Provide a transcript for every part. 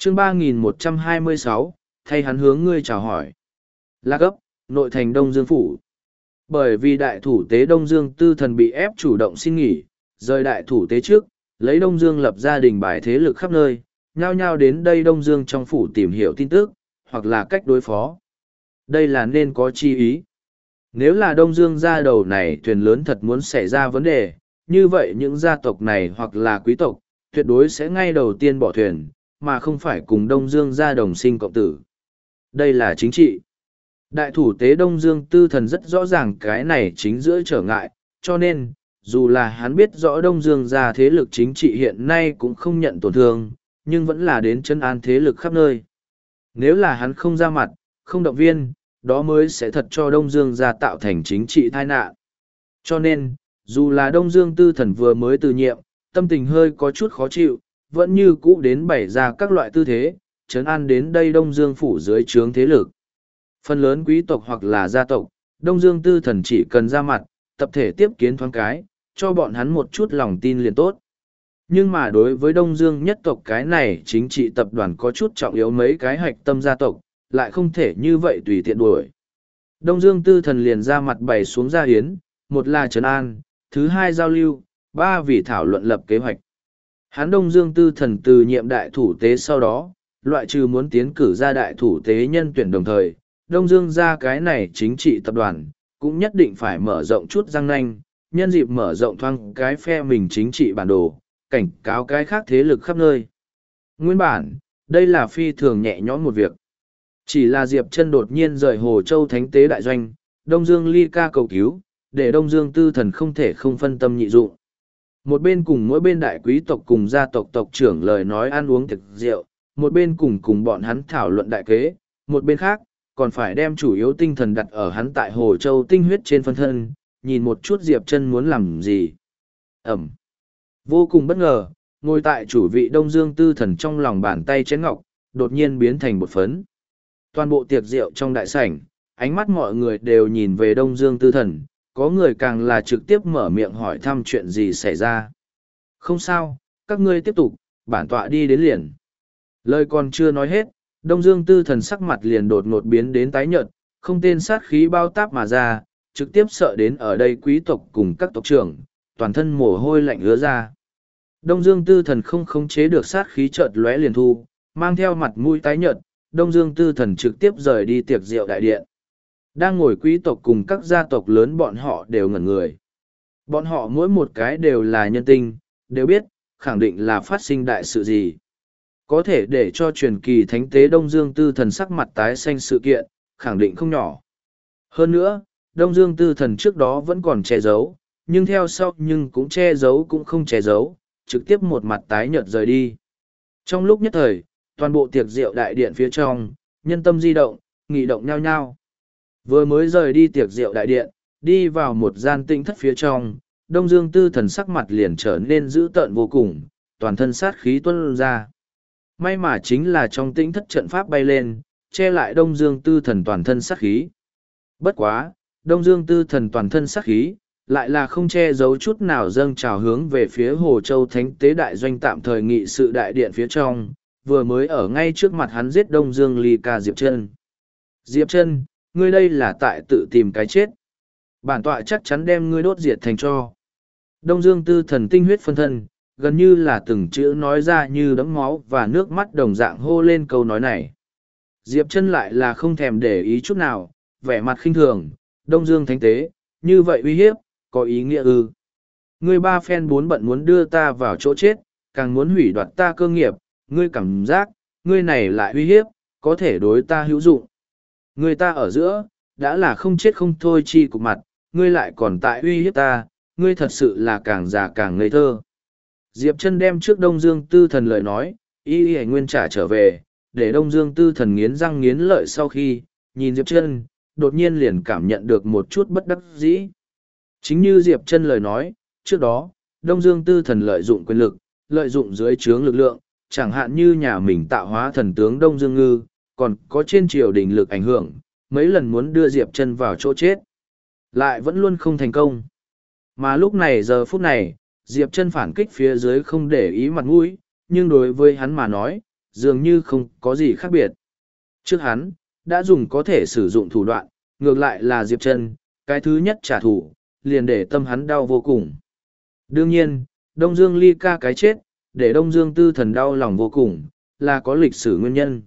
chương 3126, thay hắn hướng ngươi chào hỏi. Lạc ấp, nội thành Đông Dương Phủ. Bởi vì đại thủ tế Đông Dương Tư Thần bị ép chủ động xin nghỉ, rời đại thủ tế trước, lấy Đông Dương lập gia đình bài thế lực khắp nơi, nhao nhao đến đây Đông Dương trong phủ tìm hiểu tin tức, hoặc là cách đối phó. Đây là nên có chi ý. Nếu là Đông Dương gia đầu này thuyền lớn thật muốn xảy ra vấn đề, như vậy những gia tộc này hoặc là quý tộc, tuyệt đối sẽ ngay đầu tiên bỏ thuyền, mà không phải cùng Đông Dương gia đồng sinh cộng tử. Đây là chính trị. Đại thủ tế Đông Dương Tư Thần rất rõ ràng cái này chính giữa trở ngại, cho nên, dù là hắn biết rõ Đông Dương gia thế lực chính trị hiện nay cũng không nhận tổn thương, nhưng vẫn là đến chân an thế lực khắp nơi. Nếu là hắn không ra mặt, không động viên, đó mới sẽ thật cho Đông Dương gia tạo thành chính trị tai nạn. Cho nên, dù là Đông Dương Tư Thần vừa mới từ nhiệm, tâm tình hơi có chút khó chịu, vẫn như cũ đến bày ra các loại tư thế, trấn an đến đây Đông Dương phủ dưới trướng thế lực. Phần lớn quý tộc hoặc là gia tộc, Đông Dương Tư Thần chỉ cần ra mặt, tập thể tiếp kiến thoáng cái, cho bọn hắn một chút lòng tin liền tốt. Nhưng mà đối với Đông Dương nhất tộc cái này chính trị tập đoàn có chút trọng yếu mấy cái hạch tâm gia tộc, lại không thể như vậy tùy tiện đuổi. Đông Dương Tư Thần liền ra mặt bày xuống gia hiến, một là trấn an, thứ hai giao lưu, ba vì thảo luận lập kế hoạch. Hắn Đông Dương Tư Thần từ nhiệm đại thủ tế sau đó, loại trừ muốn tiến cử ra đại thủ tế nhân tuyển đồng thời, Đông Dương ra cái này chính trị tập đoàn, cũng nhất định phải mở rộng chút răng nanh, nhân dịp mở rộng thoáng cái phe mình chính trị bản đồ, cảnh cáo cái khác thế lực khắp nơi. Nguyên bản, đây là phi thường nhẹ nhõm một việc. Chỉ là Diệp Chân đột nhiên rời Hồ Châu Thánh Tế Đại Doanh, Đông Dương ly ca cầu cứu, để Đông Dương Tư Thần không thể không phân tâm nhị dụng. Một bên cùng mỗi bên đại quý tộc cùng gia tộc tộc trưởng lời nói ăn uống thực rượu, một bên cùng bọn hắn thảo luận đại kế, một bên khác, còn phải đem chủ yếu tinh thần đặt ở hắn tại Hồ Châu tinh huyết trên phân thân, nhìn một chút Diệp Chân muốn làm gì. Ẩm. Vô cùng bất ngờ, ngồi tại chủ vị Đông Dương Tư Thần trong lòng bàn tay chén ngọc, đột nhiên biến thành bột phấn. Toàn bộ tiệc rượu trong đại sảnh, ánh mắt mọi người đều nhìn về Đông Dương Tư Thần, có người càng là trực tiếp mở miệng hỏi thăm chuyện gì xảy ra. Không sao, các ngươi tiếp tục, bản tọa đi đến liền. Lời còn chưa nói hết, Đông Dương Tư Thần sắc mặt liền đột ngột biến đến tái nhợt, không tên sát khí bao táp mà ra, trực tiếp sợ đến ở đây quý tộc cùng các tộc trưởng, toàn thân mồ hôi lạnh ứa ra. Đông Dương Tư Thần không khống chế được sát khí chợt lóe liền thu, mang theo mặt mũi tái nhợt, Đông Dương Tư Thần trực tiếp rời đi tiệc rượu đại điện. Đang ngồi quý tộc cùng các gia tộc lớn bọn họ đều ngẩn người. Bọn họ mỗi một cái đều là nhân tinh, đều biết, khẳng định là phát sinh đại sự gì. Có thể để cho truyền kỳ thánh tế Đông Dương Tư Thần sắc mặt tái xanh sự kiện, khẳng định không nhỏ. Hơn nữa, Đông Dương Tư Thần trước đó vẫn còn che giấu, nhưng theo sau nhưng cũng che giấu cũng không che giấu, trực tiếp một mặt tái nhợt rời đi. Trong lúc nhất thời, toàn bộ tiệc rượu đại điện phía trong, nhân tâm di động, nghị động nhao nhao. Vừa mới rời đi tiệc rượu đại điện, đi vào một gian tinh thất phía trong, Đông Dương Tư Thần sắc mặt liền trở nên dữ tợn vô cùng, toàn thân sát khí tuôn ra. May mà chính là trong tinh thất trận pháp bay lên, che lại Đông Dương Tư Thần toàn thân sát khí. Bất quá, Đông Dương Tư Thần toàn thân sát khí, lại là không che giấu chút nào dâng trào hướng về phía Hồ Châu Thánh Tế Đại Doanh tạm thời nghị sự đại điện phía trong, vừa mới ở ngay trước mặt hắn giết Đông Dương ly ca Diệp Chân. Diệp Chân, ngươi đây là tại tự tìm cái chết. Bản tọa chắc chắn đem ngươi đốt diệt thành tro. Đông Dương Tư Thần tinh huyết phân thân, gần như là từng chữ nói ra như đẫm máu và nước mắt đồng dạng hô lên câu nói này. Diệp Chân lại là không thèm để ý chút nào, vẻ mặt khinh thường, Đông Dương Thánh Tế, như vậy uy hiếp, có ý nghĩa ư? Ngươi ba phen bốn bận muốn đưa ta vào chỗ chết, càng muốn hủy đoạt ta cơ nghiệp, ngươi cảm giác, ngươi này lại uy hiếp, có thể đối ta hữu dụng. Người ta ở giữa, đã là không chết không thôi chi cục mặt, ngươi lại còn tại uy hiếp ta, ngươi thật sự là càng già càng ngây thơ. Diệp Chân đem trước Đông Dương Tư Thần lời nói, y nguyên trả trở về, để Đông Dương Tư Thần nghiến răng nghiến lợi sau khi, nhìn Diệp Chân, đột nhiên liền cảm nhận được một chút bất đắc dĩ. Chính như Diệp Chân lời nói, trước đó, Đông Dương Tư Thần lợi dụng quyền lực, lợi dụng dưới trướng lực lượng, chẳng hạn như nhà mình tạo hóa thần tướng Đông Dương Ngư, còn có trên triều đình lực ảnh hưởng, mấy lần muốn đưa Diệp Chân vào chỗ chết, lại vẫn luôn không thành công. Mà lúc này giờ phút này, Diệp Chân phản kích phía dưới không để ý mặt mũi, nhưng đối với hắn mà nói, dường như không có gì khác biệt. Trước hắn, đã dùng có thể sử dụng thủ đoạn, ngược lại là Diệp Chân, cái thứ nhất trả thù, liền để tâm hắn đau vô cùng. Đương nhiên, Đông Dương Ly Ca cái chết, để Đông Dương Tư Thần đau lòng vô cùng, là có lịch sử nguyên nhân.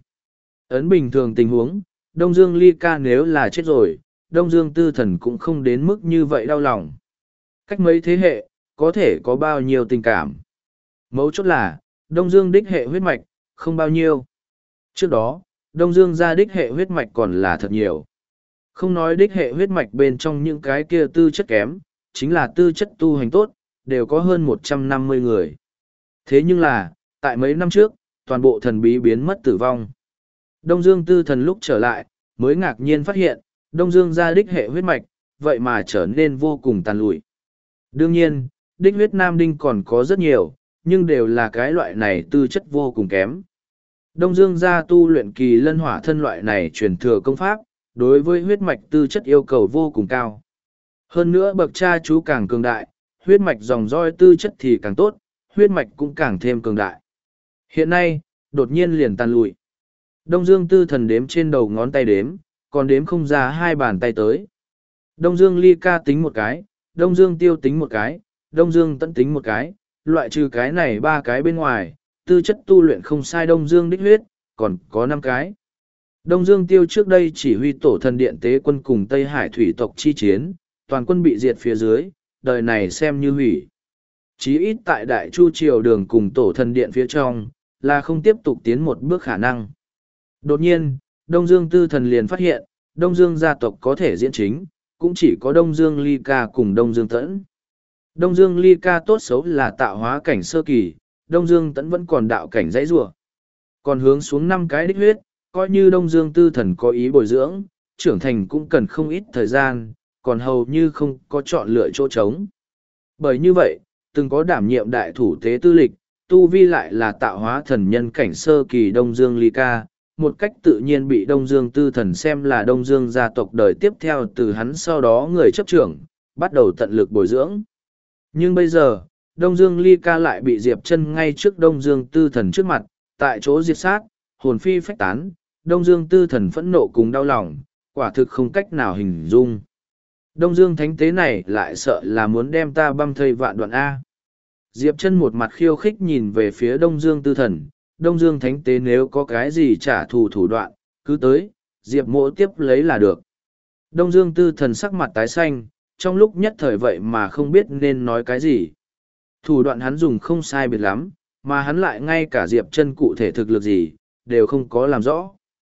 Ấn bình thường tình huống, Đông Dương Ly Ca nếu là chết rồi, Đông Dương Tư Thần cũng không đến mức như vậy đau lòng. Cách mấy thế hệ, có thể có bao nhiêu tình cảm. Mấu chốt là, Đông Dương đích hệ huyết mạch, không bao nhiêu. Trước đó, Đông Dương gia đích hệ huyết mạch còn là thật nhiều. Không nói đích hệ huyết mạch bên trong những cái kia tư chất kém, chính là tư chất tu hành tốt, đều có hơn 150 người. Thế nhưng là, tại mấy năm trước, toàn bộ thần bí biến mất tử vong. Đông Dương Tư Thần lúc trở lại, mới ngạc nhiên phát hiện, Đông Dương gia đích hệ huyết mạch, vậy mà trở nên vô cùng tàn lụi. Đương nhiên, đích huyết nam đinh còn có rất nhiều, nhưng đều là cái loại này tư chất vô cùng kém. Đông Dương gia tu luyện kỳ lân hỏa thân loại này truyền thừa công pháp, đối với huyết mạch tư chất yêu cầu vô cùng cao. Hơn nữa bậc cha chú càng cường đại, huyết mạch dòng roi tư chất thì càng tốt, huyết mạch cũng càng thêm cường đại. Hiện nay, đột nhiên liền tàn lụi. Đông Dương Tư Thần đếm trên đầu ngón tay đếm, còn đếm không ra hai bàn tay tới. Đông Dương Ly Ca tính một cái, Đông Dương Tiêu tính một cái, Đông Dương Tẫn tính một cái, loại trừ cái này ba cái bên ngoài, tư chất tu luyện không sai Đông Dương đích huyết, còn có 5 cái. Đông Dương Tiêu trước đây chỉ huy tổ thần điện tế quân cùng Tây Hải thủy tộc chi chiến, toàn quân bị diệt phía dưới, đời này xem như hủy. Chí ít tại Đại Chu Triều đường cùng tổ thần điện phía trong, là không tiếp tục tiến một bước khả năng. Đột nhiên, Đông Dương Tư Thần liền phát hiện, Đông Dương gia tộc có thể diễn chính, cũng chỉ có Đông Dương Ly Ca cùng Đông Dương Tẫn. Đông Dương Ly Ca tốt xấu là tạo hóa cảnh sơ kỳ, Đông Dương Tẫn vẫn còn đạo cảnh dãy rủa. Còn hướng xuống 5 cái đích huyết, coi như Đông Dương Tư Thần có ý bồi dưỡng, trưởng thành cũng cần không ít thời gian, còn hầu như không có chọn lựa chỗ trống. Bởi như vậy, từng có đảm nhiệm đại thủ tế tư lịch, tu vi lại là tạo hóa thần nhân cảnh sơ kỳ Đông Dương Ly Ca, một cách tự nhiên bị Đông Dương Tư Thần xem là Đông Dương gia tộc đời tiếp theo từ hắn sau đó người chấp trưởng, bắt đầu tận lực bồi dưỡng. Nhưng bây giờ, Đông Dương Ly Ca lại bị Diệp Chân ngay trước Đông Dương Tư Thần trước mặt, tại chỗ diệt sát, hồn phi phách tán, Đông Dương Tư Thần phẫn nộ cùng đau lòng, quả thực không cách nào hình dung. Đông Dương thánh tế này lại sợ là muốn đem ta băm thây vạn đoạn A. Diệp Chân một mặt khiêu khích nhìn về phía Đông Dương Tư Thần, Đông Dương thánh tế nếu có cái gì trả thù thủ đoạn, cứ tới, Diệp Mỗ tiếp lấy là được. Đông Dương Tư Thần sắc mặt tái xanh, trong lúc nhất thời vậy mà không biết nên nói cái gì. Thủ đoạn hắn dùng không sai biệt lắm, mà hắn lại ngay cả Diệp Chân cụ thể thực lực gì, đều không có làm rõ.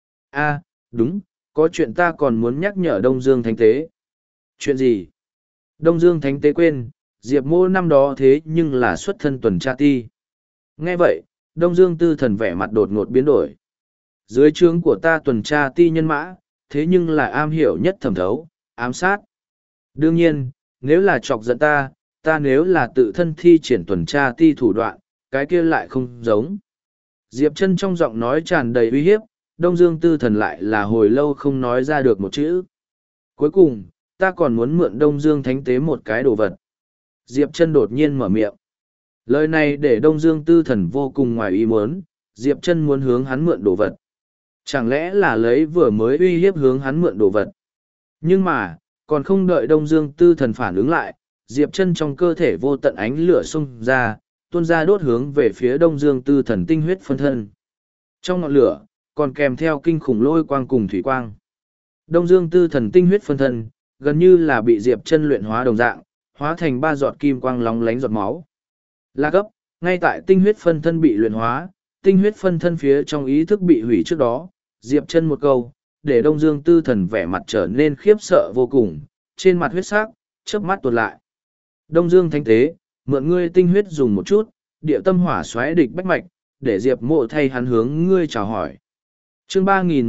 A, đúng, có chuyện ta còn muốn nhắc nhở Đông Dương thánh tế. Chuyện gì? Đông Dương thánh tế quên, Diệp Mỗ năm đó thế nhưng là xuất thân tuần tra ti. Nghe vậy, Đông Dương Tư Thần vẻ mặt đột ngột biến đổi. Dưới trướng của ta tuần tra ti nhân mã, thế nhưng là am hiểu nhất thẩm thấu, ám sát. Đương nhiên, nếu là chọc giận ta nếu là tự thân thi triển tuần tra ti thủ đoạn, cái kia lại không giống. Diệp Chân trong giọng nói tràn đầy uy hiếp, Đông Dương Tư Thần lại là hồi lâu không nói ra được một chữ. Cuối cùng, ta còn muốn mượn Đông Dương thánh tế một cái đồ vật. Diệp Chân đột nhiên mở miệng. Lời này để Đông Dương Tư Thần vô cùng ngoài ý muốn, Diệp Chân muốn hướng hắn mượn đồ vật. Chẳng lẽ là lấy vừa mới uy hiếp hướng hắn mượn đồ vật. Nhưng mà, còn không đợi Đông Dương Tư Thần phản ứng lại, Diệp Chân trong cơ thể vô tận ánh lửa xông ra, tuôn ra đốt hướng về phía Đông Dương Tư Thần tinh huyết phân thân. Trong ngọn lửa, còn kèm theo kinh khủng lôi quang cùng thủy quang. Đông Dương Tư Thần tinh huyết phân thân, gần như là bị Diệp Chân luyện hóa đồng dạng, hóa thành 3 giọt kim quang lóng lánh giọt máu. La cấp, ngay tại tinh huyết phân thân bị luyện hóa, tinh huyết phân thân phía trong ý thức bị hủy trước đó, Diệp Chân một câu, để Đông Dương Tư Thần vẻ mặt trở nên khiếp sợ vô cùng, trên mặt huyết sắc, chớp mắt tuột lại. Đông Dương thánh tế, mượn ngươi tinh huyết dùng một chút, địa tâm hỏa xoáy địch bách mạch, để Diệp Mộ thay hắn hướng ngươi chào hỏi. Chương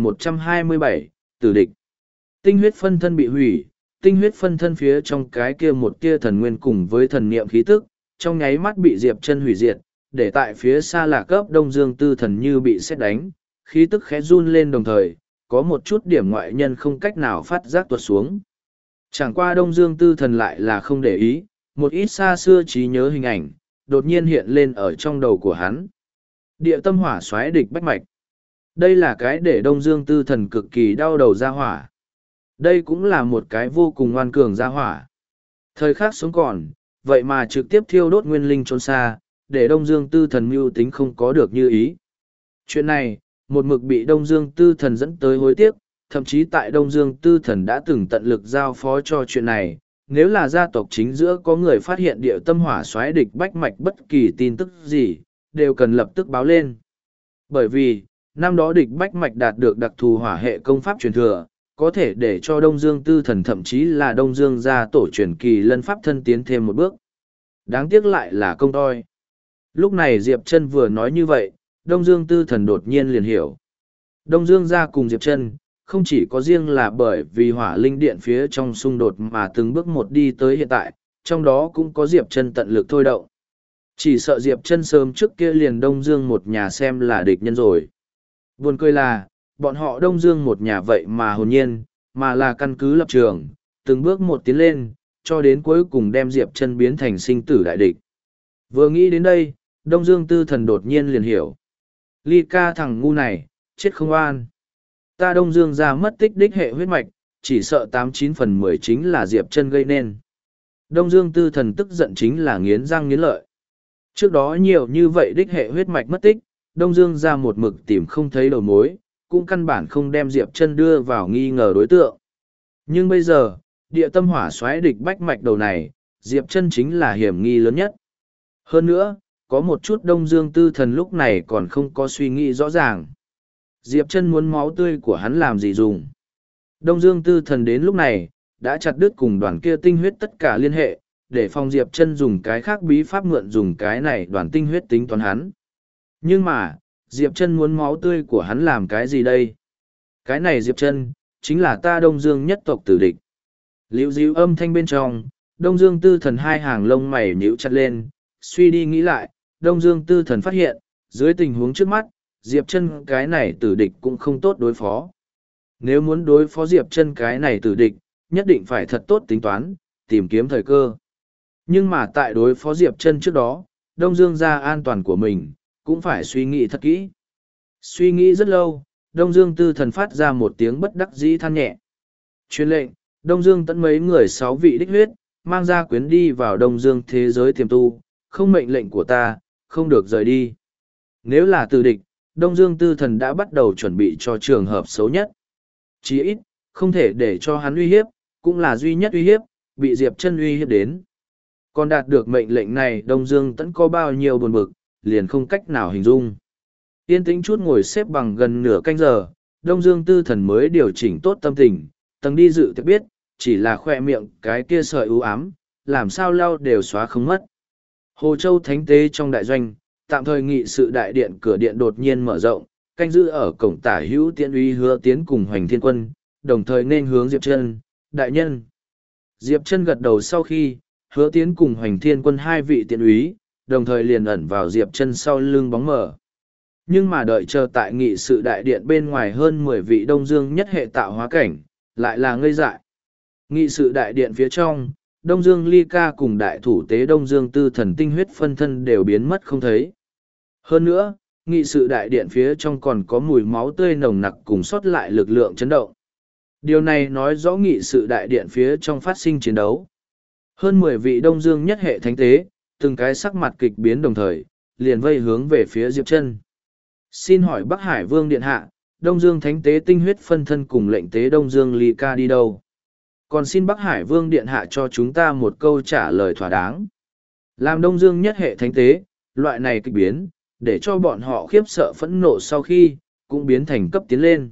3127, Tử địch. Tinh huyết phân thân bị hủy, tinh huyết phân thân phía trong cái kia một tia thần nguyên cùng với thần niệm khí tức, trong nháy mắt bị Diệp Chân hủy diệt, để tại phía xa là cấp Đông Dương Tư Thần như bị sét đánh, khí tức khẽ run lên đồng thời, có một chút điểm ngoại nhân không cách nào phát giác tuột xuống. Chẳng qua Đông Dương Tư Thần lại là không để ý, một ít xa xưa trí nhớ hình ảnh, đột nhiên hiện lên ở trong đầu của hắn. Địa tâm hỏa xoáy địch bách mạch. Đây là cái để Đông Dương Tư Thần cực kỳ đau đầu ra hỏa. Đây cũng là một cái vô cùng ngoan cường ra hỏa. Thời khắc sống còn, vậy mà trực tiếp thiêu đốt nguyên linh trốn xa, để Đông Dương Tư Thần mưu tính không có được như ý. Chuyện này, một mực bị Đông Dương Tư Thần dẫn tới hối tiếc, thậm chí tại Đông Dương Tư Thần đã từng tận lực giao phó cho chuyện này. Nếu là gia tộc chính giữa có người phát hiện địa tâm hỏa xoáy địch bách mạch bất kỳ tin tức gì, đều cần lập tức báo lên. Bởi vì, năm đó địch bách mạch đạt được đặc thù hỏa hệ công pháp truyền thừa, có thể để cho Đông Dương Tư Thần thậm chí là Đông Dương gia tổ truyền kỳ lân pháp thân tiến thêm một bước. Đáng tiếc lại là công toi. Lúc này Diệp Trân vừa nói như vậy, Đông Dương Tư Thần đột nhiên liền hiểu. Đông Dương gia cùng Diệp Trân, không chỉ có riêng là bởi vì hỏa linh điện phía trong xung đột mà từng bước một đi tới hiện tại, trong đó cũng có Diệp Trân tận lực thôi động. Chỉ sợ Diệp Trân sớm trước kia liền Đông Dương một nhà xem là địch nhân rồi. Buồn cười là, bọn họ Đông Dương một nhà vậy mà hồn nhiên, mà là căn cứ lập trường, từng bước một tiến lên, cho đến cuối cùng đem Diệp Trân biến thành sinh tử đại địch. Vừa nghĩ đến đây, Đông Dương Tư Thần đột nhiên liền hiểu. Ly ca thằng ngu này, chết không an. Ta Đông Dương ra mất tích đích hệ huyết mạch, chỉ sợ 89/10 chính là Diệp Trân gây nên. Đông Dương Tư Thần tức giận chính là nghiến răng nghiến lợi. Trước đó nhiều như vậy đích hệ huyết mạch mất tích, Đông Dương ra một mực tìm không thấy đầu mối, cũng căn bản không đem Diệp Trân đưa vào nghi ngờ đối tượng. Nhưng bây giờ, địa tâm hỏa xoáy địch bách mạch đầu này, Diệp Trân chính là hiểm nghi lớn nhất. Hơn nữa, có một chút Đông Dương Tư Thần lúc này còn không có suy nghĩ rõ ràng. Diệp Trân muốn máu tươi của hắn làm gì dùng. Đông Dương Tư Thần đến lúc này, đã chặt đứt cùng đoàn kia tinh huyết tất cả liên hệ, để phòng Diệp Trân dùng cái khác bí pháp mượn dùng cái này đoàn tinh huyết tính toán hắn. Nhưng mà, Diệp Trân muốn máu tươi của hắn làm cái gì đây? Cái này Diệp Trân, chính là ta Đông Dương nhất tộc tử địch. Liễu díu âm thanh bên trong, Đông Dương Tư Thần hai hàng lông mày nhíu chặt lên, suy đi nghĩ lại, Đông Dương Tư Thần phát hiện, dưới tình huống trước mắt, Diệp Trân cái này tử địch cũng không tốt đối phó. Nếu muốn đối phó Diệp Trân cái này tử địch, nhất định phải thật tốt tính toán, tìm kiếm thời cơ. Nhưng mà tại đối phó Diệp Trân trước đó, Đông Dương gia an toàn của mình, cũng phải suy nghĩ thật kỹ. Suy nghĩ rất lâu, Đông Dương Tư Thần phát ra một tiếng bất đắc dĩ than nhẹ. Truyền lệnh, Đông Dương tận mấy người 6 vị đích huyết, mang ra quyến đi vào Đông Dương thế giới tiềm tu, không mệnh lệnh của ta, không được rời đi. Nếu là tử địch, Đông Dương Tư Thần đã bắt đầu chuẩn bị cho trường hợp xấu nhất. Chí ít, không thể để cho hắn uy hiếp, cũng là duy nhất uy hiếp, bị Diệp Trân uy hiếp đến. Còn đạt được mệnh lệnh này Đông Dương tẫn có bao nhiêu buồn bực, liền không cách nào hình dung. Yên tĩnh chút ngồi xếp bằng gần nửa canh giờ, Đông Dương Tư Thần mới điều chỉnh tốt tâm tình, tầng đi dự tiệc biết, chỉ là khoe miệng cái kia sợi ưu ám, làm sao lau đều xóa không mất. Hồ Châu Thánh Tế trong đại doanh, tạm thời nghị sự đại điện cửa điện đột nhiên mở rộng, canh giữ ở cổng tả hữu tiễn uy Hứa Tiến cùng Hoành Thiên Quân, đồng thời nên hướng Diệp Trân, đại nhân. Diệp Trân gật đầu sau khi, Hứa Tiến cùng Hoành Thiên Quân hai vị tiễn úy, đồng thời liền ẩn vào Diệp Trân sau lưng bóng mờ. Nhưng mà đợi chờ tại nghị sự đại điện bên ngoài hơn 10 vị Đông Dương nhất hệ tạo hóa cảnh, lại là ngây dại. Nghị sự đại điện phía trong, Đông Dương Ly Ca cùng đại thủ tế Đông Dương Tư Thần tinh huyết phân thân đều biến mất không thấy. Hơn nữa, nghị sự đại điện phía trong còn có mùi máu tươi nồng nặc cùng sót lại lực lượng chấn động. Điều này nói rõ nghị sự đại điện phía trong phát sinh chiến đấu. Hơn 10 vị Đông Dương nhất hệ thánh tế, từng cái sắc mặt kịch biến đồng thời, liền vây hướng về phía Diệp Trân. Xin hỏi Bắc Hải Vương Điện Hạ, Đông Dương Thánh Tế tinh huyết phân thân cùng lệnh tế Đông Dương Ly Ca đi đâu? Còn xin Bắc Hải Vương Điện Hạ cho chúng ta một câu trả lời thỏa đáng. Làm Đông Dương nhất hệ thánh tế, loại này kịch biến, để cho bọn họ khiếp sợ phẫn nộ sau khi, cũng biến thành cấp tiến lên.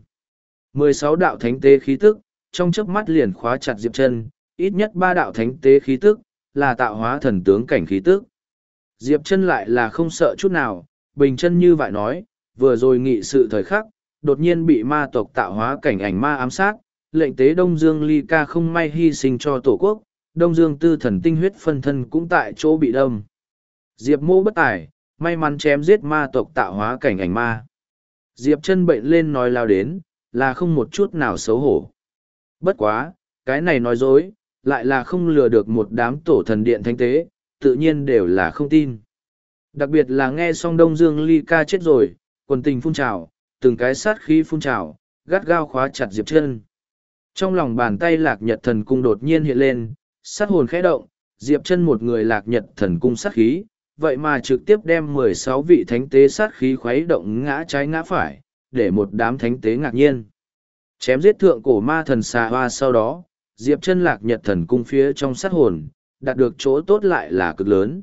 16 đạo thánh tế khí tức, trong chớp mắt liền khóa chặt Diệp Trân, ít nhất 3 đạo thánh tế khí tức, là tạo hóa thần tướng cảnh khí tức. Diệp Trân lại là không sợ chút nào, bình chân như vậy nói, vừa rồi nghị sự thời khắc, đột nhiên bị ma tộc tạo hóa cảnh ảnh ma ám sát, lệnh tế Đông Dương Ly Ca không may hy sinh cho tổ quốc, Đông Dương Tư Thần tinh huyết phân thân cũng tại chỗ bị đâm. Diệp Mô bất tài, may mắn chém giết ma tộc tạo hóa cảnh ảnh ma. Diệp Trân bệnh lên nói lao đến, là không một chút nào xấu hổ. Bất quá, cái này nói dối, lại là không lừa được một đám tổ thần điện thánh tế, tự nhiên đều là không tin. Đặc biệt là nghe xong Đông Dương Ly Ca chết rồi, quần tình phun trào, từng cái sát khí phun trào, gắt gao khóa chặt Diệp Chân. Trong lòng bàn tay Lạc Nhật Thần Cung đột nhiên hiện lên, sát hồn khẽ động, Diệp Chân một người Lạc Nhật Thần Cung sát khí, vậy mà trực tiếp đem 16 vị thánh tế sát khí khuấy động ngã trái ngã phải, để một đám thánh tế ngạc nhiên. Chém giết thượng cổ ma thần xà hoa sau đó, Diệp Chân Lạc Nhật Thần Cung phía trong sát hồn, đạt được chỗ tốt lại là cực lớn.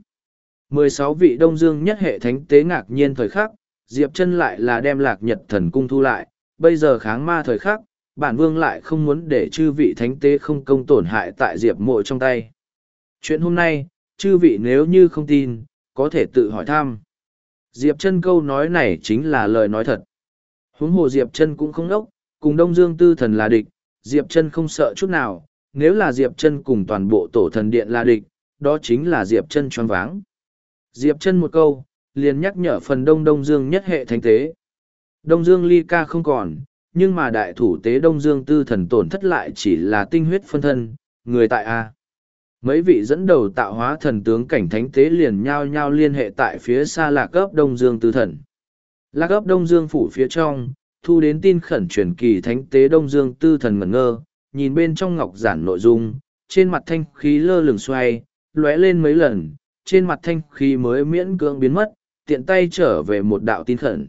16 vị Đông Dương nhất hệ thánh tế ngạc nhiên thời khắc, Diệp Chân lại là đem Lạc Nhật Thần Cung thu lại, bây giờ kháng ma thời khắc, bản vương lại không muốn để chư vị thánh tế không công tổn hại tại Diệp Mộ trong tay. Chuyện hôm nay, chư vị nếu như không tin, có thể tự hỏi thăm. Diệp Chân câu nói này chính là lời nói thật. Huống hồ Diệp Chân cũng không đốc, cùng Đông Dương Tư Thần là địch, Diệp Chân không sợ chút nào, nếu là Diệp Chân cùng toàn bộ tổ thần điện là địch, đó chính là Diệp Chân choáng váng. Diệp Chân một câu, liền nhắc nhở phần Đông Dương nhất hệ thánh tế. Đông Dương Ly Ca không còn, nhưng mà đại thủ tế Đông Dương Tư Thần tổn thất lại chỉ là tinh huyết phân thân, người tại A. Mấy vị dẫn đầu tạo hóa thần tướng cảnh thánh tế liền nhao nhao liên hệ tại phía xa Lạc Ấp Đông Dương Tư Thần. Lạc Ấp Đông Dương phủ phía trong, thu đến tin khẩn truyền kỳ thánh tế Đông Dương Tư Thần ngẩn ngơ, nhìn bên trong ngọc giản nội dung, trên mặt thanh khí lơ lửng xoay, lóe lên mấy lần, trên mặt thanh khí mới miễn cưỡng biến mất, tiện tay trở về một đạo tin khẩn.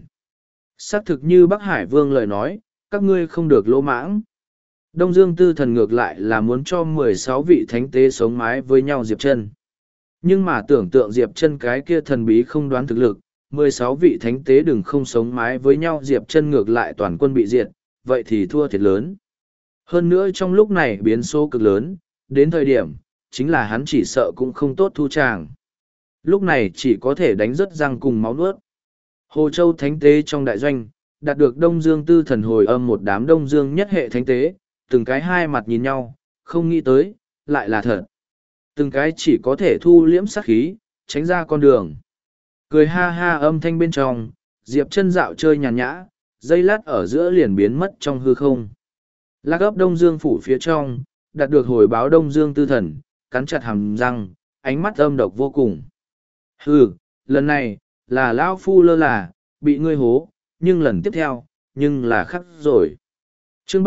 Xác thực như Bắc Hải Vương lời nói, các ngươi không được lỗ mãng. Đông Dương Tư Thần ngược lại là muốn cho 16 vị thánh tế sống mái với nhau Diệp Chân. Nhưng mà tưởng tượng Diệp Chân cái kia thần bí không đoán thực lực, 16 vị thánh tế đừng không sống mái với nhau Diệp Chân ngược lại toàn quân bị diệt, vậy thì thua thiệt lớn. Hơn nữa trong lúc này biến số cực lớn, đến thời điểm, chính là hắn chỉ sợ cũng không tốt thu tràng. Lúc này chỉ có thể đánh rớt răng cùng máu nuốt. Hồ Châu thánh tế trong đại doanh, đạt được Đông Dương Tư Thần hồi âm một đám Đông Dương nhất hệ thánh tế, từng cái hai mặt nhìn nhau, không nghĩ tới, lại là thật. Từng cái chỉ có thể thu liễm sát khí, tránh ra con đường. Cười ha ha âm thanh bên trong, Diệp Chân dạo chơi nhàn nhã, giây lát ở giữa liền biến mất trong hư không. Lạc Ấp Đông Dương phủ phía trong, đạt được hồi báo Đông Dương Tư Thần, cắn chặt hàm răng, ánh mắt âm độc vô cùng. Hừ, lần này, là lão phu lơ là, bị ngươi hố, nhưng lần tiếp theo, nhưng là khắc rồi. Chương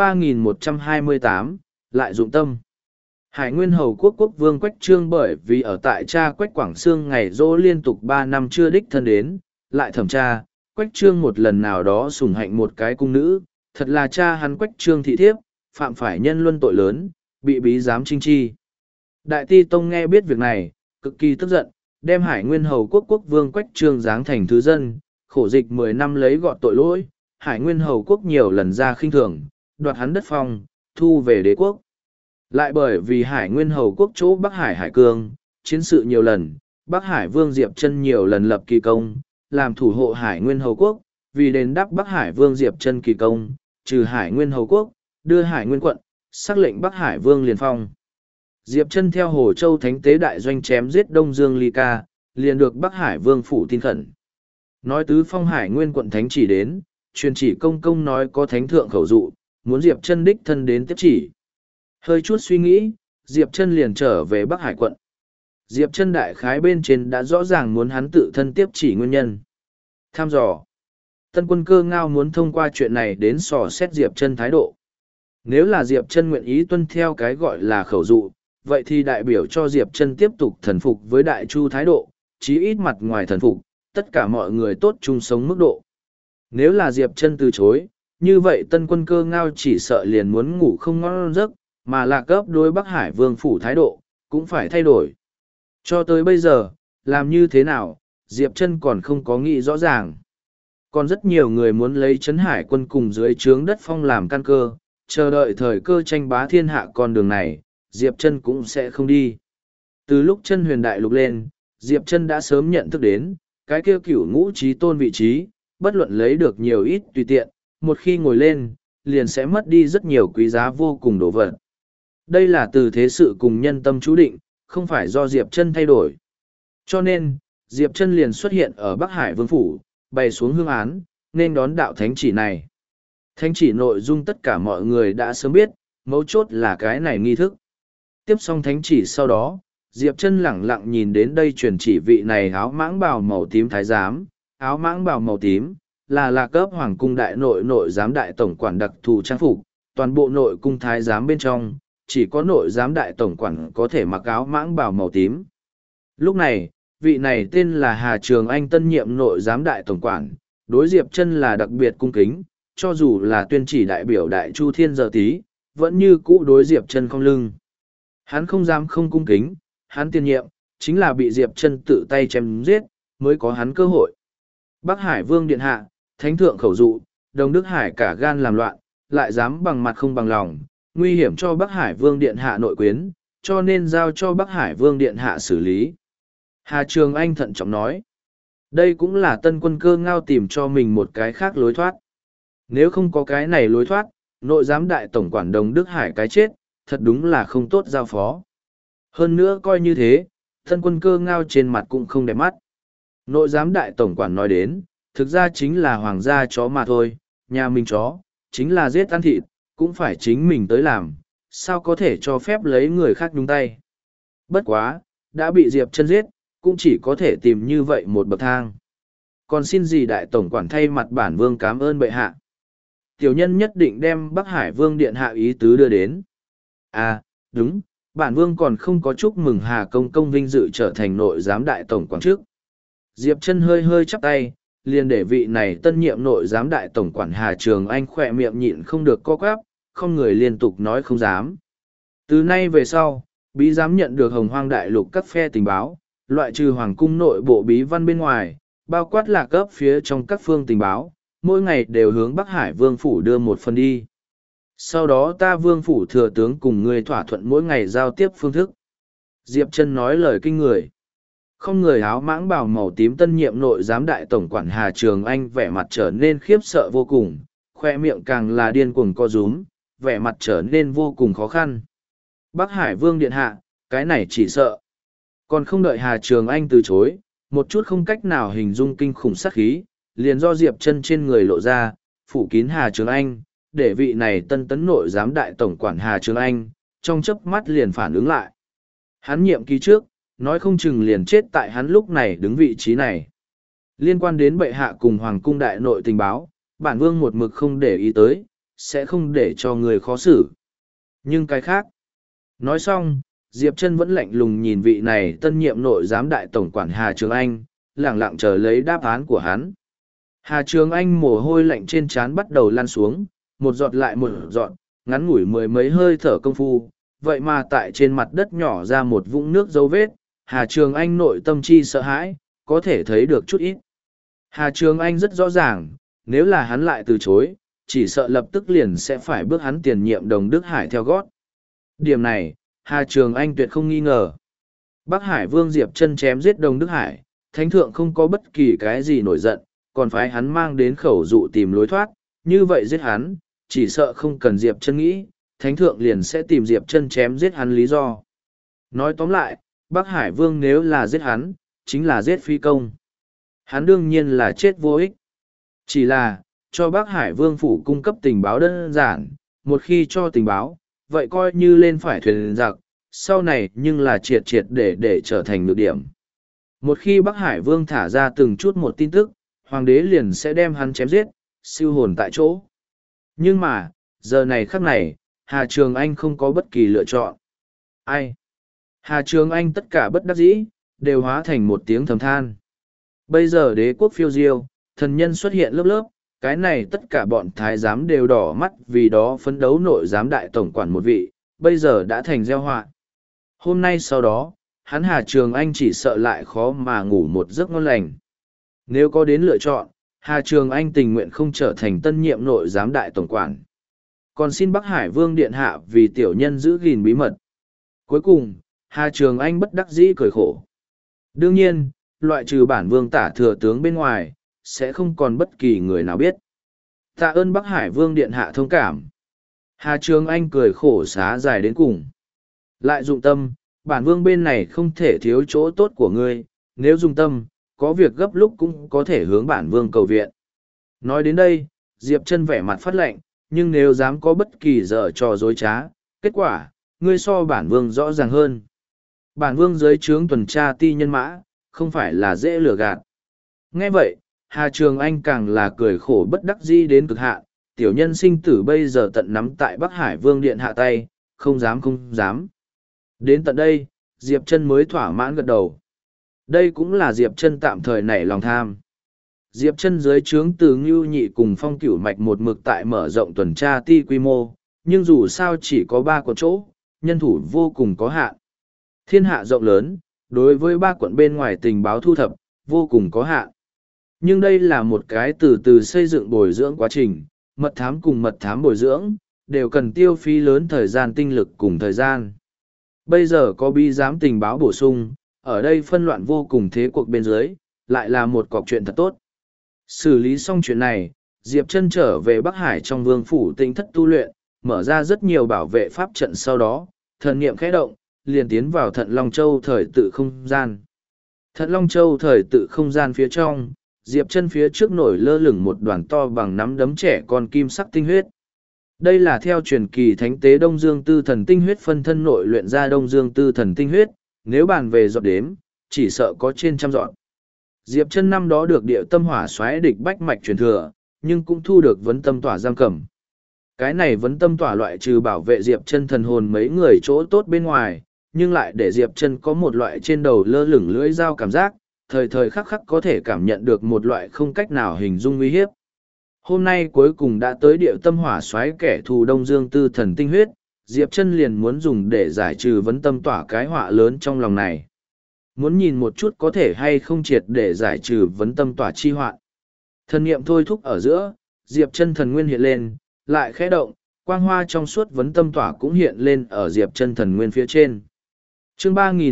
3128, lại dụng tâm. Hải Nguyên Hầu quốc quốc vương Quách Trương bởi vì ở tại cha Quách Quảng Sương ngày dỗ liên tục 3 năm chưa đích thân đến, lại thẩm tra, Quách Trương một lần nào đó sủng hạnh một cái cung nữ, thật là cha hắn Quách Trương thị thiếp, phạm phải nhân luân tội lớn, bị bí giám trinh chi. Đại Ti Tông nghe biết việc này, cực kỳ tức giận, đem Hải Nguyên Hầu quốc quốc vương Quách Trương giáng thành thứ dân, khổ dịch 10 năm lấy gọt tội lỗi, Hải Nguyên Hầu quốc nhiều lần ra khinh thường, đoạt hắn đất phong, thu về đế quốc. Lại bởi vì Hải Nguyên Hầu quốc chỗ Bắc Hải Hải Cương, chiến sự nhiều lần, Bắc Hải Vương Diệp Chân nhiều lần lập kỳ công, làm thủ hộ Hải Nguyên Hầu quốc, vì đền đáp Bắc Hải Vương Diệp Chân kỳ công, trừ Hải Nguyên Hầu quốc, đưa Hải Nguyên quận, sắc lệnh Bắc Hải Vương liền phong. Diệp Chân theo Hồ Châu Thánh tế đại doanh chém giết Đông Dương Ly Ca, liền được Bắc Hải Vương phủ tin khẩn. Nói tứ phong Hải Nguyên quận thánh chỉ đến, truyền chỉ công công nói có thánh thượng khẩu dụ, muốn Diệp Chân đích thân đến tiếp chỉ. Hơi chút suy nghĩ, Diệp Chân liền trở về Bắc Hải quận. Diệp Chân đại khái bên trên đã rõ ràng muốn hắn tự thân tiếp chỉ nguyên nhân. Tham dò. Tân quân Cơ Ngao muốn thông qua chuyện này đến dò xét Diệp Chân thái độ. Nếu là Diệp Chân nguyện ý tuân theo cái gọi là khẩu dụ, vậy thì đại biểu cho Diệp Chân tiếp tục thần phục với Đại Chu thái độ, chí ít mặt ngoài thần phục, tất cả mọi người tốt chung sống mức độ. Nếu là Diệp Chân từ chối, như vậy Tân quân Cơ Ngao chỉ sợ liền muốn ngủ không ngon giấc, mà Lạc Ấp đối Bắc Hải Vương phủ thái độ, cũng phải thay đổi. Cho tới bây giờ, làm như thế nào, Diệp Chân còn không có nghĩ rõ ràng. Còn rất nhiều người muốn lấy Trấn Hải quân cùng dưới trướng đất phong làm căn cơ, chờ đợi thời cơ tranh bá thiên hạ con đường này, Diệp Chân cũng sẽ không đi. Từ lúc Chân Huyền Đại Lục lên, Diệp Chân đã sớm nhận thức đến, cái kia Cửu Ngũ Chí Tôn vị trí, bất luận lấy được nhiều ít tùy tiện, một khi ngồi lên, liền sẽ mất đi rất nhiều quý giá vô cùng đồ vật. Đây là từ thế sự cùng nhân tâm chú định, không phải do Diệp Chân thay đổi. Cho nên, Diệp Chân liền xuất hiện ở Bắc Hải Vương phủ, bày xuống hương án, nên đón đạo thánh chỉ này. Thánh chỉ nội dung tất cả mọi người đã sớm biết, mấu chốt là cái này nghi thức. Tiếp xong thánh chỉ sau đó, Diệp Chân lẳng lặng nhìn đến đây truyền chỉ vị này áo mãng bào màu tím thái giám, áo mãng bào màu tím, là Lạc Ấp hoàng cung đại nội nội giám đại tổng quản đặc thù trang phục, toàn bộ nội cung thái giám bên trong, chỉ có nội giám đại tổng quản có thể mặc áo mãng bào màu tím. Lúc này, vị này tên là Hà Trường Anh tân nhiệm nội giám đại tổng quản, đối Diệp Chân là đặc biệt cung kính, cho dù là tuyên chỉ đại biểu đại chu thiên giờ tí, vẫn như cũ đối Diệp Chân không lưng. Hắn không dám không cung kính, hắn tiền nhiệm, chính là bị Diệp Chân tự tay chém giết, mới có hắn cơ hội. Bắc Hải Vương Điện Hạ, Thánh Thượng khẩu dụ, Đồng Đức Hải cả gan làm loạn, lại dám bằng mặt không bằng lòng, nguy hiểm cho Bắc Hải Vương Điện Hạ nội quyến, cho nên giao cho Bắc Hải Vương Điện Hạ xử lý. Hà Trường Anh thận trọng nói, đây cũng là Tân Quân Cơ Ngao tìm cho mình một cái khác lối thoát. Nếu không có cái này lối thoát, nội giám đại tổng quản Đồng Đức Hải cái chết, thật đúng là không tốt giao phó. Hơn nữa coi như thế, Tân Quân Cơ Ngao trên mặt cũng không đẹp mắt. Nội giám đại tổng quản nói đến, thực ra chính là hoàng gia chó mà thôi, nhà mình chó, chính là giết ăn thịt, cũng phải chính mình tới làm, sao có thể cho phép lấy người khác nhúng tay. Bất quá, đã bị Diệp Chân giết, cũng chỉ có thể tìm như vậy một bậc thang. Còn xin gì đại tổng quản thay mặt bản vương cảm ơn bệ hạ. Tiểu nhân nhất định đem Bắc Hải Vương Điện Hạ ý tứ đưa đến. À, đúng, bản vương còn không có chúc mừng Hà Công Công vinh dự trở thành nội giám đại tổng quản trước. Diệp Chân hơi hơi chắp tay, liền để vị này tân nhiệm nội giám đại tổng quản Hà Trường Anh khỏe miệng nhịn không được co quắp, không người liên tục nói không dám. Từ nay về sau, bí giám nhận được Hồng Hoang đại lục các phe tình báo, loại trừ hoàng cung nội bộ bí văn bên ngoài, bao quát Lạc Ấp phía trong các phương tình báo, mỗi ngày đều hướng Bắc Hải Vương phủ đưa một phần đi. Sau đó ta Vương phủ thừa tướng cùng ngươi thỏa thuận mỗi ngày giao tiếp phương thức. Diệp Chân nói lời kinh người. Không người áo mãng bào màu tím tân nhiệm nội giám đại tổng quản Hà Trường Anh vẻ mặt trở nên khiếp sợ vô cùng, khoe miệng càng là điên cuồng co rúm, vẻ mặt trở nên vô cùng khó khăn. Bắc Hải Vương Điện Hạ, cái này chỉ sợ. Còn không đợi Hà Trường Anh từ chối, một chút không cách nào hình dung kinh khủng sát khí, liền do Diệp Chân trên người lộ ra, phủ kín Hà Trường Anh, để vị này tân tấn nội giám đại tổng quản Hà Trường Anh, trong chớp mắt liền phản ứng lại. Hắn nhiệm kỳ trước, nói không chừng liền chết tại hắn lúc này đứng vị trí này. Liên quan đến bệ hạ cùng hoàng cung đại nội tình báo, bản vương một mực không để ý tới, sẽ không để cho người khó xử. Nhưng cái khác. Nói xong, Diệp Chân vẫn lạnh lùng nhìn vị này tân nhiệm nội giám đại tổng quản Hà Trường Anh, lẳng lặng chờ lấy đáp án của hắn. Hà Trường Anh mồ hôi lạnh trên trán bắt đầu lan xuống, một giọt lại một giọt, ngắn ngủi mười mấy hơi thở công phu, vậy mà tại trên mặt đất nhỏ ra một vũng nước dấu vết, Hà Trường Anh nội tâm chi sợ hãi, có thể thấy được chút ít. Hà Trường Anh rất rõ ràng, nếu là hắn lại từ chối, chỉ sợ lập tức liền sẽ phải bước hắn tiền nhiệm Đồng Đức Hải theo gót. Điểm này, Hà Trường Anh tuyệt không nghi ngờ. Bắc Hải Vương Diệp Chân chém giết Đồng Đức Hải, Thánh Thượng không có bất kỳ cái gì nổi giận, còn phải hắn mang đến khẩu dụ tìm lối thoát, như vậy giết hắn, chỉ sợ không cần Diệp Chân nghĩ, Thánh Thượng liền sẽ tìm Diệp Chân chém giết hắn lý do. Nói tóm lại, Bắc Hải Vương nếu là giết hắn, chính là giết phi công. Hắn đương nhiên là chết vô ích. Chỉ là, cho Bắc Hải Vương phủ cung cấp tình báo đơn giản, một khi cho tình báo, vậy coi như lên phải thuyền giặc, sau này nhưng là triệt triệt để trở thành nhược điểm. Một khi Bắc Hải Vương thả ra từng chút một tin tức, hoàng đế liền sẽ đem hắn chém giết, siêu hồn tại chỗ. Nhưng mà, giờ này khắc này, Hà Trường Anh không có bất kỳ lựa chọn. Ai? Hà Trường Anh tất cả bất đắc dĩ, đều hóa thành một tiếng thầm than. Bây giờ đế quốc phiêu diêu, thần nhân xuất hiện lớp lớp, cái này tất cả bọn thái giám đều đỏ mắt vì đó phấn đấu nội giám đại tổng quản một vị, bây giờ đã thành gieo họa. Hôm nay sau đó, hắn Hà Trường Anh chỉ sợ lại khó mà ngủ một giấc ngon lành. Nếu có đến lựa chọn, Hà Trường Anh tình nguyện không trở thành tân nhiệm nội giám đại tổng quản. Còn xin Bắc Hải Vương Điện Hạ vì tiểu nhân giữ gìn bí mật. Cuối cùng, Hà Trường Anh bất đắc dĩ cười khổ. Đương nhiên, loại trừ bản vương tả thừa tướng bên ngoài, sẽ không còn bất kỳ người nào biết. Tạ ơn Bắc Hải Vương Điện Hạ thông cảm. Hà Trường Anh cười khổ xá dài đến cùng. Lại dụng tâm, bản vương bên này không thể thiếu chỗ tốt của ngươi, nếu dụng tâm, có việc gấp lúc cũng có thể hướng bản vương cầu viện. Nói đến đây, Diệp Chân vẻ mặt phát lạnh, nhưng nếu dám có bất kỳ dở trò dối trá, kết quả, ngươi so bản vương rõ ràng hơn. Bản vương dưới trướng tuần tra ti nhân mã, không phải là dễ lừa gạt. Nghe vậy, Hà Trường Anh càng là cười khổ bất đắc dĩ đến cực hạn, tiểu nhân sinh tử bây giờ tận nắm tại Bắc Hải Vương Điện hạ tay, không dám không dám. Đến tận đây, Diệp Chân mới thỏa mãn gật đầu. Đây cũng là Diệp Chân tạm thời nảy lòng tham. Diệp Chân dưới trướng từ Ngưu Nhị cùng Phong Cửu Mạch một mực tại mở rộng tuần tra ti quy mô, nhưng dù sao chỉ có 3 quận chỗ, nhân thủ vô cùng có hạn. Thiên hạ rộng lớn, đối với 3 quận bên ngoài tình báo thu thập, vô cùng có hạn. Nhưng đây là một cái từ từ xây dựng bồi dưỡng quá trình, mật thám cùng mật thám bồi dưỡng, đều cần tiêu phí lớn thời gian tinh lực cùng thời gian. Bây giờ có bi giám tình báo bổ sung, ở đây phân loạn vô cùng thế cuộc bên dưới, lại là một cọc chuyện thật tốt. Xử lý xong chuyện này, Diệp Chân trở về Bắc Hải trong vương phủ tinh thất tu luyện, mở ra rất nhiều bảo vệ pháp trận sau đó, thần niệm khẽ động, liền tiến vào Thận Long Châu thời tự không gian. Thận Long Châu thời tự không gian phía trong, Diệp Chân phía trước nổi lơ lửng một đoàn to bằng nắm đấm trẻ con kim sắc tinh huyết. Đây là theo truyền kỳ thánh tế Đông Dương Tư Thần tinh huyết phân thân nội luyện ra Đông Dương Tư Thần tinh huyết, nếu bàn về giọt đếm, chỉ sợ có trên 100 giọt. Diệp Chân năm đó được Địa Tâm Hỏa Xoáy địch bách mạch truyền thừa, nhưng cũng thu được Vấn Tâm Tỏa giam cầm. Cái này Vấn Tâm Tỏa loại trừ bảo vệ Diệp Chân thần hồn mấy người chỗ tốt bên ngoài, nhưng lại để Diệp Chân có một loại trên đầu lơ lửng lưỡi dao cảm giác, thời thời khắc khắc có thể cảm nhận được một loại không cách nào hình dung uy hiếp. Hôm nay cuối cùng đã tới Địa Tâm Hỏa Xoáy kẻ thù Đông Dương Tư Thần tinh huyết, Diệp Chân liền muốn dùng để giải trừ Vấn Tâm Tỏa cái họa lớn trong lòng này. Muốn nhìn một chút có thể hay không triệt để giải trừ Vấn Tâm Tỏa chi hoạn. Thần niệm thôi thúc ở giữa, Diệp Chân thần nguyên hiện lên, lại khẽ động, quang hoa trong suốt Vấn Tâm Tỏa cũng hiện lên ở Diệp Chân thần nguyên phía trên. Chương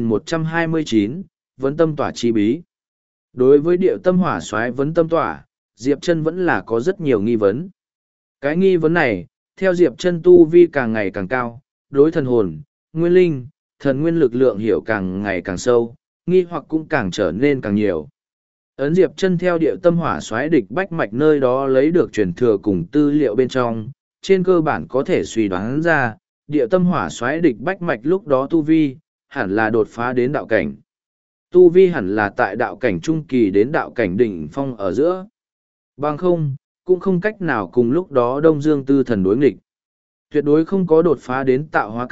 3129, Vấn Tâm Tỏa chi bí. Đối với Địa Tâm Hỏa Xoáy Vấn Tâm Tỏa, Diệp Chân vẫn là có rất nhiều nghi vấn. Cái nghi vấn này, theo Diệp Chân tu vi càng ngày càng cao, đối thần hồn, nguyên linh, thần nguyên lực lượng hiểu càng ngày càng sâu, nghi hoặc cũng càng trở nên càng nhiều. Ấn Diệp Chân theo Địa Tâm Hỏa Xoáy địch bách mạch nơi đó lấy được truyền thừa cùng tư liệu bên trong, trên cơ bản có thể suy đoán ra, Địa Tâm Hỏa Xoáy địch bách mạch lúc đó tu vi, hẳn là đột phá đến đạo cảnh. Tu vi hẳn là tại đạo cảnh trung kỳ đến đạo cảnh đỉnh phong ở giữa. Bằng không, cũng không cách nào cùng lúc đó Đông Dương Tư Thần đối nghịch. Tuyệt đối không có đột phá đến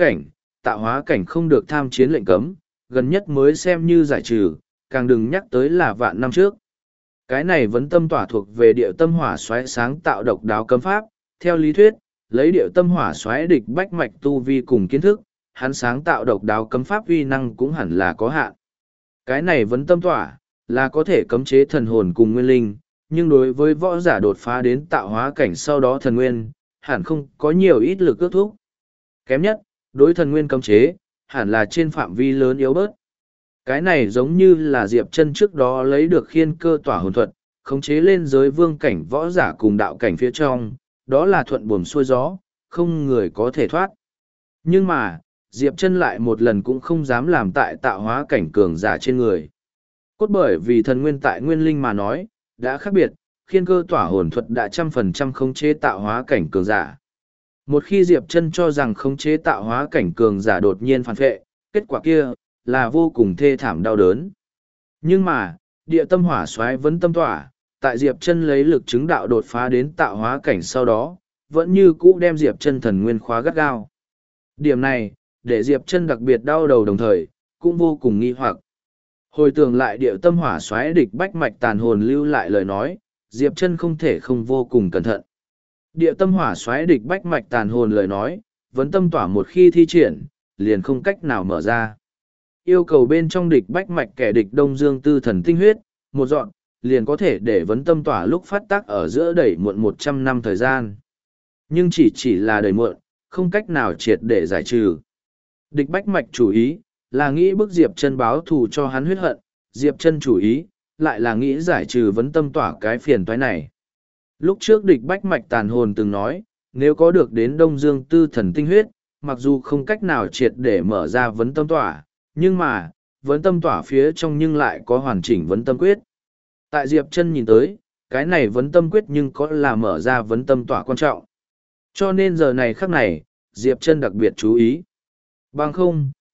tạo hóa cảnh không được tham chiến lệnh cấm, gần nhất mới xem như giải trừ, càng đừng nhắc tới là vạn năm trước. Cái này Vấn Tâm Tỏa thuộc về Địa Tâm Hỏa Xoáy sáng tạo độc đáo cấm pháp, theo lý thuyết, lấy Địa Tâm Hỏa Xoáy địch bách mạch tu vi cùng kiến thức, hắn sáng tạo độc đáo cấm pháp uy năng cũng hẳn là có hạn. Cái này Vấn Tâm Tỏa là có thể cấm chế thần hồn cùng nguyên linh, nhưng đối với võ giả đột phá đến tạo hóa cảnh sau đó thần nguyên, hẳn không có nhiều ít lực ước thúc. Kém nhất, đối thần nguyên cấm chế, hẳn là trên phạm vi lớn yếu bớt. Cái này giống như là Diệp Chân trước đó lấy được Khiên Cơ Tỏa hồn thuật, khống chế lên giới vương cảnh võ giả cùng đạo cảnh phía trong, đó là thuận buồm xuôi gió, không người có thể thoát. Nhưng mà, Diệp Chân lại một lần cũng không dám làm tại tạo hóa cảnh cường giả trên người. Cốt bởi vì thần nguyên tại nguyên linh mà nói, đã khác biệt, Khiên Cơ Tỏa hồn thuật đã 100% khống chế tạo hóa cảnh cường giả. Một khi Diệp Chân cho rằng khống chế tạo hóa cảnh cường giả đột nhiên phản vệ, kết quả kia là vô cùng thê thảm đau đớn. Nhưng mà, Địa Tâm Hỏa Xoáy Vấn Tâm Tỏa, tại Diệp Chân lấy lực chứng đạo đột phá đến tạo hóa cảnh sau đó, vẫn như cũ đem Diệp Chân thần nguyên khóa gắt gao. Điểm này, để Diệp Chân đặc biệt đau đầu đồng thời, cũng vô cùng nghi hoặc. Hồi tưởng lại Địa Tâm Hỏa Xoáy địch bách mạch tàn hồn lưu lại lời nói, Diệp Chân không thể không vô cùng cẩn thận. Địa Tâm Hỏa Xoáy địch bách mạch tàn hồn lời nói, Vấn Tâm Tỏa một khi thi triển, liền không cách nào mở ra. Yêu cầu bên trong địch bách mạch kẻ địch Đông Dương Tư Thần tinh huyết, một dọn, liền có thể để Vấn Tâm Tỏa lúc phát tác ở giữa đẩy muộn 100 năm thời gian. Nhưng chỉ là đẩy muộn, không cách nào triệt để giải trừ. Địch bách mạch chủ ý, là nghĩ bức Diệp Chân báo thù cho hắn huyết hận, Diệp Chân chủ ý, lại là nghĩ giải trừ Vấn Tâm Tỏa cái phiền toái này. Lúc trước địch bách mạch tàn hồn từng nói, nếu có được đến Đông Dương Tư Thần tinh huyết, mặc dù không cách nào triệt để mở ra Vấn Tâm Tỏa, nhưng mà, Vấn Tâm Tỏa phía trong nhưng lại có hoàn chỉnh Vấn Tâm Quyết. Tại Diệp Chân nhìn tới, cái này Vấn Tâm Quyết nhưng có là mở ra Vấn Tâm Tỏa quan trọng. Cho nên giờ này khắc này, Diệp Chân đặc biệt chú ý. Bằng không,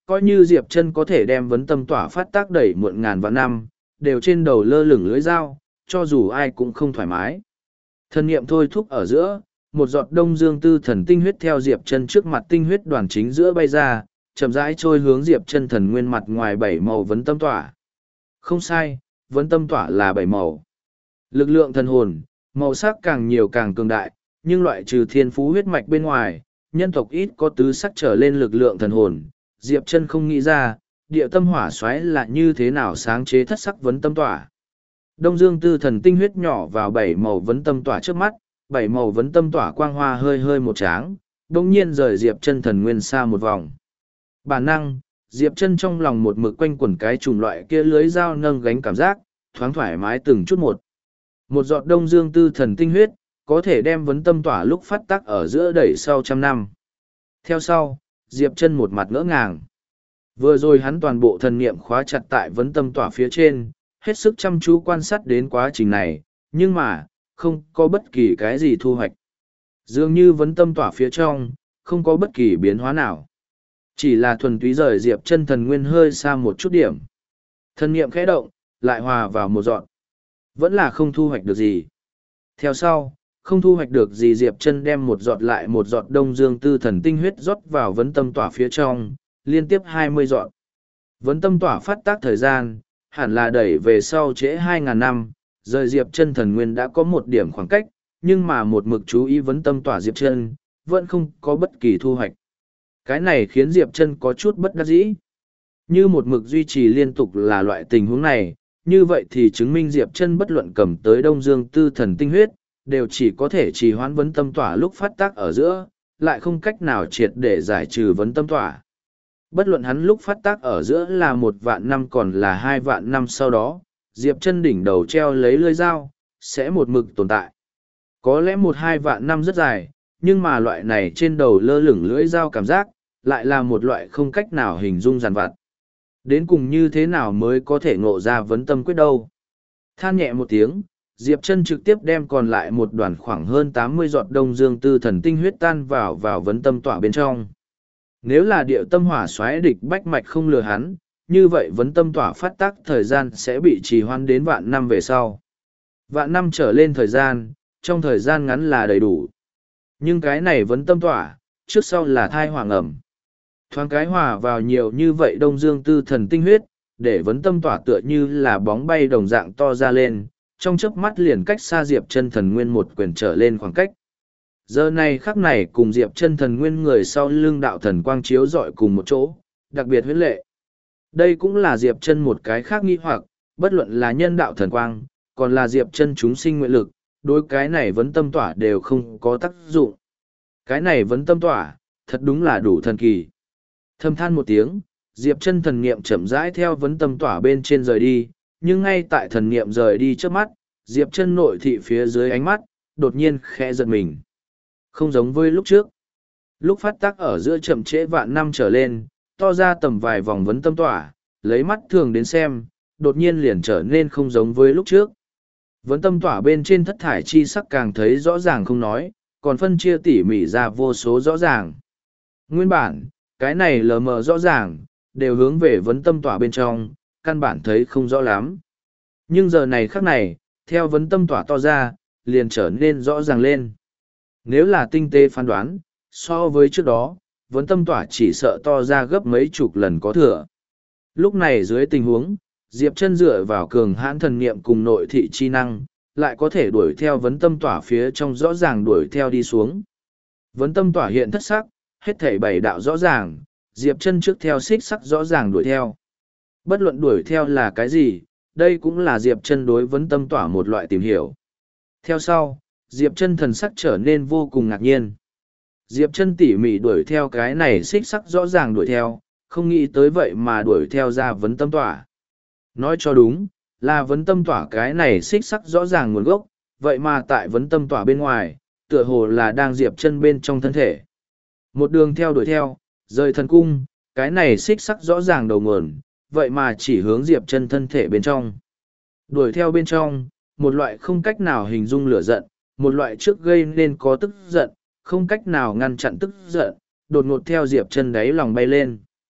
Coi như Diệp Chân có thể đem vấn tâm tỏa phát tác đẩy muộn ngàn vạn năm, đều trên đầu lơ lửng lưỡi dao, cho dù ai cũng không thoải mái. Thần niệm thôi thúc ở giữa, một giọt đông dương tư thần tinh huyết theo Diệp Chân trước mặt tinh huyết đoàn chính giữa bay ra, chậm rãi trôi hướng Diệp Chân thần nguyên mặt ngoài bảy màu vấn tâm tỏa. Không sai, vấn tâm tỏa là bảy màu. Lực lượng thần hồn, màu sắc càng nhiều càng cường đại, nhưng loại trừ thiên phú huyết mạch bên ngoài, nhân tộc ít có tứ sắc trở lên lực lượng thần hồn. Diệp Chân không nghĩ ra, địa tâm hỏa xoáy là như thế nào sáng chế thất sắc vấn tâm tỏa. Đông dương tư thần tinh huyết nhỏ vào bảy màu vấn tâm tỏa trước mắt, bảy màu vấn tâm tỏa quang hoa hơi hơi một tráng, đồng nhiên rời Diệp Chân thần nguyên xa một vòng. Bản năng, Diệp Chân trong lòng một mực quanh quẩn cái chủng loại kia lưới dao nâng gánh cảm giác, thoáng thoải mái từng chút một. Một giọt đông dương tư thần tinh huyết, có thể đem vấn tâm tỏa lúc phát tác ở giữa đẩy sau trăm năm. Theo sau, Diệp Chân một mặt ngỡ ngàng. Vừa rồi hắn toàn bộ thần niệm khóa chặt tại vấn tâm tỏa phía trên, hết sức chăm chú quan sát đến quá trình này, nhưng mà, không có bất kỳ cái gì thu hoạch. Dường như vấn tâm tỏa phía trong, không có bất kỳ biến hóa nào. Chỉ là thuần túy rời Diệp Chân thần nguyên hơi xa một chút điểm. Thần niệm khẽ động, lại hòa vào một giọt. Vẫn là không thu hoạch được gì. Theo sau, không thu hoạch được gì Diệp Chân đem một giọt lại một giọt đông dương tư thần tinh huyết rót vào vấn tâm tỏa phía trong, liên tiếp 20 giọt. Vấn tâm tỏa phát tác thời gian, hẳn là đẩy về sau trễ 2.000 năm, rời Diệp Chân thần nguyên đã có một điểm khoảng cách, nhưng mà một mực chú ý vấn tâm tỏa Diệp Chân, vẫn không có bất kỳ thu hoạch. Cái này khiến Diệp Chân có chút bất đắc dĩ. Như một mực duy trì liên tục là loại tình huống này, như vậy thì chứng minh Diệp Chân bất luận cầm tới đông dương tư thần tinh huyết, đều chỉ có thể trì hoãn vấn tâm tỏa lúc phát tác ở giữa, lại không cách nào triệt để giải trừ vấn tâm tỏa. Bất luận hắn lúc phát tác ở giữa là 1.000.000 năm còn là 2.000.000 năm sau đó, Diệp Chân đỉnh đầu treo lấy lưỡi dao, sẽ một mực tồn tại. Có lẽ 1-2 vạn năm rất dài, nhưng mà loại này trên đầu lơ lửng lưỡi dao cảm giác, lại là một loại không cách nào hình dung dằn vặt. Đến cùng như thế nào mới có thể ngộ ra vấn tâm quyết đâu. Than nhẹ một tiếng, Diệp Chân trực tiếp đem còn lại một đoàn khoảng hơn 80 giọt đông dương tư thần tinh huyết tan vào vấn tâm tỏa bên trong. Nếu là địa tâm hỏa xoáy địch bách mạch không lừa hắn, như vậy vấn tâm tỏa phát tác thời gian sẽ bị trì hoãn đến vạn năm về sau. Vạn năm trở lên thời gian, trong thời gian ngắn là đầy đủ. Nhưng cái này vấn tâm tỏa, trước sau là thai hoàng ẩm. Thoáng cái hòa vào nhiều như vậy đông dương tư thần tinh huyết, để vấn tâm tỏa tựa như là bóng bay đồng dạng to ra lên, trong chớp mắt liền cách xa Diệp Chân thần nguyên một quyền trở lên khoảng cách. Giờ này khắc này cùng Diệp Chân thần nguyên người sau lưng đạo thần quang chiếu rọi cùng một chỗ, đặc biệt huyết lệ. Đây cũng là Diệp Chân một cái khác nghi hoặc, bất luận là nhân đạo thần quang, còn là Diệp Chân chúng sinh nguyện lực, đối cái này vấn tâm tỏa đều không có tác dụng. Cái này vấn tâm tỏa, thật đúng là đủ thần kỳ. Thầm than một tiếng, Diệp Chân thần niệm chậm rãi theo vấn tâm tỏa bên trên rời đi, nhưng ngay tại thần niệm rời đi trước mắt, Diệp Chân nội thị phía dưới ánh mắt, đột nhiên khẽ giật mình. Không giống với lúc trước. Lúc phát tác ở giữa chậm trễ vạn năm trở lên, to ra tầm vài vòng vấn tâm tỏa, lấy mắt thường đến xem, đột nhiên liền trở nên không giống với lúc trước. Vấn tâm tỏa bên trên thất thải chi sắc càng thấy rõ ràng không nói, còn phân chia tỉ mỉ ra vô số rõ ràng. Nguyên bản, cái này lờ mờ rõ ràng, đều hướng về vấn tâm tỏa bên trong, căn bản thấy không rõ lắm. Nhưng giờ này khắc này, theo vấn tâm tỏa to ra, liền trở nên rõ ràng lên. Nếu là tinh tế phán đoán, so với trước đó, vấn tâm tỏa chỉ sợ to ra gấp mấy chục lần có thừa. Lúc này dưới tình huống, Diệp Chân dựa vào cường hãn thần niệm cùng nội thị chi năng, lại có thể đuổi theo vấn tâm tỏa phía trong rõ ràng đuổi theo đi xuống. Vấn tâm tỏa hiện thất sắc, hết thảy bảy đạo rõ ràng, Diệp Chân trước theo xích sắc rõ ràng đuổi theo. Bất luận đuổi theo là cái gì, đây cũng là Diệp Chân đối vấn tâm tỏa một loại tìm hiểu. Theo sau, Diệp Chân thần sắc trở nên vô cùng ngạc nhiên. Diệp Chân tỉ mỉ đuổi theo cái này xích sắc rõ ràng đuổi theo, không nghĩ tới vậy mà đuổi theo ra vấn tâm tỏa. Nói cho đúng, là vấn tâm tỏa cái này xích sắc rõ ràng nguồn gốc, vậy mà tại vấn tâm tỏa bên ngoài, tựa hồ là đang Diệp Chân bên trong thân thể. Một đường theo đuổi theo, rời thần cung, cái này xích sắc rõ ràng đầu nguồn, vậy mà chỉ hướng Diệp Chân thân thể bên trong. Đuổi theo bên trong, một loại không cách nào hình dung lửa giận, một loại trước gây nên có tức giận, không cách nào ngăn chặn tức giận, đột ngột theo Diệp Chân đáy lòng bay lên.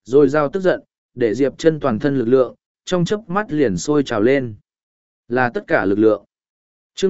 Rồi giao tức giận, để Diệp Chân toàn thân lực lượng, trong chớp mắt liền sôi trào lên. Là tất cả lực lượng. Chương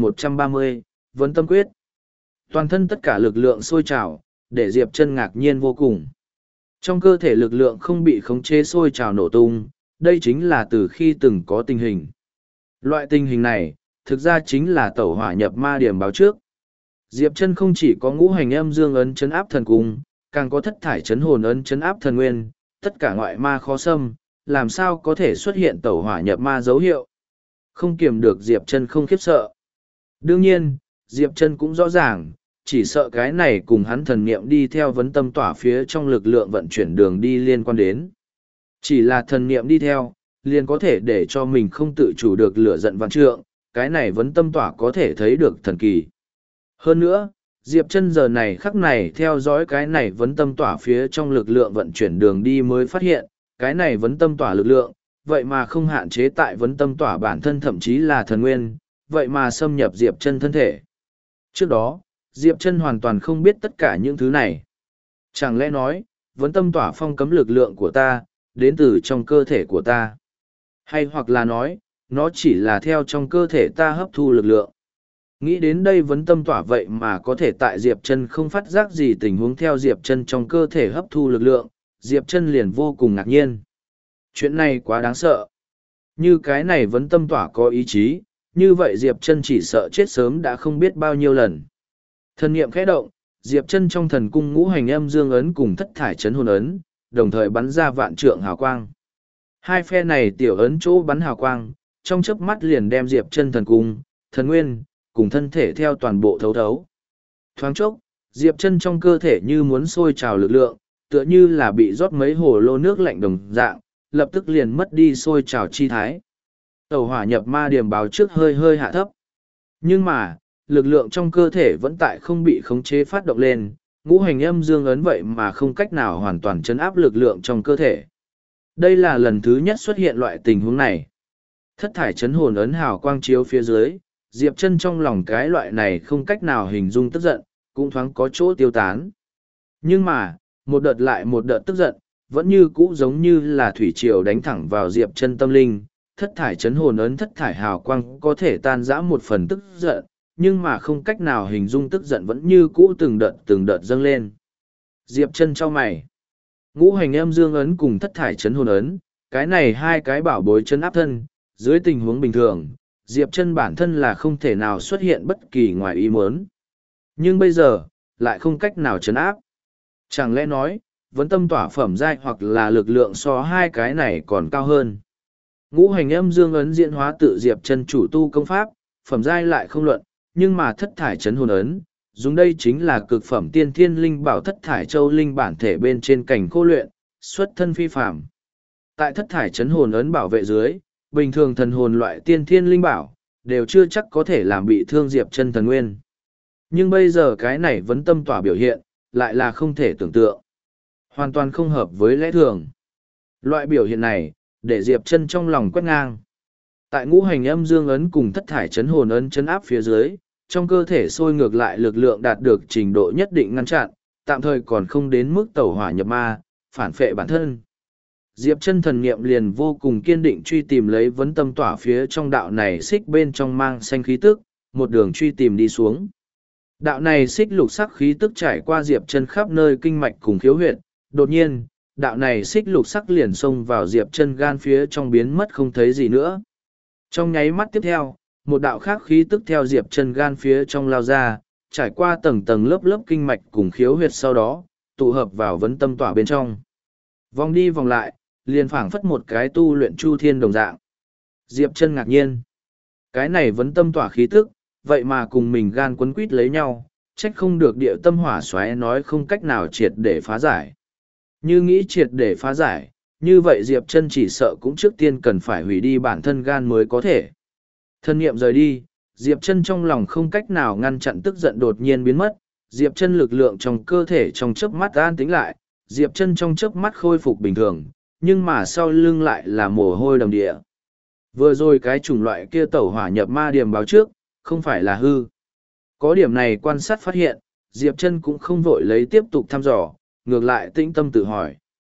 3130, Vấn Tâm Quyết. Toàn thân tất cả lực lượng sôi trào, để Diệp Chân ngạc nhiên vô cùng. Trong cơ thể lực lượng không bị khống chế sôi trào nổ tung, đây chính là từ khi từng có tình hình. Loại tình hình này, thực ra chính là tẩu hỏa nhập ma điểm báo trước. Diệp Chân không chỉ có ngũ hành âm dương ấn chấn áp thần cung, càng có thất thải chấn hồn ấn chấn áp thần nguyên, tất cả ngoại ma khó xâm, làm sao có thể xuất hiện tẩu hỏa nhập ma dấu hiệu. Không kiềm được Diệp Chân không khiếp sợ. Đương nhiên, Diệp Chân cũng rõ ràng, chỉ sợ cái này cùng hắn thần niệm đi theo vấn tâm tỏa phía trong lực lượng vận chuyển đường đi liên quan đến. Chỉ là thần niệm đi theo, liền có thể để cho mình không tự chủ được lửa giận vạn trượng, cái này vấn tâm tỏa có thể thấy được thần kỳ. Hơn nữa, Diệp Chân giờ này khắc này theo dõi cái này vấn tâm tỏa phía trong lực lượng vận chuyển đường đi mới phát hiện, cái này vấn tâm tỏa lực lượng, vậy mà không hạn chế tại vấn tâm tỏa bản thân thậm chí là thần nguyên, vậy mà xâm nhập Diệp Chân thân thể. Trước đó, Diệp Chân hoàn toàn không biết tất cả những thứ này. Chẳng lẽ nói, vấn tâm tỏa phong cấm lực lượng của ta, đến từ trong cơ thể của ta? Hay hoặc là nói, nó chỉ là theo trong cơ thể ta hấp thu lực lượng? Nghĩ đến đây vấn tâm tỏa vậy mà có thể tại Diệp Chân không phát giác gì tình huống theo Diệp Chân trong cơ thể hấp thu lực lượng, Diệp Chân liền vô cùng ngạc nhiên. Chuyện này quá đáng sợ. Như cái này vấn tâm tỏa có ý chí, như vậy Diệp Chân chỉ sợ chết sớm đã không biết bao nhiêu lần. Thần niệm khẽ động, Diệp Chân trong thần cung ngũ hành âm dương ấn cùng thất thải chấn hồn ấn, đồng thời bắn ra vạn trượng hào quang. Hai phe này tiểu ấn chỗ bắn hào quang, trong chớp mắt liền đem Diệp Chân thần cung, thần nguyên, cùng thân thể theo toàn bộ thấu thấu. Thoáng chốc, Diệp Chân trong cơ thể như muốn sôi trào lực lượng, tựa như là bị rót mấy hồ lô nước lạnh đồng dạng, lập tức liền mất đi sôi trào chi thái. Tẩu hỏa nhập ma điểm báo trước hơi hơi hạ thấp. Nhưng mà, lực lượng trong cơ thể vẫn tại không bị khống chế phát động lên, ngũ hành âm dương ấn vậy mà không cách nào hoàn toàn chấn áp lực lượng trong cơ thể. Đây là lần thứ nhất xuất hiện loại tình huống này. Thất thải chấn hồn ấn hào quang chiếu phía dưới, Diệp Chân trong lòng cái loại này không cách nào hình dung tức giận, cũng thoáng có chỗ tiêu tán. Nhưng mà, một đợt lại một đợt tức giận, vẫn như cũ giống như là thủy triều đánh thẳng vào Diệp Chân tâm linh, thất thải chấn hồn ấn thất thải hào quang có thể tan rã một phần tức giận, nhưng mà không cách nào hình dung tức giận vẫn như cũ từng đợt dâng lên. Diệp Chân chau mày. Ngũ hành âm dương ấn cùng thất thải chấn hồn ấn, cái này hai cái bảo bối chân áp thân, dưới tình huống bình thường, Diệp Chân bản thân là không thể nào xuất hiện bất kỳ ngoài ý muốn. Nhưng bây giờ, lại không cách nào trấn áp. Chẳng lẽ nói, vấn tâm tỏa phẩm giai hoặc là lực lượng so hai cái này còn cao hơn. Ngũ hành âm dương ấn diễn hóa tự Diệp Chân chủ tu công pháp, phẩm giai lại không luận, nhưng mà thất thải chấn hồn ấn, dùng đây chính là cực phẩm tiên thiên linh bảo thất thải châu linh bản thể bên trên cảnh khô luyện, xuất thân phi phàm. Tại thất thải chấn hồn ấn bảo vệ dưới, bình thường thần hồn loại tiên thiên linh bảo, đều chưa chắc có thể làm bị thương Diệp Chân thần nguyên. Nhưng bây giờ cái này vấn tâm tỏa biểu hiện, lại là không thể tưởng tượng. Hoàn toàn không hợp với lẽ thường. Loại biểu hiện này, để Diệp Chân trong lòng quét ngang. Tại ngũ hành âm dương ấn cùng thất thải chấn hồn ấn chấn áp phía dưới, trong cơ thể sôi ngược lại lực lượng đạt được trình độ nhất định ngăn chặn, tạm thời còn không đến mức tẩu hỏa nhập ma, phản phệ bản thân. Diệp Chân thần niệm liền vô cùng kiên định truy tìm lấy vấn tâm tỏa phía trong đạo này xích bên trong mang xanh khí tức, một đường truy tìm đi xuống. Đạo này xích lục sắc khí tức trải qua Diệp Chân khắp nơi kinh mạch cùng khiếu huyệt, đột nhiên, đạo này xích lục sắc liền xông vào Diệp Chân gan phía trong biến mất không thấy gì nữa. Trong nháy mắt tiếp theo, một đạo khác khí tức theo Diệp Chân gan phía trong lao ra, trải qua tầng tầng lớp lớp kinh mạch cùng khiếu huyệt sau đó, tụ hợp vào vấn tâm tỏa bên trong. Vòng đi vòng lại, liền phảng phất một cái tu luyện chu thiên đồng dạng. Diệp Chân ngạc nhiên. Cái này vấn tâm tỏa khí tức, vậy mà cùng mình gan quấn quýt lấy nhau, trách không được địa tâm hỏa xoáy nói không cách nào triệt để phá giải. Như nghĩ triệt để phá giải, như vậy Diệp Chân chỉ sợ cũng trước tiên cần phải hủy đi bản thân gan mới có thể. Thân niệm rời đi, Diệp Chân trong lòng không cách nào ngăn chặn tức giận đột nhiên biến mất, Diệp Chân lực lượng trong cơ thể trong chớp mắt an tĩnh lại, Diệp Chân trong chớp mắt khôi phục bình thường, nhưng mà sau lưng lại là mồ hôi đầm địa. Vừa rồi cái chủng loại kia tẩu hỏa nhập ma điểm báo trước, không phải là hư. Có điểm này quan sát phát hiện, Diệp Chân cũng không vội lấy tiếp tục thăm dò, ngược lại tĩnh tâm tự hỏi.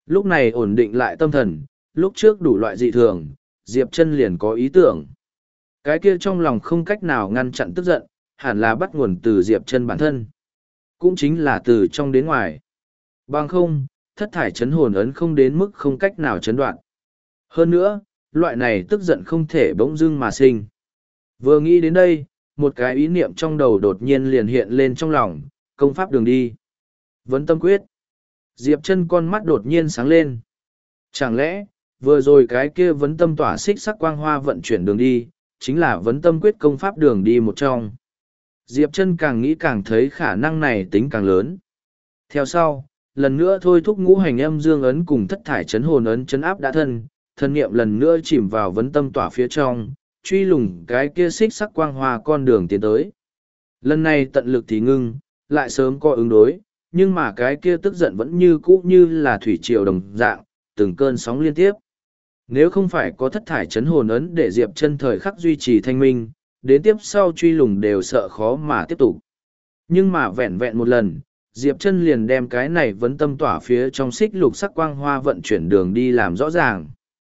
Lúc này ổn định lại tâm thần, lúc trước đủ loại dị thường, Diệp Chân liền có ý tưởng. Cái kia trong lòng không cách nào ngăn chặn tức giận, hẳn là bắt nguồn từ Diệp Chân bản thân. Cũng chính là từ trong đến ngoài. Bằng không, thất thải chấn hồn ấn không đến mức không cách nào chấn đoạn. Hơn nữa, loại này tức giận không thể bỗng dưng mà sinh. Vừa nghĩ đến đây, một cái ý niệm trong đầu đột nhiên liền hiện lên trong lòng, công pháp đường đi. Vấn tâm quyết. Diệp Chân con mắt đột nhiên sáng lên. Chẳng lẽ, vừa rồi cái kia vấn tâm tỏa xích sắc quang hoa vận chuyển đường đi, chính là vấn tâm quyết công pháp đường đi một trong. Diệp Chân càng nghĩ càng thấy khả năng này tính càng lớn. Theo sau, lần nữa thôi thúc ngũ hành âm dương ấn cùng thất thải chấn hồn ấn chấn áp đã thân niệm lần nữa chìm vào vấn tâm tỏa phía trong, truy lùng cái kia xích sắc quang hoa con đường tiến tới. Lần này tận lực thì ngưng, lại sớm có ứng đối, nhưng mà cái kia tức giận vẫn như cũ như là thủy triều đồng dạng, từng cơn sóng liên tiếp. Nếu không phải có thất thải chấn hồn ấn để Diệp Chân thời khắc duy trì thanh minh, đến tiếp sau truy lùng đều sợ khó mà tiếp tục. Nhưng mà vẹn vẹn một lần, Diệp Chân liền đem cái này vấn tâm tỏa phía trong xích lục sắc quang hoa vận chuyển đường đi làm rõ ràng.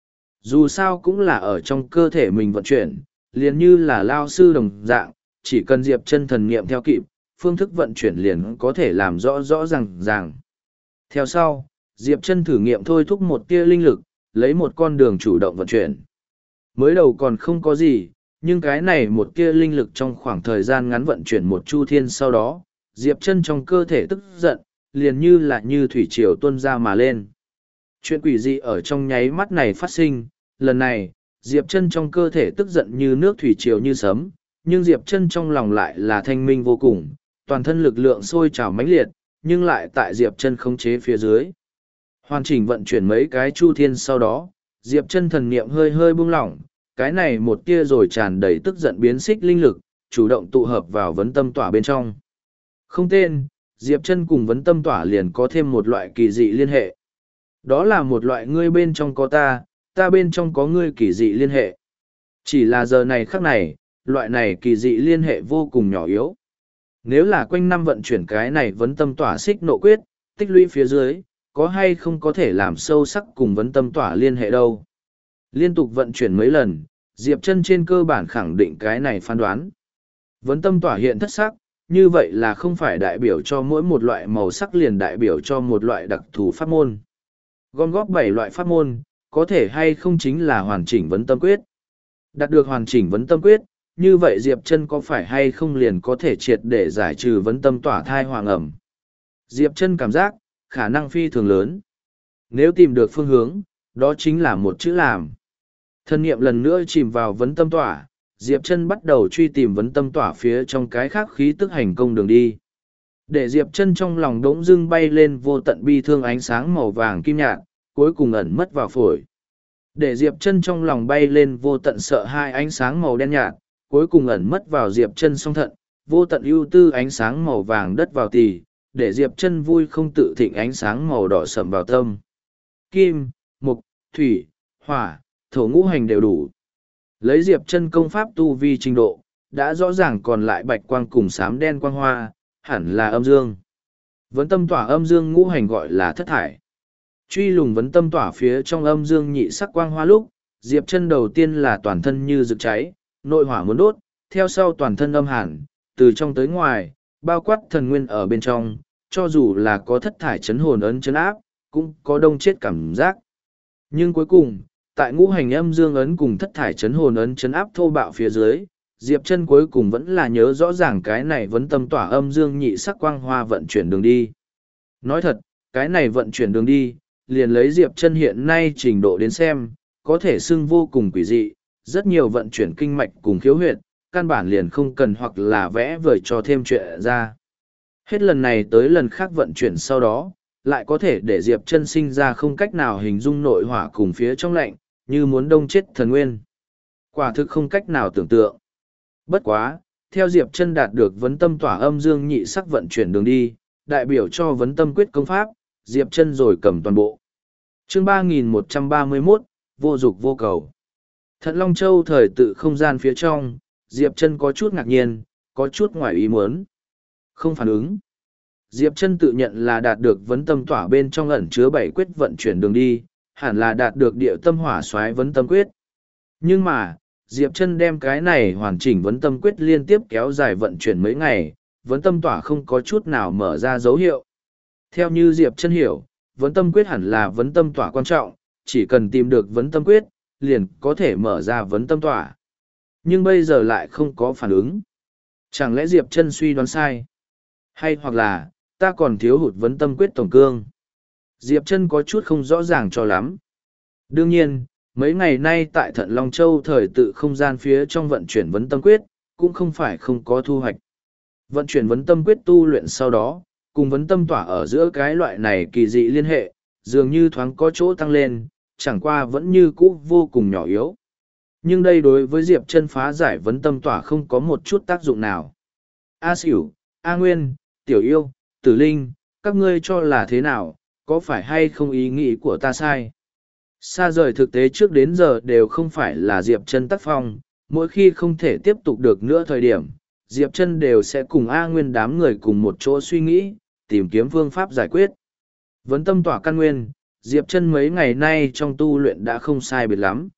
Dù sao cũng là ở trong cơ thể mình vận chuyển, liền như là lao sư đồng dạng, chỉ cần Diệp Chân thần niệm theo kịp, phương thức vận chuyển liền có thể làm rõ ràng. Theo sau, Diệp Chân thử nghiệm thôi thúc một tia linh lực, lấy một con đường chủ động vận chuyển. Mới đầu còn không có gì, nhưng cái này một tia linh lực trong khoảng thời gian ngắn vận chuyển một chu thiên sau đó, Diệp Chân trong cơ thể tức giận, liền như thủy triều tuôn ra mà lên. Chuyện quỷ dị ở trong nháy mắt này phát sinh, lần này, Diệp Chân trong cơ thể tức giận như nước thủy triều như sấm, nhưng Diệp Chân trong lòng lại là thanh minh vô cùng, toàn thân lực lượng sôi trào mãnh liệt, nhưng lại tại Diệp Chân khống chế phía dưới. Hoàn chỉnh vận chuyển mấy cái chu thiên sau đó, Diệp Chân thần niệm hơi hơi buông lỏng, cái này một tia rồi tràn đầy tức giận biến xích linh lực, chủ động tụ hợp vào vấn tâm tỏa bên trong. Không tên, Diệp Chân cùng vấn tâm tỏa liền có thêm một loại kỳ dị liên hệ. Đó là một loại ngươi bên trong có ta bên trong có ngươi kỳ dị liên hệ. Chỉ là giờ này khắc này, loại này kỳ dị liên hệ vô cùng nhỏ yếu. Nếu là quanh năm vận chuyển cái này vấn tâm tỏa xích nộ quyết, tích lũy phía dưới, có hay không có thể làm sâu sắc cùng vấn tâm tỏa liên hệ đâu. Liên tục vận chuyển mấy lần, Diệp Chân trên cơ bản khẳng định cái này phán đoán. Vấn tâm tỏa hiện thất sắc, như vậy là không phải đại biểu cho mỗi một loại màu sắc liền đại biểu cho một loại đặc thù pháp môn. Gom góp 7 loại pháp môn, có thể hay không chính là hoàn chỉnh vấn tâm quyết. Đạt được hoàn chỉnh vấn tâm quyết, như vậy Diệp Chân có phải hay không liền có thể triệt để giải trừ vấn tâm tỏa thai hoàng ẩm. Diệp Chân cảm giác, khả năng phi thường lớn. Nếu tìm được phương hướng, đó chính là một chữ làm. Thân niệm lần nữa chìm vào vấn tâm tỏa, Diệp Chân bắt đầu truy tìm vấn tâm tỏa phía trong cái khác khí tức hành công đường đi. Để Diệp Chân trong lòng đống dưng bay lên vô tận bi thương ánh sáng màu vàng kim nhạt, cuối cùng ẩn mất vào phổi. Để Diệp Chân trong lòng bay lên vô tận sợ hai ánh sáng màu đen nhạt, cuối cùng ẩn mất vào Diệp Chân song thận, vô tận ưu tư ánh sáng màu vàng đất vào tỳ, để Diệp Chân vui không tự thịnh ánh sáng màu đỏ sẫm vào tâm. Kim, mộc, thủy, hỏa, thổ ngũ hành đều đủ. Lấy Diệp Chân công pháp tu vi trình độ, đã rõ ràng còn lại bạch quang cùng xám đen quang hoa, hẳn là âm dương. Vấn tâm tỏa âm dương ngũ hành gọi là thất thải. Truy lùng vấn tâm tỏa phía trong âm dương nhị sắc quang hoa lúc, Diệp Chân đầu tiên là toàn thân như rực cháy, nội hỏa muốn đốt, theo sau toàn thân âm hàn, từ trong tới ngoài, bao quát thần nguyên ở bên trong, cho dù là có thất thải chấn hồn ấn chấn áp, cũng có đông chết cảm giác. Nhưng cuối cùng, tại ngũ hành âm dương ấn cùng thất thải chấn hồn ấn chấn áp thô bạo phía dưới, Diệp Chân cuối cùng vẫn là nhớ rõ ràng cái này vấn tâm tỏa âm dương nhị sắc quang hoa vận chuyển đường đi. Nói thật, cái này vận chuyển đường đi, liền lấy Diệp Chân hiện nay trình độ đến xem, có thể xưng vô cùng quỷ dị, rất nhiều vận chuyển kinh mạch cùng khiếu huyệt, căn bản liền không cần hoặc là vẽ vời cho thêm chuyện ra. Hết lần này tới lần khác vận chuyển sau đó, lại có thể để Diệp Chân sinh ra không cách nào hình dung nội hỏa cùng phía trong lạnh, như muốn đông chết thần nguyên. Quả thực không cách nào tưởng tượng. Bất quá, theo Diệp Chân đạt được vấn tâm tỏa âm dương nhị sắc vận chuyển đường đi, đại biểu cho vấn tâm quyết công pháp, Diệp Chân rồi cầm toàn bộ. Chương 3131, vô dục vô cầu. Thận Long Châu thời tự không gian phía trong, Diệp Chân có chút ngạc nhiên, có chút ngoài ý muốn. Không phản ứng. Diệp Chân tự nhận là đạt được vấn tâm tỏa bên trong ẩn chứa 7 quyết vận chuyển đường đi, hẳn là đạt được địa tâm hỏa xoáy vấn tâm quyết. Nhưng mà, Diệp Chân đem cái này hoàn chỉnh vấn tâm quyết liên tiếp kéo dài vận chuyển mấy ngày, vấn tâm tỏa không có chút nào mở ra dấu hiệu. Theo như Diệp Chân hiểu, vấn tâm quyết hẳn là vấn tâm tỏa quan trọng, chỉ cần tìm được vấn tâm quyết, liền có thể mở ra vấn tâm tỏa. Nhưng bây giờ lại không có phản ứng. Chẳng lẽ Diệp Chân suy đoán sai? Hay hoặc là, ta còn thiếu hụt vấn tâm quyết tổng cương? Diệp Chân có chút không rõ ràng cho lắm. Đương nhiên, mấy ngày nay tại Thận Long Châu thời tự không gian phía trong vận chuyển vấn tâm quyết, cũng không phải không có thu hoạch. Vận chuyển vấn tâm quyết tu luyện sau đó, cùng vấn tâm tỏa ở giữa cái loại này kỳ dị liên hệ, dường như thoáng có chỗ tăng lên, chẳng qua vẫn như cũ vô cùng nhỏ yếu. Nhưng đây đối với Diệp Chân phá giải vấn tâm tỏa không có một chút tác dụng nào. A Xỉu, A Nguyên, Tiểu Yêu, Tử Linh, các ngươi cho là thế nào, có phải hay không ý nghĩ của ta sai? Xa rời thực tế trước đến giờ đều không phải là Diệp Chân tác phong, mỗi khi không thể tiếp tục được nữa thời điểm, Diệp Chân đều sẽ cùng A Nguyên đám người cùng một chỗ suy nghĩ, tìm kiếm phương pháp giải quyết. Vấn tâm tỏa căn nguyên, Diệp Chân mấy ngày nay trong tu luyện đã không sai biệt lắm.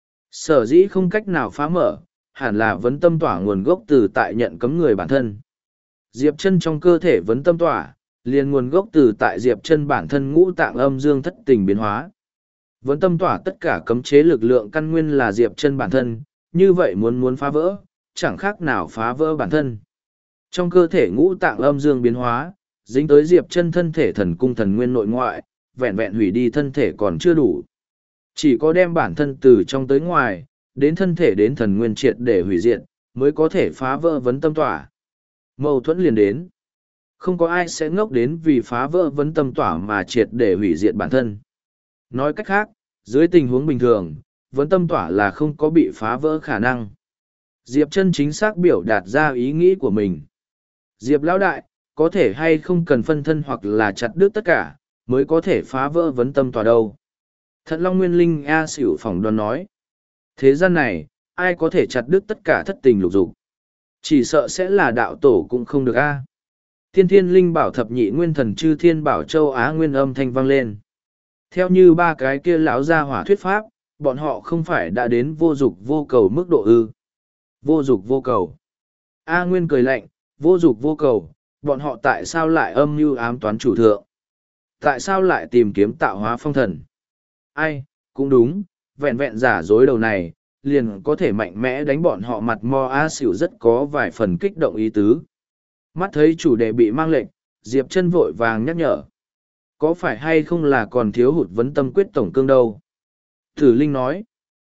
Sở dĩ không cách nào phá mở, hẳn là vấn tâm tỏa nguồn gốc từ tại nhận cấm người bản thân. Diệp Chân trong cơ thể vấn tâm tỏa, liền nguồn gốc từ tại Diệp Chân bản thân ngũ tạng âm dương thất tình biến hóa. Vấn tâm tỏa tất cả cấm chế lực lượng căn nguyên là Diệp Chân bản thân, như vậy muốn phá vỡ, chẳng khác nào phá vỡ bản thân. Trong cơ thể ngũ tạng âm dương biến hóa, dính tới Diệp Chân thân thể thần cung thần nguyên nội ngoại, vẹn vẹn hủy đi thân thể còn chưa đủ. Chỉ có đem bản thân từ trong tới ngoài, đến thân thể đến thần nguyên triệt để hủy diệt, mới có thể phá vỡ vấn tâm tỏa. Mâu thuẫn liền đến. Không có ai sẽ ngốc đến vì phá vỡ vấn tâm tỏa mà triệt để hủy diệt bản thân. Nói cách khác, dưới tình huống bình thường, vấn tâm tỏa là không có bị phá vỡ khả năng. Diệp Chân chính xác biểu đạt ra ý nghĩ của mình. Diệp lão đại, có thể hay không cần phân thân hoặc là chặt đứt tất cả, mới có thể phá vỡ vấn tâm tỏa đâu. Thận Long Nguyên Linh A Xỉu phỏng đoán nói. Thế gian này, ai có thể chặt đứt tất cả thất tình lục dục? Chỉ sợ sẽ là đạo tổ cũng không được a. Tiên Thiên Linh Bảo Thập Nhị Nguyên Thần Chư Thiên Bảo Châu Á Nguyên âm thanh vang lên. Theo như ba cái kia lão gia hỏa thuyết pháp, bọn họ không phải đã đến vô dục vô cầu mức độ ư? Vô dục vô cầu. A Nguyên cười lạnh, vô dục vô cầu, bọn họ tại sao lại âm mưu ám toán chủ thượng? Tại sao lại tìm kiếm tạo hóa phong thần? Ai, cũng đúng, vẹn vẹn giả dối đầu này, liền có thể mạnh mẽ đánh bọn họ mặt mo A Xỉu rất có vài phần kích động ý tứ. Mắt thấy chủ đề bị mang lệnh, Diệp Chân vội vàng nhắc nhở. Có phải hay không là còn thiếu hụt vấn tâm quyết tổng cương đâu? Tử Linh nói.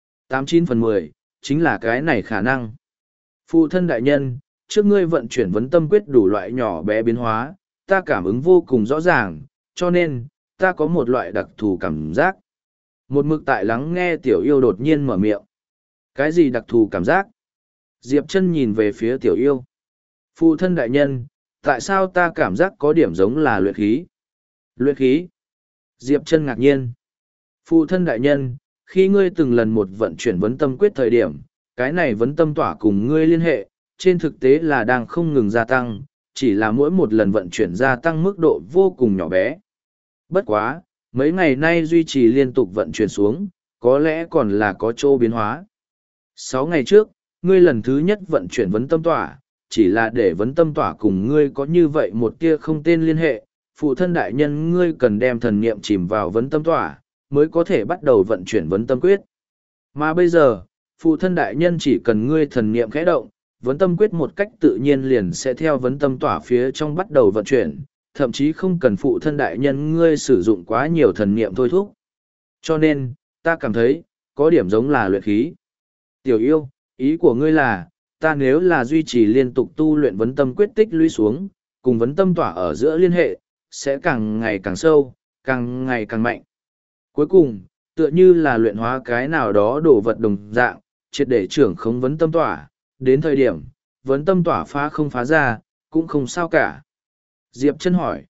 89/10, chính là cái này khả năng. Phụ thân đại nhân, trước ngươi vận chuyển vấn tâm quyết đủ loại nhỏ bé biến hóa, ta cảm ứng vô cùng rõ ràng, cho nên, ta có một loại đặc thù cảm giác. Một mực tại lắng nghe Tiểu Yêu đột nhiên mở miệng. Cái gì đặc thù cảm giác? Diệp Chân nhìn về phía Tiểu Yêu. Phụ thân đại nhân, tại sao ta cảm giác có điểm giống là luyện khí? Luyện khí? Diệp Chân ngạc nhiên. Phụ thân đại nhân, khi ngươi từng lần một vận chuyển vấn tâm quyết thời điểm, cái này vấn tâm tỏa cùng ngươi liên hệ, trên thực tế là đang không ngừng gia tăng, chỉ là mỗi một lần vận chuyển gia tăng mức độ vô cùng nhỏ bé. Bất quá, mấy ngày nay duy trì liên tục vận chuyển xuống, có lẽ còn là có chỗ biến hóa. 6 ngày trước, ngươi lần thứ nhất vận chuyển vấn tâm tỏa, chỉ là để vấn tâm tỏa cùng ngươi có như vậy một tia không tên liên hệ. Phụ thân đại nhân ngươi cần đem thần niệm chìm vào vấn tâm tỏa, mới có thể bắt đầu vận chuyển vấn tâm quyết. Mà bây giờ, phụ thân đại nhân chỉ cần ngươi thần niệm khẽ động, vấn tâm quyết một cách tự nhiên liền sẽ theo vấn tâm tỏa phía trong bắt đầu vận chuyển, thậm chí không cần phụ thân đại nhân ngươi sử dụng quá nhiều thần niệm thôi thúc. Cho nên, ta cảm thấy, có điểm giống là luyện khí. Tiểu Yêu, ý của ngươi là, ta nếu là duy trì liên tục tu luyện vấn tâm quyết tích lũy xuống, cùng vấn tâm tỏa ở giữa liên hệ, sẽ càng ngày càng sâu, càng ngày càng mạnh. Cuối cùng, tựa như là luyện hóa cái nào đó đồ vật đồng dạng, triệt để trưởng khống vấn tâm tỏa, đến thời điểm, vấn tâm tỏa phá không phá ra, cũng không sao cả. Diệp Chân hỏi.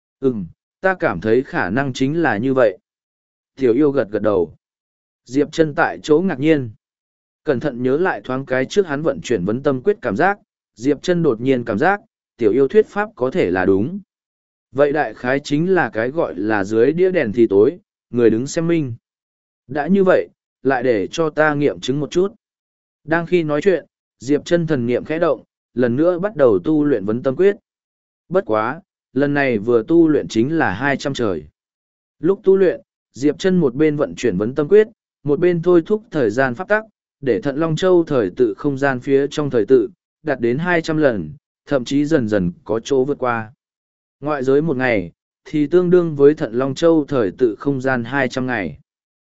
Ta cảm thấy khả năng chính là như vậy. Tiểu Yêu gật gật đầu. Diệp Chân tại chỗ ngạc nhiên. Cẩn thận nhớ lại thoáng cái trước hắn vận chuyển vấn tâm quyết cảm giác, Diệp Chân đột nhiên cảm giác, Tiểu Yêu thuyết pháp có thể là đúng. Vậy đại khái chính là cái gọi là dưới đĩa đèn thì tối, người đứng xem minh. Đã như vậy, lại để cho ta nghiệm chứng một chút. Đang khi nói chuyện, Diệp Chân thần niệm khẽ động, lần nữa bắt đầu tu luyện vấn tâm quyết. Bất quá, lần này vừa tu luyện chính là 200 trời. Lúc tu luyện, Diệp Chân một bên vận chuyển vấn tâm quyết, một bên thôi thúc thời gian pháp tắc, để Thận Long Châu thời tự không gian phía trong thời tự, đạt đến 200 lần, thậm chí dần dần có chỗ vượt qua. Ngoại giới một ngày, thì tương đương với Thận Long Châu thời tự không gian 200 ngày.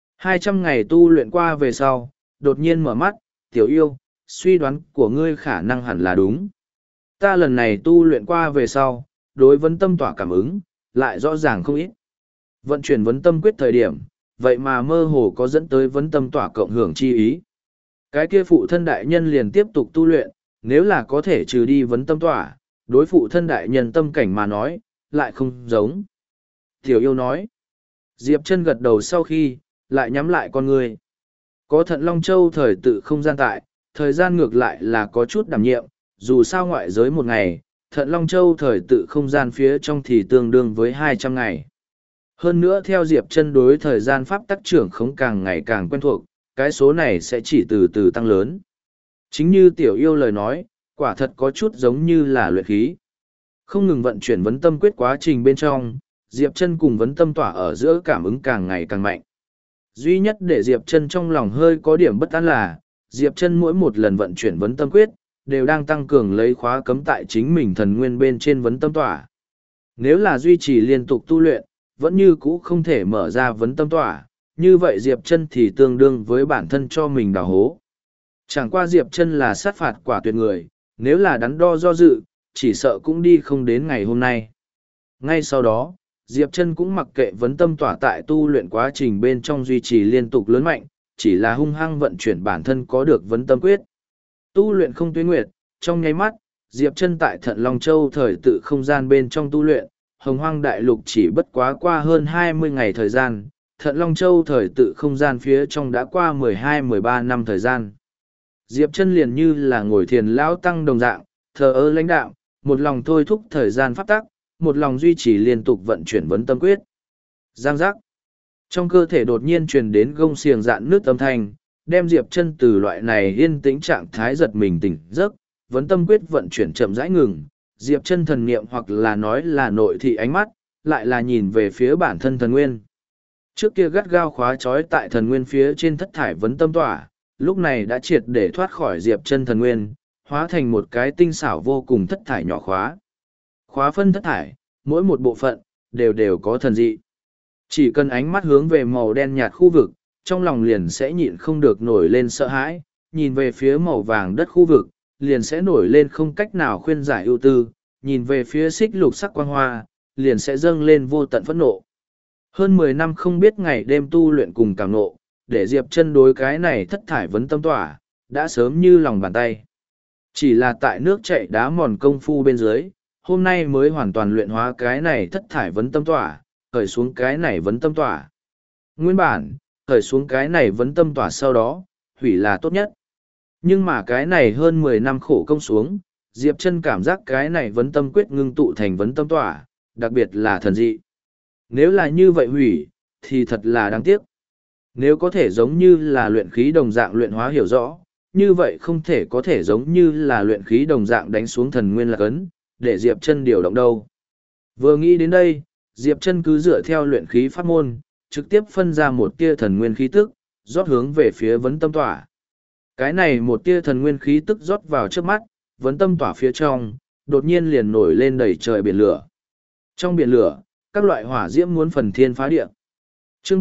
200 ngày tu luyện qua về sau, đột nhiên mở mắt, tiểu yêu, suy đoán của ngươi khả năng hẳn là đúng. Ta lần này tu luyện qua về sau, đối vấn tâm tỏa cảm ứng, lại rõ ràng không ít. Vận chuyển vấn tâm quyết thời điểm, vậy mà mơ hồ có dẫn tới vấn tâm tỏa cộng hưởng chi ý. Cái kia phụ thân đại nhân liền tiếp tục tu luyện, nếu là có thể trừ đi vấn tâm tỏa, đối phụ thân đại nhân tâm cảnh mà nói, lại không giống. Tiểu yêu nói, Diệp Chân gật đầu sau khi, lại nhắm lại con người. Có Thận Long Châu thời tự không gian tại, thời gian ngược lại là có chút đảm nhiệm, dù sao ngoại giới một ngày, Thận Long Châu thời tự không gian phía trong thì tương đương với 200 ngày. Hơn nữa theo Diệp Chân đối thời gian pháp tắc trưởng khống càng ngày càng quen thuộc, cái số này sẽ chỉ từ từ tăng lớn. Chính như tiểu yêu lời nói, quả thật có chút giống như là luyện khí. Không ngừng vận chuyển vấn tâm quyết quá trình bên trong, Diệp Chân cùng vấn tâm tỏa ở giữa cảm ứng càng ngày càng mạnh. Duy nhất để Diệp Chân trong lòng hơi có điểm bất an là, Diệp Chân mỗi một lần vận chuyển vấn tâm quyết, đều đang tăng cường lấy khóa cấm tại chính mình thần nguyên bên trên vấn tâm tỏa. Nếu là duy trì liên tục tu luyện, vẫn như cũ không thể mở ra vấn tâm tỏa, như vậy Diệp Chân thì tương đương với bản thân cho mình đào hố. Chẳng qua Diệp Chân là sát phạt quả tuyệt người, nếu là đắn đo do dự, chỉ sợ cũng đi không đến ngày hôm nay. Ngay sau đó, Diệp Chân cũng mặc kệ vấn tâm tỏa tại tu luyện quá trình bên trong duy trì liên tục lớn mạnh, chỉ là hung hăng vận chuyển bản thân có được vấn tâm quyết. Tu luyện không tuyến nguyệt, trong nháy mắt, Diệp Chân tại Thận Long Châu thời tự không gian bên trong tu luyện, Hồng Hoang Đại Lục chỉ bất quá qua hơn 20 ngày thời gian, Thận Long Châu thời tự không gian phía trong đã qua 12-13 năm thời gian. Diệp Chân liền như là ngồi thiền lão tăng đồng dạng, thờ ơ lãnh đạo, một lòng thôi thúc thời gian pháp tắc, một lòng duy trì liên tục vận chuyển vấn tâm quyết. Giang giác. Trong cơ thể đột nhiên truyền đến gông xiềng dạn nước âm thanh, đem Diệp Chân từ loại này yên tĩnh trạng thái giật mình tỉnh giấc, vấn tâm quyết vận chuyển chậm rãi ngừng, Diệp Chân thần niệm hoặc là nói là nội thị ánh mắt, lại là nhìn về phía bản thân thần nguyên. Trước kia gắt gao khóa trói tại thần nguyên phía trên thất thải vấn tâm tỏa, lúc này đã triệt để thoát khỏi Diệp Chân thần nguyên, hóa thành một cái tinh xảo vô cùng thất thải nhỏ khóa. Khóa phân thất thải, mỗi một bộ phận, đều có thần dị. Chỉ cần ánh mắt hướng về màu đen nhạt khu vực, trong lòng liền sẽ nhịn không được nổi lên sợ hãi, nhìn về phía màu vàng đất khu vực, liền sẽ nổi lên không cách nào khuyên giải ưu tư, nhìn về phía xích lục sắc quang hoa, liền sẽ dâng lên vô tận phẫn nộ. Hơn 10 năm không biết ngày đêm tu luyện cùng cảm nộ, để Diệp Chân đối cái này thất thải vấn tâm tỏa, đã sớm như lòng bàn tay. Chỉ là tại nước chảy đá mòn công phu bên dưới, hôm nay mới hoàn toàn luyện hóa cái này thất thải vấn tâm tỏa, khởi xuống cái này vấn tâm tỏa. Nguyên bản, khởi xuống cái này vấn tâm tỏa sau đó, hủy là tốt nhất. Nhưng mà cái này hơn 10 năm khổ công xuống, Diệp Chân cảm giác cái này vấn tâm quyết ngưng tụ thành vấn tâm tỏa, đặc biệt là thần dị. Nếu là như vậy hủy, thì thật là đáng tiếc. Nếu có thể giống như là luyện khí đồng dạng luyện hóa hiểu rõ, như vậy không thể có thể giống như là luyện khí đồng dạng đánh xuống thần nguyên lạc ấn, để Diệp Chân điều động đâu. Vừa nghĩ đến đây, Diệp Chân cứ dựa theo luyện khí pháp môn, trực tiếp phân ra một tia thần nguyên khí tức, rót hướng về phía vấn tâm tỏa. Cái này một tia thần nguyên khí tức rót vào trước mắt, vấn tâm tỏa phía trong, đột nhiên liền nổi lên đầy trời biển lửa. Trong biển lửa, các loại hỏa diễm muốn phần thiên phá địa. Chương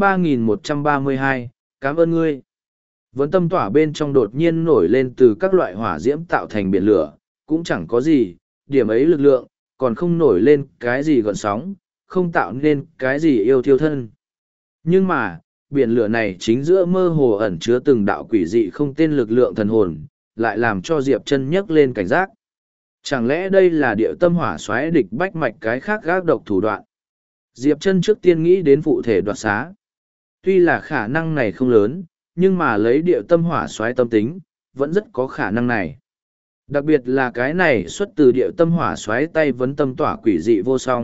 3132, cảm ơn ngươi. Vấn tâm tỏa bên trong đột nhiên nổi lên từ các loại hỏa diễm tạo thành biển lửa, cũng chẳng có gì, điểm ấy lực lượng, còn không nổi lên cái gì gợn sóng, không tạo nên cái gì yêu thiêu thân. Nhưng mà, biển lửa này chính giữa mơ hồ ẩn chứa từng đạo quỷ dị không tên lực lượng thần hồn, lại làm cho Diệp Chân nhấc lên cảnh giác. Chẳng lẽ đây là địa tâm hỏa xoáy địch bách mạch cái khác gác độc thủ đoạn? Diệp Chân trước tiên nghĩ đến phụ thể đoạt xá. Tuy là khả năng này không lớn, nhưng mà lấy địa tâm hỏa xoáy tâm tính, vẫn rất có khả năng này. Đặc biệt là cái này xuất từ địa tâm hỏa xoáy tay vấn tâm tỏa quỷ dị vô song,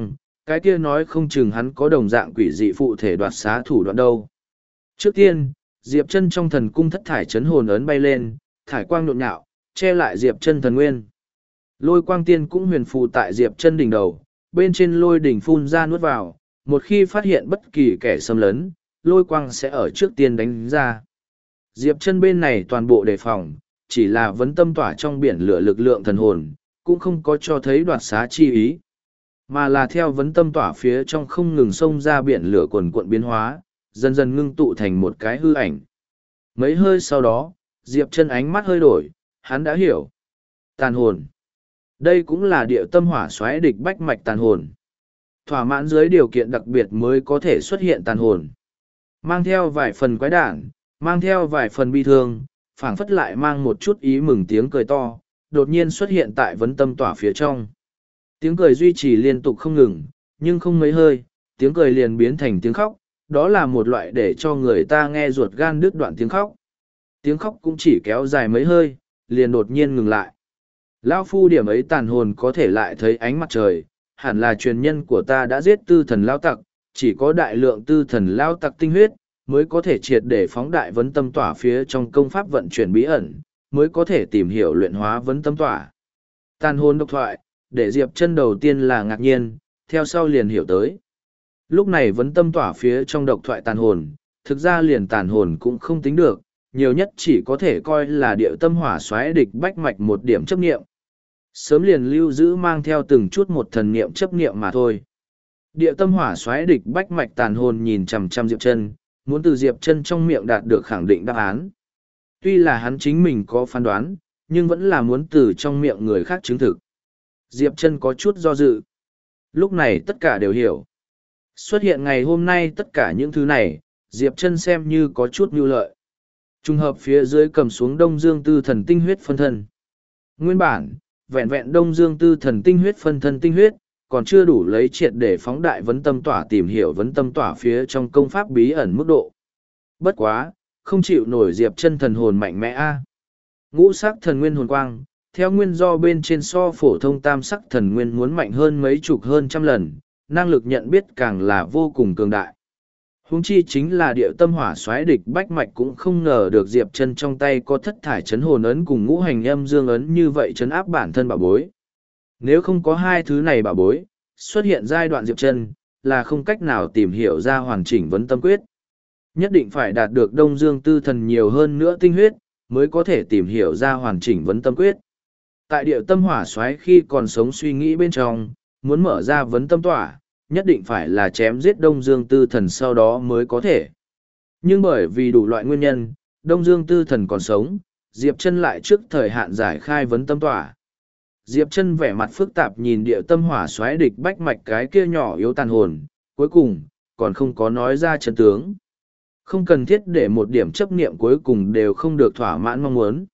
cái kia nói không chừng hắn có đồng dạng quỷ dị phụ thể đoạt xá thủ đoạn đâu. Trước tiên, Diệp Chân trong thần cung thất thải chấn hồn ấn bay lên, thải quang nhộn nhạo, che lại Diệp Chân thần nguyên. Lôi quang tiên cũng huyền phù tại Diệp Chân đỉnh đầu, bên trên lôi đỉnh phun ra nuốt vào, một khi phát hiện bất kỳ kẻ xâm lấn, lôi quang sẽ ở trước tiên đánh ra. Diệp Chân bên này toàn bộ đề phòng, chỉ là vấn tâm tỏa trong biển lửa lực lượng thần hồn, cũng không có cho thấy đoạt xá chi ý, mà là theo vấn tâm tỏa phía trong không ngừng xông ra biển lửa cuồn cuộn biến hóa, dần dần ngưng tụ thành một cái hư ảnh. Mấy hơi sau đó, Diệp Chân ánh mắt hơi đổi, hắn đã hiểu. Tàn hồn. Đây cũng là địa tâm hỏa xoáy địch bách mạch tàn hồn. Thỏa mãn dưới điều kiện đặc biệt mới có thể xuất hiện tàn hồn. Mang theo vài phần quái đản, mang theo vài phần bi thương, phảng phất lại mang một chút ý mừng tiếng cười to, đột nhiên xuất hiện tại vấn tâm tỏa phía trong. Tiếng cười duy trì liên tục không ngừng, nhưng không mấy hơi, tiếng cười liền biến thành tiếng khóc, đó là một loại để cho người ta nghe ruột gan đứt đoạn tiếng khóc. Tiếng khóc cũng chỉ kéo dài mấy hơi, liền đột nhiên ngừng lại. Lão phu điểm ấy tàn hồn có thể lại thấy ánh mặt trời, hẳn là truyền nhân của ta đã giết tư thần lao tặc, chỉ có đại lượng tư thần lao tặc tinh huyết, mới có thể triệt để phóng đại vấn tâm tỏa phía trong công pháp vận chuyển bí ẩn, mới có thể tìm hiểu luyện hóa vấn tâm tỏa. Tàn hồn độc thoại, để Diệp Chân đầu tiên là ngạc nhiên, theo sau liền hiểu tới. Lúc này vấn tâm tỏa phía trong độc thoại tàn hồn, thực ra liền tàn hồn cũng không tính được, nhiều nhất chỉ có thể coi là địa tâm hỏa xoáy địch bách mạch một điểm chấp niệm. Sớm liền lưu giữ mang theo từng chút một thần niệm chấp niệm mà thôi. Địa tâm hỏa xoáy địch bách mạch tàn hồn nhìn chằm chằm Diệp Chân, muốn từ Diệp Chân trong miệng đạt được khẳng định đáp án. Tuy là hắn chính mình có phán đoán, nhưng vẫn là muốn từ trong miệng người khác chứng thực. Diệp Chân có chút do dự. Lúc này tất cả đều hiểu. Xuất hiện ngày hôm nay tất cả những thứ này, Diệp Chân xem như có chút mưu lợi. Trùng hợp phía dưới cầm xuống Đông Dương Tư Thần tinh huyết phân thân. Nguyên bản, vẹn vẹn Đông Dương Tư Thần tinh huyết phân thân tinh huyết, còn chưa đủ lấy triệt để phóng đại vấn tâm tỏa tìm hiểu vấn tâm tỏa phía trong công pháp bí ẩn mức độ. Bất quá, không chịu nổi Diệp Chân thần hồn mạnh mẽ a. Ngũ sắc thần nguyên hồn quang, theo nguyên do bên trên so phổ thông tam sắc thần nguyên muốn mạnh hơn mấy chục hơn trăm lần, năng lực nhận biết càng là vô cùng cường đại. Huống chi chính là địa tâm hỏa xoáy địch bách mạch cũng không ngờ được Diệp Chân trong tay có thất thải chấn hồn ấn cùng ngũ hành âm dương ấn như vậy chấn áp bản thân bảo bối. Nếu không có hai thứ này bảo bối, xuất hiện giai đoạn Diệp Chân là không cách nào tìm hiểu ra hoàn chỉnh vấn tâm quyết. Nhất định phải đạt được Đông Dương Tư Thần nhiều hơn nữa tinh huyết, mới có thể tìm hiểu ra hoàn chỉnh vấn tâm quyết. Tại địa tâm hỏa xoáy khi còn sống suy nghĩ bên trong, muốn mở ra vấn tâm tỏa, nhất định phải là chém giết Đông Dương Tư Thần sau đó mới có thể. Nhưng bởi vì đủ loại nguyên nhân, Đông Dương Tư Thần còn sống, Diệp Chân lại trước thời hạn giải khai vấn tâm tỏa. Diệp Chân vẻ mặt phức tạp nhìn địa tâm hỏa xoáy địch bách mạch cái kia nhỏ yếu tàn hồn, cuối cùng, còn không có nói ra chân tướng. Không cần thiết để một điểm chấp niệm cuối cùng đều không được thỏa mãn mong muốn.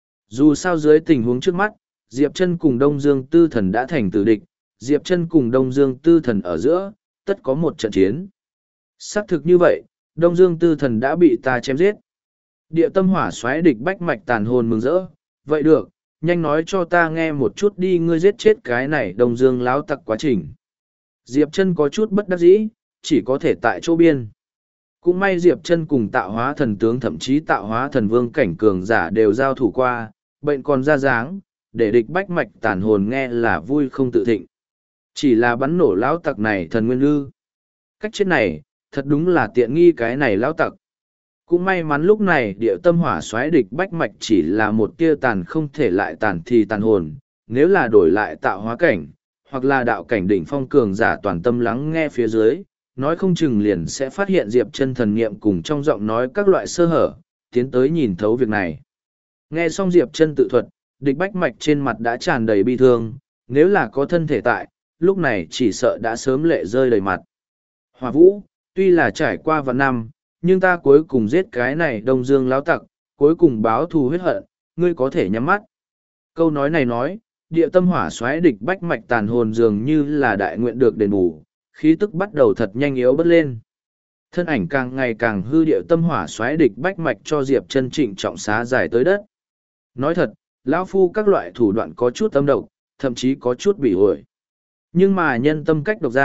Dù sao dưới tình huống trước mắt, Diệp Chân cùng Đông Dương Tư Thần đã thành tử địch, Diệp Chân cùng Đông Dương Tư Thần ở giữa, tất có một trận chiến. Xác thực như vậy, Đông Dương Tư Thần đã bị ta chém giết. Địa tâm hỏa xoáy địch bách mạch tàn hồn mừng rỡ, vậy được, nhanh nói cho ta nghe một chút đi, ngươi giết chết cái này Đông Dương láo tặc quá trình. Diệp Chân có chút bất đắc dĩ, chỉ có thể tại chỗ biên. Cũng may Diệp Chân cùng tạo hóa thần tướng thậm chí tạo hóa thần vương cảnh cường giả đều giao thủ qua, bệnh còn ra dáng, để địch bách mạch tàn hồn nghe là vui không tự thịnh. Chỉ là bắn nổ lão tặc này thần nguyên lư. Cách chết này, thật đúng là tiện nghi cái này lão tặc. Cũng may mắn lúc này địa tâm hỏa xoáy địch bách mạch chỉ là một tia tàn không thể lại tàn thì tàn hồn, nếu là đổi lại tạo hóa cảnh, hoặc là đạo cảnh đỉnh phong cường giả toàn tâm lắng nghe phía dưới, nói không chừng liền sẽ phát hiện Diệp Chân thần niệm cùng trong giọng nói các loại sơ hở, tiến tới nhìn thấu việc này. Nghe xong Diệp Chân tự thuật, địch bách mạch trên mặt đã tràn đầy bi thương, nếu là có thân thể tại, lúc này chỉ sợ đã sớm lệ rơi đầy mặt. Hỏa Vũ, tuy là trải qua vạn năm, nhưng ta cuối cùng giết cái này Đông Dương láo tặc, cuối cùng báo thù huyết hận, ngươi có thể nhắm mắt. Câu nói này nói, địa tâm hỏa xoáy địch bách mạch tàn hồn dường như là đại nguyện được đền bù, khí tức bắt đầu thật nhanh yếu bớt lên. Thân ảnh càng ngày càng hư, địa tâm hỏa xoáy địch bách mạch cho Diệp Chân trịnh trọng xá giải tới đất. Nói thật, lão phu các loại thủ đoạn có chút âm độc, thậm chí có chút bị ổi. Nhưng mà nhân tâm cách độc ra,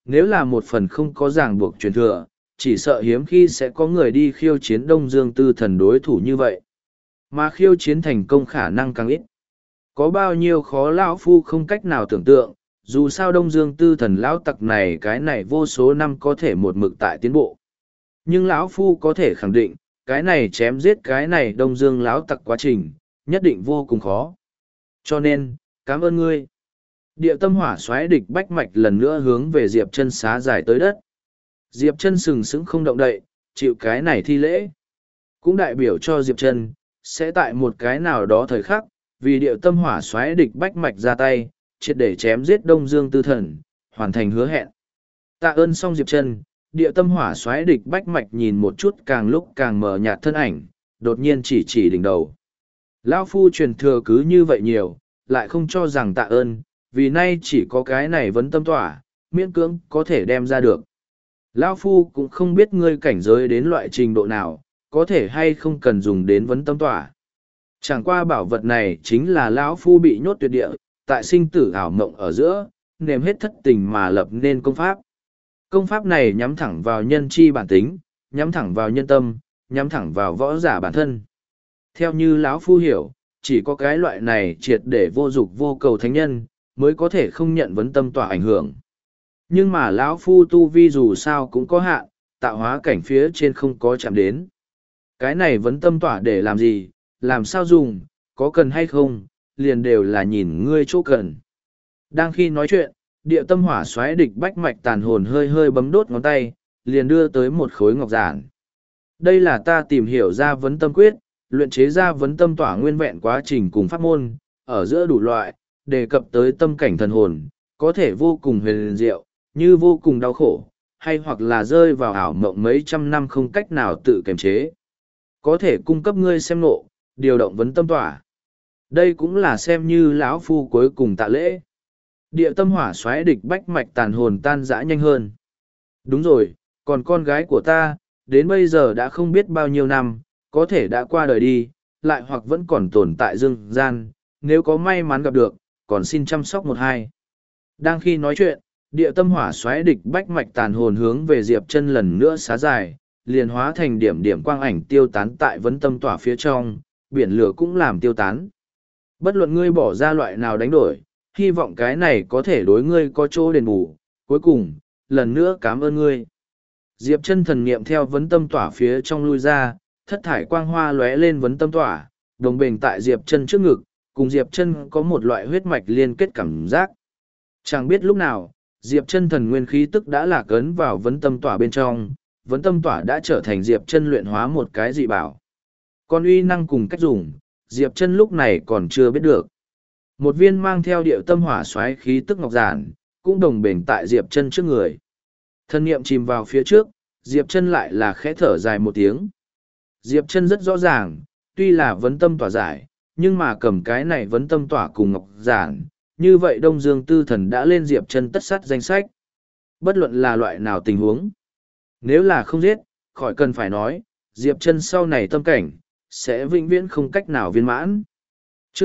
nếu là một phần không có ràng buộc truyền thừa, chỉ sợ hiếm khi sẽ có người đi khiêu chiến Đông Dương Tư Thần đối thủ như vậy. Mà khiêu chiến thành công khả năng càng ít. Có bao nhiêu khó lão phu không cách nào tưởng tượng, dù sao Đông Dương Tư Thần lão tặc này cái này vô số năm có thể một mực tại tiến bộ. Nhưng lão phu có thể khẳng định, cái này chém giết cái này Đông Dương lão tặc quá trình, nhất định vô cùng khó. Cho nên, cảm ơn ngươi. Địa tâm hỏa xoáy địch bách mạch lần nữa hướng về Diệp Chân xá dài tới đất. Diệp Chân sừng sững không động đậy, chịu cái này thi lễ. Cũng đại biểu cho Diệp Chân sẽ tại một cái nào đó thời khắc, vì địa tâm hỏa xoáy địch bách mạch ra tay, triệt để chém giết Đông Dương Tư Thần, hoàn thành hứa hẹn. Tạ ơn xong Diệp Chân, địa tâm hỏa xoáy địch bách mạch nhìn một chút càng lúc càng mờ nhạt thân ảnh, đột nhiên chỉ đỉnh đầu. Lão phu truyền thừa cứ như vậy nhiều, lại không cho rằng tạ ơn, vì nay chỉ có cái này vấn tâm tỏa, miễn cưỡng có thể đem ra được. Lão phu cũng không biết ngươi cảnh giới đến loại trình độ nào, có thể hay không cần dùng đến vấn tâm tỏa. Chẳng qua bảo vật này chính là lão phu bị nhốt tuyệt địa, tại sinh tử ảo mộng ở giữa, nếm hết thất tình mà lập nên công pháp. Công pháp này nhắm thẳng vào nhân chi bản tính, nhắm thẳng vào nhân tâm, nhắm thẳng vào võ giả bản thân. Theo như lão phu hiểu, chỉ có cái loại này triệt để vô dục vô cầu thánh nhân, mới có thể không nhận vấn tâm tỏa ảnh hưởng. Nhưng mà lão phu tu vi dù sao cũng có hạn, tạo hóa cảnh phía trên không có chạm đến. Cái này vấn tâm tỏa để làm gì, làm sao dùng, có cần hay không, liền đều là nhìn ngươi chỗ cần. Đang khi nói chuyện, địa tâm hỏa xoáy địch bách mạch tàn hồn hơi hơi bấm đốt ngón tay, liền đưa tới một khối ngọc giản. Đây là ta tìm hiểu ra vấn tâm quyết, luyện chế ra vấn tâm tỏa nguyên vẹn quá trình cùng pháp môn, ở giữa đủ loại, đề cập tới tâm cảnh thần hồn, có thể vô cùng huyền diệu, như vô cùng đau khổ, hay hoặc là rơi vào ảo mộng mấy trăm năm không cách nào tự kiềm chế. Có thể cung cấp ngươi xem nộ, điều động vấn tâm tỏa. Đây cũng là xem như lão phu cuối cùng tạ lễ. Địa tâm hỏa xoáy địch bách mạch tàn hồn tan rã nhanh hơn. Đúng rồi, còn con gái của ta, đến bây giờ đã không biết bao nhiêu năm, có thể đã qua đời đi, lại hoặc vẫn còn tồn tại dương gian, nếu có may mắn gặp được, còn xin chăm sóc một hai. Đang khi nói chuyện, địa tâm hỏa xoáy địch bách mạch tàn hồn hướng về Diệp Chân lần nữa xá dài, liền hóa thành điểm điểm quang ảnh tiêu tán tại vấn tâm tỏa phía trong, biển lửa cũng làm tiêu tán. Bất luận ngươi bỏ ra loại nào đánh đổi, hy vọng cái này có thể đối ngươi có chỗ đền bù. Cuối cùng, lần nữa cảm ơn ngươi. Diệp Chân thần niệm theo vấn tâm tỏa phía trong lui ra, thất thải quang hoa lóe lên vấn tâm tỏa, đồng bền tại Diệp Chân trước ngực, cùng Diệp Chân có một loại huyết mạch liên kết cảm giác. Chẳng biết lúc nào, Diệp Chân thần nguyên khí tức đã lạc ấn vào vấn tâm tỏa bên trong, vấn tâm tỏa đã trở thành Diệp Chân luyện hóa một cái dị bảo. Còn uy năng cùng cách dùng, Diệp Chân lúc này còn chưa biết được. Một viên mang theo điệu tâm hỏa xoáy khí tức ngọc giản, cũng đồng bền tại Diệp Chân trước người. Thân niệm chìm vào phía trước, Diệp Chân lại là khẽ thở dài một tiếng. Diệp Chân rất rõ ràng, tuy là vấn tâm tỏa giải, nhưng mà cầm cái này vấn tâm tỏa cùng ngọc giản, như vậy Đông Dương Tư Thần đã lên Diệp Chân tất sát danh sách. Bất luận là loại nào tình huống, nếu là không giết, khỏi cần phải nói, Diệp Chân sau này tâm cảnh sẽ vĩnh viễn không cách nào viên mãn. Chương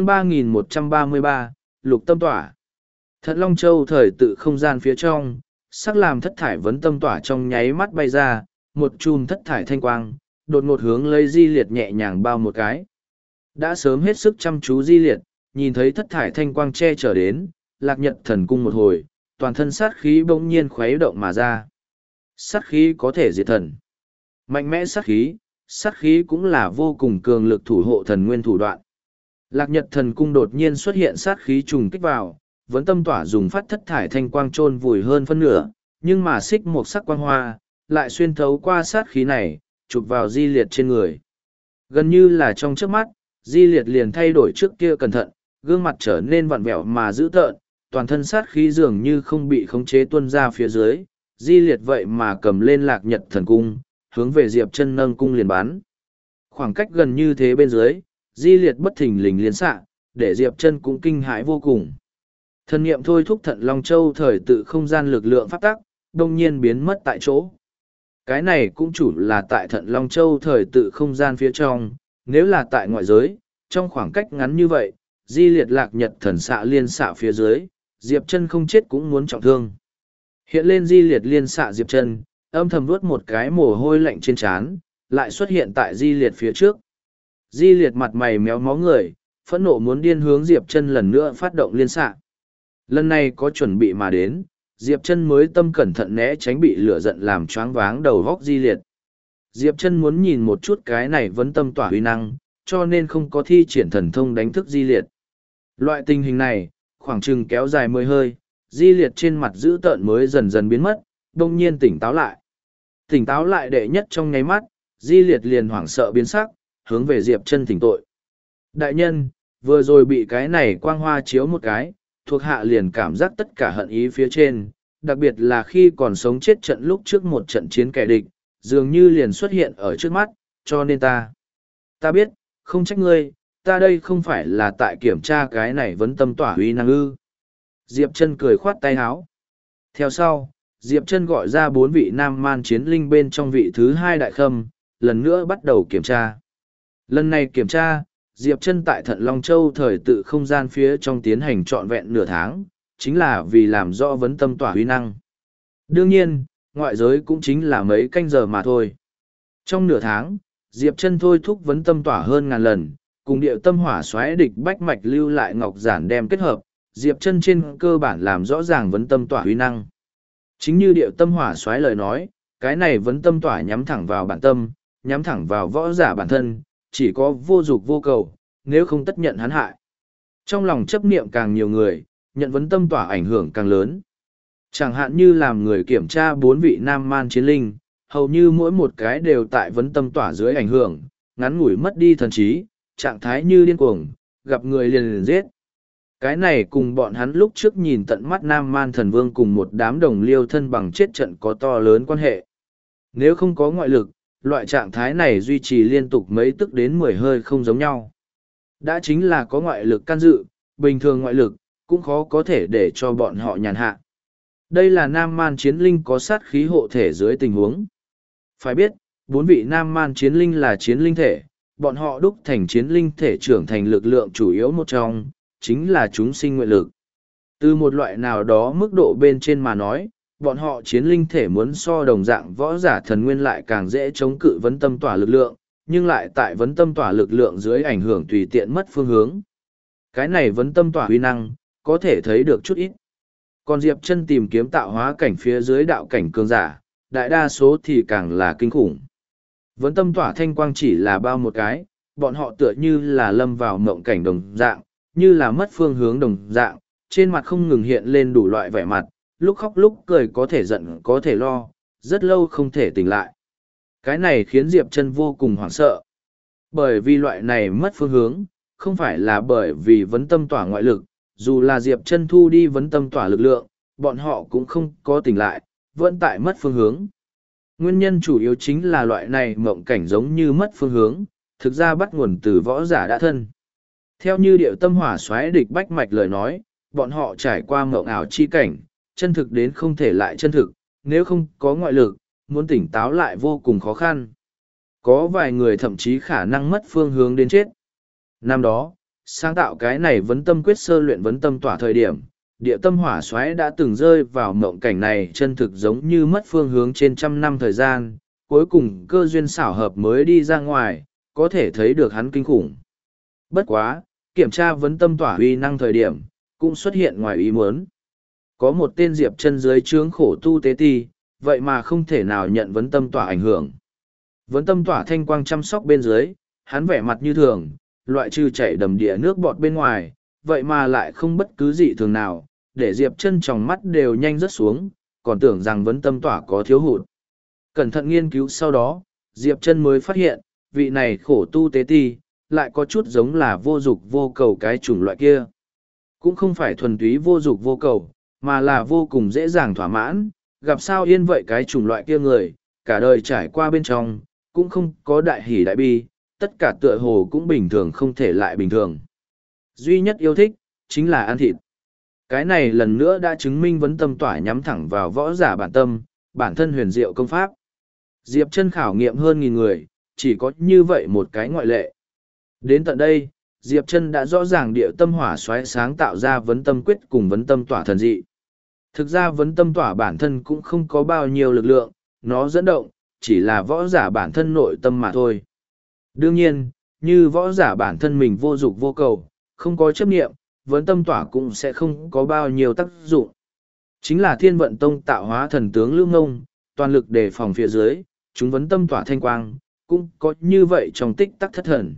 3133, Lục Tâm Tỏa. Thận Long Châu thời tự không gian phía trong, sắc làm thất thải vấn tâm tỏa trong nháy mắt bay ra, một chùm thất thải thanh quang, đột ngột hướng lấy Di Liệt nhẹ nhàng bao một cái. Đã sớm hết sức chăm chú Di Liệt, nhìn thấy thất thải thanh quang che chở đến, Lạc Nhật thần cung một hồi, toàn thân sát khí bỗng nhiên khuấy động mà ra. Sát khí có thể diệt thần. Mạnh mẽ sát khí cũng là vô cùng cường lực thủ hộ thần nguyên thủ đoạn. Lạc Nhật thần cung đột nhiên xuất hiện sát khí trùng kích vào, vấn tâm tỏa dùng phát thất thải thanh quang chôn vùi hơn phân nửa, nhưng mà xích một sắc quang hoa, lại xuyên thấu qua sát khí này, chụp vào Di Liệt trên người. Gần như là trong chớp mắt, Di Liệt liền thay đổi trước kia cẩn thận, gương mặt trở nên vặn vẹo mà dữ tợn, toàn thân sát khí dường như không bị khống chế tuôn ra phía dưới. Di Liệt vậy mà cầm lên Lạc Nhật thần cung, hướng về Diệp Chân nâng cung liền bắn. Khoảng cách gần như thế bên dưới, Di Liệt bất thình lình liên xạ, để Diệp Chân cũng kinh hãi vô cùng. Thần niệm thôi thúc Thận Long Châu thời tự không gian lực lượng pháp tắc, đông nhiên biến mất tại chỗ. Cái này cũng chủ là tại Thận Long Châu thời tự không gian phía trong, nếu là tại ngoại giới, trong khoảng cách ngắn như vậy, Di Liệt Lạc Nhật thần xạ liên xạ phía dưới, Diệp Chân không chết cũng muốn trọng thương. Hiện lên di liệt liên xạ Diệp Chân, âm thầm vuốt một cái mồ hôi lạnh trên trán, lại xuất hiện tại di liệt phía trước. Di liệt mặt mày méo mó người, phẫn nộ muốn điên hướng Diệp Chân lần nữa phát động liên xạ. Lần này có chuẩn bị mà đến, Diệp Chân mới tâm cẩn thận né tránh bị lửa giận làm choáng váng đầu góc di liệt. Diệp Chân muốn nhìn một chút cái này vấn tâm tỏa huy năng, cho nên không có thi triển thần thông đánh thức di liệt. Loại tình hình này, khoảng chừng kéo dài 10 hơi, di liệt trên mặt dữ tợn mới dần dần biến mất, đông nhiên tỉnh táo lại. Tỉnh táo lại đệ nhất trong nháy mắt, di liệt liền hoảng sợ biến sắc, hướng về Diệp Chân thỉnh tội. Đại nhân, vừa rồi bị cái này quang hoa chiếu một cái, thuộc hạ liền cảm giác tất cả hận ý phía trên, đặc biệt là khi còn sống chết trận lúc trước một trận chiến kẻ địch, dường như liền xuất hiện ở trước mắt, cho nên ta biết, không trách ngươi, ta đây không phải là tại kiểm tra cái này vấn tâm tỏa huy năng ư. Diệp Chân cười khoát tay áo. Theo sau, Diệp Chân gọi ra 4 vị nam man chiến linh bên trong vị thứ 2 đại khâm, lần nữa bắt đầu kiểm tra. Lần này kiểm tra, Diệp Chân tại Thận Long Châu thời tự không gian phía trong tiến hành trọn vẹn nửa tháng, chính là vì làm rõ vấn tâm tỏa huy năng. Đương nhiên, ngoại giới cũng chính là mấy canh giờ mà thôi. Trong nửa tháng, Diệp Chân thôi thúc vấn tâm tỏa hơn ngàn lần, cùng điệu tâm hỏa xoáy địch bách mạch lưu lại ngọc giản đem kết hợp, Diệp Chân trên cơ bản làm rõ ràng vấn tâm tỏa huy năng. Chính như điệu tâm hỏa xoáy lời nói, cái này vấn tâm tỏa nhắm thẳng vào bản tâm, nhắm thẳng vào võ giả bản thân, chỉ có vô dục vô cầu, nếu không tất nhận hắn hại. Trong lòng chấp niệm càng nhiều người, nhận vấn tâm tỏa ảnh hưởng càng lớn. Chẳng hạn như làm người kiểm tra 4 vị nam man chiến linh, hầu như mỗi một cái đều tại vấn tâm tỏa dưới ảnh hưởng, ngắn ngủi mất đi thần trí, trạng thái như điên cuồng, gặp người liền giết. Cái này cùng bọn hắn lúc trước nhìn tận mắt nam man thần vương cùng một đám đồng liêu thân bằng chết trận có to lớn quan hệ. Nếu không có ngoại lực, loại trạng thái này duy trì liên tục mấy tức đến 10 hơi không giống nhau. Đã chính là có ngoại lực can dự, bình thường ngoại lực, cũng khó có thể để cho bọn họ nhàn hạ. Đây là nam man chiến linh có sát khí hộ thể dưới tình huống. Phải biết, 4 vị nam man chiến linh là chiến linh thể, bọn họ đúc thành chiến linh thể trưởng thành lực lượng chủ yếu một trong, chính là chúng sinh nguyện lực. Từ một loại nào đó mức độ bên trên mà nói, bọn họ chiến linh thể muốn so đồng dạng võ giả thần nguyên lại càng dễ chống cự vấn tâm tỏa lực lượng, nhưng lại tại vấn tâm tỏa lực lượng dưới ảnh hưởng tùy tiện mất phương hướng. Cái này vấn tâm tỏa huy năng, có thể thấy được chút ít. Còn Diệp Chân tìm kiếm tạo hóa cảnh phía dưới đạo cảnh cường giả, đại đa số thì càng là kinh khủng. Vấn tâm tỏa thanh quang chỉ là bao một cái, bọn họ tựa như là lâm vào mộng cảnh đồng dạng, như là mất phương hướng đồng dạng, trên mặt không ngừng hiện lên đủ loại vẻ mặt, lúc khóc lúc cười có thể giận có thể lo, rất lâu không thể tỉnh lại. Cái này khiến Diệp Chân vô cùng hoảng sợ. Bởi vì loại này mất phương hướng, không phải là bởi vì vấn tâm tỏa ngoại lực, dù là Diệp Chân thu đi vấn tâm tỏa lực lượng, bọn họ cũng không có tỉnh lại, vẫn tại mất phương hướng. Nguyên nhân chủ yếu chính là loại này mộng cảnh giống như mất phương hướng, thực ra bắt nguồn từ võ giả đã thân. Theo như điệu tâm hỏa xoáy địch bách mạch lời nói, bọn họ trải qua mộng ảo chi cảnh, chân thực đến không thể lại chân thực, nếu không có ngoại lực, muốn tỉnh táo lại vô cùng khó khăn. Có vài người thậm chí khả năng mất phương hướng đến chết. Năm đó, sáng tạo cái này vấn tâm quyết sơ luyện vấn tâm tỏa thời điểm, địa tâm hỏa xoáy đã từng rơi vào mộng cảnh này chân thực giống như mất phương hướng trên 100 năm thời gian, cuối cùng cơ duyên xảo hợp mới đi ra ngoài, có thể thấy được hắn kinh khủng. Bất quá, kiểm tra vấn tâm tỏa huy năng thời điểm, cũng xuất hiện ngoài ý muốn. Có một tên Diệp Chân dưới trướng khổ tu tế ti, vậy mà không thể nào nhận vấn tâm tỏa ảnh hưởng. Vấn tâm tỏa thanh quang chăm sóc bên dưới, hắn vẻ mặt như thường, loại trừ chảy đầm địa nước bọt bên ngoài, vậy mà lại không bất cứ gì thường nào, để Diệp Chân trong mắt đều nhanh rớt xuống, còn tưởng rằng vấn tâm tỏa có thiếu hụt. Cẩn thận nghiên cứu sau đó, Diệp Chân mới phát hiện, vị này khổ tu tế ti, lại có chút giống là vô dục vô cầu cái chủng loại kia. Cũng không phải thuần túy vô dục vô cầu, mà là vô cùng dễ dàng thỏa mãn, gặp sao yên vậy cái chủng loại kia người, cả đời trải qua bên trong, cũng không có đại hỷ đại bi, tất cả tựa hồ cũng bình thường không thể lại bình thường. Duy nhất yêu thích, chính là ăn thịt. Cái này lần nữa đã chứng minh vấn tâm tỏa nhắm thẳng vào võ giả bản tâm, bản thân huyền diệu công pháp. Diệp Chân khảo nghiệm hơn 1000 người, chỉ có như vậy một cái ngoại lệ. Đến tận đây, Diệp Chân đã rõ ràng địa tâm hỏa xoáy sáng tạo ra vấn tâm quyết cùng vấn tâm tỏa thần dị. Thực ra vấn tâm tỏa bản thân cũng không có bao nhiêu lực lượng, nó dẫn động, chỉ là võ giả bản thân nội tâm mà thôi. Đương nhiên, như võ giả bản thân mình vô dục vô cầu, không có chấp nghiệm, vấn tâm tỏa cũng sẽ không có bao nhiêu tác dụng. Chính là Thiên Vận Tông tạo hóa thần tướng Lưu Ngông, toàn lực đề phòng phía dưới, chúng vấn tâm tỏa thanh quang, cũng có như vậy trong tích tắc thất thần.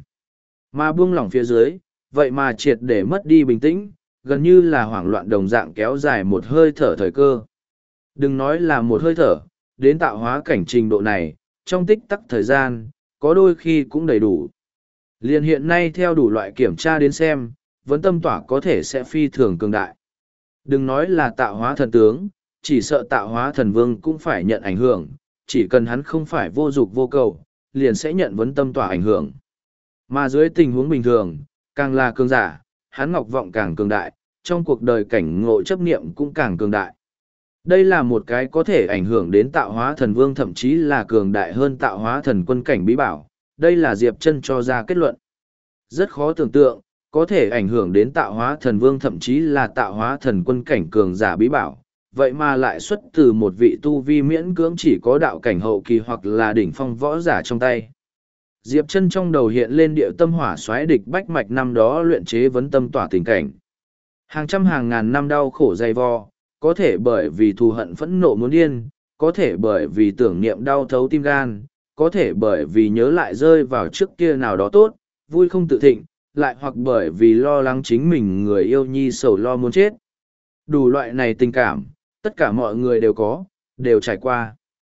Mà buông lỏng phía dưới, vậy mà triệt để mất đi bình tĩnh, gần như là hoảng loạn đồng dạng kéo dài một hơi thở thời cơ. Đừng nói là một hơi thở, đến tạo hóa cảnh trình độ này, trong tích tắc thời gian, có đôi khi cũng đầy đủ. Liền hiện nay theo đủ loại kiểm tra đến xem, vấn tâm tỏa có thể sẽ phi thường cường đại. Đừng nói là tạo hóa thần tướng, chỉ sợ tạo hóa thần vương cũng phải nhận ảnh hưởng, chỉ cần hắn không phải vô dục vô cầu, liền sẽ nhận vấn tâm tỏa ảnh hưởng. Mà dưới tình huống bình thường, càng là cường giả, hắn ngọc vọng càng cường đại, trong cuộc đời cảnh ngộ chấp niệm cũng càng cường đại. Đây là một cái có thể ảnh hưởng đến tạo hóa thần vương thậm chí là cường đại hơn tạo hóa thần quân cảnh bí bảo, đây là Diệp Chân cho ra kết luận. Rất khó tưởng tượng, có thể ảnh hưởng đến tạo hóa thần vương thậm chí là tạo hóa thần quân cảnh cường giả bí bảo, vậy mà lại xuất từ một vị tu vi miễn cưỡng chỉ có đạo cảnh hậu kỳ hoặc là đỉnh phong võ giả trong tay. Diệp Chân trong đầu hiện lên điệu tâm hỏa xoáy địch bách mạch năm đó luyện chế vấn tâm tỏa tình cảnh. Hàng trăm hàng ngàn năm đau khổ dày vò, có thể bởi vì thù hận phẫn nộ muốn điên, có thể bởi vì tưởng niệm đau thấu tim gan, có thể bởi vì nhớ lại rơi vào trước kia nào đó tốt, vui không tự thịnh, lại hoặc bởi vì lo lắng chính mình người yêu nhi sầu lo muốn chết. Đủ loại này tình cảm, tất cả mọi người đều có, đều trải qua.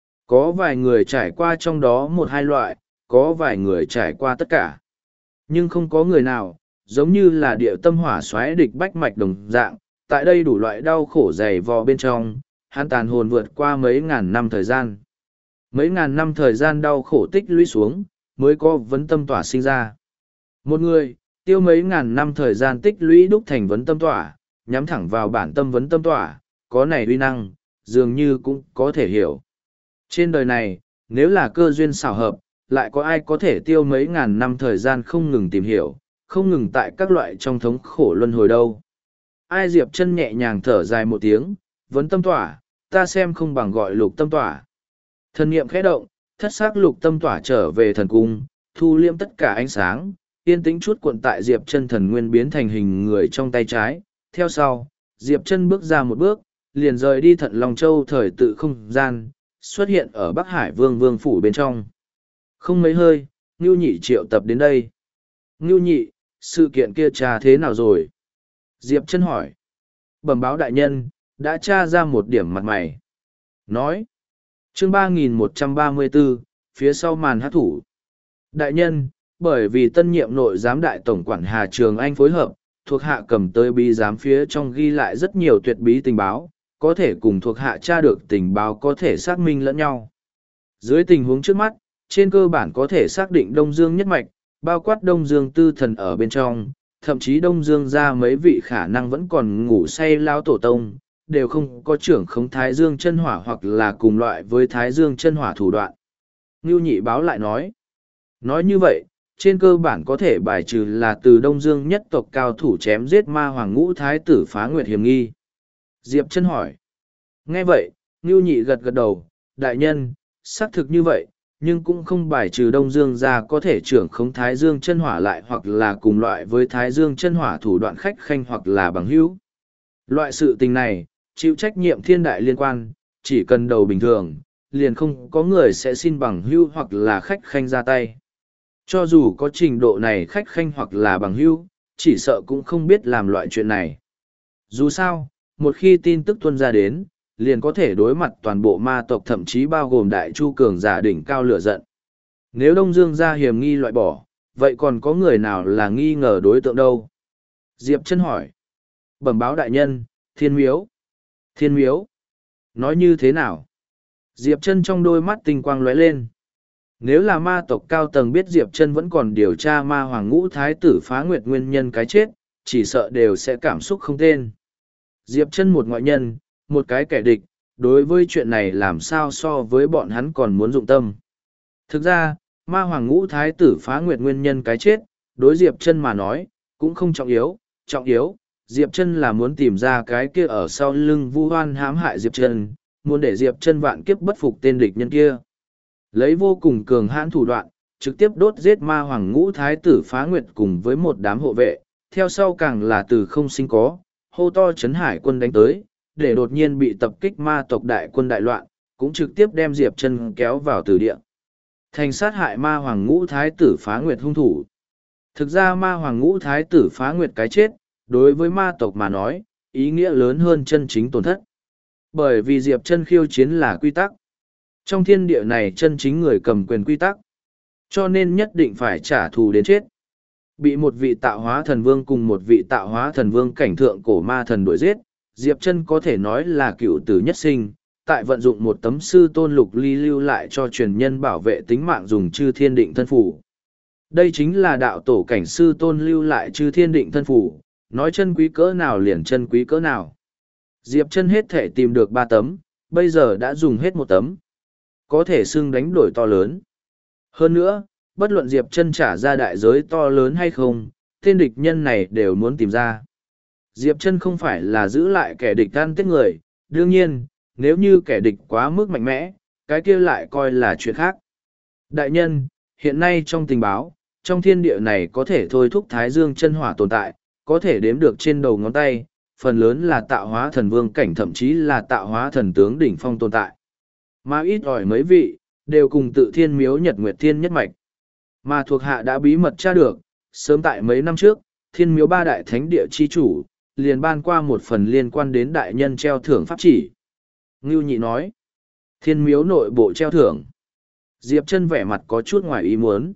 Có vài người trải qua trong đó một hai loại, có vài người trải qua tất cả. Nhưng không có người nào, giống như là địa tâm hỏa xoáy địch bách mạch đồng dạng, tại đây đủ loại đau khổ dày vò bên trong, hắn tàn hồn vượt qua mấy ngàn năm thời gian. Mấy ngàn năm thời gian đau khổ tích lũy xuống, mới có vấn tâm tỏa sinh ra. Một người, tiêu mấy ngàn năm thời gian tích lũy đúc thành vấn tâm tỏa, nhắm thẳng vào bản tâm vấn tâm tỏa, có này uy năng, dường như cũng có thể hiểu. Trên đời này, nếu là cơ duyên xảo hợp, lại có ai có thể tiêu mấy ngàn năm thời gian không ngừng tìm hiểu, không ngừng tại các loại trong thống khổ luân hồi đâu. Ai Diệp Chân nhẹ nhàng thở dài một tiếng, vấn tâm tỏa, ta xem không bằng gọi lục tâm tỏa. Thần niệm khẽ động, thất sắc lục tâm tỏa trở về thần cung, thu liễm tất cả ánh sáng, yên tĩnh chút cuộn tại Diệp Chân thần nguyên biến thành hình người trong tay trái. Theo sau, Diệp Chân bước ra một bước, liền rời đi Thận Long Châu thời tự không gian, xuất hiện ở Bắc Hải Vương Vương phủ bên trong. Không mấy hơi, Ngưu Nhị triệu tập đến đây. Ngưu Nhị, sự kiện kia tra thế nào rồi? Diệp Chân hỏi. Bẩm báo đại nhân, đã tra ra một điểm mặt mày. Nói. Chương 3134, phía sau màn hát thủ. Đại nhân, bởi vì tân nhiệm nội giám đại tổng quản Hà Trường Anh phối hợp, thuộc hạ cầm tới bí giám phía trong ghi lại rất nhiều tuyệt bí tình báo, có thể cùng thuộc hạ tra được tình báo có thể xác minh lẫn nhau. Dưới tình huống trước mắt, trên cơ bản có thể xác định Đông Dương nhất mạch, bao quát Đông Dương tư thần ở bên trong, thậm chí Đông Dương ra mấy vị khả năng vẫn còn ngủ say lao tổ tông, đều không có trưởng khống Thái Dương chân hỏa hoặc là cùng loại với Thái Dương chân hỏa thủ đoạn. Ngưu Nhị báo lại nói. Nói như vậy, trên cơ bản có thể bài trừ là từ Đông Dương nhất tộc cao thủ chém giết ma hoàng ngũ thái tử Phá Nguyệt hiểm nghi. Diệp Chân hỏi. Nghe vậy, Ngưu Nhị gật gật đầu, đại nhân, xác thực như vậy, nhưng cũng không bài trừ Đông Dương ra có thể trưởng khống Thái Dương chân hỏa lại hoặc là cùng loại với Thái Dương chân hỏa thủ đoạn khách khanh hoặc là bằng hữu. Loại sự tình này, chịu trách nhiệm thiên đại liên quan, chỉ cần đầu bình thường, liền không có người sẽ xin bằng hữu hoặc là khách khanh ra tay. Cho dù có trình độ này khách khanh hoặc là bằng hữu, chỉ sợ cũng không biết làm loại chuyện này. Dù sao, một khi tin tức tuôn ra đến, liền có thể đối mặt toàn bộ ma tộc thậm chí bao gồm đại chu cường giả đỉnh cao lửa giận. Nếu Đông Dương ra hiểm nghi loại bỏ, vậy còn có người nào là nghi ngờ đối tượng đâu? Diệp Chân hỏi. Bẩm báo đại nhân, Thiên Miếu. Thiên Miếu? Nói như thế nào? Diệp Chân trong đôi mắt tinh quang lóe lên. Nếu là ma tộc cao tầng biết Diệp Chân vẫn còn điều tra ma hoàng ngũ thái tử Phá Nguyệt nguyên nhân cái chết, chỉ sợ đều sẽ cảm xúc không tên. Diệp Chân một ngoại nhân, một cái kẻ địch, đối với chuyện này làm sao so với bọn hắn còn muốn dụng tâm. Thực ra, ma hoàng ngũ thái tử Phá Nguyệt nguyên nhân cái chết, đối Diệp Chân mà nói, cũng không trọng yếu, Diệp Chân là muốn tìm ra cái kia ở sau lưng Vu Hoan hãm hại Diệp Chân, muốn để Diệp Chân vạn kiếp bất phục tên địch nhân kia. Lấy vô cùng cường hãn thủ đoạn, trực tiếp đốt giết ma hoàng ngũ thái tử Phá Nguyệt cùng với một đám hộ vệ, theo sau càng là từ không sinh có, hô to chấn hải quân đánh tới, để đột nhiên bị tập kích ma tộc đại quân đại loạn, cũng trực tiếp đem Diệp Chân kéo vào tử địa. Thành sát hại ma hoàng ngũ thái tử Phá Nguyệt hung thủ. Thực ra ma hoàng ngũ thái tử Phá Nguyệt cái chết, đối với ma tộc mà nói, ý nghĩa lớn hơn chân chính tổn thất. Bởi vì Diệp Chân khiêu chiến là quy tắc. Trong thiên địa này chân chính người cầm quyền quy tắc. Cho nên nhất định phải trả thù đến chết. Bị một vị tạo hóa thần vương cùng một vị tạo hóa thần vương cảnh thượng cổ ma thần đuổi giết, Diệp Chân có thể nói là cựu tử nhất sinh, tại vận dụng một tấm sư tôn lục ly lưu lại cho truyền nhân bảo vệ tính mạng dùng chư thiên định thân phủ. Đây chính là đạo tổ cảnh sư tôn lưu lại chư thiên định thân phủ, nói chân quý cỡ nào liền chân quý cỡ nào. Diệp Chân hết thể tìm được 3 tấm, bây giờ đã dùng hết 1 tấm. Có thể xưng đánh đổi to lớn. Hơn nữa, bất luận Diệp Chân trả ra đại giới to lớn hay không, tên địch nhân này đều muốn tìm ra. Diệp Chân không phải là giữ lại kẻ địch ăn tết người, đương nhiên, nếu như kẻ địch quá mức mạnh mẽ, cái kia lại coi là chuyện khác. Đại nhân, hiện nay trong tình báo, trong thiên địa này có thể thôi thúc Thái Dương chân hỏa tồn tại, có thể đếm được trên đầu ngón tay, phần lớn là tạo hóa thần vương cảnh thậm chí là tạo hóa thần tướng đỉnh phong tồn tại. Mà ít ỏi mấy vị, đều cùng tự thiên miếu Nhật Nguyệt Thiên nhất mạch. Mà thuộc hạ đã bí mật tra được, sớm tại mấy năm trước, thiên miếu 3 đại thánh địa chi chủ, liền ban qua một phần liên quan đến đại nhân treo thưởng pháp chỉ. Ngưu Nhị nói, thiên miếu nội bộ treo thưởng. Diệp Chân vẻ mặt có chút ngoài ý muốn.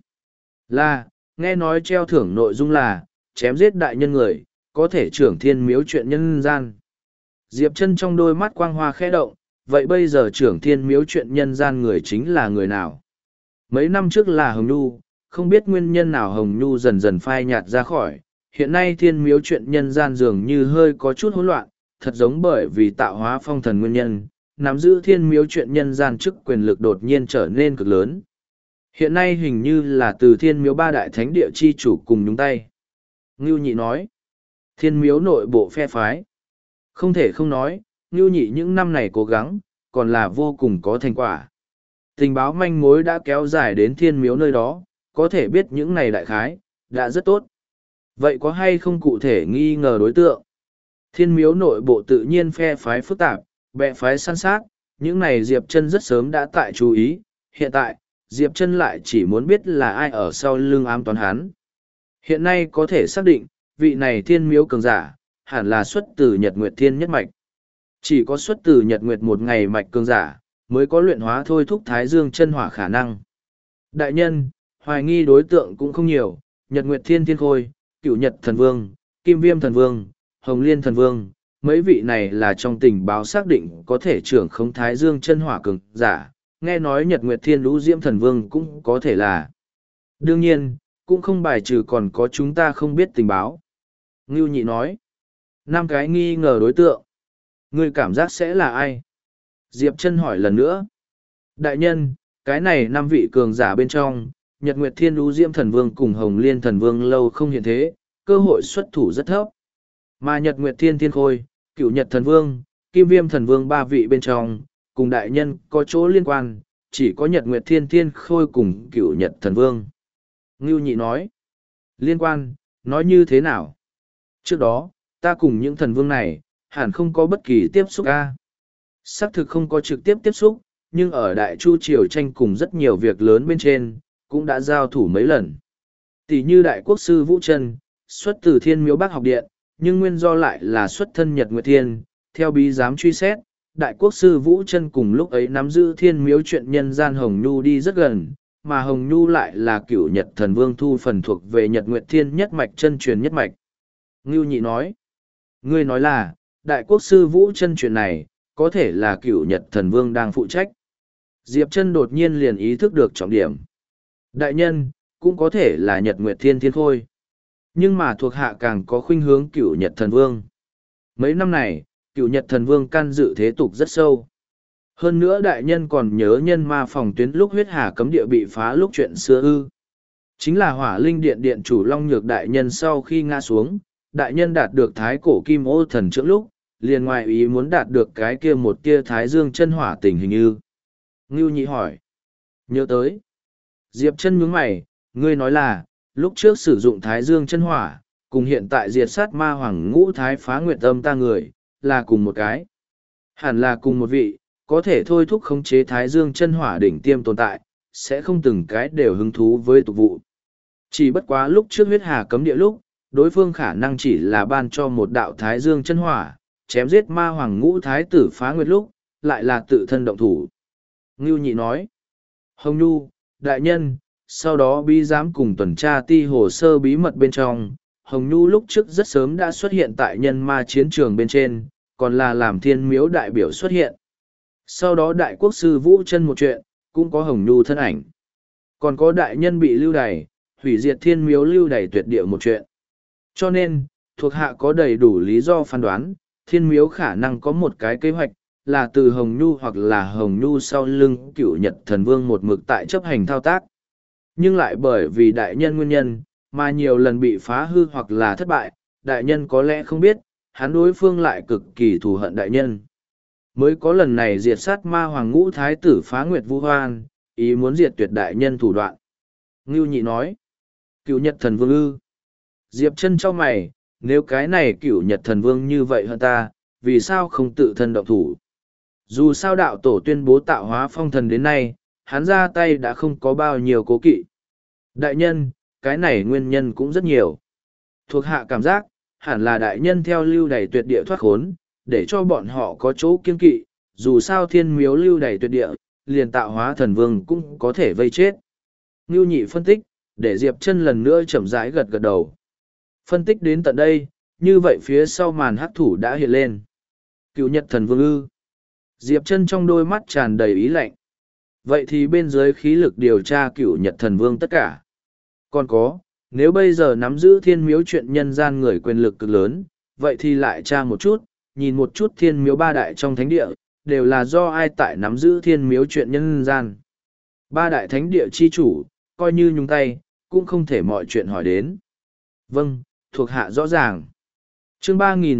Là, nghe nói treo thưởng nội dung là, chém giết đại nhân người, có thể trưởng thiên miếu chuyện nhân gian. Diệp Chân trong đôi mắt quang hoa khẽ động, vậy bây giờ trưởng thiên miếu chuyện nhân gian người chính là người nào? Mấy năm trước là Hồng Nhu, không biết nguyên nhân nào Hồng Nhu dần dần phai nhạt ra khỏi, hiện nay thiên miếu chuyện nhân gian dường như hơi có chút hỗn loạn, thật giống bởi vì tạo hóa phong thần nguyên nhân, nắm giữ thiên miếu chuyện nhân gian chức quyền lực đột nhiên trở nên cực lớn. Hiện nay hình như là từ thiên miếu 3 đại thánh địa chi chủ cùng nhúng tay. Ngưu Nhị nói, thiên miếu nội bộ phe phái. Không thể không nói, Ngưu Nhị những năm này cố gắng, còn là vô cùng có thành quả. Tình báo manh mối đã kéo dài đến thiên miếu nơi đó, có thể biết những này đại khái, đã rất tốt. Vậy có hay không cụ thể nghi ngờ đối tượng? Thiên miếu nội bộ tự nhiên phe phái phức tạp, bè phái săn sát, những này Diệp Chân rất sớm đã tại chú ý, hiện tại, Diệp Chân lại chỉ muốn biết là ai ở sau lưng ám toán hắn. Hiện nay có thể xác định, vị này thiên miếu cường giả, hẳn là xuất từ Nhật Nguyệt Thiên nhất mạch. Chỉ có xuất từ Nhật Nguyệt một ngày mạch cường giả, mới có luyện hóa thôi thúc Thái Dương chân hỏa khả năng. Đại nhân, hoài nghi đối tượng cũng không nhiều, Nhật Nguyệt Thiên Thiên Khôi, Cửu Nhật Thần Vương, Kim Viêm Thần Vương, Hồng Liên Thần Vương, mấy vị này là trong tình báo xác định có thể trưởng khống Thái Dương chân hỏa cường giả, nghe nói Nhật Nguyệt Thiên Lũ Diễm Thần Vương cũng có thể là. Đương nhiên, cũng không bài trừ còn có chúng ta không biết tình báo. Ngưu Nhị nói, 5 cái nghi ngờ đối tượng. Ngươi cảm giác sẽ là ai? Diệp Chân hỏi lần nữa. Đại nhân, cái này 5 vị cường giả bên trong, Nhật Nguyệt Thiên Lũ Diễm Thần Vương cùng Hồng Liên Thần Vương lâu không hiện thế, cơ hội xuất thủ rất thấp. Mà Nhật Nguyệt Thiên Thiên Khôi, Cửu Nhật Thần Vương, Kim Viêm Thần Vương 3 vị bên trong, cùng đại nhân có chỗ liên quan, chỉ có Nhật Nguyệt Thiên Thiên Khôi cùng Cửu Nhật Thần Vương. Ngưu Nhị nói, liên quan, nói như thế nào? Trước đó, ta cùng những thần vương này, hẳn không có bất kỳ tiếp xúc a. Xác thực không có trực tiếp tiếp xúc, nhưng ở Đại Chu Triều tranh cùng rất nhiều việc lớn bên trên, cũng đã giao thủ mấy lần. Tỷ như Đại Quốc sư Vũ Trân, xuất từ Thiên Miếu Bắc học điện, nhưng nguyên do lại là xuất thân Nhật Nguyệt Thiên, theo bí giám truy xét, Đại Quốc sư Vũ Trân cùng lúc ấy nắm giữ Thiên Miếu chuyện nhân gian Hồng Nhu đi rất gần, mà Hồng Nhu lại là Cửu Nhật Thần Vương thu phần thuộc về Nhật Nguyệt Thiên nhất mạch chân truyền nhất mạch. Ngưu Nhị nói, ngươi nói là, Đại Quốc sư Vũ Trân chuyện này, có thể là Cửu Nhật Thần Vương đang phụ trách. Diệp Chân đột nhiên liền ý thức được trọng điểm. Đại nhân, cũng có thể là Nhật Nguyệt Thiên Thiên Khôi. Nhưng mà thuộc hạ càng có khuynh hướng Cửu Nhật Thần Vương. Mấy năm này, Cửu Nhật Thần Vương can dự thế tục rất sâu. Hơn nữa đại nhân còn nhớ nhân ma phòng tuyến lúc huyết hà cấm địa bị phá lúc chuyện xưa ư. Chính là Hỏa Linh Điện Điện chủ Long Nhược đại nhân sau khi ngã xuống, Đại nhân đạt được thái cổ kim ô thần trưởng lúc, liền ngoại ý muốn đạt được cái kia một tia thái dương chân hỏa tình hình như. Ngưu Nhị hỏi. Nhớ tới. Diệp chân nhướng mày, ngươi nói là, lúc trước sử dụng thái dương chân hỏa, cùng hiện tại diệt sát ma hoàng ngũ thái phá nguyệt âm ta người, là cùng một cái. Hẳn là cùng một vị, có thể thôi thúc khống chế thái dương chân hỏa đỉnh tiêm tồn tại, sẽ không từng cái đều hứng thú với tục vụ. Chỉ bất quá lúc trước huyết hà cấm địa lúc, đối phương khả năng chỉ là ban cho một đạo thái dương chân hỏa, chém giết ma hoàng ngũ thái tử phá nguyệt lúc, lại là tự thân động thủ. Ngưu Nhị nói. Hồng Nhu, đại nhân, sau đó bí giám cùng tuần tra ti hồ sơ bí mật bên trong, Hồng Nhu lúc trước rất sớm đã xuất hiện tại nhân ma chiến trường bên trên, còn là làm thiên miếu đại biểu xuất hiện. Sau đó đại quốc sư vũ chân một chuyện, cũng có Hồng Nhu thân ảnh. Còn có đại nhân bị lưu đày, hủy diệt thiên miếu lưu đày tuyệt địa một chuyện. Cho nên, thuộc hạ có đầy đủ lý do phán đoán, thiên miếu khả năng có một cái kế hoạch, là từ Hồng Nhu hoặc là Hồng Nhu sau lưng cựu Nhật Thần Vương một mực tại chấp hành thao tác. Nhưng lại bởi vì đại nhân nguyên nhân, mà nhiều lần bị phá hư hoặc là thất bại, đại nhân có lẽ không biết, hắn đối phương lại cực kỳ thù hận đại nhân. Mới có lần này diệt sát ma hoàng ngũ thái tử phá nguyệt vu hoan, ý muốn diệt tuyệt đại nhân thủ đoạn. Ngưu Nhị nói, cựu Nhật Thần Vương ư. Diệp chân cho mày, nếu cái này cựu Nhật Thần Vương như vậy hơn ta, vì sao không tự thân động thủ? Dù sao đạo tổ tuyên bố tạo hóa phong thần đến nay, hắn ra tay đã không có bao nhiêu cố kỵ. Đại nhân, cái này nguyên nhân cũng rất nhiều. Thuộc hạ cảm giác, hẳn là đại nhân theo lưu đày tuyệt địa thoát khốn, để cho bọn họ có chỗ kiên kỵ, dù sao thiên miếu lưu đày tuyệt địa, liền tạo hóa thần vương cũng có thể vây chết. Ngưu Nhị phân tích, để Diệp chân lần nữa chậm rãi gật gật đầu. Phân tích đến tận đây, như vậy phía sau màn hắc thủ đã hiện lên. Cựu Nhật Thần Vương ư. Diệp chân trong đôi mắt tràn đầy ý lạnh. Vậy thì bên dưới khí lực điều tra cựu Nhật Thần Vương tất cả. Còn có, nếu bây giờ nắm giữ thiên miếu chuyện nhân gian người quyền lực cực lớn, vậy thì lại tra một chút, nhìn một chút thiên miếu ba đại trong thánh địa, đều là do ai tại nắm giữ thiên miếu chuyện nhân gian. Ba đại thánh địa chi chủ, coi như nhúng tay, cũng không thể mọi chuyện hỏi đến. Vâng, thuộc hạ rõ ràng. Chương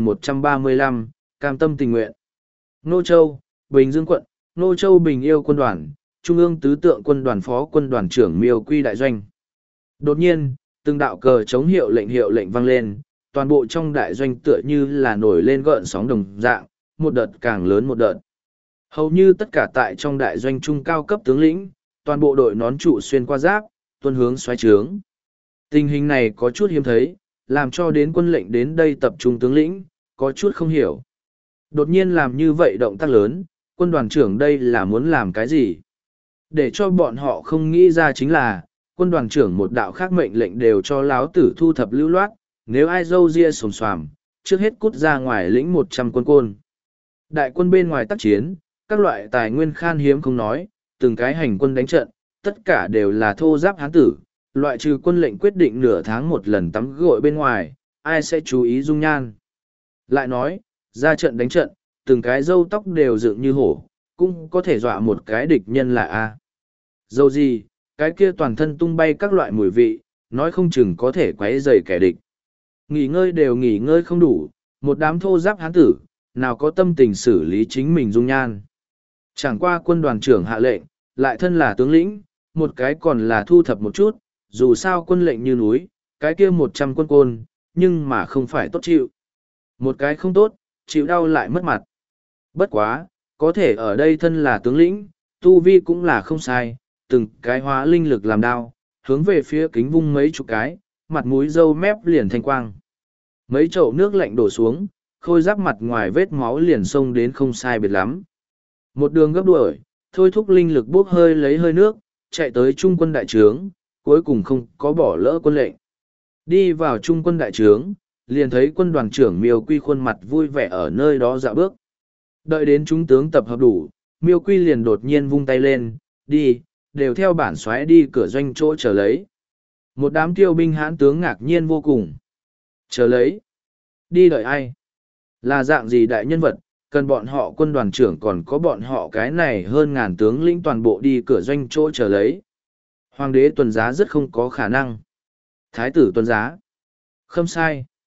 3135, Cam tâm tình nguyện. Nô Châu, Bình Dương quận, Nô Châu Bình Yêu quân đoàn, Trung ương tứ tượng quân đoàn phó quân đoàn trưởng Miêu Quy đại doanh. Đột nhiên, từng đạo cờ chống hiệu lệnh vang lên, toàn bộ trong đại doanh tựa như là nổi lên gợn sóng đồng dạng, một đợt càng lớn một đợt. Hầu như tất cả tại trong đại doanh trung cao cấp tướng lĩnh, toàn bộ đội nón trụ xuyên qua giáp, tuân hướng xoáy trướng. Tình hình này có chút hiếm thấy, làm cho đến quân lệnh đến đây tập trung tướng lĩnh, có chút không hiểu. Đột nhiên làm như vậy động tác lớn, quân đoàn trưởng đây là muốn làm cái gì? Để cho bọn họ không nghĩ ra chính là, quân đoàn trưởng một đạo khác mệnh lệnh đều cho láo tử thu thập lưu loát, nếu ai dâu ria sồm xoàm, trước hết cút ra ngoài lĩnh 100 quân côn. Đại quân bên ngoài tác chiến, các loại tài nguyên khan hiếm không nói, từng cái hành quân đánh trận, tất cả đều là thô giáp hán tử, loại trừ quân lệnh quyết định nửa tháng một lần tắm gội bên ngoài, ai sẽ chú ý dung nhan. Lại nói, ra trận đánh trận, từng cái râu tóc đều dựng như hổ, cũng có thể dọa một cái địch nhân là A. Dâu gì, cái kia toàn thân tung bay các loại mùi vị, nói không chừng có thể quấy rầy kẻ địch. Nghỉ ngơi đều nghỉ ngơi không đủ, một đám thô giáp hán tử, nào có tâm tình xử lý chính mình dung nhan. Chẳng qua quân đoàn trưởng hạ lệnh, lại thân là tướng lĩnh, một cái còn là thu thập một chút, dù sao quân lệnh như núi, cái kia 100 quân côn, nhưng mà không phải tốt chịu. Một cái không tốt, chịu đau lại mất mặt. Bất quá, có thể ở đây thân là tướng lĩnh, tu vi cũng là không sai, từng cái hóa linh lực làm đao, hướng về phía kính vung mấy chục cái, mặt mũi râu mép liền thanh quang. Mấy chậu nước lạnh đổ xuống, khôi giáp mặt ngoài vết máu liền xông đến không sai biệt lắm. Một đường gấp đuổi, thôi thúc linh lực bốc hơi lấy hơi nước, chạy tới trung quân đại trướng, cuối cùng không có bỏ lỡ quân lệnh. Đi vào trung quân đại trướng, liền thấy quân đoàn trưởng Miêu Quy khuôn mặt vui vẻ ở nơi đó dạo bước. Đợi đến chúng tướng tập hợp đủ, Miêu Quy liền đột nhiên vung tay lên, đi, đều theo bản soái đi cửa doanh chỗ chờ lấy. Một đám tiêu binh hãn tướng ngạc nhiên vô cùng. Chờ lấy. Đi đợi ai? Là dạng gì đại nhân vật, cần bọn họ quân đoàn trưởng còn có bọn họ cái này hơn ngàn tướng lĩnh toàn bộ đi cửa doanh chỗ chờ lấy. Hoàng đế tuần giá rất không có khả năng. Thái tử tuần giá. Không sai.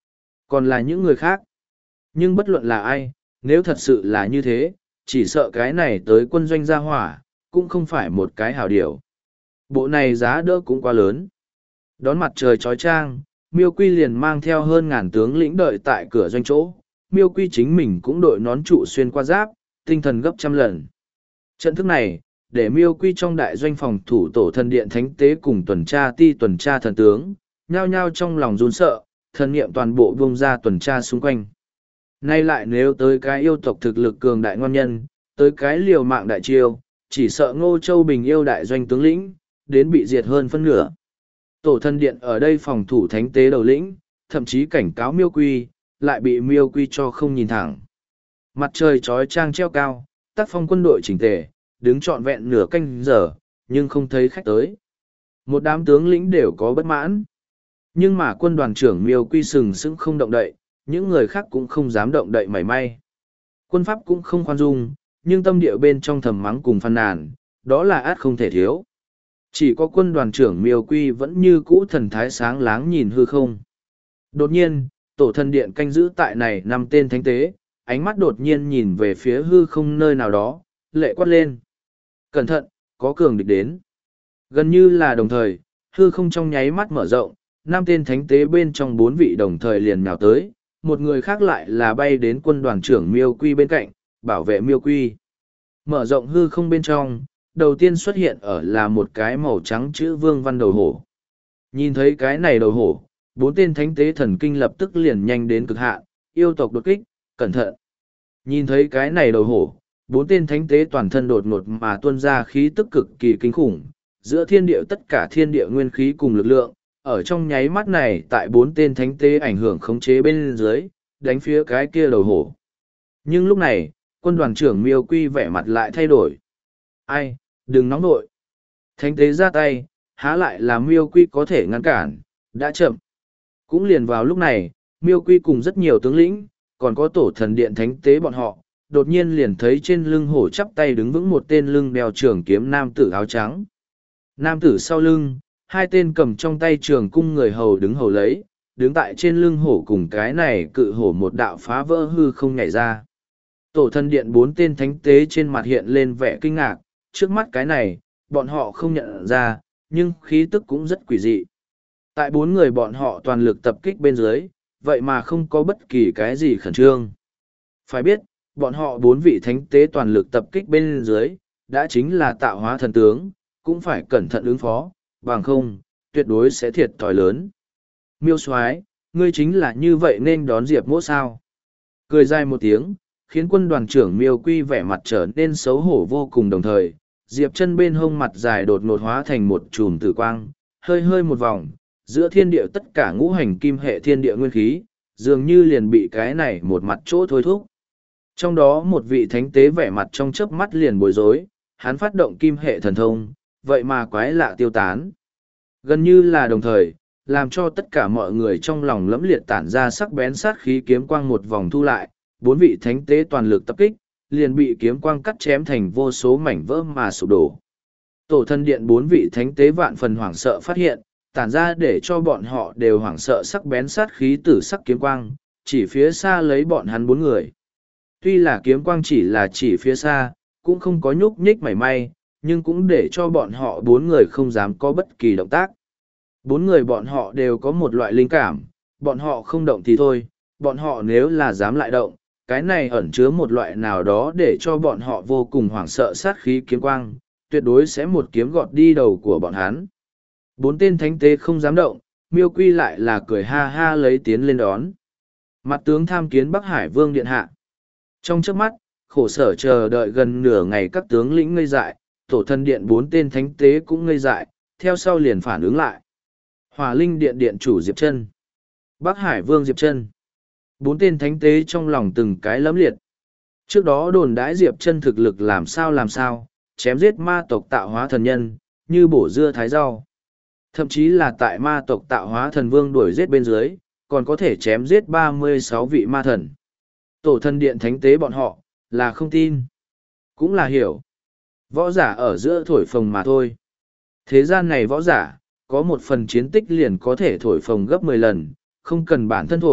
Còn là những người khác. Nhưng bất luận là ai, nếu thật sự là như thế, chỉ sợ cái này tới quân doanh gia hỏa, cũng không phải một cái hảo điều. Bộ này giá đỡ cũng quá lớn. Đón mặt trời trói trang, Miêu Quy liền mang theo hơn ngàn tướng lĩnh đợi tại cửa doanh chỗ. Miêu Quy chính mình cũng đội nón trụ xuyên qua giáp, tinh thần gấp trăm lần. Trận thức này, để Miêu Quy trong đại doanh phòng thủ tổ thần điện thánh tế cùng tuần tra ti tuần tra thần tướng, nhao nhao trong lòng run sợ, thần niệm toàn bộ bung ra tuần tra xung quanh. Nay lại nếu tới cái yêu tộc thực lực cường đại ngon nhân, tới cái liều mạng đại chiêu, chỉ sợ Ngô Châu Bình yêu đại doanh tướng lĩnh, đến bị diệt hơn phân nửa. Tổ thần điện ở đây phòng thủ thánh tế đầu lĩnh, thậm chí cảnh cáo Miêu Quy, lại bị Miêu Quy cho không nhìn thẳng. Mặt trời trói trang treo cao, tác phong quân đội chỉnh tề, đứng trọn vẹn nửa canh giờ, nhưng không thấy khách tới. Một đám tướng lĩnh đều có bất mãn. Nhưng mà quân đoàn trưởng Miêu Quy sừng sững không động đậy, những người khác cũng không dám động đậy mảy may. Quân pháp cũng không khoan dung, nhưng tâm địa bên trong thầm mắng cùng phàn nàn, đó là át không thể thiếu. Chỉ có quân đoàn trưởng Miêu Quy vẫn như cũ thần thái sáng láng nhìn hư không. Đột nhiên, tổ thần điện canh giữ tại này năm tên thánh tế, ánh mắt đột nhiên nhìn về phía hư không nơi nào đó, lệ quát lên. Cẩn thận, có cường địch đến. Gần như là đồng thời, hư không trong nháy mắt mở rộng, năm tên thánh tế bên trong bốn vị đồng thời liền nhào tới, một người khác lại là bay đến quân đoàn trưởng Miêu Quy bên cạnh, bảo vệ Miêu Quy. Mở rộng hư không bên trong, đầu tiên xuất hiện ở là một cái màu trắng chữ vương văn đầu hổ. Nhìn thấy cái này đầu hổ, bốn tên thánh tế thần kinh lập tức liền nhanh đến cực hạn, yêu tộc đột kích, cẩn thận. Nhìn thấy cái này đầu hổ, bốn tên thánh tế toàn thân đột ngột mà tuôn ra khí tức cực kỳ kinh khủng, giữa thiên địa tất cả thiên địa nguyên khí cùng lực lượng, ở trong nháy mắt này tại bốn tên thánh tế ảnh hưởng khống chế bên dưới, đánh phía cái kia đầu hổ. Nhưng lúc này, quân đoàn trưởng Miêu Quy vẻ mặt lại thay đổi. Ai, đừng nóng nội. Thánh tế ra tay, há lại là Miêu Quy có thể ngăn cản, đã chậm. Cũng liền vào lúc này, Miêu Quy cùng rất nhiều tướng lĩnh, còn có tổ thần điện thánh tế bọn họ, đột nhiên liền thấy trên lưng hổ chắp tay đứng vững một tên lưng đeo trường kiếm nam tử áo trắng. Nam tử sau lưng, hai tên cầm trong tay trường cung người hầu đứng hầu lấy, đứng tại trên lưng hổ cùng cái này cự hổ một đạo phá vỡ hư không nhảy ra. Tổ thần điện bốn tên thánh tế trên mặt hiện lên vẻ kinh ngạc, trước mắt cái này, bọn họ không nhận ra, nhưng khí tức cũng rất quỷ dị. Tại bốn người bọn họ toàn lực tập kích bên dưới, vậy mà không có bất kỳ cái gì khẩn trương. Phải biết, bọn họ bốn vị thánh tế toàn lực tập kích bên dưới, đã chính là tạo hóa thần tướng, cũng phải cẩn thận ứng phó, bằng không, tuyệt đối sẽ thiệt thòi lớn. Miêu Soái, ngươi chính là như vậy nên đón Diệp Mỗ sao? Cười dài một tiếng, khiến quân đoàn trưởng Miêu Quy vẻ mặt trở nên xấu hổ vô cùng đồng thời, Diệp Chân bên hông mặt dài đột ngột hóa thành một chùm tử quang, hơi hơi một vòng, giữa thiên địa tất cả ngũ hành kim hệ thiên địa nguyên khí, dường như liền bị cái này một mặt chỗ thôi thúc. Trong đó một vị thánh tế vẻ mặt trong chớp mắt liền bối rối, hắn phát động kim hệ thần thông, vậy mà quái lạ tiêu tán. Gần như là đồng thời, làm cho tất cả mọi người trong lòng lẫm liệt tản ra sắc bén sát khí kiếm quang một vòng thu lại, bốn vị thánh tế toàn lực tập kích, liền bị kiếm quang cắt chém thành vô số mảnh vỡ mà sụp đổ. Tổ thân điện bốn vị thánh tế vạn phần hoảng sợ phát hiện, tản ra để cho bọn họ đều hoảng sợ sắc bén sát khí tử sắc kiếm quang, chỉ phía xa lấy bọn hắn bốn người. Tuy là kiếm quang chỉ là chỉ phía xa, cũng không có nhúc nhích mảy may, nhưng cũng để cho bọn họ bốn người không dám có bất kỳ động tác. Bốn người bọn họ đều có một loại linh cảm, bọn họ không động thì thôi, bọn họ nếu là dám lại động, cái này ẩn chứa một loại nào đó để cho bọn họ vô cùng hoảng sợ sát khí kiếm quang, tuyệt đối sẽ một kiếm gọt đi đầu của bọn hắn. Bốn tên thánh tế không dám động, Miêu Quy lại là cười ha ha lấy tiến lên đón. Mặt tướng tham kiến Bắc Hải Vương điện hạ. Trong chớp mắt, khổ sở chờ đợi gần nửa ngày các tướng lĩnh ngây dại, tổ thân điện bốn tên thánh tế cũng ngây dại, theo sau liền phản ứng lại. Hỏa Linh điện điện chủ Diệp Chân, Bắc Hải Vương Diệp Chân. Bốn tên thánh tế trong lòng từng cái lẫm liệt. Trước đó đồn đãi Diệp Chân thực lực làm sao, chém giết ma tộc tạo hóa thần nhân, như bổ dưa thái rau. Thậm chí là tại ma tộc tạo hóa thần vương đuổi giết bên dưới, còn có thể chém giết 36 vị ma thần. Tổ thân điện thánh tế bọn họ, là không tin. Cũng là hiểu. Võ giả ở giữa thổi phồng mà thôi. Thế gian này võ giả, có một phần chiến tích liền có thể thổi phồng gấp 10 lần, không cần bản thân thổi,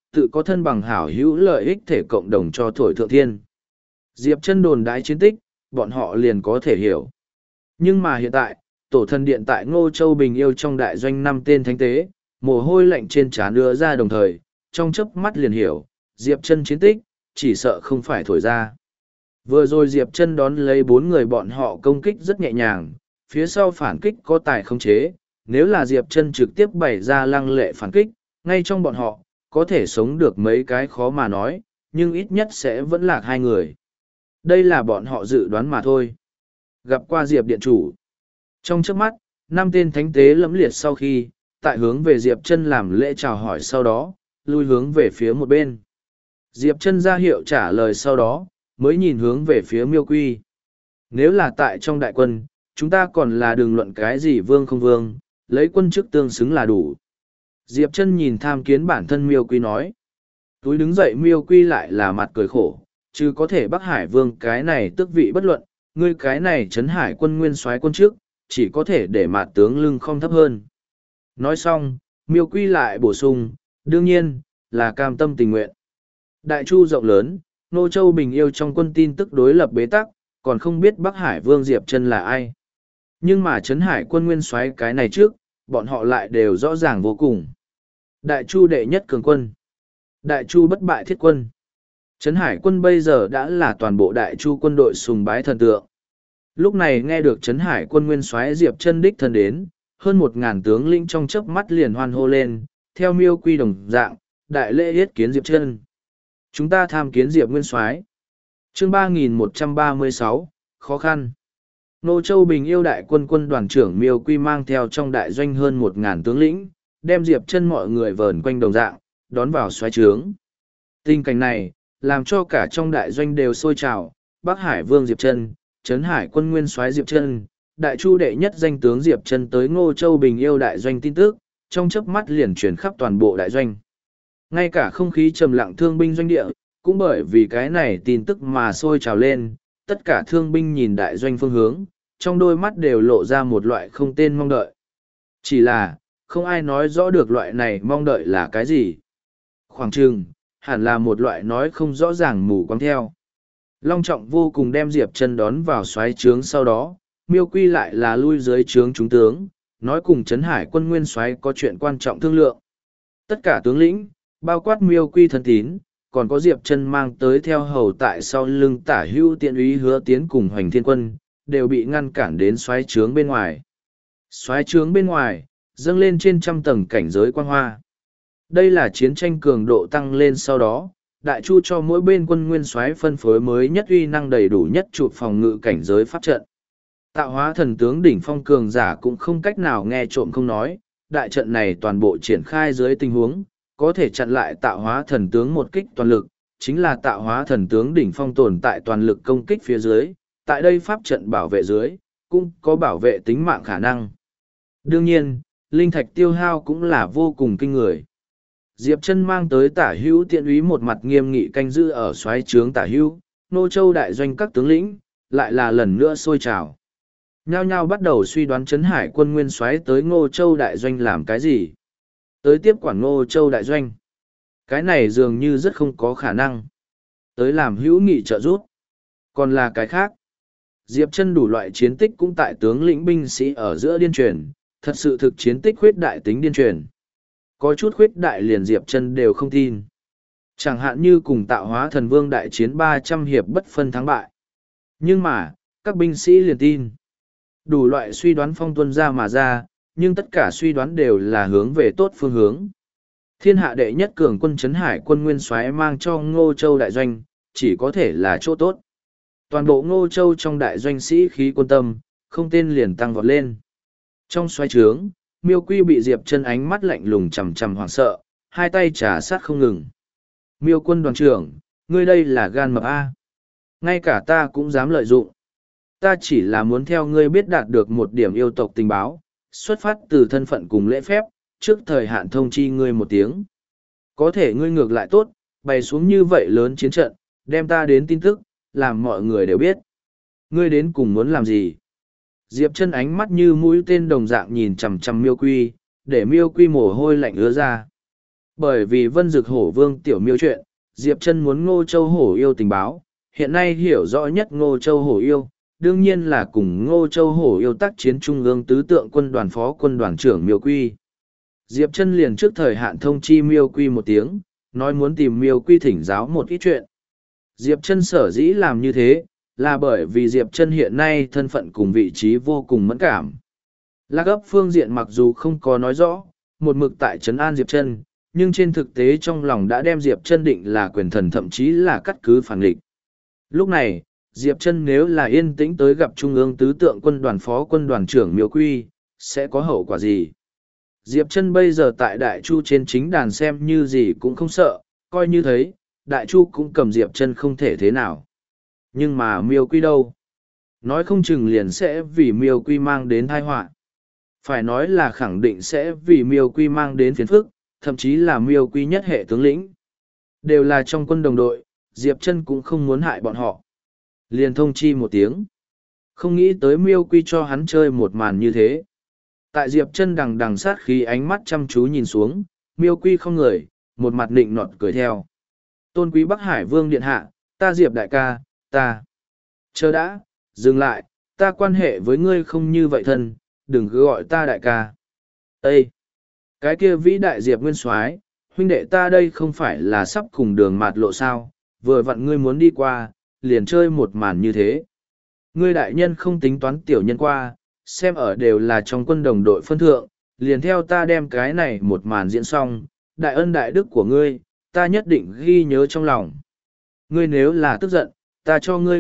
tự có thân bằng hảo hữu lợi ích thể cộng đồng cho thổi thượng thiên. Diệp Chân đồn đái chiến tích, bọn họ liền có thể hiểu. Nhưng mà hiện tại, tổ thần điện tại Ngô Châu Bình Yêu trong đại doanh 5 tên thánh tế, mồ hôi lạnh trên trán đưa ra đồng thời, trong chớp mắt liền hiểu, Diệp Chân chiến tích, chỉ sợ không phải thổi ra. Vừa rồi Diệp Chân đón lấy 4 người bọn họ công kích rất nhẹ nhàng, phía sau phản kích có tài khống chế, nếu là Diệp Chân trực tiếp bày ra lăng lệ phản kích, ngay trong bọn họ, có thể sống được mấy cái khó mà nói, nhưng ít nhất sẽ vẫn lạc 2 người. Đây là bọn họ dự đoán mà thôi. Gặp qua Diệp Điện Chủ. Trong chớp mắt, 5 tên thánh tế lẫm liệt sau khi, tại hướng về Diệp Chân làm lễ chào hỏi sau đó, lui hướng về phía một bên. Diệp Chân ra hiệu trả lời sau đó, mới nhìn hướng về phía Miêu Quy. Nếu là tại trong đại quân, chúng ta còn là đường luận cái gì vương không vương, lấy quân chức tương xứng là đủ. Diệp Chân nhìn tham kiến bản thân Miêu Quy nói. Túi đứng dậy Miêu Quy lại là mặt cười khổ, chứ có thể Bắc Hải Vương cái này tước vị bất luận, ngươi cái này trấn hải quân nguyên soái quân trước, chỉ có thể để mặt tướng lưng không thấp hơn. Nói xong, Miêu Quy lại bổ sung, đương nhiên, là cam tâm tình nguyện. Đại Chu rộng lớn, Nô Châu Bình Yêu trong quân tin tức đối lập bế tắc, còn không biết Bắc Hải Vương Diệp Chân là ai. Nhưng mà trấn hải quân nguyên soái cái này trước, bọn họ lại đều rõ ràng vô cùng. Đại Chu đệ nhất cường quân. Đại Chu bất bại thiết quân. Trấn hải quân bây giờ đã là toàn bộ Đại Chu quân đội sùng bái thần tượng. Lúc này nghe được trấn hải quân nguyên soái Diệp Chân đích thân đến, hơn 1.000 tướng lĩnh trong chớp mắt liền hoan hô lên, theo Miêu Quy đồng dạng, đại lễ yết kiến Diệp Chân. Chúng ta tham kiến Diệp nguyên soái. Chương 3136, khó khăn. Nô Châu Bình Yêu đại quân quân đoàn trưởng Miêu Quy mang theo trong đại doanh hơn 1.000 tướng lĩnh, đem Diệp Chân mọi người vờn quanh đồng dạng, đón vào xoáy trướng. Tình cảnh này, làm cho cả trong đại doanh đều sôi trào, Bắc Hải Vương Diệp Chân, Trấn Hải quân nguyên soái Diệp Chân, Đại Chu đệ nhất danh tướng Diệp Chân tới Ngô Châu Bình Yêu đại doanh tin tức, trong chớp mắt liền truyền khắp toàn bộ đại doanh. Ngay cả không khí trầm lặng thương binh doanh địa, cũng bởi vì cái này tin tức mà sôi trào lên, tất cả thương binh nhìn đại doanh phương hướng, trong đôi mắt đều lộ ra một loại không tên mong đợi. Chỉ là, không ai nói rõ được loại này mong đợi là cái gì. Khoảng chừng, hẳn là một loại nói không rõ ràng mù quáng theo. Long Trọng vô cùng đem Diệp Chân đón vào xoáy trướng sau đó, Miêu Quy lại là lui dưới trướng chúng tướng, nói cùng Trấn Hải quân nguyên soái có chuyện quan trọng thương lượng. Tất cả tướng lĩnh, bao quát Miêu Quy thân tín, còn có Diệp Chân mang tới theo hầu tại sau lưng Tả Hữu Tiện úy Hứa Tiến cùng Hoành Thiên quân, đều bị ngăn cản đến xoáy trướng bên ngoài. Xoáy trướng bên ngoài, dâng lên trên trăm tầng cảnh giới quang hoa. Đây là chiến tranh cường độ tăng lên sau đó, Đại Chu cho mỗi bên quân nguyên soái phân phối mới nhất uy năng đầy đủ nhất trụ phòng ngự cảnh giới pháp trận. Tạo hóa thần tướng đỉnh phong cường giả cũng không cách nào nghe trộm không nói, đại trận này toàn bộ triển khai dưới tình huống, có thể chặn lại tạo hóa thần tướng một kích toàn lực, chính là tạo hóa thần tướng đỉnh phong tồn tại toàn lực công kích phía dưới, tại đây pháp trận bảo vệ dưới, cũng có bảo vệ tính mạng khả năng. Đương nhiên, linh thạch tiêu hao cũng là vô cùng kinh người. Diệp Chân mang tới Tả Hữu Tiện úy một mặt nghiêm nghị canh giữ ở xoáy trướng Tả Hữu, Nô Châu đại doanh các tướng lĩnh, lại là lần nữa sôi trào. Nhao nhao bắt đầu suy đoán Trấn Hải quân nguyên soái tới Ngô Châu đại doanh làm cái gì. Tới tiếp quản Ngô Châu đại doanh. Cái này dường như rất không có khả năng. Tới làm hữu nghị trợ giúp. Còn là cái khác. Diệp Chân đủ loại chiến tích cũng tại tướng lĩnh binh sĩ ở giữa điên truyền, thật sự thực chiến tích khuyết đại tính điên truyền. Có chút khuyết đại liền Diệp Chân đều không tin. Chẳng hạn như cùng tạo hóa thần vương đại chiến 300 hiệp bất phân thắng bại. Nhưng mà, các binh sĩ liền tin. Đủ loại suy đoán phong tuân ra mà ra, nhưng tất cả suy đoán đều là hướng về tốt phương hướng. Thiên hạ đệ nhất cường quân Trấn Hải quân nguyên soái mang cho Ngô Châu đại doanh, chỉ có thể là chỗ tốt. Toàn bộ Ngô Châu trong đại doanh sĩ khí quân tâm, không tên liền tăng vọt lên. Trong xoáy trướng, Miêu Quy bị Diệp Chân ánh mắt lạnh lùng chằm chằm hoảng sợ, hai tay trà sát không ngừng. Miêu quân đoàn trưởng, ngươi đây là gan mập A. Ngay cả ta cũng dám lợi dụng. Ta chỉ là muốn theo ngươi biết đạt được một điểm yêu tộc tình báo, xuất phát từ thân phận cùng lễ phép, trước thời hạn thông chi ngươi một tiếng. Có thể ngươi ngược lại tốt, bày xuống như vậy lớn chiến trận, đem ta đến tin tức, làm mọi người đều biết. Ngươi đến cùng muốn làm gì? Diệp Chân ánh mắt như mũi tên đồng dạng nhìn chằm chằm Miêu Quy, để Miêu Quy mồ hôi lạnh ứa ra. Bởi vì Vân Dực Hổ Vương tiểu miêu chuyện, Diệp Chân muốn Ngô Châu Hổ Yêu tình báo, hiện nay hiểu rõ nhất Ngô Châu Hổ Yêu, đương nhiên là cùng Ngô Châu Hổ Yêu tác chiến trung ương tứ tượng quân đoàn phó quân đoàn trưởng Miêu Quy. Diệp Chân liền trước thời hạn thông chi Miêu Quy một tiếng, nói muốn tìm Miêu Quy thỉnh giáo một ít chuyện. Diệp Chân sở dĩ làm như thế, là bởi vì Diệp Chân hiện nay thân phận cùng vị trí vô cùng mẫn cảm. Lạc ấp phương diện mặc dù không có nói rõ, một mực tại trấn an Diệp Chân, nhưng trên thực tế trong lòng đã đem Diệp Chân định là quyền thần, thậm chí là cắt cứ phản địch. Lúc này, Diệp Chân nếu là yên tĩnh tới gặp Trung ương tứ tượng quân đoàn phó quân đoàn trưởng Miêu Quy, sẽ có hậu quả gì? Diệp Chân bây giờ tại Đại Chu trên chính đàn xem như gì cũng không sợ, coi như thấy, Đại Chu cũng cầm Diệp Chân không thể thế nào. Nhưng mà Miêu Quy đâu? Nói không chừng liền sẽ vì Miêu Quy mang đến tai họa. Phải nói là khẳng định sẽ vì Miêu Quy mang đến phiền phức, thậm chí là Miêu Quy nhất hệ tướng lĩnh. Đều là trong quân đồng đội, Diệp Chân cũng không muốn hại bọn họ. Liền thông chi một tiếng. Không nghĩ tới Miêu Quy cho hắn chơi một màn như thế. Tại Diệp Chân đằng đằng sát khí ánh mắt chăm chú nhìn xuống, Miêu Quy không người, một mặt nịnh nọt cười theo. Tôn quý Bắc Hải Vương điện hạ, ta Diệp đại ca, ta. Chờ đã, dừng lại, ta quan hệ với ngươi không như vậy thân, đừng cứ gọi ta đại ca. Ê! Cái kia vĩ đại Diệp Nguyên Soái, huynh đệ ta đây không phải là sắp cùng đường mạt lộ sao, vừa vặn ngươi muốn đi qua, liền chơi một màn như thế. Ngươi đại nhân không tính toán tiểu nhân qua, xem ở đều là trong quân đồng đội phân thượng, liền theo ta đem cái này một màn diễn xong, đại ân đại đức của ngươi, ta nhất định ghi nhớ trong lòng. Ngươi nếu là tức giận, ta cho ngươi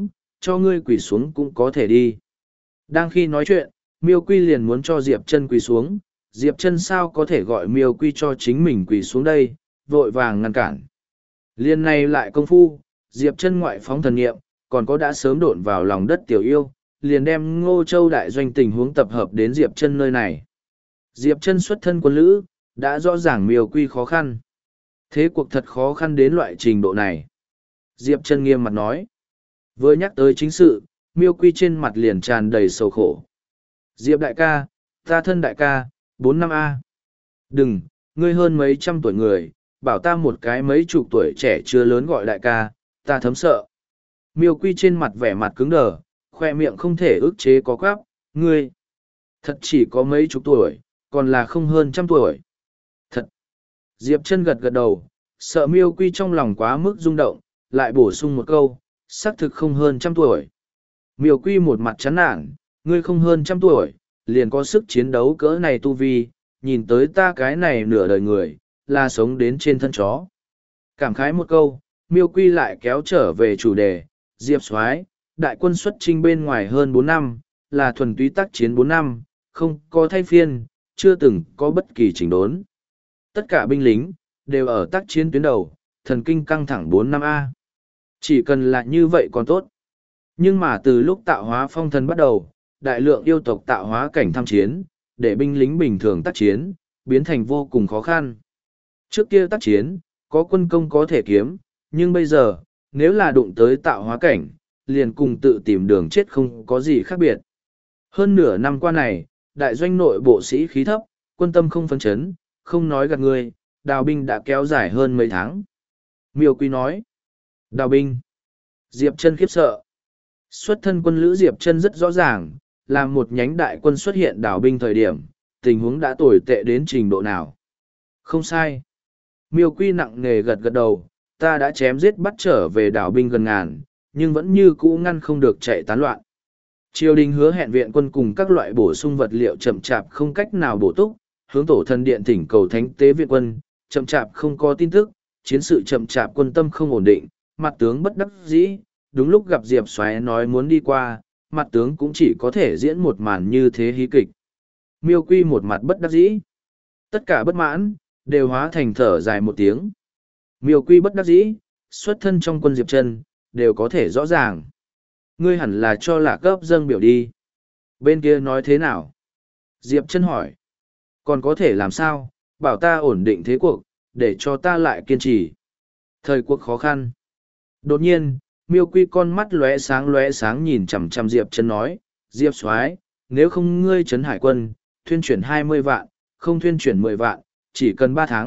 quỳ xuống cũng có thể đi. Đang khi nói chuyện, Miêu Quy liền muốn cho Diệp Chân quỳ xuống, Diệp Chân sao có thể gọi Miêu Quy cho chính mình quỳ xuống đây, vội vàng ngăn cản. Liên này lại công phu, Diệp Chân ngoại phóng thần niệm, còn có đã sớm độn vào lòng đất tiểu yêu, liền đem Ngô Châu đại doanh tình huống tập hợp đến Diệp Chân nơi này. Diệp Chân xuất thân quân lữ, đã rõ ràng Miêu Quy khó khăn. Thế cuộc thật khó khăn đến loại trình độ này. Diệp Chân nghiêm mặt nói. Vừa nhắc tới chính sự, Miêu Quy trên mặt liền tràn đầy sầu khổ. Diệp đại ca, ta thân đại ca, 4 năm A. Đừng, ngươi hơn mấy trăm tuổi người, bảo ta một cái mấy chục tuổi trẻ chưa lớn gọi đại ca, ta thấm sợ. Miêu Quy trên mặt vẻ mặt cứng đờ, khoe miệng không thể ức chế có quáp, ngươi. Thật chỉ có mấy chục tuổi, còn là không hơn trăm tuổi. Thật. Diệp Chân gật gật đầu, sợ Miêu Quy trong lòng quá mức rung động, lại bổ sung một câu, xác thực không hơn trăm tuổi. Miêu Quy một mặt chán nản, ngươi không hơn trăm tuổi, liền có sức chiến đấu cỡ này tu vi, nhìn tới ta cái này nửa đời người, là sống đến trên thân chó. Cảm khái một câu, Miêu Quy lại kéo trở về chủ đề, Diệp Soái, đại quân xuất chinh bên ngoài hơn 4 năm, là thuần túy tác chiến 4 năm, không có thay phiên, chưa từng có bất kỳ chỉnh đốn. Tất cả binh lính, đều ở tác chiến tuyến đầu, thần kinh căng thẳng 4 năm A. Chỉ cần là như vậy còn tốt. Nhưng mà từ lúc tạo hóa phong thần bắt đầu, đại lượng yêu tộc tạo hóa cảnh tham chiến, để binh lính bình thường tác chiến, biến thành vô cùng khó khăn. Trước kia tác chiến, có quân công có thể kiếm, nhưng bây giờ, nếu là đụng tới tạo hóa cảnh, liền cùng tự tìm đường chết không có gì khác biệt. Hơn nửa năm qua này, đại doanh nội bộ sĩ khí thấp, quân tâm không phấn chấn, không nói gạt người, đào binh đã kéo dài hơn mấy tháng. Miêu Quy nói, đào binh. Diệp Chân khiếp sợ. Xuất thân quân lữ Diệp Chân rất rõ ràng, là một nhánh đại quân xuất hiện đào binh thời điểm, tình huống đã tồi tệ đến trình độ nào. Không sai. Miêu Quy nặng nề gật gật đầu, ta đã chém giết bắt trở về đảo binh gần ngàn, nhưng vẫn như cũ ngăn không được chạy tán loạn. Triều đình hứa hẹn viện quân cùng các loại bổ sung vật liệu chậm chạp không cách nào bổ túc, hướng tổ thần điện thỉnh cầu thánh tế viện quân, chậm chạp không có tin tức, chiến sự chậm chạp quân tâm không ổn định, mặt tướng bất đắc dĩ, đúng lúc gặp Diệp Soái nói muốn đi qua, mặt tướng cũng chỉ có thể diễn một màn như thế hí kịch. Miêu Quy một mặt bất đắc dĩ. Tất cả bất mãn, đều hóa thành thở dài một tiếng. Miêu Quy bất đắc dĩ, xuất thân trong quân Diệp Chân, đều có thể rõ ràng. Ngươi hẳn là cho Lạc Cấp dâng biểu đi. Bên kia nói thế nào? Diệp Chân hỏi. Còn có thể làm sao, bảo ta ổn định thế cuộc, để cho ta lại kiên trì. Thời cuộc khó khăn. Đột nhiên, Miêu Quy con mắt lóe sáng nhìn chằm chằm Diệp Chân nói, Diệp Soái, nếu không ngươi trấn hải quân, thuyên chuyển 20 vạn, không thuyên chuyển 10 vạn, chỉ cần 3 tháng,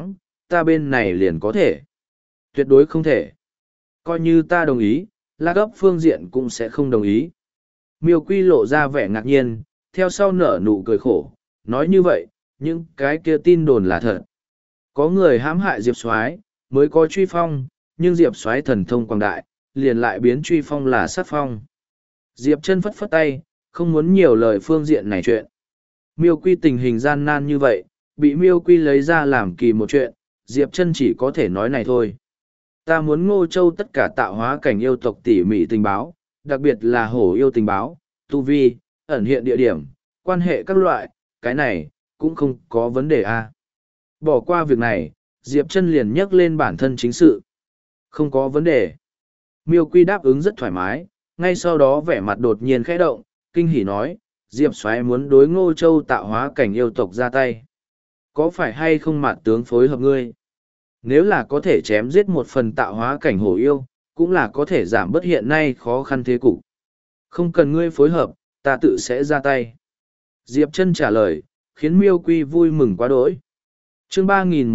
ta bên này liền có thể. Tuyệt đối không thể. Coi như ta đồng ý, La Gấp phương diện cũng sẽ không đồng ý. Miêu Quy lộ ra vẻ ngạc nhiên, theo sau nở nụ cười khổ, nói như vậy, những cái kia tin đồn là thật. Có người hãm hại Diệp Soái mới có truy phong, nhưng Diệp Soái thần thông quảng đại, liền lại biến truy phong là sát phong. Diệp Chân phất phất tay, không muốn nhiều lời phương diện này chuyện. Miêu Quy tình hình gian nan như vậy, bị Miêu Quy lấy ra làm kỳ một chuyện, Diệp Chân chỉ có thể nói này thôi. Ta muốn Ngô Châu tất cả tạo hóa cảnh yêu tộc tỉ mỉ tình báo, đặc biệt là hổ yêu tình báo, tu vi, ẩn hiện địa điểm, quan hệ các loại, cái này, cũng không có vấn đề a. Bỏ qua việc này, Diệp Chân liền nhắc lên bản thân chính sự. Không có vấn đề. Miêu Quy đáp ứng rất thoải mái, ngay sau đó vẻ mặt đột nhiên khẽ động, kinh hỉ nói, Diệp Soái muốn đối Ngô Châu tạo hóa cảnh yêu tộc ra tay. Có phải hay không mạt tướng phối hợp ngươi? Nếu là có thể chém giết một phần tạo hóa cảnh hổ yêu, cũng là có thể giảm bớt hiện nay khó khăn thế cục. Không cần ngươi phối hợp, ta tự sẽ ra tay. Diệp Chân trả lời, khiến Miêu Quy vui mừng quá đỗi. Chương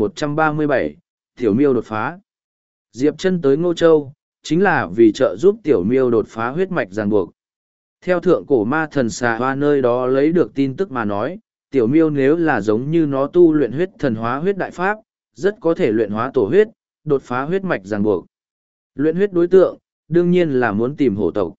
3137, Tiểu Miêu đột phá. Diệp Chân tới Ngô Châu, chính là vì trợ giúp Tiểu Miêu đột phá huyết mạch ràng buộc. Theo thượng cổ ma thần xà hoa nơi đó lấy được tin tức mà nói, Tiểu Miêu nếu là giống như nó tu luyện huyết thần hóa huyết đại pháp, rất có thể luyện hóa tổ huyết, đột phá huyết mạch ràng buộc. Luyện huyết đối tượng, đương nhiên là muốn tìm hổ tộc.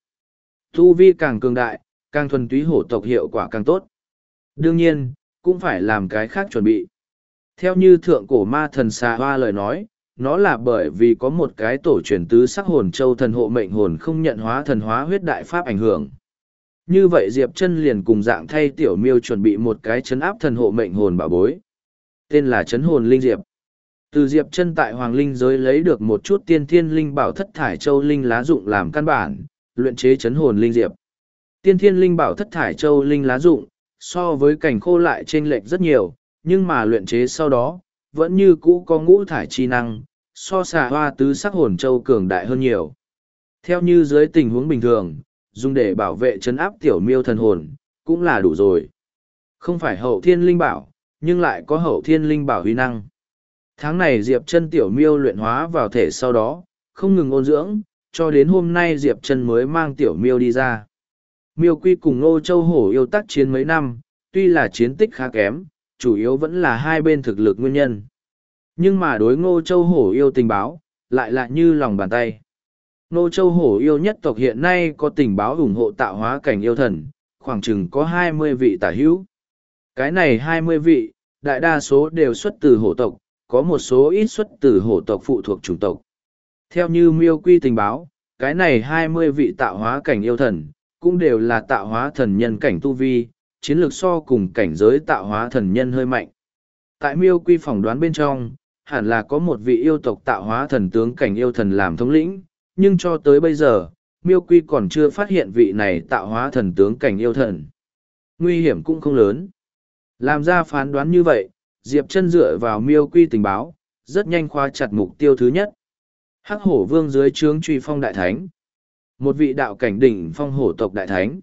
Tu vi càng cường đại, càng thuần túy hổ tộc hiệu quả càng tốt. Đương nhiên, cũng phải làm cái khác chuẩn bị. Theo như thượng cổ ma thần xà hoa lời nói, nó là bởi vì có một cái tổ truyền tứ sắc hồn châu thần hộ mệnh hồn không nhận hóa thần hóa huyết đại pháp ảnh hưởng. Như vậy Diệp Chân liền cùng dạng thay Tiểu Miêu chuẩn bị một cái chấn áp thần hộ mệnh hồn bảo bối. Tên là chấn hồn linh diệp. Từ Diệp Chân tại Hoàng Linh giới lấy được một chút tiên thiên linh bảo thất thải châu linh lá dụng làm căn bản, luyện chế chấn hồn linh diệp. Tiên thiên linh bảo thất thải châu linh lá dụng, so với cảnh khô lại chênh lệch rất nhiều, nhưng mà luyện chế sau đó, vẫn như cũ có ngũ thải chi năng, so xà hoa tứ sắc hồn châu cường đại hơn nhiều. Theo như dưới tình huống bình thường, dùng để bảo vệ trấn áp Tiểu Miêu thần hồn, cũng là đủ rồi. Không phải hậu thiên linh bảo, nhưng lại có hậu thiên linh bảo huy năng. Tháng này Diệp Chân Tiểu Miêu luyện hóa vào thể sau đó, không ngừng ôn dưỡng, cho đến hôm nay Diệp Chân mới mang Tiểu Miêu đi ra. Miêu Quy cùng Ngô Châu hổ yêu tác chiến mấy năm, tuy là chiến tích khá kém, chủ yếu vẫn là hai bên thực lực nguyên nhân. Nhưng mà đối Ngô Châu hổ yêu tình báo, lại là như lòng bàn tay. Ngô Châu hổ yêu nhất tộc hiện nay có tình báo ủng hộ tạo hóa cảnh yêu thần, khoảng chừng có 20 vị tả hữu. Cái này 20 vị, đại đa số đều xuất từ hổ tộc, có một số ít xuất từ hổ tộc phụ thuộc chủng tộc. Theo như Miêu Quy tình báo, cái này 20 vị tạo hóa cảnh yêu thần, cũng đều là tạo hóa thần nhân cảnh tu vi, chiến lược so cùng cảnh giới tạo hóa thần nhân hơi mạnh. Tại Miêu Quy phỏng đoán bên trong, hẳn là có một vị yêu tộc tạo hóa thần tướng cảnh yêu thần làm thống lĩnh, nhưng cho tới bây giờ, Miêu Quy còn chưa phát hiện vị này tạo hóa thần tướng cảnh yêu thần. Nguy hiểm cũng không lớn. Làm ra phán đoán như vậy, Diệp Chân dựa vào Miêu Quy tình báo, rất nhanh khóa chặt mục tiêu thứ nhất. Hắc Hổ Vương dưới trướng Truy Phong đại thánh. Một vị đạo cảnh đỉnh phong hổ tộc đại thánh.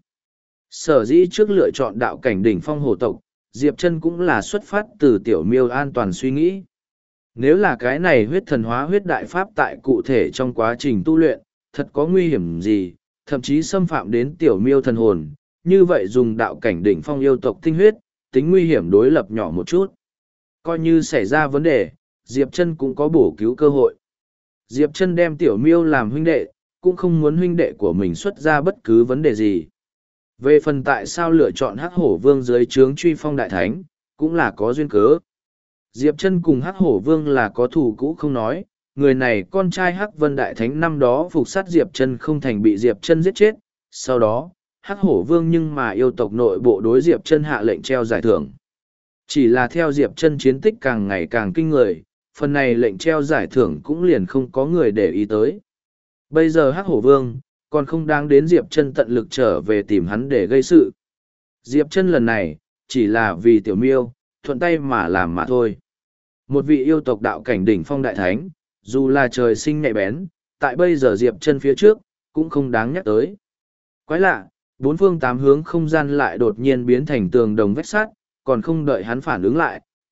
Sở dĩ trước lựa chọn đạo cảnh đỉnh phong hổ tộc, Diệp Chân cũng là xuất phát từ Tiểu Miêu an toàn suy nghĩ. Nếu là cái này huyết thần hóa huyết đại pháp tại cụ thể trong quá trình tu luyện, thật có nguy hiểm gì, thậm chí xâm phạm đến Tiểu Miêu thần hồn, như vậy dùng đạo cảnh đỉnh phong yêu tộc tinh huyết, tính nguy hiểm đối lập nhỏ một chút. Coi như xảy ra vấn đề, Diệp Chân cũng có bổ cứu cơ hội. Diệp Chân đem Tiểu Miêu làm huynh đệ, cũng không muốn huynh đệ của mình xuất ra bất cứ vấn đề gì. Về phần tại sao lựa chọn Hắc Hổ Vương dưới trướng Truy Phong đại thánh, cũng là có duyên cớ. Diệp Chân cùng Hắc Hổ Vương là có thù cũ không nói, người này con trai Hắc Vân đại thánh năm đó phục sát Diệp Chân không thành bị Diệp Chân giết chết, sau đó, Hắc Hổ Vương nhưng mà yêu tộc nội bộ đối Diệp Chân hạ lệnh treo giải thưởng. Chỉ là theo Diệp Chân chiến tích càng ngày càng kinh người, phần này lệnh treo giải thưởng cũng liền không có người để ý tới. Bây giờ Hắc Hổ Vương, còn không đáng đến Diệp Chân tận lực trở về tìm hắn để gây sự. Diệp Chân lần này, chỉ là vì Tiểu Miêu, thuận tay mà làm mà thôi. Một vị yêu tộc đạo cảnh đỉnh phong đại thánh, dù là trời sinh nhạy bén, tại bây giờ Diệp Chân phía trước, cũng không đáng nhắc tới. Quái lạ, bốn phương tám hướng không gian lại đột nhiên biến thành tường đồng vách sắt, còn không đợi hắn phản ứng lại,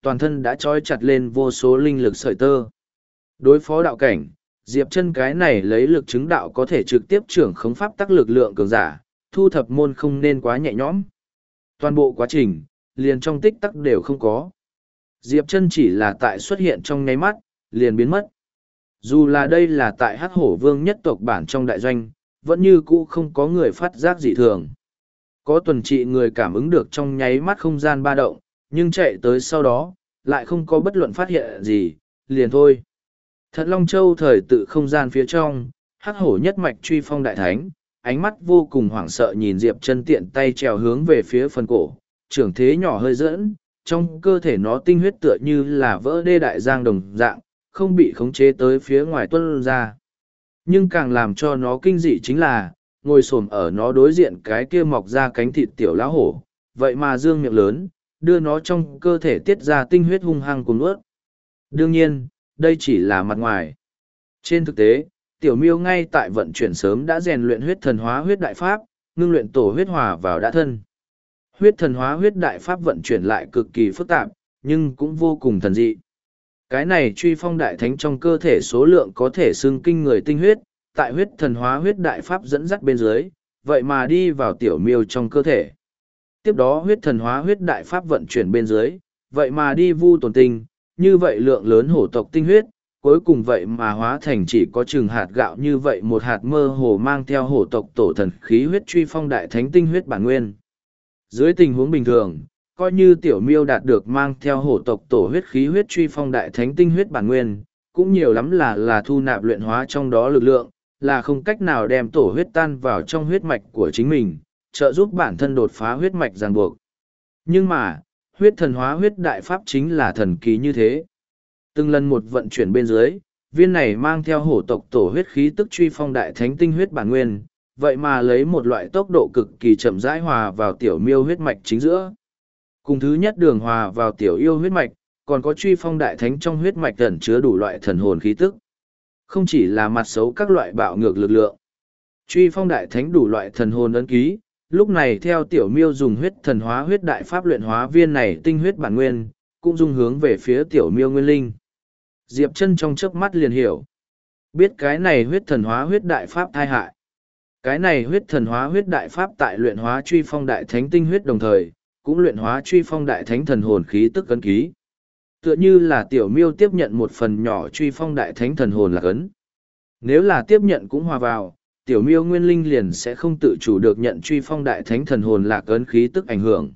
toàn thân đã trói chặt lên vô số linh lực sợi tơ. Đối phó đạo cảnh, Diệp Chân cái này lấy lực chứng đạo có thể trực tiếp trưởng khống pháp tắc lực lượng cường giả, thu thập môn không nên quá nhẹ nhõm. Toàn bộ quá trình, liền trong tích tắc đều không có. Diệp Chân chỉ là tại xuất hiện trong nháy mắt, liền biến mất. Dù là đây là tại Hắc Hổ Vương nhất tộc bản trong đại doanh, vẫn như cũ không có người phát giác dị thường. Có tuần trị người cảm ứng được trong nháy mắt không gian ba động, nhưng chạy tới sau đó, lại không có bất luận phát hiện gì, liền thôi. Thận Long Châu thời tự không gian phía trong, Hắc Hổ nhất mạch truy phong đại thánh, ánh mắt vô cùng hoảng sợ nhìn Diệp Chân tiện tay trèo hướng về phía phần cổ, trưởng thế nhỏ hơi dẫn, trong cơ thể nó tinh huyết tựa như là vỡ đê đại giang đồng dạng, không bị khống chế tới phía ngoài tuôn ra. Nhưng càng làm cho nó kinh dị chính là, ngồi xổm ở nó đối diện cái kia mọc ra cánh thịt tiểu lão hổ, vậy mà dương miệng lớn, đưa nó trong cơ thể tiết ra tinh huyết hung hăng cùng nuốt. Đương nhiên, đây chỉ là mặt ngoài. Trên thực tế, tiểu miêu ngay tại vận chuyển sớm đã rèn luyện huyết thần hóa huyết đại pháp, ngưng luyện tổ huyết hòa vào đã thân. Huyết thần hóa huyết đại pháp vận chuyển lại cực kỳ phức tạp, nhưng cũng vô cùng thần dị. Cái này truy phong đại thánh trong cơ thể số lượng có thể xưng kinh người tinh huyết, tại huyết thần hóa huyết đại pháp dẫn dắt bên dưới, vậy mà đi vào tiểu miêu trong cơ thể. Tiếp đó huyết thần hóa huyết đại pháp vận chuyển bên dưới, vậy mà đi vu tồn tinh, như vậy lượng lớn hổ tộc tinh huyết, cuối cùng vậy mà hóa thành chỉ có chừng hạt gạo như vậy một hạt mơ hồ mang theo hổ tộc tổ thần khí huyết truy phong đại thánh tinh huyết bản nguyên. Dưới tình huống bình thường, coi như tiểu miêu đạt được mang theo hổ tộc tổ huyết khí huyết truy phong đại thánh tinh huyết bản nguyên, cũng nhiều lắm là thu nạp luyện hóa trong đó lực lượng, là không cách nào đem tổ huyết tan vào trong huyết mạch của chính mình, trợ giúp bản thân đột phá huyết mạch ràng buộc. Nhưng mà, huyết thần hóa huyết đại pháp chính là thần kỳ như thế. Từng lần một vận chuyển bên dưới, viên này mang theo hổ tộc tổ huyết khí tức truy phong đại thánh tinh huyết bản nguyên, vậy mà lấy một loại tốc độ cực kỳ chậm rãi hòa vào tiểu miêu huyết mạch chính giữa. Cùng thứ nhất đường hòa vào tiểu yêu huyết mạch, còn có truy phong đại thánh trong huyết mạch ẩn chứa đủ loại thần hồn khí tức. Không chỉ là mặt xấu các loại bạo ngược lực lượng. Truy phong đại thánh đủ loại thần hồn ấn ký, lúc này theo tiểu miêu dùng huyết thần hóa huyết đại pháp luyện hóa viên này tinh huyết bản nguyên, cũng dung hướng về phía tiểu miêu nguyên linh. Diệp Chân trong chớp mắt liền hiểu. Biết cái này huyết thần hóa huyết đại pháp thai hại. Cái này huyết thần hóa huyết đại pháp tại luyện hóa truy phong đại thánh tinh huyết đồng thời, cũng luyện hóa truy phong đại thánh thần hồn khí tức ấn ký. Tựa như là tiểu miêu tiếp nhận một phần nhỏ truy phong đại thánh thần hồn lạc ấn. Nếu là tiếp nhận cũng hòa vào, tiểu miêu nguyên linh liền sẽ không tự chủ được nhận truy phong đại thánh thần hồn lạc ấn khí tức ảnh hưởng.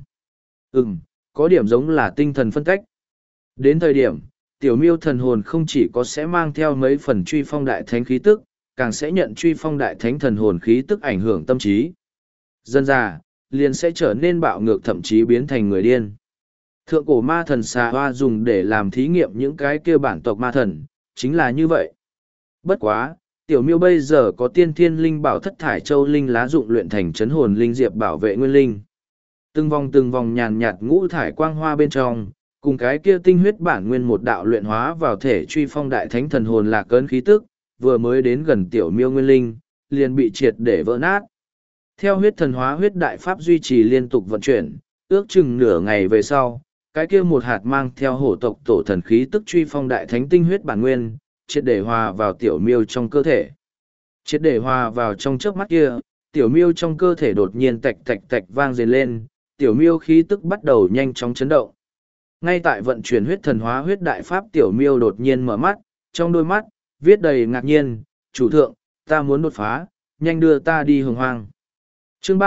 Có điểm giống là tinh thần phân cách. Đến thời điểm, tiểu miêu thần hồn không chỉ có sẽ mang theo mấy phần truy phong đại thánh khí tức, càng sẽ nhận truy phong đại thánh thần hồn khí tức ảnh hưởng tâm trí. Dân già, liền sẽ trở nên bạo ngược thậm chí biến thành người điên. Thượng cổ ma thần xà hoa dùng để làm thí nghiệm những cái kia bản tộc ma thần, chính là như vậy. Bất quá, tiểu miêu bây giờ có tiên thiên linh bảo thất thải châu linh lá dụng luyện thành chấn hồn linh diệp bảo vệ nguyên linh. Từng vòng nhàn nhạt ngũ thải quang hoa bên trong, cùng cái kia tinh huyết bản nguyên một đạo luyện hóa vào thể truy phong đại thánh thần hồn lạc cơn khí tức, vừa mới đến gần tiểu miêu nguyên linh, liền bị triệt để vỡ nát. Theo huyết thần hóa huyết đại pháp duy trì liên tục vận chuyển, ước chừng nửa ngày về sau, cái kia một hạt mang theo hổ tộc tổ thần khí tức truy phong đại thánh tinh huyết bản nguyên, triệt để hòa vào tiểu miêu trong cơ thể. Triệt để hòa vào trong chớp mắt kia, tiểu miêu trong cơ thể đột nhiên tạch tạch tạch vang dền lên, tiểu miêu khí tức bắt đầu nhanh chóng chấn động. Ngay tại vận chuyển huyết thần hóa huyết đại pháp tiểu miêu đột nhiên mở mắt, trong đôi mắt, viết đầy ngạc nhiên, chủ thượng, ta muốn đột phá, nhanh đưa ta đi hồng hoang. Chương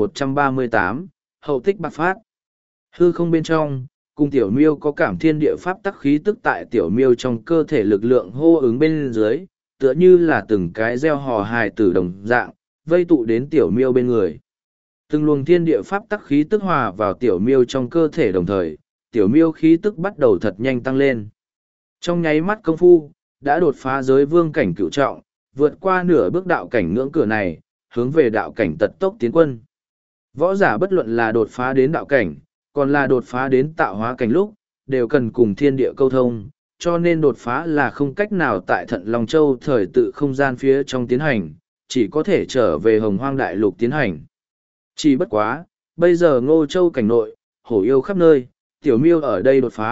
3138, Hậu tích bạc phát. Hư không bên trong, cùng tiểu miêu có cảm thiên địa pháp tắc khí tức tại tiểu miêu trong cơ thể lực lượng hô ứng bên dưới, tựa như là từng cái gieo hò hài tử đồng dạng, vây tụ đến tiểu miêu bên người. Từng luồng thiên địa pháp tắc khí tức hòa vào tiểu miêu trong cơ thể đồng thời, tiểu miêu khí tức bắt đầu thật nhanh tăng lên. Trong nháy mắt công phu, đã đột phá giới vương cảnh cửu trọng, vượt qua nửa bước đạo cảnh ngưỡng cửa này, hướng về đạo cảnh tật tốc tiến quân. Võ giả bất luận là đột phá đến đạo cảnh, còn là đột phá đến tạo hóa cảnh lúc, đều cần cùng thiên địa câu thông, cho nên đột phá là không cách nào tại Thận Long Châu thời tự không gian phía trong tiến hành, chỉ có thể trở về Hồng Hoang Đại Lục tiến hành. Chỉ bất quá, bây giờ Ngô Châu cảnh nội, hổ yêu khắp nơi, tiểu miêu ở đây đột phá,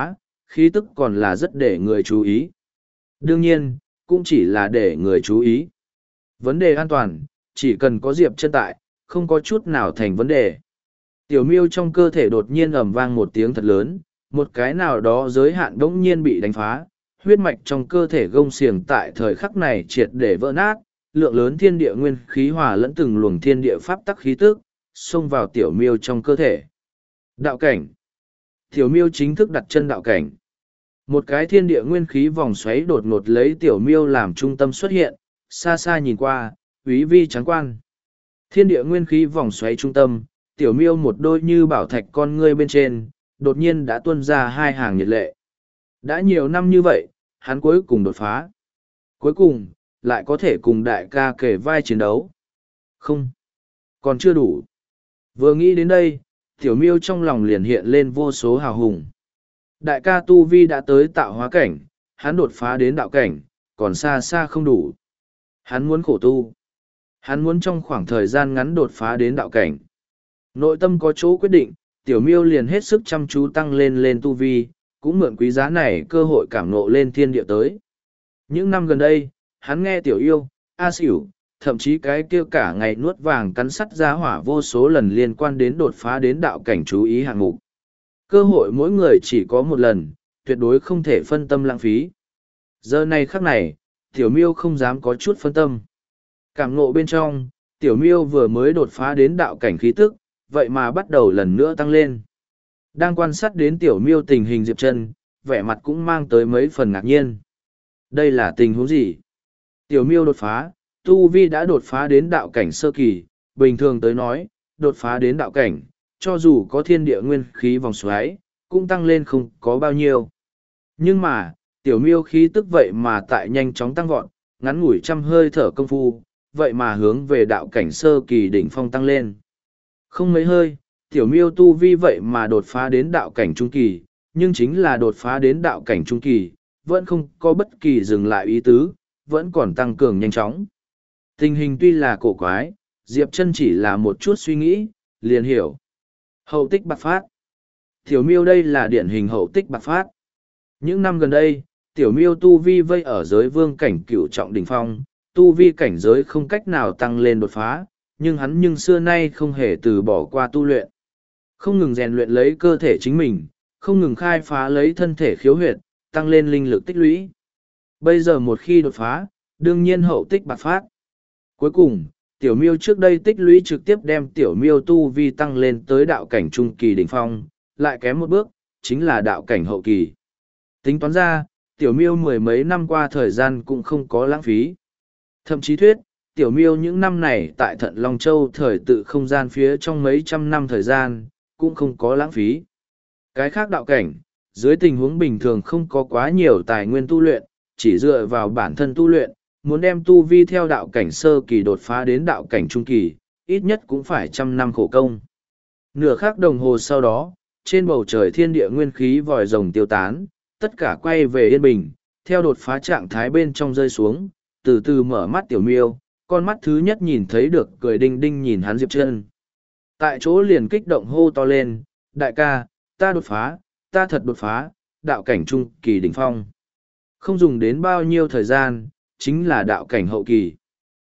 khí tức còn là rất để người chú ý. Đương nhiên, cũng chỉ là để người chú ý. Vấn đề an toàn, chỉ cần có Diệp Chân tại, không có chút nào thành vấn đề. Tiểu miêu trong cơ thể đột nhiên ầm vang một tiếng thật lớn, một cái nào đó giới hạn bỗng nhiên bị đánh phá, huyết mạch trong cơ thể gông xiềng tại thời khắc này triệt để vỡ nát, lượng lớn thiên địa nguyên khí hòa lẫn từng luồng thiên địa pháp tắc khí tức, xông vào tiểu miêu trong cơ thể. Đạo cảnh. Tiểu miêu chính thức đặt chân đạo cảnh. Một cái thiên địa nguyên khí vòng xoáy đột ngột lấy tiểu miêu làm trung tâm xuất hiện, xa xa nhìn qua, úy vi trắng quan. Thiên địa nguyên khí vòng xoáy trung tâm, tiểu miêu một đôi như bảo thạch con ngươi bên trên, đột nhiên đã tuôn ra hai hàng nhiệt lệ. Đã nhiều năm như vậy, hắn cuối cùng đột phá. Cuối cùng, lại có thể cùng đại ca kể vai chiến đấu. Không, còn chưa đủ. Vừa nghĩ đến đây, tiểu miêu trong lòng liền hiện lên vô số hào hùng. Đại ca tu vi đã tới tạo hóa cảnh, hắn đột phá đến đạo cảnh, còn xa xa không đủ. Hắn muốn khổ tu. Hắn muốn trong khoảng thời gian ngắn đột phá đến đạo cảnh. Nội tâm có chỗ quyết định, tiểu miêu liền hết sức chăm chú tăng lên tu vi, cũng mượn quý giá này cơ hội cảm ngộ lên thiên địa tới. Những năm gần đây, hắn nghe tiểu yêu, A Xỉu, thậm chí cái kia cả ngày nuốt vàng cắn sắt giá hỏa vô số lần liên quan đến đột phá đến đạo cảnh chú ý hạng mục. Cơ hội mỗi người chỉ có một lần, tuyệt đối không thể phân tâm lãng phí. Giờ này khắc này, tiểu miêu không dám có chút phân tâm. Cảm ngộ bên trong, tiểu miêu vừa mới đột phá đến đạo cảnh khí tức, vậy mà bắt đầu lần nữa tăng lên. Đang quan sát đến tiểu miêu tình hình Diệp Chân, vẻ mặt cũng mang tới mấy phần ngạc nhiên. Đây là tình huống gì? Tiểu miêu đột phá, tu vi đã đột phá đến đạo cảnh sơ kỳ, bình thường tới nói, đột phá đến đạo cảnh, cho dù có thiên địa nguyên khí vòng xoáy, cũng tăng lên không có bao nhiêu. Nhưng mà, tiểu miêu khí tức vậy mà tại nhanh chóng tăng vọt, ngắn ngủi trăm hơi thở công phu, vậy mà hướng về đạo cảnh sơ kỳ đỉnh phong tăng lên. Không mấy hơi, tiểu miêu tu vi vậy mà đột phá đến đạo cảnh trung kỳ, nhưng chính là đột phá đến đạo cảnh trung kỳ, vẫn không có bất kỳ dừng lại ý tứ, vẫn còn tăng cường nhanh chóng. Tình hình tuy là cổ quái, Diệp Chân chỉ là một chút suy nghĩ, liền hiểu. Hậu tích bạc phát. Tiểu miêu đây là điển hình hậu tích bạc phát. Những năm gần đây, tiểu miêu tu vi vây ở giới vương cảnh cửu trọng đỉnh phong, tu vi cảnh giới không cách nào tăng lên đột phá, nhưng hắn nhưng xưa nay không hề từ bỏ qua tu luyện. Không ngừng rèn luyện lấy cơ thể chính mình, không ngừng khai phá lấy thân thể khiếu huyệt, tăng lên linh lực tích lũy. Bây giờ một khi đột phá, đương nhiên hậu tích bạc phát. Cuối cùng, tiểu miêu trước đây tích lũy trực tiếp đem tiểu miêu tu vi tăng lên tới đạo cảnh trung kỳ đỉnh phong, lại kém một bước, chính là đạo cảnh hậu kỳ. Tính toán ra, tiểu miêu mười mấy năm qua thời gian cũng không có lãng phí. Thậm chí thuyết, tiểu miêu những năm này tại Thận Long Châu thời tự không gian phía trong mấy trăm năm thời gian, cũng không có lãng phí. Cái khác đạo cảnh, dưới tình huống bình thường không có quá nhiều tài nguyên tu luyện, chỉ dựa vào bản thân tu luyện, muốn đem tu vi theo đạo cảnh sơ kỳ đột phá đến đạo cảnh trung kỳ, ít nhất cũng phải trăm năm khổ công. Nửa khắc đồng hồ sau đó, trên bầu trời thiên địa nguyên khí vòi rồng tiêu tán, tất cả quay về yên bình, theo đột phá trạng thái bên trong rơi xuống, từ từ mở mắt tiểu miêu, con mắt thứ nhất nhìn thấy được cười đinh đinh nhìn hắn Diệp Chân. Tại chỗ liền kích động hô to lên, đại ca, ta đột phá, ta thật đột phá, đạo cảnh trung kỳ đỉnh phong. Không dùng đến bao nhiêu thời gian, chính là đạo cảnh hậu kỳ.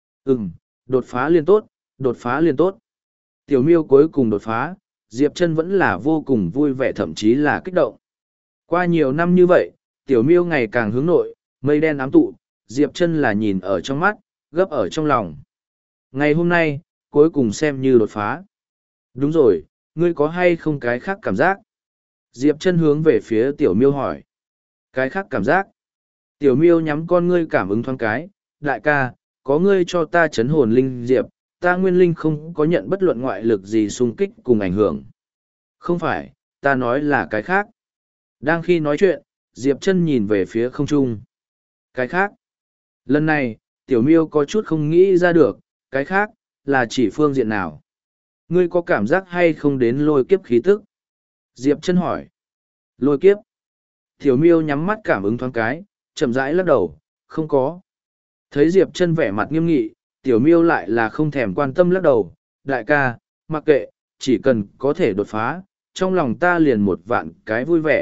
Đột phá liên tốt, đột phá liên tốt. Tiểu miêu cuối cùng đột phá, Diệp Chân vẫn là vô cùng vui vẻ thậm chí là kích động. Qua nhiều năm như vậy, tiểu miêu ngày càng hướng nội, mây đen ám tụ, Diệp Chân là nhìn ở trong mắt, gấp ở trong lòng. Ngày hôm nay, cuối cùng xem như đột phá. Đúng rồi, ngươi có hay không cái khác cảm giác? Diệp Chân hướng về phía tiểu miêu hỏi. Cái khác cảm giác? Tiểu miêu nhắm con ngươi cảm ứng thoáng cái, đại ca, có ngươi cho ta chấn hồn linh diệp, ta nguyên linh không có nhận bất luận ngoại lực gì xung kích cùng ảnh hưởng. Không phải, ta nói là cái khác. Đang khi nói chuyện, Diệp Chân nhìn về phía không trung. Cái khác? Lần này, tiểu miêu có chút không nghĩ ra được, cái khác, là chỉ phương diện nào? Ngươi có cảm giác hay không đến lôi kiếp khí tức? Diệp Chân hỏi. Lôi kiếp? Tiểu miêu nhắm mắt cảm ứng thoáng cái, chậm rãi lắc đầu, không có. Thấy Diệp Chân vẻ mặt nghiêm nghị, tiểu miêu lại là không thèm quan tâm lắc đầu, đại ca, mặc kệ, chỉ cần có thể đột phá, trong lòng ta liền một vạn cái vui vẻ,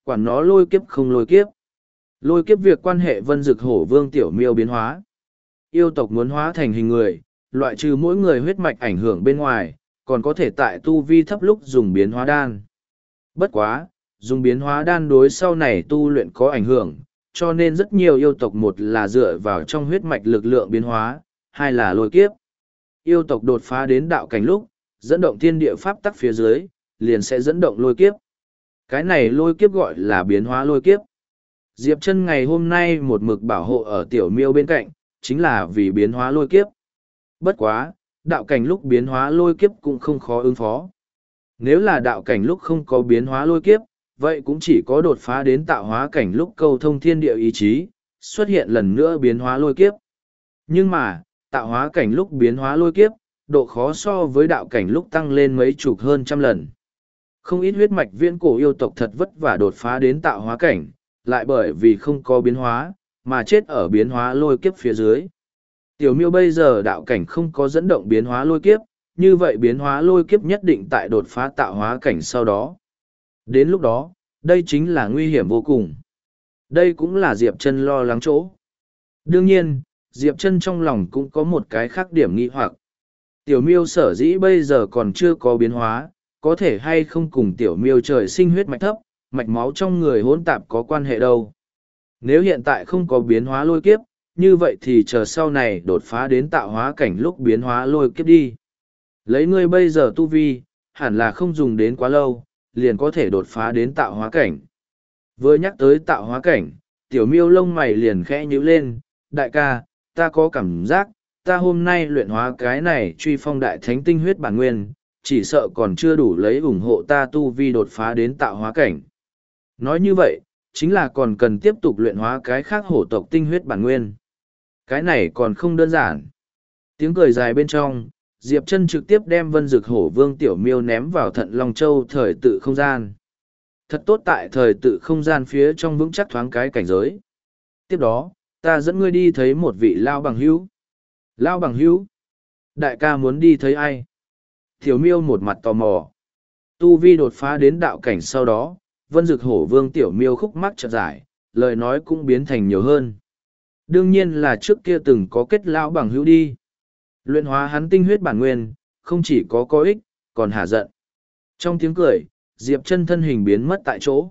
Quản nó lôi kiếp không lôi kiếp. Lôi kiếp việc quan hệ Vân Dực Hổ Vương Tiểu Miêu biến hóa. Yêu tộc muốn hóa thành hình người, loại trừ mỗi người huyết mạch ảnh hưởng bên ngoài, còn có thể tại tu vi thấp lúc dùng biến hóa đan. Bất quá, dùng biến hóa đan đối sau này tu luyện có ảnh hưởng, cho nên rất nhiều yêu tộc một là dựa vào trong huyết mạch lực lượng biến hóa, hai là lôi kiếp. Yêu tộc đột phá đến đạo cảnh lúc, dẫn động thiên địa pháp tắc phía dưới, liền sẽ dẫn động lôi kiếp. Cái này lôi kiếp gọi là biến hóa lôi kiếp. Diệp Chân ngày hôm nay một mực bảo hộ ở Tiểu Miêu bên cạnh, chính là vì biến hóa lôi kiếp. Bất quá, đạo cảnh lúc biến hóa lôi kiếp cũng không khó ứng phó. Nếu là đạo cảnh lúc không có biến hóa lôi kiếp, vậy cũng chỉ có đột phá đến tạo hóa cảnh lúc câu thông thiên địa ý chí, xuất hiện lần nữa biến hóa lôi kiếp. Nhưng mà, tạo hóa cảnh lúc biến hóa lôi kiếp, độ khó so với đạo cảnh lúc tăng lên mấy chục hơn trăm lần. Không ít huyết mạch viễn cổ yêu tộc thật vất vả đột phá đến tạo hóa cảnh, lại bởi vì không có biến hóa, mà chết ở biến hóa lôi kiếp phía dưới. Tiểu Miêu bây giờ đạo cảnh không có dẫn động biến hóa lôi kiếp, như vậy biến hóa lôi kiếp nhất định tại đột phá tạo hóa cảnh sau đó. Đến lúc đó, đây chính là nguy hiểm vô cùng. Đây cũng là Diệp Chân lo lắng chỗ. Đương nhiên, Diệp Chân trong lòng cũng có một cái khác điểm nghi hoặc. Tiểu Miêu sở dĩ bây giờ còn chưa có biến hóa, có thể hay không cùng Tiểu Miêu trời sinh huyết mạch thấp, mạch máu trong người hỗn tạp có quan hệ đâu. Nếu hiện tại không có biến hóa lôi kiếp, như vậy thì chờ sau này đột phá đến tạo hóa cảnh lúc biến hóa lôi kiếp đi. Lấy ngươi bây giờ tu vi, hẳn là không dùng đến quá lâu, liền có thể đột phá đến tạo hóa cảnh. Vừa nhắc tới tạo hóa cảnh, Tiểu Miêu lông mày liền khẽ nhíu lên, đại ca, ta có cảm giác, ta hôm nay luyện hóa cái này truy phong đại thánh tinh huyết bản nguyên, chỉ sợ còn chưa đủ lấy ủng hộ ta tu vi đột phá đến tạo hóa cảnh. Nói như vậy, chính là còn cần tiếp tục luyện hóa cái khác hổ tộc tinh huyết bản nguyên. Cái này còn không đơn giản. Tiếng cười dài bên trong, Diệp Chân trực tiếp đem Vân Dực Hổ Vương Tiểu Miêu ném vào Thận Long Châu thời tự không gian. Thật tốt tại thời tự không gian phía trong vững chắc thoáng cái cảnh giới. Tiếp đó, ta dẫn ngươi đi thấy một vị lao bằng hữu. Lao bằng hữu? Đại ca muốn đi thấy ai? Tiểu Miêu một mặt tò mò. Tu vi đột phá đến đạo cảnh sau đó, Vân Dực Hổ Vương Tiểu Miêu khúc mắc chợt giải, lời nói cũng biến thành nhiều hơn. Đương nhiên là trước kia từng có kết lão bằng hữu đi. Luyện hóa hắn tinh huyết bản nguyên, không chỉ có ích, còn hả giận. Trong tiếng cười, Diệp Chân thân hình biến mất tại chỗ.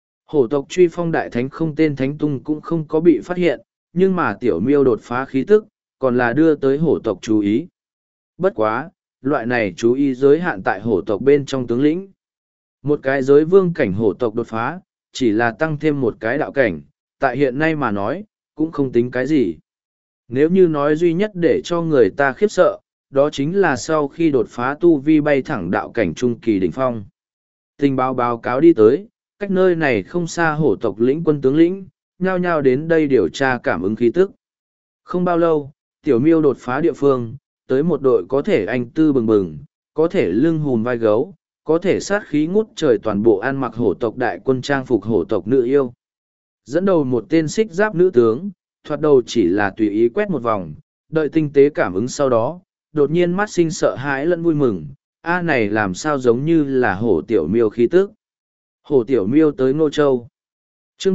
Hổ tộc truy phong đại thánh không tên thánh tung cũng không có bị phát hiện, nhưng mà Tiểu Miêu đột phá khí tức, còn là đưa tới hổ tộc chú ý. Bất quá, loại này chú ý giới hạn tại hổ tộc bên trong tướng lĩnh. Một cái giới vương cảnh hổ tộc đột phá, chỉ là tăng thêm một cái đạo cảnh, tại hiện nay mà nói, cũng không tính cái gì. Nếu như nói duy nhất để cho người ta khiếp sợ, đó chính là sau khi đột phá tu vi bay thẳng đạo cảnh trung kỳ đỉnh phong. Tình báo cáo đi tới, cách nơi này không xa hổ tộc lĩnh quân tướng lĩnh, nhao nhao đến đây điều tra cảm ứng khí tức. Không bao lâu, Tiểu Miêu đột phá địa phương, tới một đội có thể anh tư bừng bừng, có thể lưng hùm vai gấu, có thể sát khí ngút trời toàn bộ ăn mặc hổ tộc đại quân trang phục hổ tộc nữ yêu. Dẫn đầu một tên xích giáp nữ tướng, thoạt đầu chỉ là tùy ý quét một vòng, đợi tinh tế cảm ứng sau đó, đột nhiên mắt sinh sợ hãi lẫn vui mừng, a này làm sao giống như là hổ Tiểu Miêu khí tức. Hổ Tiểu Miêu tới Ngô Châu. Chương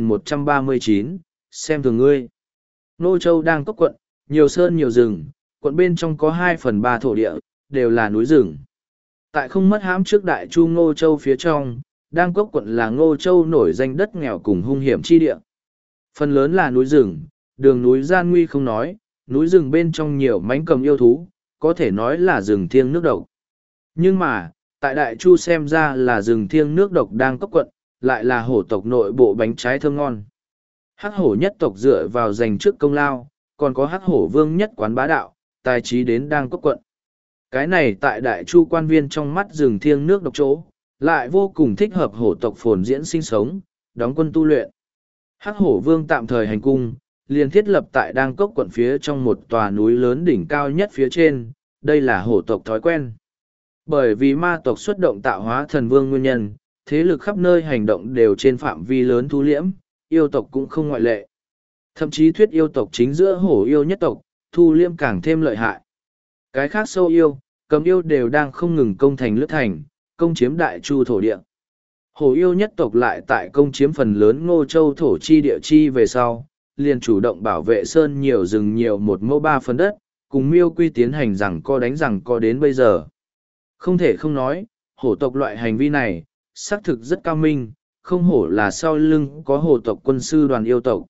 3139, xem thường ngươi. Ngô Châu đang cốc quận, nhiều sơn nhiều rừng, quận bên trong có 2/3 thổ địa, đều là núi rừng. Tại không mất hãm trước đại chu Ngô Châu phía trong, đang cốc quận là Ngô Châu nổi danh đất nghèo cùng hung hiểm chi địa. Phần lớn là núi rừng, đường núi gian nguy không nói, núi rừng bên trong nhiều mãnh cầm yêu thú, có thể nói là rừng thiêng nước độc. Nhưng mà, tại đại chu xem ra là rừng thiêng nước độc đang cốc quận, lại là hổ tộc nội bộ bánh trái thơm ngon. Hắc hổ nhất tộc dựa vào giành trước công lao, còn có hắc hổ vương nhất quán bá đạo, tài trí đến đang cốc quận. Cái này tại đại chu quan viên trong mắt rừng thiêng nước độc chỗ, lại vô cùng thích hợp hổ tộc phồn diễn sinh sống, đóng quân tu luyện. Hắc hổ vương tạm thời hành cung, liền thiết lập tại đang cốc quận phía trong một tòa núi lớn đỉnh cao nhất phía trên, đây là hổ tộc thói quen. Bởi vì ma tộc xuất động tạo hóa thần vương nguyên nhân, thế lực khắp nơi hành động đều trên phạm vi lớn thu liễm, yêu tộc cũng không ngoại lệ. Thậm chí thuyết yêu tộc chính giữa hổ yêu nhất tộc, thu liễm càng thêm lợi hại. Cái khác sâu yêu, cầm yêu đều đang không ngừng công thành lướt thành, công chiếm đại chu thổ địa. Hổ yêu nhất tộc lại tại công chiếm phần lớn Ngô Châu thổ chi địa chi về sau, liền chủ động bảo vệ sơn nhiều rừng nhiều một mẫu ba phần đất, cùng Miêu Quy tiến hành rằng co đánh rằng co đến bây giờ. Không thể không nói, hổ tộc loại hành vi này, xác thực rất cao minh, không hổ là sau lưng có hổ tộc quân sư đoàn yêu tộc.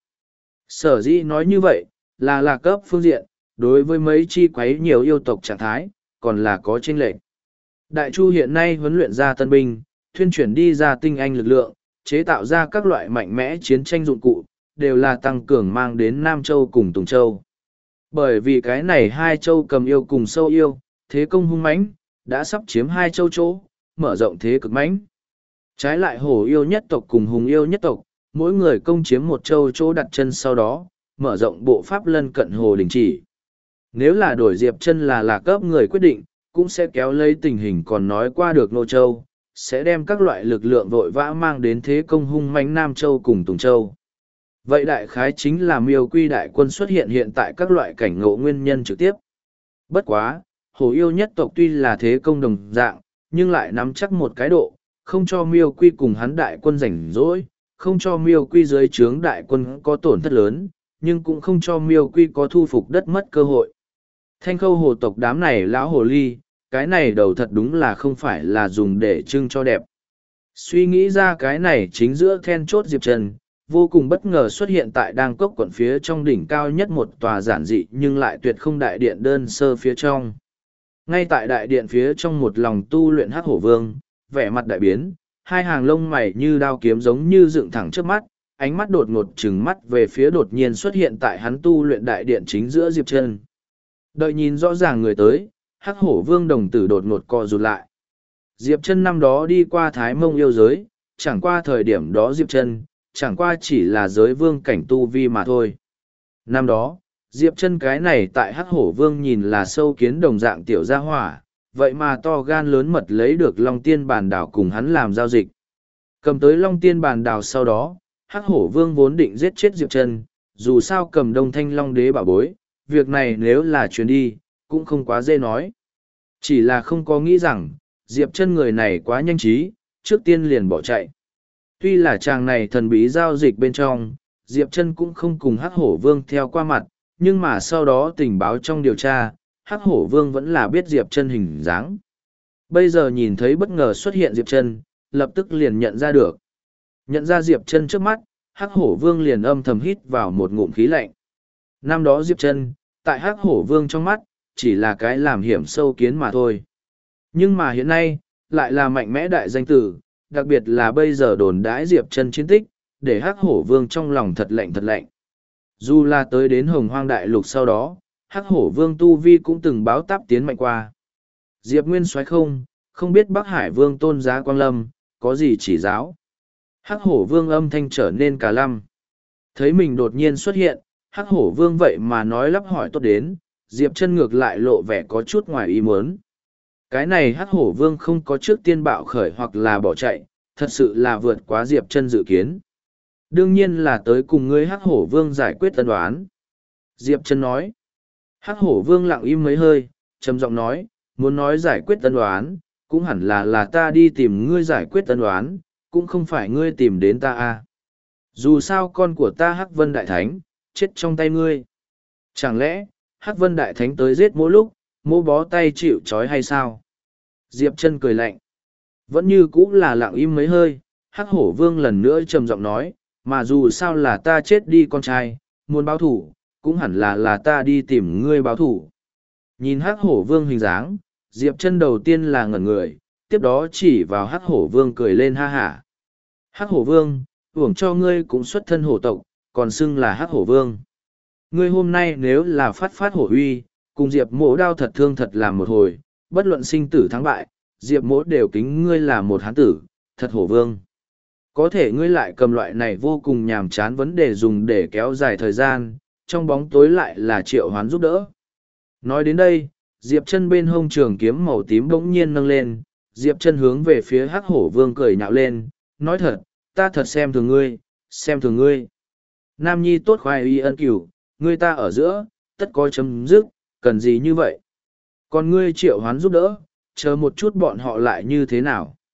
Sở dĩ nói như vậy, là lạc cấp phương diện, đối với mấy chi quấy nhiều yêu tộc trạng thái, còn là có chênh lệch. Đại Chu hiện nay huấn luyện ra tân binh, thuyên chuyển đi ra tinh anh lực lượng, chế tạo ra các loại mạnh mẽ chiến tranh dụng cụ, đều là tăng cường mang đến Nam Châu cùng Tùng Châu. Bởi vì cái này hai châu cầm yêu cùng sâu yêu, thế công hung mãnh, đã sắp chiếm hai châu chỗ, mở rộng thế cực mãnh. Trái lại hổ yêu nhất tộc cùng hùng yêu nhất tộc, mỗi người công chiếm một châu chỗ đặt chân sau đó, mở rộng bộ pháp lân cận hồ đình chỉ. Nếu là đổi Diệp Chân là lạc cấp người quyết định, cũng sẽ kéo lấy tình hình còn nói qua được Nô Châu, sẽ đem các loại lực lượng vội vã mang đến thế công hung mãnh Nam Châu cùng Tùng Châu. Vậy đại khái chính là Miêu Quy đại quân xuất hiện hiện tại các loại cảnh ngộ nguyên nhân trực tiếp. Bất quá, hổ yêu nhất tộc tuy là thế công đồng dạng, nhưng lại nắm chắc một cái độ, không cho Miêu Quy cùng hắn đại quân rảnh rỗi, không cho Miêu Quy dưới trướng đại quân có tổn thất lớn, nhưng cũng không cho Miêu Quy có thu phục đất mất cơ hội. Thanh khâu hồ tộc đám này lão hồ ly, cái này đầu thật đúng là không phải là dùng để trưng cho đẹp. Suy nghĩ ra cái này chính giữa then chốt Diệp Trần, vô cùng bất ngờ xuất hiện tại đang cốc quận phía trong đỉnh cao nhất một tòa giản dị nhưng lại tuyệt không đại điện đơn sơ phía trong. Ngay tại đại điện phía trong một lòng tu luyện hắc hổ vương, vẻ mặt đại biến, hai hàng lông mày như đao kiếm giống như dựng thẳng trước mắt, ánh mắt đột ngột trừng mắt về phía đột nhiên xuất hiện tại hắn tu luyện đại điện chính giữa Diệp Trần. Đợi nhìn rõ ràng người tới, hắc hổ vương đồng tử đột ngột co rụt lại. Diệp Trần năm đó đi qua Thái Mông yêu giới, chẳng qua thời điểm đó Diệp Trần, chẳng qua chỉ là giới vương cảnh tu vi mà thôi. Năm đó, Diệp Trần cái này tại hắc hổ vương nhìn là sâu kiến đồng dạng tiểu gia hỏa, vậy mà to gan lớn mật lấy được Long Tiên Bàn Đảo cùng hắn làm giao dịch. Cầm tới Long Tiên Bàn Đảo sau đó, hắc hổ vương vốn định giết chết Diệp Trần, dù sao cầm Đông Thanh Long Đế bảo bối, việc này nếu là chuyến đi, cũng không quá dễ nói. Chỉ là không có nghĩ rằng, Diệp Trần người này quá nhanh trí, trước tiên liền bỏ chạy. Tuy là chàng này thần bí giao dịch bên trong, Diệp Trần cũng không cùng hắc hổ vương theo qua mặt, nhưng mà sau đó tình báo trong điều tra, hắc hổ vương vẫn là biết Diệp Trần hình dáng. Bây giờ nhìn thấy bất ngờ xuất hiện Diệp Trần, lập tức liền nhận ra được. Nhận ra Diệp Trần trước mắt, hắc hổ vương liền âm thầm hít vào một ngụm khí lạnh. Năm đó Diệp Trần, tại hắc hổ vương trong mắt, chỉ là cái làm hiểm sâu kiến mà thôi. Nhưng mà hiện nay, lại là mạnh mẽ đại danh tử, đặc biệt là bây giờ đồn đãi Diệp Trần chiến tích, để hắc hổ vương trong lòng thật lạnh thật lạnh. Dù là tới đến Hồng Hoang Đại Lục sau đó, hắc hổ vương Tu Vi cũng từng báo táp tiến mạnh qua. Diệp Nguyên soái không biết Bắc Hải vương tôn giá Quang Lâm, có gì chỉ giáo. Hắc hổ vương âm thanh trở nên cả lăm. Thấy mình đột nhiên xuất hiện, hắc hổ vương vậy mà nói lắp hỏi tốt đến, Diệp Trần ngược lại lộ vẻ có chút ngoài ý muốn. Cái này hắc hổ vương không có trước tiên bạo khởi hoặc là bỏ chạy, thật sự là vượt quá Diệp Trần dự kiến. Đương nhiên là tới cùng ngươi hắc hổ vương giải quyết tân đoán. Diệp Trần nói. Hắc hổ vương lặng im mấy hơi, trầm giọng nói, muốn nói giải quyết tân đoán, cũng hẳn là ta đi tìm ngươi giải quyết tân đoán, cũng không phải ngươi tìm đến ta à. Dù sao con của ta Hắc Vân Đại Thánh, chết trong tay ngươi. Chẳng lẽ, Hắc Vân Đại Thánh tới giết mỗi lúc, mỗi bó tay chịu trói hay sao? Diệp Trần cười lạnh. Vẫn như cũ là lặng im mấy hơi, Hắc hổ vương lần nữa trầm giọng nói, mà dù sao là ta chết đi con trai, muốn báo thủ, cũng hẳn là ta đi tìm ngươi báo thủ. Nhìn hắc hổ vương hình dáng, Diệp Trần đầu tiên là ngẩn người, tiếp đó chỉ vào hắc hổ vương cười lên ha hả. Hắc hổ vương, uổng cho ngươi cũng xuất thân hổ tộc, còn xưng là hắc hổ vương. Ngươi hôm nay nếu là phát hổ uy, cùng Diệp mỗ đao thật thương thật làm một hồi, bất luận sinh tử thắng bại, Diệp mỗ đều kính ngươi là một hán tử, thật hổ vương. Có thể ngươi lại cầm loại này vô cùng nhàm chán vấn đề dùng để kéo dài thời gian, trong bóng tối lại là triệu hoán giúp đỡ. Nói đến đây, Diệp Trần bên hông trường kiếm màu tím bỗng nhiên nâng lên, Diệp Trần hướng về phía hắc hổ vương cười nhạo lên, nói thật, ta thật xem thường ngươi, xem thường ngươi. Nam nhi tốt khoai y ân cửu, ngươi ta ở giữa, tất có chấm dứt, cần gì như vậy. Còn ngươi triệu hoán giúp đỡ, chờ một chút bọn họ lại như thế nào.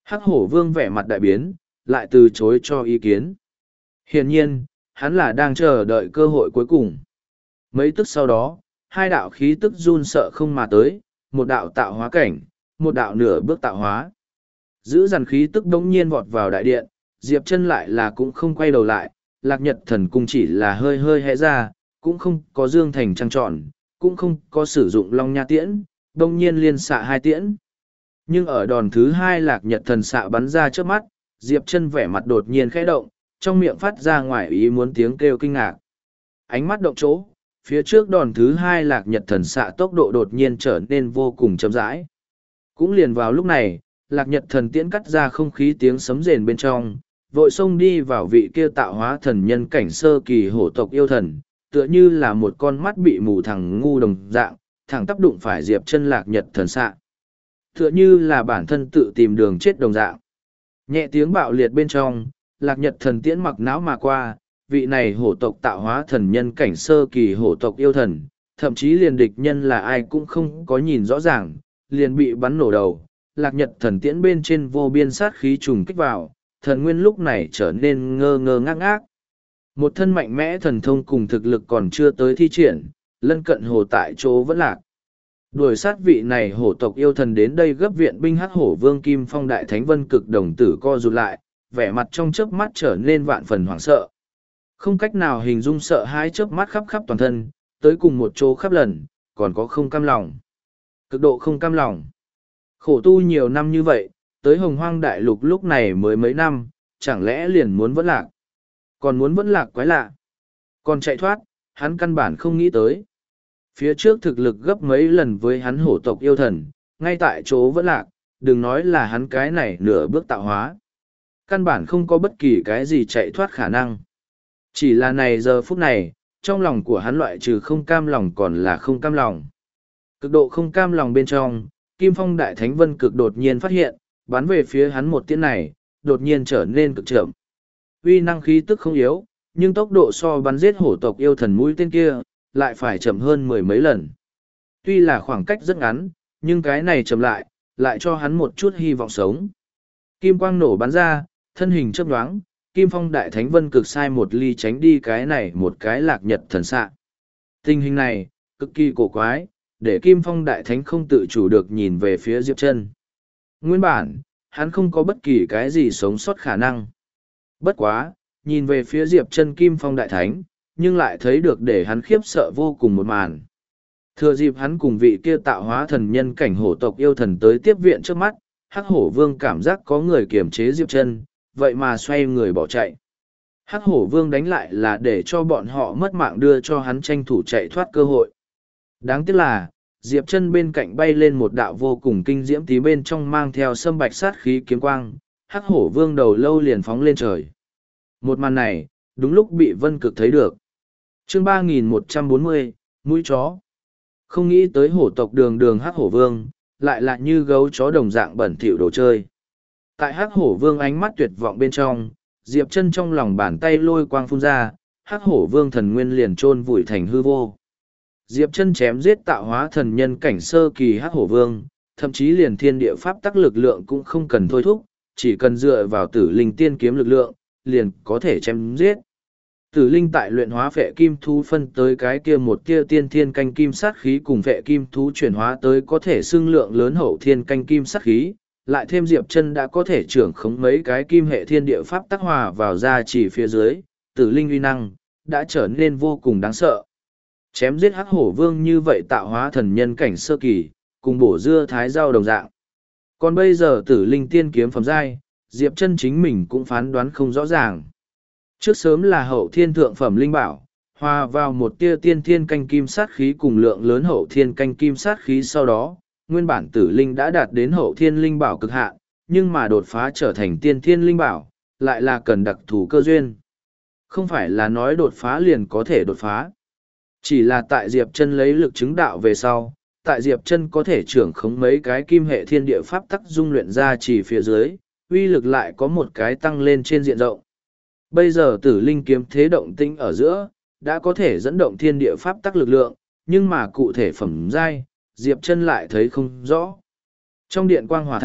Hắc hổ vương vẻ mặt đại biến, lại từ chối cho ý kiến. Hiển nhiên, hắn là đang chờ đợi cơ hội cuối cùng. Mấy tức sau đó, hai đạo khí tức run sợ không mà tới, một đạo tạo hóa cảnh, một đạo nửa bước tạo hóa. Giữ dằn khí tức đống nhiên vọt vào đại điện, Diệp Chân lại là cũng không quay đầu lại, Lạc Nhật Thần Cung chỉ là hơi hơi hé ra, cũng không có dương thành trăng tròn, cũng không có sử dụng long nha tiễn, đống nhiên liên xạ hai tiễn. Nhưng ở đòn thứ hai Lạc Nhật Thần xạ bắn ra trước mắt, Diệp Chân vẻ mặt đột nhiên khẽ động, trong miệng phát ra ngoài ý muốn tiếng kêu kinh ngạc. Ánh mắt động chỗ, phía trước đòn thứ hai Lạc Nhật Thần xạ tốc độ đột nhiên trở nên vô cùng chậm rãi. Cũng liền vào lúc này, Lạc Nhật Thần tiễn cắt ra không khí tiếng sấm rền bên trong, vội xông đi vào vị kia tạo hóa thần nhân cảnh sơ kỳ hổ tộc yêu thần, tựa như là một con mắt bị mù thằng ngu đồng dạng, thẳng tắp đụng phải Diệp Chân Lạc Nhật Thần xạ. Tựa như là bản thân tự tìm đường chết đồng dạng. Nhẹ tiếng bạo liệt bên trong, Lạc Nhật Thần tiễn mặc não mà qua, vị này hổ tộc tạo hóa thần nhân cảnh sơ kỳ hổ tộc yêu thần, thậm chí liền địch nhân là ai cũng không có nhìn rõ ràng, liền bị bắn nổ đầu. Lạc Nhật Thần tiễn bên trên vô biên sát khí trùng kích vào, thần nguyên lúc này trở nên ngơ ngơ ngác ngác. Một thân mạnh mẽ thần thông cùng thực lực còn chưa tới thi triển, lân cận hồ tại chỗ vẫn lạc. Đuổi sát vị này hổ tộc yêu thần đến đây gấp viện binh hắc hổ vương Kim Phong Đại Thánh Vân Cực đồng tử co rụt lại, vẻ mặt trong chớp mắt trở nên vạn phần hoảng sợ. Không cách nào hình dung sợ hãi chớp mắt khắp khắp toàn thân, tới cùng một chỗ khắp lần, còn có không cam lòng. Cực độ không cam lòng. Khổ tu nhiều năm như vậy, tới hồng hoang đại lục lúc này mới mấy năm, chẳng lẽ liền muốn vẫn lạc. Còn muốn vẫn lạc quái lạ. Còn chạy thoát, hắn căn bản không nghĩ tới. Phía trước thực lực gấp mấy lần với hắn hổ tộc yêu thần, ngay tại chỗ vẫn lạc, đừng nói là hắn cái này nửa bước tạo hóa. Căn bản không có bất kỳ cái gì chạy thoát khả năng. Chỉ là này giờ phút này, trong lòng của hắn loại trừ không cam lòng còn là không cam lòng. Cực độ không cam lòng bên trong, Kim Phong Đại Thánh Vân Cực đột nhiên phát hiện, bắn về phía hắn một tiễn này, đột nhiên trở nên cực chậm. Uy năng khí tức không yếu, nhưng tốc độ so bắn giết hổ tộc yêu thần mũi tên kia, lại phải chậm hơn mười mấy lần. Tuy là khoảng cách rất ngắn, nhưng cái này chậm lại cho hắn một chút hy vọng sống. Kim quang nổ bắn ra, thân hình chớp nhoáng, Kim Phong Đại Thánh Vân Cực sai một ly tránh đi cái này một cái Lạc Nhật Thần xạ. Tình hình này, cực kỳ cổ quái, để Kim Phong Đại Thánh không tự chủ được nhìn về phía Diệp Chân. Nguyên bản, hắn không có bất kỳ cái gì sống sót khả năng. Bất quá, nhìn về phía Diệp Chân Kim Phong Đại Thánh, nhưng lại thấy được để hắn khiếp sợ vô cùng một màn. Thừa dịp hắn cùng vị kia tạo hóa thần nhân cảnh hổ tộc yêu thần tới tiếp viện trước mắt, Hắc Hổ Vương cảm giác có người kiềm chế Diệp Chân, vậy mà xoay người bỏ chạy. Hắc Hổ Vương đánh lại là để cho bọn họ mất mạng đưa cho hắn tranh thủ chạy thoát cơ hội. Đáng tiếc là, Diệp Chân bên cạnh bay lên một đạo vô cùng kinh diễm tí bên trong mang theo sâm bạch sát khí kiếm quang, Hắc Hổ Vương đầu lâu liền phóng lên trời. Một màn này, đúng lúc bị Vân Cực thấy được. Chương 3140, mũi chó. Không nghĩ tới hổ tộc đường đường Hắc Hổ Vương, lại là như gấu chó đồng dạng bẩn thỉu đồ chơi. Tại Hắc Hổ Vương ánh mắt tuyệt vọng bên trong, Diệp Chân trong lòng bàn tay lôi quang phun ra, Hắc Hổ Vương thần nguyên liền chôn vùi thành hư vô. Diệp Chân chém giết tạo hóa thần nhân cảnh sơ kỳ Hắc Hổ Vương, thậm chí liền thiên địa pháp tắc lực lượng cũng không cần thôi thúc, chỉ cần dựa vào Tử Linh tiên kiếm lực lượng, liền có thể chém giết. Tử Linh tại luyện hóa phệ kim thú phân tới cái kia một kia tiên thiên canh kim sát khí cùng phệ kim thú chuyển hóa tới có thể xưng lượng lớn hậu thiên canh kim sát khí, lại thêm Diệp Chân đã có thể trưởng khống mấy cái kim hệ thiên địa pháp tác hòa vào ra chỉ phía dưới, Tử Linh uy năng đã trở nên vô cùng đáng sợ. Chém giết Hắc Hổ Vương như vậy tạo hóa thần nhân cảnh sơ kỳ, cùng bổ dưa thái rau đồng dạng. Còn bây giờ Tử Linh tiên kiếm phẩm giai, Diệp Chân chính mình cũng phán đoán không rõ ràng. Trước sớm là hậu thiên thượng phẩm linh bảo, hòa vào một tia tiên thiên canh kim sát khí cùng lượng lớn hậu thiên canh kim sát khí sau đó, nguyên bản Tử Linh đã đạt đến hậu thiên linh bảo cực hạn, nhưng mà đột phá trở thành tiên thiên linh bảo, lại là cần đặc thù cơ duyên. Không phải là nói đột phá liền có thể đột phá. Chỉ là tại Diệp Chân lấy lực chứng đạo về sau, tại Diệp Chân có thể trưởng khống mấy cái kim hệ thiên địa pháp tắc dung luyện ra chỉ phía dưới, uy lực lại có một cái tăng lên trên diện rộng. Bây giờ Tử Linh kiếm thế động tĩnh ở giữa, đã có thể dẫn động thiên địa pháp tắc lực lượng, nhưng mà cụ thể phẩm giai, Diệp Chân lại thấy không rõ. Trong điện quang hỏa thạch,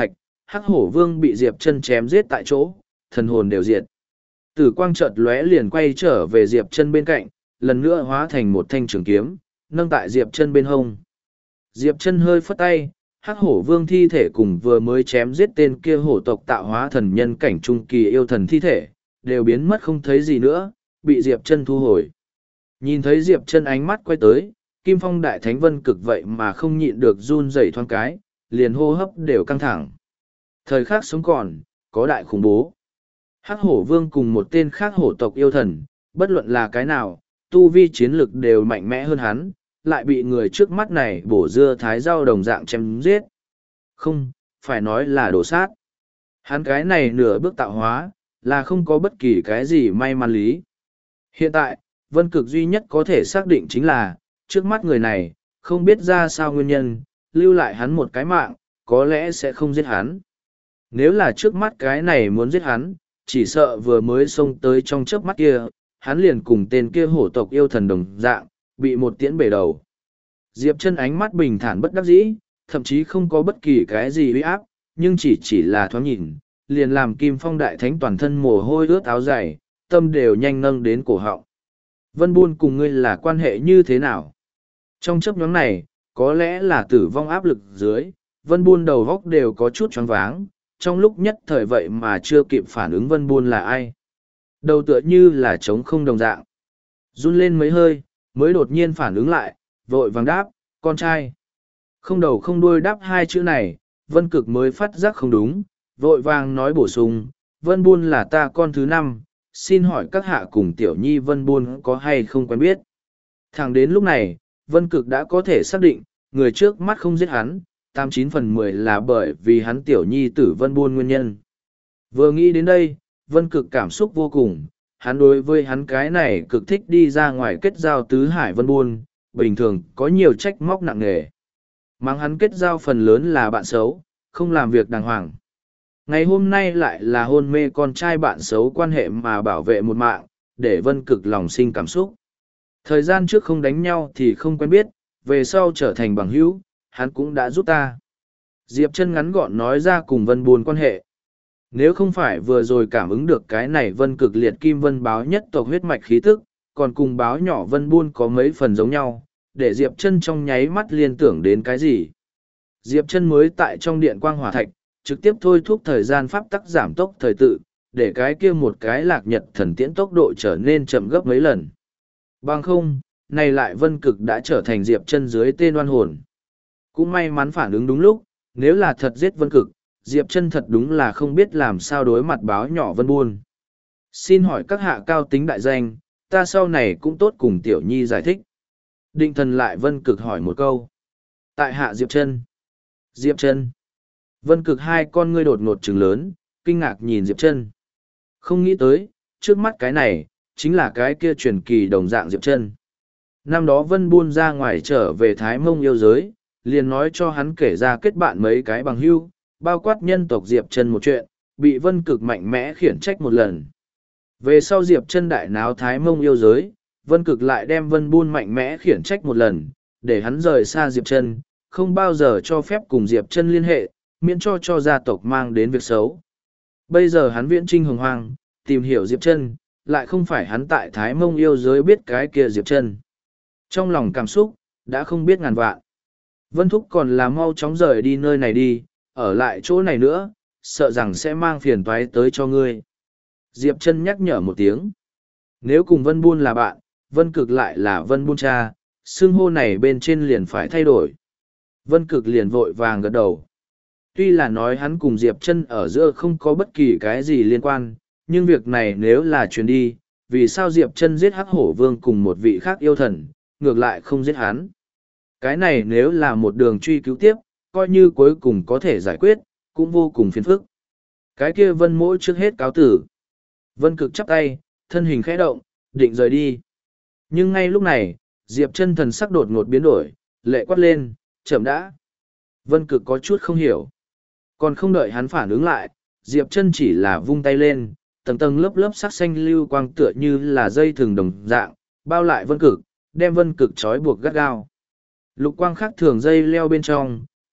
Hắc hổ vương bị Diệp Chân chém giết tại chỗ, thần hồn đều diệt. Tử quang chợt lóe liền quay trở về Diệp Chân bên cạnh, lần nữa hóa thành một thanh trường kiếm, nâng tại Diệp Chân bên hông. Diệp Chân hơi phất tay, Hắc hổ vương thi thể cùng vừa mới chém giết tên kia hổ tộc tạo hóa thần nhân cảnh trung kỳ yêu thần thi thể, đều biến mất không thấy gì nữa, bị Diệp Chân thu hồi. Nhìn thấy Diệp Chân ánh mắt quay tới, Kim Phong Đại Thánh Vân Cực vậy mà không nhịn được run rẩy thoáng cái, liền hô hấp đều căng thẳng. Thời khắc sống còn, có đại khủng bố. Hắc hổ vương cùng một tên khác hổ tộc yêu thần, bất luận là cái nào, tu vi chiến lực đều mạnh mẽ hơn hắn, lại bị người trước mắt này bổ dưa thái rau đồng dạng chém giết. Không, phải nói là đổ sát. Hắn cái này nửa bước tạo hóa, là không có bất kỳ cái gì may mắn lý. Hiện tại, Vân Cực duy nhất có thể xác định chính là, trước mắt người này, không biết ra sao nguyên nhân, lưu lại hắn một cái mạng, có lẽ sẽ không giết hắn. Nếu là trước mắt cái này muốn giết hắn, chỉ sợ vừa mới xông tới trong chớp mắt kia, hắn liền cùng tên kia hổ tộc yêu thần đồng dạng, bị một tiễn bể đầu. Diệp Chân ánh mắt bình thản bất đắc dĩ, thậm chí không có bất kỳ cái gì uy áp, nhưng chỉ là thoáng nhìn, liền làm Kim Phong Đại Thánh toàn thân mồ hôi ướt áo dày, tâm đều nhanh nâng đến cổ họng. Vân Buôn cùng ngươi là quan hệ như thế nào? Trong chấp nhóm này, có lẽ là tử vong áp lực dưới, Vân Buôn đầu góc đều có chút choáng váng, trong lúc nhất thời vậy mà chưa kịp phản ứng Vân Buôn là ai. Đầu tựa như là trống không đồng dạng. Run lên mấy hơi, mới đột nhiên phản ứng lại, vội vàng đáp, con trai. Không đầu không đuôi đáp hai chữ này, Vân Cực mới phát giác không đúng, vội vàng nói bổ sung, Vân Buôn là ta con thứ 5, xin hỏi các hạ cùng tiểu nhi Vân Buôn có hay không quen biết. Thẳng đến lúc này, Vân Cực đã có thể xác định, người trước mắt không giết hắn, 89/10 là bởi vì hắn tiểu nhi tử Vân Buôn nguyên nhân. Vừa nghĩ đến đây, Vân Cực cảm xúc vô cùng, hắn đối với hắn cái này cực thích đi ra ngoài kết giao tứ hải Vân Buôn, bình thường có nhiều trách móc nặng nề. Mắng hắn kết giao phần lớn là bạn xấu, không làm việc đàng hoàng. Ngày hôm nay lại là hôn mê con trai bạn xấu quan hệ mà bảo vệ một mạng, để Vân Cực lòng sinh cảm xúc. Thời gian trước không đánh nhau thì không quen biết, về sau trở thành bằng hữu, hắn cũng đã giúp ta. Diệp Chân ngắn gọn nói ra cùng Vân Buôn quan hệ. Nếu không phải vừa rồi cảm ứng được cái này Vân Cực liệt kim vân báo nhất tộc huyết mạch khí tức, còn cùng báo nhỏ Vân Buôn có mấy phần giống nhau, để Diệp Chân trong nháy mắt liên tưởng đến cái gì. Diệp Chân mới tại trong điện quang hỏa thạch, trực tiếp thôi thúc thời gian pháp tắc giảm tốc thời tự, để cái kia một cái lạc nhật thần tiễn tốc độ trở nên chậm gấp mấy lần. Bằng không, này lại Vân Cực đã trở thành Diệp Chân dưới tên oan hồn. Cũng may mắn phản ứng đúng lúc, nếu là thật giết Vân Cực, Diệp Chân thật đúng là không biết làm sao đối mặt báo nhỏ Vân Buôn. Xin hỏi các hạ cao tính đại danh, ta sau này cũng tốt cùng Tiểu Nhi giải thích. Định Thần lại Vân Cực hỏi một câu. Tại hạ Diệp Chân. Diệp Chân. Vân Cực hai con ngươi đột ngột trừng lớn, kinh ngạc nhìn Diệp Chân. Không nghĩ tới, trước mắt cái này, chính là cái kia truyền kỳ đồng dạng Diệp Chân. Năm đó Vân Buôn ra ngoài trở về Thái Mông yêu giới, liền nói cho hắn kể ra kết bạn mấy cái bằng hữu, bao quát nhân tộc Diệp Chân một chuyện, bị Vân Cực mạnh mẽ khiển trách một lần. Về sau Diệp Chân đại náo Thái Mông yêu giới, Vân Cực lại đem Vân Buôn mạnh mẽ khiển trách một lần, để hắn rời xa Diệp Chân, không bao giờ cho phép cùng Diệp Chân liên hệ, miễn cho gia tộc mang đến việc xấu. Bây giờ hắn viễn trinh hồng hoang, tìm hiểu Diệp Chân, lại không phải hắn tại Thái Mông yêu giới biết cái kia Diệp Chân. Trong lòng cảm xúc, đã không biết ngàn vạn. Vân Thúc còn là mau chóng rời đi nơi này đi, ở lại chỗ này nữa, sợ rằng sẽ mang phiền toái tới cho ngươi. Diệp Chân nhắc nhở một tiếng. Nếu cùng Vân Buôn là bạn, Vân Cực lại là Vân Buôn cha, xưng hô này bên trên liền phải thay đổi. Vân Cực liền vội vàng gật đầu. Tuy là nói hắn cùng Diệp Chân ở giữa không có bất kỳ cái gì liên quan, nhưng việc này nếu là truyền đi, vì sao Diệp Chân giết Hắc Hổ Vương cùng một vị khác yêu thần, ngược lại không giết hắn. Cái này nếu là một đường truy cứu tiếp, coi như cuối cùng có thể giải quyết, cũng vô cùng phiền phức. Cái kia Vân Mỗ trước hết cáo tử. Vân Cực chắp tay, thân hình khẽ động, định rời đi. Nhưng ngay lúc này, Diệp Chân thần sắc đột ngột biến đổi, lệ quát lên, chậm đã. Vân Cực có chút không hiểu. Còn không đợi hắn phản ứng lại, Diệp Chân chỉ là vung tay lên, tầng tầng lớp lớp sắc xanh lưu quang tựa như là dây thừng đồng dạng, bao lại Vân Cực, đem Vân Cực trói buộc gắt gao. Lục quang khác thường dây leo bên trong,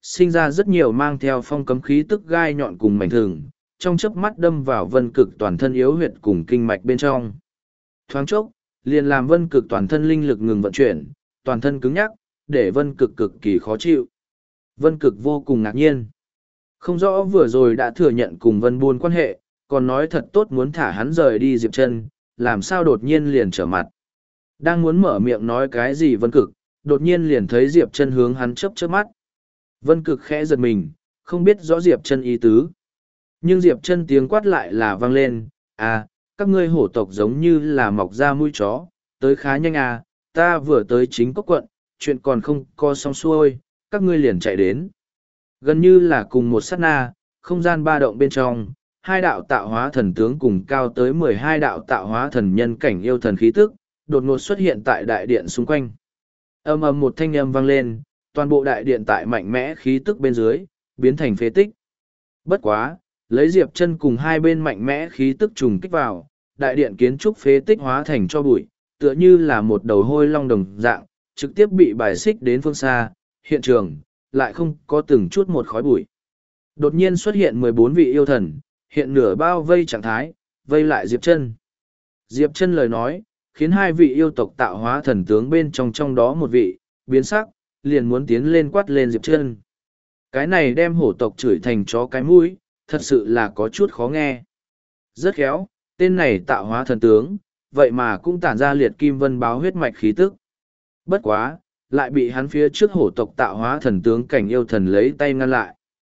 sinh ra rất nhiều mang theo phong cấm khí tức gai nhọn cùng mảnh thừng, trong chớp mắt đâm vào vân cực toàn thân yếu huyệt cùng kinh mạch bên trong. Thoáng chốc, liền làm vân cực toàn thân linh lực ngừng vận chuyển, toàn thân cứng nhắc, để vân cực cực kỳ khó chịu. Vân cực vô cùng ngạc nhiên. Không rõ vừa rồi đã thừa nhận cùng vân buôn quan hệ, còn nói thật tốt muốn thả hắn rời đi Diệp Chân, làm sao đột nhiên liền trở mặt. Đang muốn mở miệng nói cái gì vân cực, đột nhiên liền thấy Diệp Chân hướng hắn chớp chớp mắt. Vân cực khẽ giật mình, không biết rõ Diệp Chân ý tứ. Nhưng Diệp Chân tiếng quát lại là vang lên, à, các ngươi hổ tộc giống như là mọc ra mũi chó, tới khá nhanh à, ta vừa tới chính cốc quận, chuyện còn không co xong xuôi, các ngươi liền chạy đến. Gần như là cùng một sát na, không gian ba động bên trong, hai đạo tạo hóa thần tướng cùng cao tới 12 đạo tạo hóa thần nhân cảnh yêu thần khí tức, đột ngột xuất hiện tại đại điện xung quanh. Ầm ầm một thanh âm vang lên, toàn bộ đại điện tại mạnh mẽ khí tức bên dưới, biến thành phế tích. Bất quá, lấy Diệp Chân cùng hai bên mạnh mẽ khí tức trùng kích vào, đại điện kiến trúc phế tích hóa thành cho bụi, tựa như là một đầu hôi long đồng dạng, trực tiếp bị bài xích đến phương xa, hiện trường, lại không có từng chút một khói bụi. Đột nhiên xuất hiện 14 vị yêu thần, hiện nửa bao vây trạng thái, vây lại Diệp Chân. Diệp Chân lời nói, khiến hai vị yêu tộc tạo hóa thần tướng bên trong đó một vị, biến sắc, liền muốn tiến lên quát lên Diệp Chân. Cái này đem hổ tộc chửi thành chó cái mũi, thật sự là có chút khó nghe. Rất khéo, tên này tạo hóa thần tướng, vậy mà cũng tản ra liệt kim vân báo huyết mạch khí tức. Bất quá, lại bị hắn phía trước hổ tộc tạo hóa thần tướng cảnh yêu thần lấy tay ngăn lại.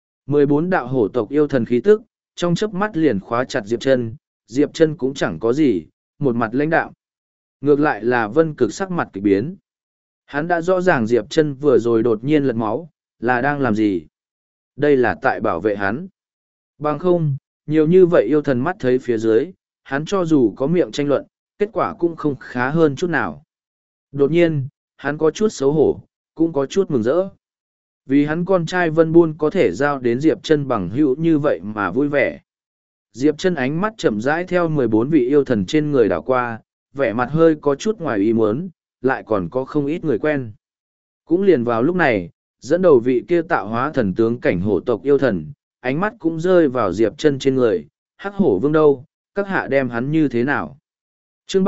14 đạo hổ tộc yêu thần khí tức, trong chớp mắt liền khóa chặt Diệp Chân cũng chẳng có gì, một mặt lãnh đạm. Ngược lại là vân cực sắc mặt kỳ biến. Hắn đã rõ ràng Diệp Chân vừa rồi đột nhiên lật máu, là đang làm gì. Đây là tại bảo vệ hắn. Bằng không, nhiều như vậy yêu thần mắt thấy phía dưới, hắn cho dù có miệng tranh luận, kết quả cũng không khá hơn chút nào. Đột nhiên, hắn có chút xấu hổ, cũng có chút mừng rỡ. Vì hắn con trai Vân Buôn có thể giao đến Diệp Chân bằng hữu như vậy mà vui vẻ. Diệp Chân ánh mắt chậm rãi theo 14 vị yêu thần trên người đảo qua, vẻ mặt hơi có chút ngoài ý muốn, lại còn có không ít người quen. Cũng liền vào lúc này, dẫn đầu vị kia tạo hóa thần tướng cảnh hổ tộc yêu thần, ánh mắt cũng rơi vào Diệp Chân trên người, Hắc Hổ Vương đâu, các hạ đem hắn như thế nào? Chương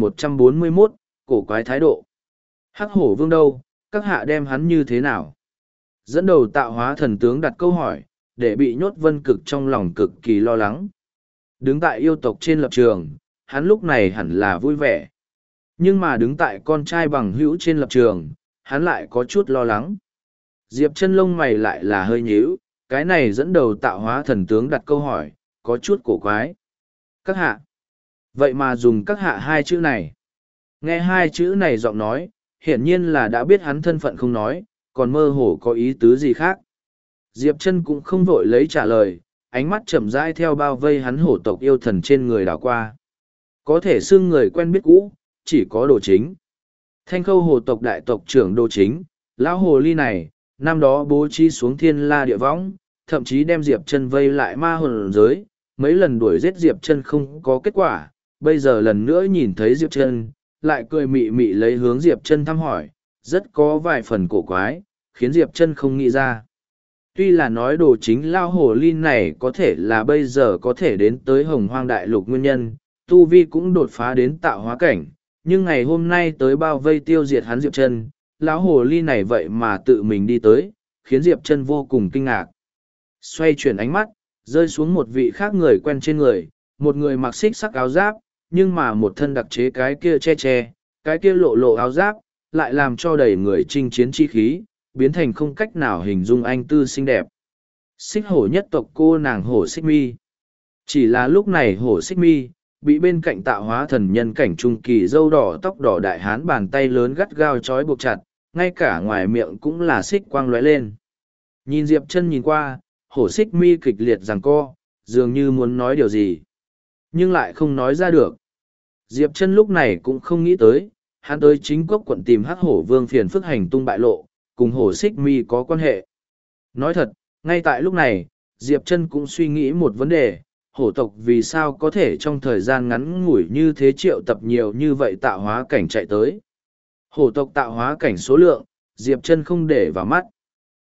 3141, cổ quái thái độ. Hắc Hổ Vương đâu, các hạ đem hắn như thế nào? Dẫn đầu tạo hóa thần tướng đặt câu hỏi, để bị nhốt vân cực trong lòng cực kỳ lo lắng. Đứng tại yêu tộc trên lập trường, hắn lúc này hẳn là vui vẻ. Nhưng mà đứng tại con trai bằng hữu trên lập trường, hắn lại có chút lo lắng. Diệp Chân lông mày lại là hơi nhíu, cái này dẫn đầu tạo hóa thần tướng đặt câu hỏi, có chút cổ quái. Các hạ. Vậy mà dùng các hạ hai chữ này. Nghe hai chữ này giọng nói, hiển nhiên là đã biết hắn thân phận không nói, còn mơ hồ có ý tứ gì khác. Diệp Chân cũng không vội lấy trả lời, ánh mắt chậm rãi theo bao vây hắn hổ tộc yêu thần trên người đảo qua. Có thể xưng người quen biết cũ, chỉ có Đồ Chính. Thanh Khâu hồ tộc đại tộc trưởng Đồ Chính, lão hồ ly này, năm đó bố trí xuống thiên la địa võng, thậm chí đem Diệp Chân vây lại ma hồn giới, mấy lần đuổi giết Diệp Chân không có kết quả, bây giờ lần nữa nhìn thấy Diệp Chân, lại cười mị mị lấy hướng Diệp Chân thăm hỏi, rất có vài phần cổ quái, khiến Diệp Chân không nghĩ ra. Tuy là nói Đồ Chính lao hồ ly này có thể là bây giờ có thể đến tới Hồng Hoang Đại Lục nguyên nhân, tu vi cũng đột phá đến tạo hóa cảnh, nhưng ngày hôm nay tới bao vây tiêu diệt hắn Diệp Chân, lão hồ ly này vậy mà tự mình đi tới, khiến Diệp Chân vô cùng kinh ngạc. Xoay chuyển ánh mắt, rơi xuống một vị khác người quen trên người, một người mặc xích sắc áo giáp, nhưng mà một thân đặc chế cái kia che, cái kia lộ lộ áo giáp, lại làm cho đầy người chinh chiến chi khí, biến thành không cách nào hình dung anh tư xinh đẹp. Xích hổ nhất tộc cô nàng hổ xích mi. Chỉ là lúc này hổ xích mi, bị bên cạnh tạo hóa thần nhân cảnh trung kỳ dâu đỏ tóc đỏ đại hán bàn tay lớn gắt gao trói buộc chặt, ngay cả ngoài miệng cũng là xích quang lóe lên. Nhìn Diệp Chân nhìn qua, hổ xích mi kịch liệt giằng co, dường như muốn nói điều gì, nhưng lại không nói ra được. Diệp Chân lúc này cũng không nghĩ tới, hắn tới chính cốc quận tìm Hắc Hổ Vương phiền phức hành tung bại lộ, cùng hổ xích mi có quan hệ. Nói thật, ngay tại lúc này, Diệp Chân cũng suy nghĩ một vấn đề, hổ tộc vì sao có thể trong thời gian ngắn ngủi như thế triệu tập nhiều như vậy tạo hóa cảnh chạy tới. Hổ tộc tạo hóa cảnh số lượng, Diệp Chân không để vào mắt.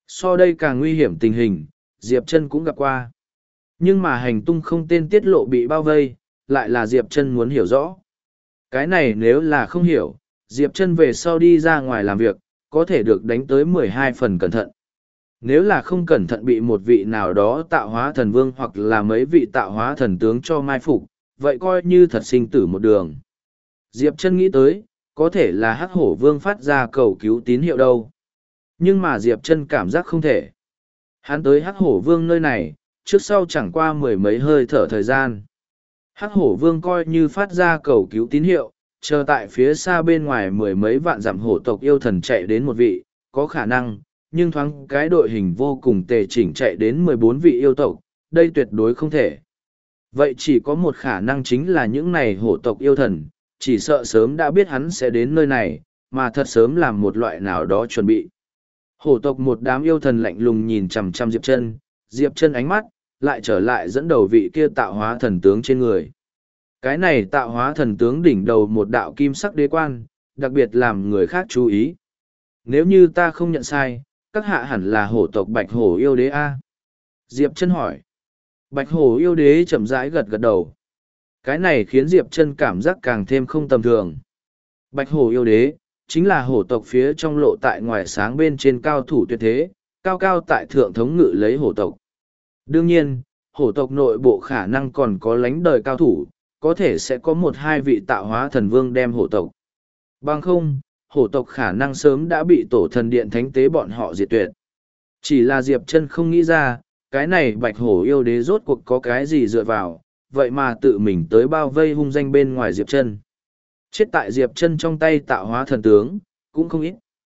So đây càng nguy hiểm tình hình, Diệp Trân cũng gặp qua. Nhưng mà hành tung không tên tiết lộ bị bao vây, lại là Diệp Trân muốn hiểu rõ. Cái này nếu là không hiểu, Diệp Trân về sau đi ra ngoài làm việc, có thể được đánh tới 12 phần cẩn thận. Nếu là không cẩn thận bị một vị nào đó tạo hóa thần vương hoặc là mấy vị tạo hóa thần tướng cho mai phục, vậy coi như thật sinh tử một đường. Diệp Trân nghĩ tới, có thể là Hắc Hổ Vương phát ra cầu cứu tín hiệu đâu. Nhưng mà Diệp Trân cảm giác không thể. Hắn tới Hắc Hổ Vương nơi này, trước sau chẳng qua mười mấy hơi thở thời gian. Hắc Hổ Vương coi như phát ra cầu cứu tín hiệu, chờ tại phía xa bên ngoài mười mấy vạn dặm hổ tộc yêu thần chạy đến một vị, có khả năng, nhưng thoáng cái đội hình vô cùng tề chỉnh chạy đến 14 vị yêu tộc, đây tuyệt đối không thể. Vậy chỉ có một khả năng chính là những này hổ tộc yêu thần, chỉ sợ sớm đã biết hắn sẽ đến nơi này, mà thật sớm làm một loại nào đó chuẩn bị. Hổ tộc một đám yêu thần lạnh lùng nhìn chằm chằm Diệp Trân ánh mắt, lại trở lại dẫn đầu vị kia tạo hóa thần tướng trên người. Cái này tạo hóa thần tướng đỉnh đầu một đạo kim sắc đế quan, đặc biệt làm người khác chú ý. Nếu như ta không nhận sai, các hạ hẳn là hổ tộc Bạch Hổ yêu đế A. Diệp Trân hỏi. Bạch Hổ yêu đế chậm rãi gật gật đầu. Cái này khiến Diệp Trân cảm giác càng thêm không tầm thường. Bạch Hổ yêu đế, chính là hổ tộc phía trong lộ tại ngoài sáng bên trên cao thủ tuyệt thế, cao cao tại thượng thống ngự lấy hổ tộc. Đương nhiên, hổ tộc nội bộ khả năng còn có lánh đời cao thủ, có thể sẽ có một hai vị tạo hóa thần vương đem hổ tộc. Bằng không, hổ tộc khả năng sớm đã bị tổ thần điện thánh tế bọn họ diệt tuyệt. Chỉ là Diệp Trân không nghĩ ra, cái này Bạch Hổ yêu đế rốt cuộc có cái gì dựa vào, vậy mà tự mình tới bao vây hung danh bên ngoài Diệp Trân. Chết tại Diệp Trân trong tay tạo hóa thần tướng, cũng không ít.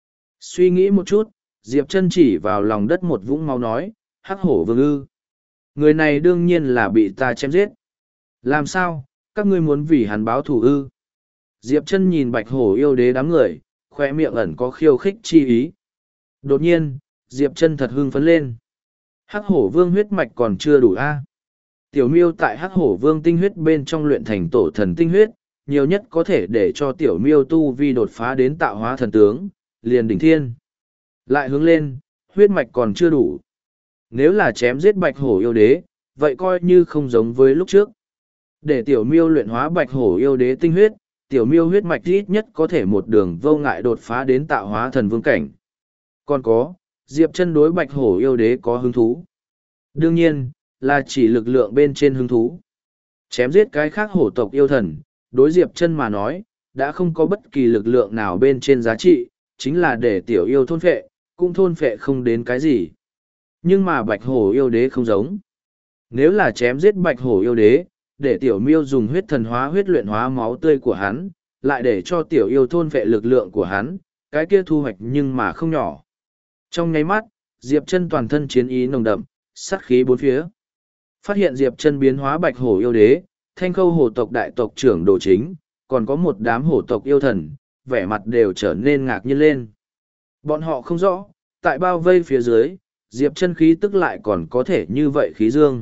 Suy nghĩ một chút, Diệp Trân chỉ vào lòng đất một vũng máu nói, Hắc Hổ Vương ư. Người này đương nhiên là bị ta chém giết. Làm sao, các ngươi muốn vì hắn báo thù ư? Diệp Trân nhìn Bạch Hổ yêu đế đám người, khoe miệng ẩn có khiêu khích chi ý. Đột nhiên, Diệp Trân thật hưng phấn lên. Hắc Hổ Vương huyết mạch còn chưa đủ a. Tiểu miêu tại Hắc Hổ Vương tinh huyết bên trong luyện thành tổ thần tinh huyết, nhiều nhất có thể để cho tiểu miêu tu vi đột phá đến tạo hóa thần tướng, liền đỉnh thiên. Lại hướng lên, huyết mạch còn chưa đủ. Nếu là chém giết Bạch Hổ yêu đế, vậy coi như không giống với lúc trước. Để tiểu miêu luyện hóa Bạch Hổ yêu đế tinh huyết, tiểu miêu huyết mạch ít nhất có thể một đường vô ngại đột phá đến tạo hóa thần vương cảnh. Còn có, Diệp Trân đối Bạch Hổ yêu đế có hứng thú. Đương nhiên, là chỉ lực lượng bên trên hứng thú. Chém giết cái khác hổ tộc yêu thần, đối Diệp Trân mà nói, đã không có bất kỳ lực lượng nào bên trên giá trị, chính là để tiểu yêu thôn phệ, cũng thôn phệ không đến cái gì. Nhưng mà Bạch Hổ yêu đế không giống. Nếu là chém giết Bạch Hổ yêu đế, để tiểu miêu dùng huyết thần hóa huyết luyện hóa máu tươi của hắn, lại để cho tiểu yêu thôn phệ lực lượng của hắn, cái kia thu hoạch nhưng mà không nhỏ. Trong nháy mắt, Diệp Trân toàn thân chiến ý nồng đậm, sát khí bốn phía. Phát hiện Diệp Trân biến hóa Bạch Hổ yêu đế, Thanh Khâu hổ tộc đại tộc trưởng Đồ Chính, còn có một đám hổ tộc yêu thần, vẻ mặt đều trở nên ngạc nhiên lên. Bọn họ không rõ, tại bao vây phía dưới, Diệp Trân khí tức lại còn có thể như vậy khí dương.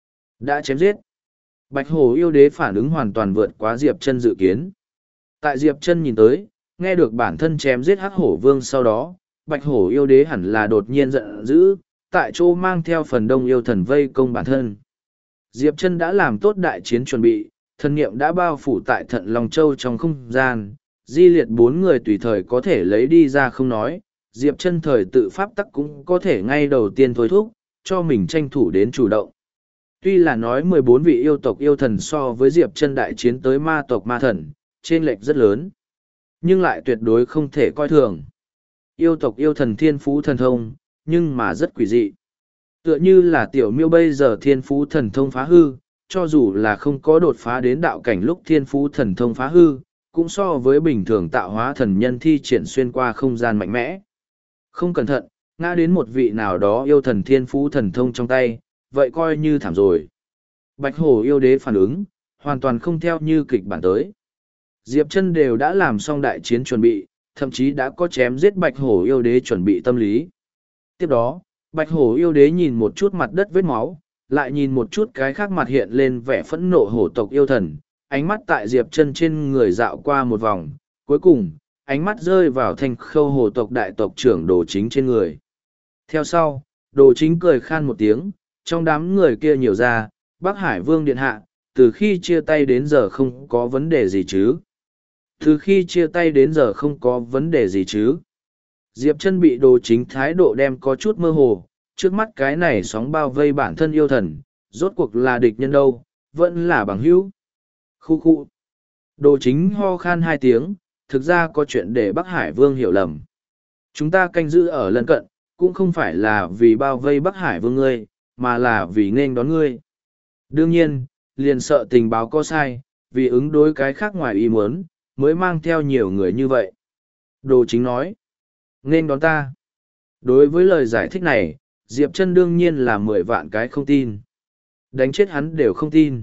Đã chém giết. Bạch Hổ yêu đế phản ứng hoàn toàn vượt quá Diệp Trân dự kiến. Tại Diệp Trân nhìn tới, nghe được bản thân chém giết Hắc Hổ Vương sau đó, Bạch Hổ yêu đế hẳn là đột nhiên giận dữ, tại chỗ mang theo phần đông yêu thần vây công bản thân. Diệp Trân đã làm tốt đại chiến chuẩn bị, thần niệm đã bao phủ tại Thận Long Châu trong không gian, di liệt bốn người tùy thời có thể lấy đi ra không nói, Diệp Trân thời tự pháp tắc cũng có thể ngay đầu tiên thôi thúc, cho mình tranh thủ đến chủ động. Tuy là nói 14 vị yêu tộc yêu thần so với Diệp Trân đại chiến tới ma tộc ma thần, chênh lệch rất lớn, nhưng lại tuyệt đối không thể coi thường. Yêu tộc yêu thần thiên phú thần thông, nhưng mà rất quỷ dị. Tựa như là tiểu miêu bây giờ thiên phú thần thông phá hư, cho dù là không có đột phá đến đạo cảnh lúc thiên phú thần thông phá hư, cũng so với bình thường tạo hóa thần nhân thi triển xuyên qua không gian mạnh mẽ. Không cẩn thận, ngã đến một vị nào đó yêu thần thiên phú thần thông trong tay, vậy coi như thảm rồi. Bạch Hổ yêu đế phản ứng, hoàn toàn không theo như kịch bản tới. Diệp Trân đều đã làm xong đại chiến chuẩn bị, thậm chí đã có chém giết Bạch Hổ yêu đế chuẩn bị tâm lý. Tiếp đó, Bạch Hổ yêu đế nhìn một chút mặt đất vết máu, lại nhìn một chút cái khác mặt hiện lên vẻ phẫn nộ hổ tộc yêu thần, ánh mắt tại Diệp Trân trên người dạo qua một vòng, cuối cùng, ánh mắt rơi vào Thanh Khâu hổ tộc đại tộc trưởng Đồ Chính trên người. Theo sau, Đồ Chính cười khan một tiếng, trong đám người kia nhiều ra, Bắc Hải Vương điện hạ, từ khi chia tay đến giờ không có vấn đề gì chứ? Từ khi chia tay đến giờ không có vấn đề gì chứ? Diệp Chân bị Đồ Chính thái độ đem có chút mơ hồ, trước mắt cái này sóng bao vây bản thân yêu thần, rốt cuộc là địch nhân đâu, vẫn là bằng hữu. Khu khu. Đồ Chính ho khan hai tiếng, thực ra có chuyện để Bắc Hải Vương hiểu lầm. Chúng ta canh giữ ở lân cận, cũng không phải là vì bao vây Bắc Hải Vương ngươi, mà là vì nghênh đón ngươi. Đương nhiên, liền sợ tình báo có sai, vì ứng đối cái khác ngoài ý muốn, mới mang theo nhiều người như vậy. Đồ Chính nói, nghênh đón ta. Đối với lời giải thích này, Diệp Chân đương nhiên là 10 vạn cái không tin. Đánh chết hắn đều không tin.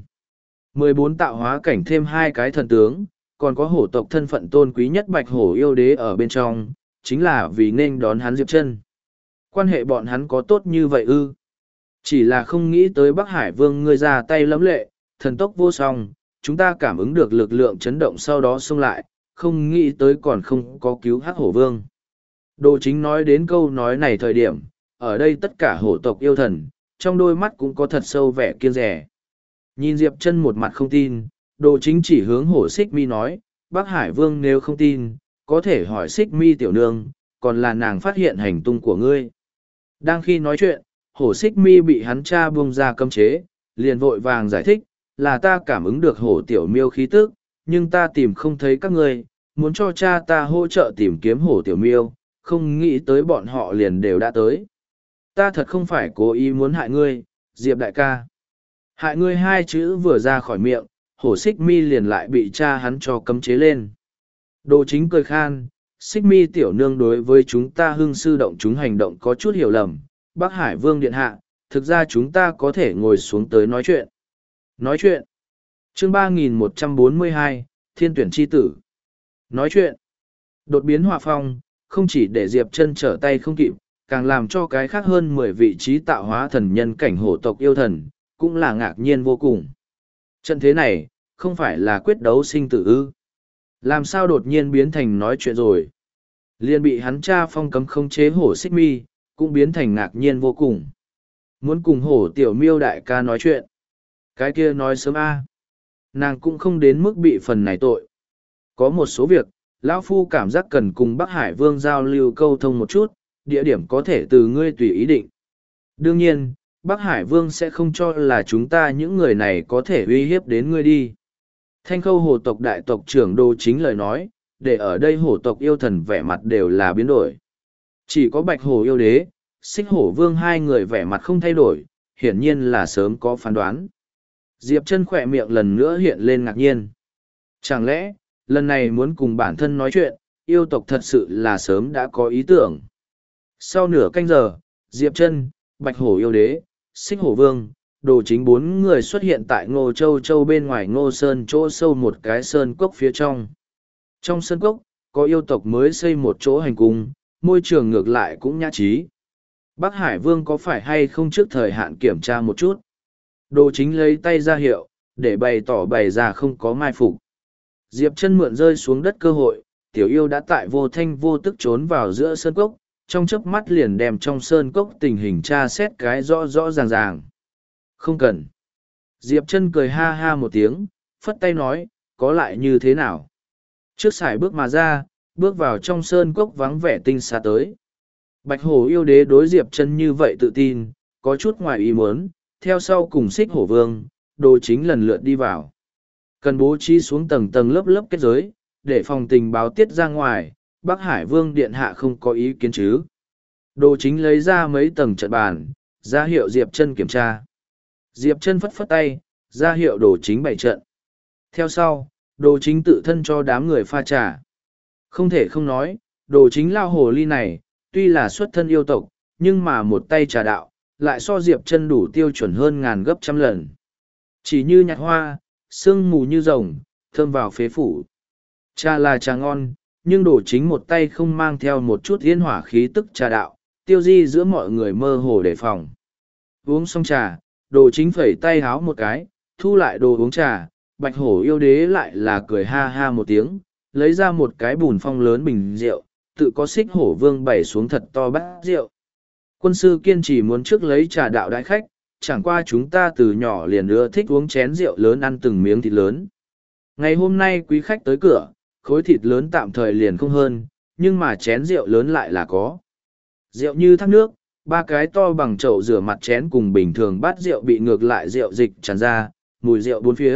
14 tạo hóa cảnh thêm 2 cái thần tướng, còn có hổ tộc thân phận tôn quý nhất Bạch Hổ yêu đế ở bên trong, chính là vì nên đón hắn Diệp Chân. Quan hệ bọn hắn có tốt như vậy ư? Chỉ là không nghĩ tới Bắc Hải Vương ngươi ra tay lẫm lệ, thần tốc vô song, chúng ta cảm ứng được lực lượng chấn động sau đó xông lại, không nghĩ tới còn không có cứu Hắc Hổ Vương. Đồ Chính nói đến câu nói này thời điểm, ở đây tất cả hổ tộc yêu thần, trong đôi mắt cũng có thật sâu vẻ kiêng rẻ. Nhìn Diệp Chân một mặt không tin, Đồ Chính chỉ hướng hổ Xích Mi nói, Bắc Hải Vương nếu không tin, có thể hỏi Xích Mi tiểu nương, còn là nàng phát hiện hành tung của ngươi. Đang khi nói chuyện, hổ Xích Mi bị hắn cha buông ra cấm chế, liền vội vàng giải thích, là ta cảm ứng được hổ tiểu miêu khí tức, nhưng ta tìm không thấy các ngươi, muốn cho cha ta hỗ trợ tìm kiếm hổ tiểu miêu, không nghĩ tới bọn họ liền đều đã tới. Ta thật không phải cố ý muốn hại ngươi, Diệp đại ca. Hại ngươi hai chữ vừa ra khỏi miệng, hổ Xích Mi liền lại bị cha hắn cho cấm chế lên. Đồ Chính cười khan, Xích Mi tiểu nương đối với chúng ta hưng sư động chúng hành động có chút hiểu lầm. Bắc Hải Vương điện hạ, thực ra chúng ta có thể ngồi xuống tới nói chuyện. Nói chuyện. Chương 3142, Thiên tuyển chi tử. Nói chuyện. Đột biến hỏa phong, không chỉ để Diệp Chân trở tay không kịp, càng làm cho cái khác hơn 10 vị trí tạo hóa thần nhân cảnh hổ tộc yêu thần, cũng là ngạc nhiên vô cùng. Trận thế này, không phải là quyết đấu sinh tử ư. Làm sao đột nhiên biến thành nói chuyện rồi. Liên bị hắn cha phong cấm không chế hổ Xích Mi, cũng biến thành ngạc nhiên vô cùng. Muốn cùng hổ tiểu miêu đại ca nói chuyện. Cái kia nói sớm a, nàng cũng không đến mức bị phần này tội. Có một số việc, lão phu cảm giác cần cùng Bắc Hải Vương giao lưu câu thông một chút, địa điểm có thể từ ngươi tùy ý định. Đương nhiên, Bắc Hải Vương sẽ không cho là chúng ta những người này có thể uy hiếp đến ngươi đi. Thanh Khâu hổ tộc đại tộc trưởng Đồ Chính lời nói, để ở đây hổ tộc yêu thần vẻ mặt đều là biến đổi. Chỉ có Bạch Hổ yêu đế, Xích Hổ Vương hai người vẻ mặt không thay đổi, hiển nhiên là sớm có phán đoán. Diệp Chân khỏe miệng lần nữa hiện lên ngạc nhiên. Chẳng lẽ, lần này muốn cùng bản thân nói chuyện, yêu tộc thật sự là sớm đã có ý tưởng. Sau nửa canh giờ, Diệp Chân, Bạch Hổ yêu đế, Xích Hổ Vương, Đồ Chính bốn người xuất hiện tại Ngô Châu Châu bên ngoài Ngô Sơn chỗ sâu một cái sơn cốc phía trong. Trong sơn cốc, có yêu tộc mới xây một chỗ hành cung, môi trường ngược lại cũng nhã trí. Bắc Hải Vương có phải hay không trước thời hạn kiểm tra một chút? Đồ Chính lấy tay ra hiệu, để bày tỏ bày ra không có mai phục. Diệp Chân mượn rơi xuống đất cơ hội, tiểu yêu đã tại vô thanh vô tức trốn vào giữa sơn cốc, trong chớp mắt liền đem trong sơn cốc tình hình tra xét cái rõ rõ ràng ràng. Không cần. Diệp Chân cười ha ha một tiếng, phất tay nói, có lại như thế nào? Trước sải bước mà ra, bước vào trong sơn cốc vắng vẻ tinh xa tới. Bạch Hổ yêu đế đối Diệp Chân như vậy tự tin, có chút ngoài ý muốn, theo sau cùng Xích Hổ Vương, Đồ Chính lần lượt đi vào. Cần bố trí xuống tầng tầng lớp lớp kết giới, để phòng tình báo tiết ra ngoài, Bắc Hải Vương điện hạ không có ý kiến chứ. Đồ Chính lấy ra mấy tầng trận bàn, ra hiệu Diệp Chân kiểm tra. Diệp Chân phất phất tay, ra hiệu Đồ Chính bày trận. Theo sau, Đồ Chính tự thân cho đám người pha trà. Không thể không nói, Đồ Chính lao hồ ly này, tuy là xuất thân yêu tộc, nhưng mà một tay trà đạo, lại so Diệp Chân đủ tiêu chuẩn hơn ngàn gấp trăm lần. Chỉ như nhạt hoa, sương mù như rồng, thơm vào phế phủ. Trà là trà ngon, nhưng Đồ Chính một tay không mang theo một chút yên hỏa khí tức trà đạo, tiêu di giữa mọi người mơ hồ đề phòng. Uống xong trà, Đồ Chính phẩy tay háo một cái, thu lại đồ uống trà, Bạch Hổ yêu đế lại là cười ha ha một tiếng, lấy ra một cái bùn phong lớn bình rượu, tự có Xích Hổ Vương bày xuống thật to bát rượu. Quân sư kiên trì muốn trước lấy trà đạo đãi khách, chẳng qua chúng ta từ nhỏ liền ưa thích uống chén rượu lớn ăn từng miếng thịt lớn. Ngày hôm nay quý khách tới cửa, khối thịt lớn tạm thời liền không hơn, nhưng mà chén rượu lớn lại là có. Rượu như thác nước, ba cái to bằng chậu rửa mặt chén cùng bình thường bát rượu bị ngược lại rượu dịch tràn ra, mùi rượu bốn phía.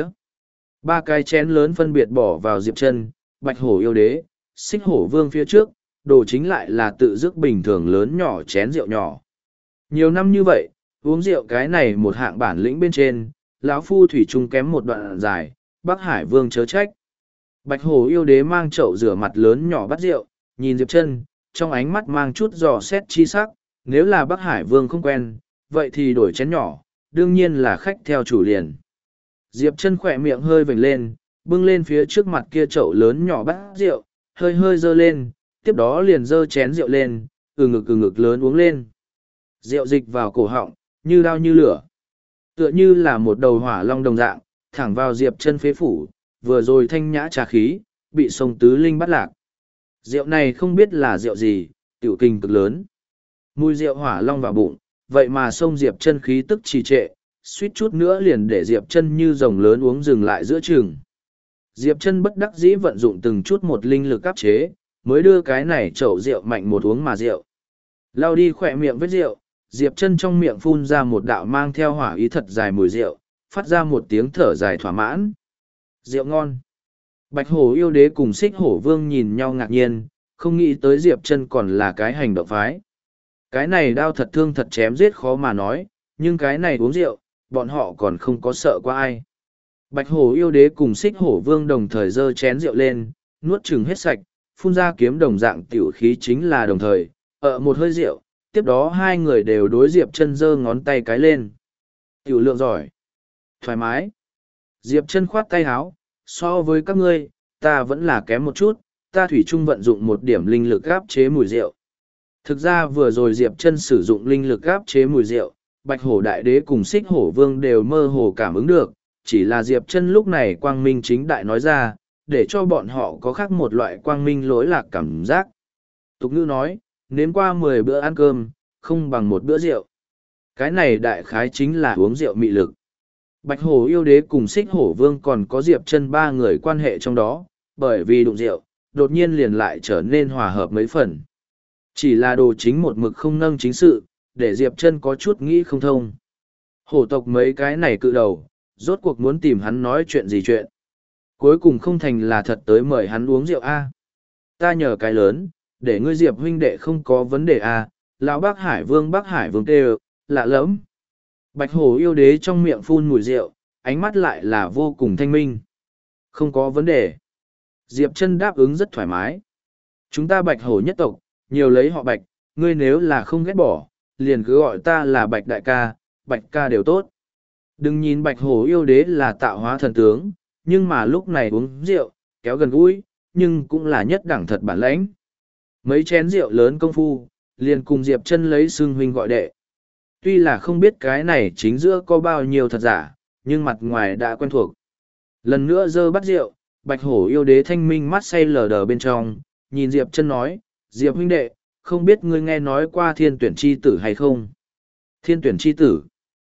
Ba cái chén lớn phân biệt bỏ vào Diệp Chân, Bạch Hổ yêu đế, Xích Hổ vương phía trước, đồ chính lại là tự dứt bình thường lớn nhỏ chén rượu nhỏ. Nhiều năm như vậy, uống rượu cái này một hạng bản lĩnh bên trên, lão phu thủy chung kém một đoạn dài, Bắc Hải vương chớ trách. Bạch Hổ yêu đế mang chậu rửa mặt lớn nhỏ bắt rượu, nhìn Diệp Chân, trong ánh mắt mang chút dò xét chi sắc, nếu là Bắc Hải vương không quen, vậy thì đổi chén nhỏ, đương nhiên là khách theo chủ liền. Diệp Chân khỏe miệng hơi vểnh lên, bưng lên phía trước mặt kia chậu lớn nhỏ bát rượu, hơi hơi dơ lên, tiếp đó liền dơ chén rượu lên, từ ngực lớn uống lên. Rượu dịch vào cổ họng, như đao như lửa. Tựa như là một đầu hỏa long đồng dạng, thẳng vào Diệp Chân phế phủ, vừa rồi thanh nhã trà khí, bị sông tứ linh bắt lạc. Rượu này không biết là rượu gì, tiểu kinh cực lớn. Mùi rượu hỏa long vào bụng, vậy mà sông Diệp Chân khí tức trì trệ, suýt chút nữa liền để Diệp Chân như rồng lớn uống dừng lại giữa chừng. Diệp Chân bất đắc dĩ vận dụng từng chút một linh lực áp chế, mới đưa cái này chậu rượu mạnh một uống mà rượu. Lao đi khỏe miệng vết rượu, Diệp Chân trong miệng phun ra một đạo mang theo hỏa ý thật dài mùi rượu, phát ra một tiếng thở dài thỏa mãn. Rượu ngon. Bạch Hổ yêu đế cùng Xích Hổ vương nhìn nhau ngạc nhiên, không nghĩ tới Diệp Chân còn là cái hành động phái. Cái này đao thật thương thật chém giết khó mà nói, nhưng cái này uống rượu, bọn họ còn không có sợ qua ai. Bạch Hổ yêu đế cùng Xích Hổ vương đồng thời giơ chén rượu lên, nuốt chừng hết sạch, phun ra kiếm đồng dạng tiểu khí chính là đồng thời, một hơi rượu, tiếp đó hai người đều đối Diệp Chân giơ ngón tay cái lên. Tiểu lượng giỏi, thoải mái. Diệp Chân khoát tay áo, so với các ngươi, ta vẫn là kém một chút, ta thủy chung vận dụng một điểm linh lực áp chế mùi rượu. Thực ra vừa rồi Diệp Chân sử dụng linh lực áp chế mùi rượu, Bạch Hổ đại đế cùng Xích Hổ vương đều mơ hồ cảm ứng được, chỉ là Diệp Chân lúc này quang minh chính đại nói ra, để cho bọn họ có khác một loại quang minh lỗi lạc cảm giác. Tục ngữ nói, nếm qua 10 bữa ăn cơm, không bằng một bữa rượu. Cái này đại khái chính là uống rượu mị lực. Bạch Hổ yêu đế cùng Xích Hổ vương còn có Diệp Chân ba người quan hệ trong đó, bởi vì đụng rượu, đột nhiên liền lại trở nên hòa hợp mấy phần. Chỉ là đồ chính một mực không nâng chính sự, để Diệp Chân có chút nghĩ không thông. Hổ tộc mấy cái này cự đầu, rốt cuộc muốn tìm hắn nói chuyện gì chuyện. Cuối cùng không thành là thật tới mời hắn uống rượu a. Ta nhờ cái lớn, để ngươi Diệp huynh đệ không có vấn đề a. Lão Bắc Hải Vương kêu, lạ lẫm. Bạch Hổ yêu đế trong miệng phun mùi rượu, ánh mắt lại là vô cùng thanh minh. Không có vấn đề. Diệp Chân đáp ứng rất thoải mái. Chúng ta Bạch Hổ nhất tộc, nhiều lấy họ Bạch, ngươi nếu là không ghét bỏ, liền cứ gọi ta là Bạch đại ca, Bạch ca đều tốt. Đừng nhìn Bạch Hổ yêu đế là tạo hóa thần tướng, nhưng mà lúc này uống rượu, kéo gần gũi, nhưng cũng là nhất đẳng thật bản lãnh. Mấy chén rượu lớn công phu, liền cùng Diệp Chân lấy xưng huynh gọi đệ. Tuy là không biết cái này chính giữa có bao nhiêu thật giả, nhưng mặt ngoài đã quen thuộc. Lần nữa giơ bát rượu, Bạch Hổ yêu đế thanh minh mắt say lờ đờ bên trong, nhìn Diệp Chân nói, Diệp huynh đệ, không biết ngươi nghe nói qua thiên tuyển chi tử hay không? Thiên tuyển chi tử.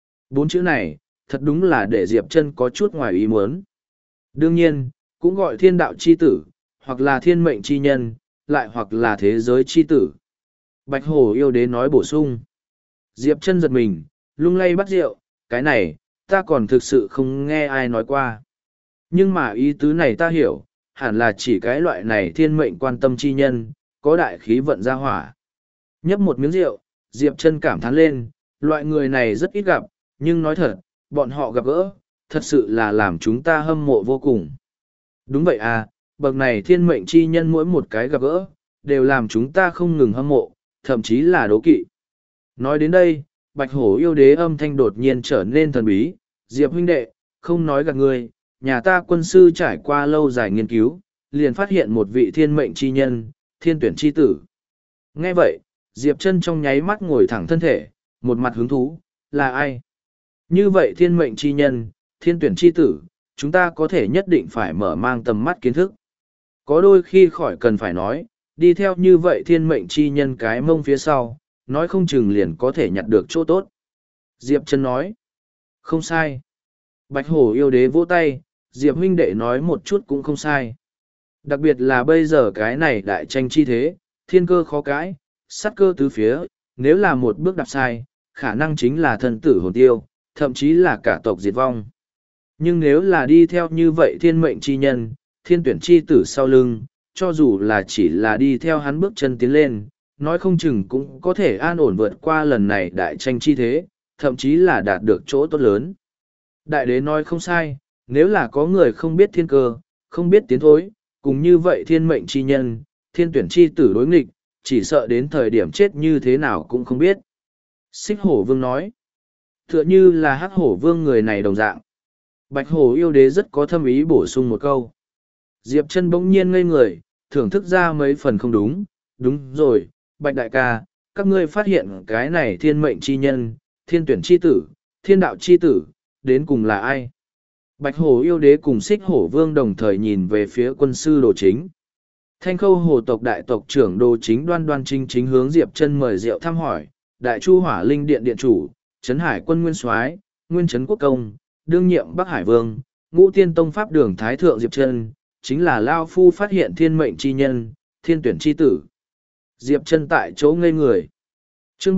4 chữ này, thật đúng là để Diệp Chân có chút ngoài ý muốn. Đương nhiên, cũng gọi thiên đạo chi tử, hoặc là thiên mệnh chi nhân, lại hoặc là thế giới chi tử. Bạch Hổ yêu đế nói bổ sung. Diệp Chân giật mình, lung lay bắt rượu, cái này, ta còn thực sự không nghe ai nói qua. Nhưng mà ý tứ này ta hiểu, hẳn là chỉ cái loại này thiên mệnh quan tâm chi nhân, có đại khí vận ra hỏa. Nhấp một miếng rượu, Diệp Chân cảm thán lên, loại người này rất ít gặp, nhưng nói thật, bọn họ gặp gỡ, thật sự là làm chúng ta hâm mộ vô cùng. Đúng vậy à, bậc này thiên mệnh chi nhân mỗi một cái gặp gỡ, đều làm chúng ta không ngừng hâm mộ, thậm chí là đố kỵ. Nói đến đây, Bạch Hổ yêu đế âm thanh đột nhiên trở nên thần bí, Diệp huynh đệ, không nói gạt ngươi, nhà ta quân sư trải qua lâu dài nghiên cứu, liền phát hiện một vị thiên mệnh chi nhân, thiên tuyển chi tử. Nghe vậy, Diệp Chân trong nháy mắt ngồi thẳng thân thể, một mặt hứng thú, là ai? Như vậy thiên mệnh chi nhân, thiên tuyển chi tử, chúng ta có thể nhất định phải mở mang tầm mắt kiến thức. Có đôi khi khỏi cần phải nói, đi theo như vậy thiên mệnh chi nhân cái mông phía sau, nói không chừng liền có thể nhặt được chỗ tốt. Diệp Chân nói, không sai. Bạch Hổ yêu đế vỗ tay, Diệp huynh đệ nói một chút cũng không sai. Đặc biệt là bây giờ cái này đại tranh chi thế, thiên cơ khó cãi, sát cơ tứ phía, nếu là một bước đạp sai, khả năng chính là thân tử hồn tiêu, thậm chí là cả tộc diệt vong. Nhưng nếu là đi theo như vậy thiên mệnh chi nhân, thiên tuyển chi tử sau lưng, cho dù là chỉ là đi theo hắn bước chân tiến lên, nói không chừng cũng có thể an ổn vượt qua lần này đại tranh chi thế, thậm chí là đạt được chỗ tốt lớn. Đại đế nói không sai, nếu là có người không biết thiên cơ, không biết tiến thối, cùng như vậy thiên mệnh chi nhân, thiên tuyển chi tử đối nghịch, chỉ sợ đến thời điểm chết như thế nào cũng không biết. Xích hổ vương nói, tựa như là hắc hổ vương người này đồng dạng. Bạch hổ yêu đế rất có thâm ý bổ sung một câu. Diệp Chân bỗng nhiên ngây người, thưởng thức ra mấy phần không đúng. Đúng rồi, Bạch đại ca, các ngươi phát hiện cái này thiên mệnh chi nhân, thiên tuyển chi tử, thiên đạo chi tử, đến cùng là ai? Bạch hổ yêu đế cùng xích hổ vương đồng thời nhìn về phía quân sư Đồ Chính. Thanh khâu hồ tộc đại tộc trưởng Đồ Chính đoan đoan chính chính hướng Diệp Chân mời rượu thăm hỏi, đại chu hỏa linh điện điện chủ, trấn hải quân nguyên soái, nguyên trấn quốc công, đương nhiệm Bắc Hải Vương, Ngũ Tiên Tông Pháp Đường Thái Thượng Diệp Chân, chính là Lao Phu phát hiện thiên mệnh chi nhân, thiên tuyển chi tử. Diệp Chân tại chỗ ngây người. Chương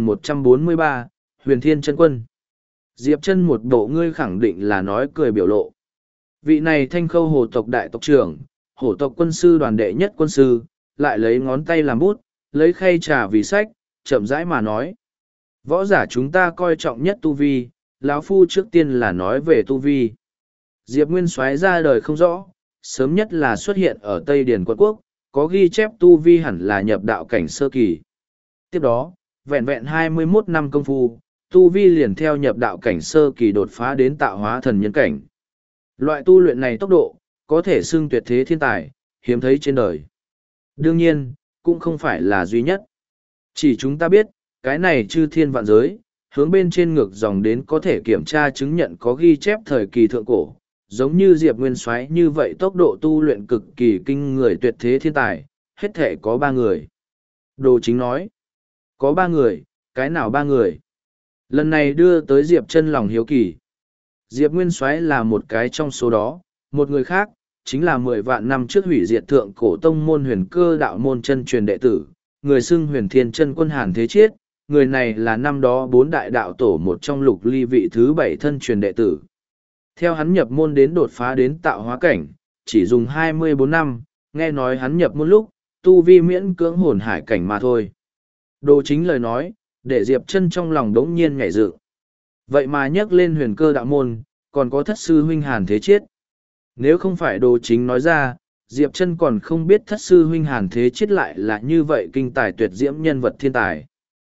3143, Huyền Thiên Chân Quân. Diệp Chân một bộ ngươi khẳng định là nói cười biểu lộ. Vị này thanh khâu hồ tộc đại tộc trưởng, hổ tộc quân sư đoàn đệ nhất quân sư, lại lấy ngón tay làm bút, lấy khay trà vì sách, chậm rãi mà nói. Võ giả chúng ta coi trọng nhất tu vi, lão phu trước tiên là nói về tu vi. Diệp Nguyên Soái ra đời không rõ, sớm nhất là xuất hiện ở Tây Điền Quận Quốc, có ghi chép tu vi hẳn là nhập đạo cảnh sơ kỳ. Tiếp đó, vẹn vẹn 21 năm công phu, tu vi liền theo nhập đạo cảnh sơ kỳ đột phá đến tạo hóa thần nhân cảnh. Loại tu luyện này tốc độ, có thể xưng tuyệt thế thiên tài, hiếm thấy trên đời. Đương nhiên, cũng không phải là duy nhất. Chỉ chúng ta biết, cái này chư thiên vạn giới, hướng bên trên ngược dòng đến có thể kiểm tra chứng nhận có ghi chép thời kỳ thượng cổ, giống như Diệp Nguyên Soái như vậy tốc độ tu luyện cực kỳ kinh người tuyệt thế thiên tài, hết thể có 3 người. Đồ Chính nói, có 3 người, cái nào 3 người? Lần này đưa tới Diệp Chân lòng hiếu kỳ. Diệp Nguyên Soái là một cái trong số đó, một người khác, chính là 10 vạn năm trước hủy diệt thượng cổ tông môn huyền cơ đạo môn chân truyền đệ tử, người xưng Huyền Thiên Chân Quân Hàn Thế Chiết, người này là năm đó 4 đại đạo tổ một trong Lục Ly vị thứ 7 thân truyền đệ tử. Theo hắn nhập môn đến đột phá đến tạo hóa cảnh, chỉ dùng 24 năm, nghe nói hắn nhập môn lúc, tu vi miễn cưỡng hồn hải cảnh mà thôi. Đồ Chính lời nói, để Diệp Chân trong lòng đống nhiên nhảy dựng. Vậy mà nhắc lên huyền cơ đạo môn, còn có thất sư huynh Hàn Thế Chiết. Nếu không phải Đồ Chính nói ra, Diệp Chân còn không biết thất sư huynh Hàn Thế Chiết lại là như vậy kinh tài tuyệt diễm nhân vật thiên tài.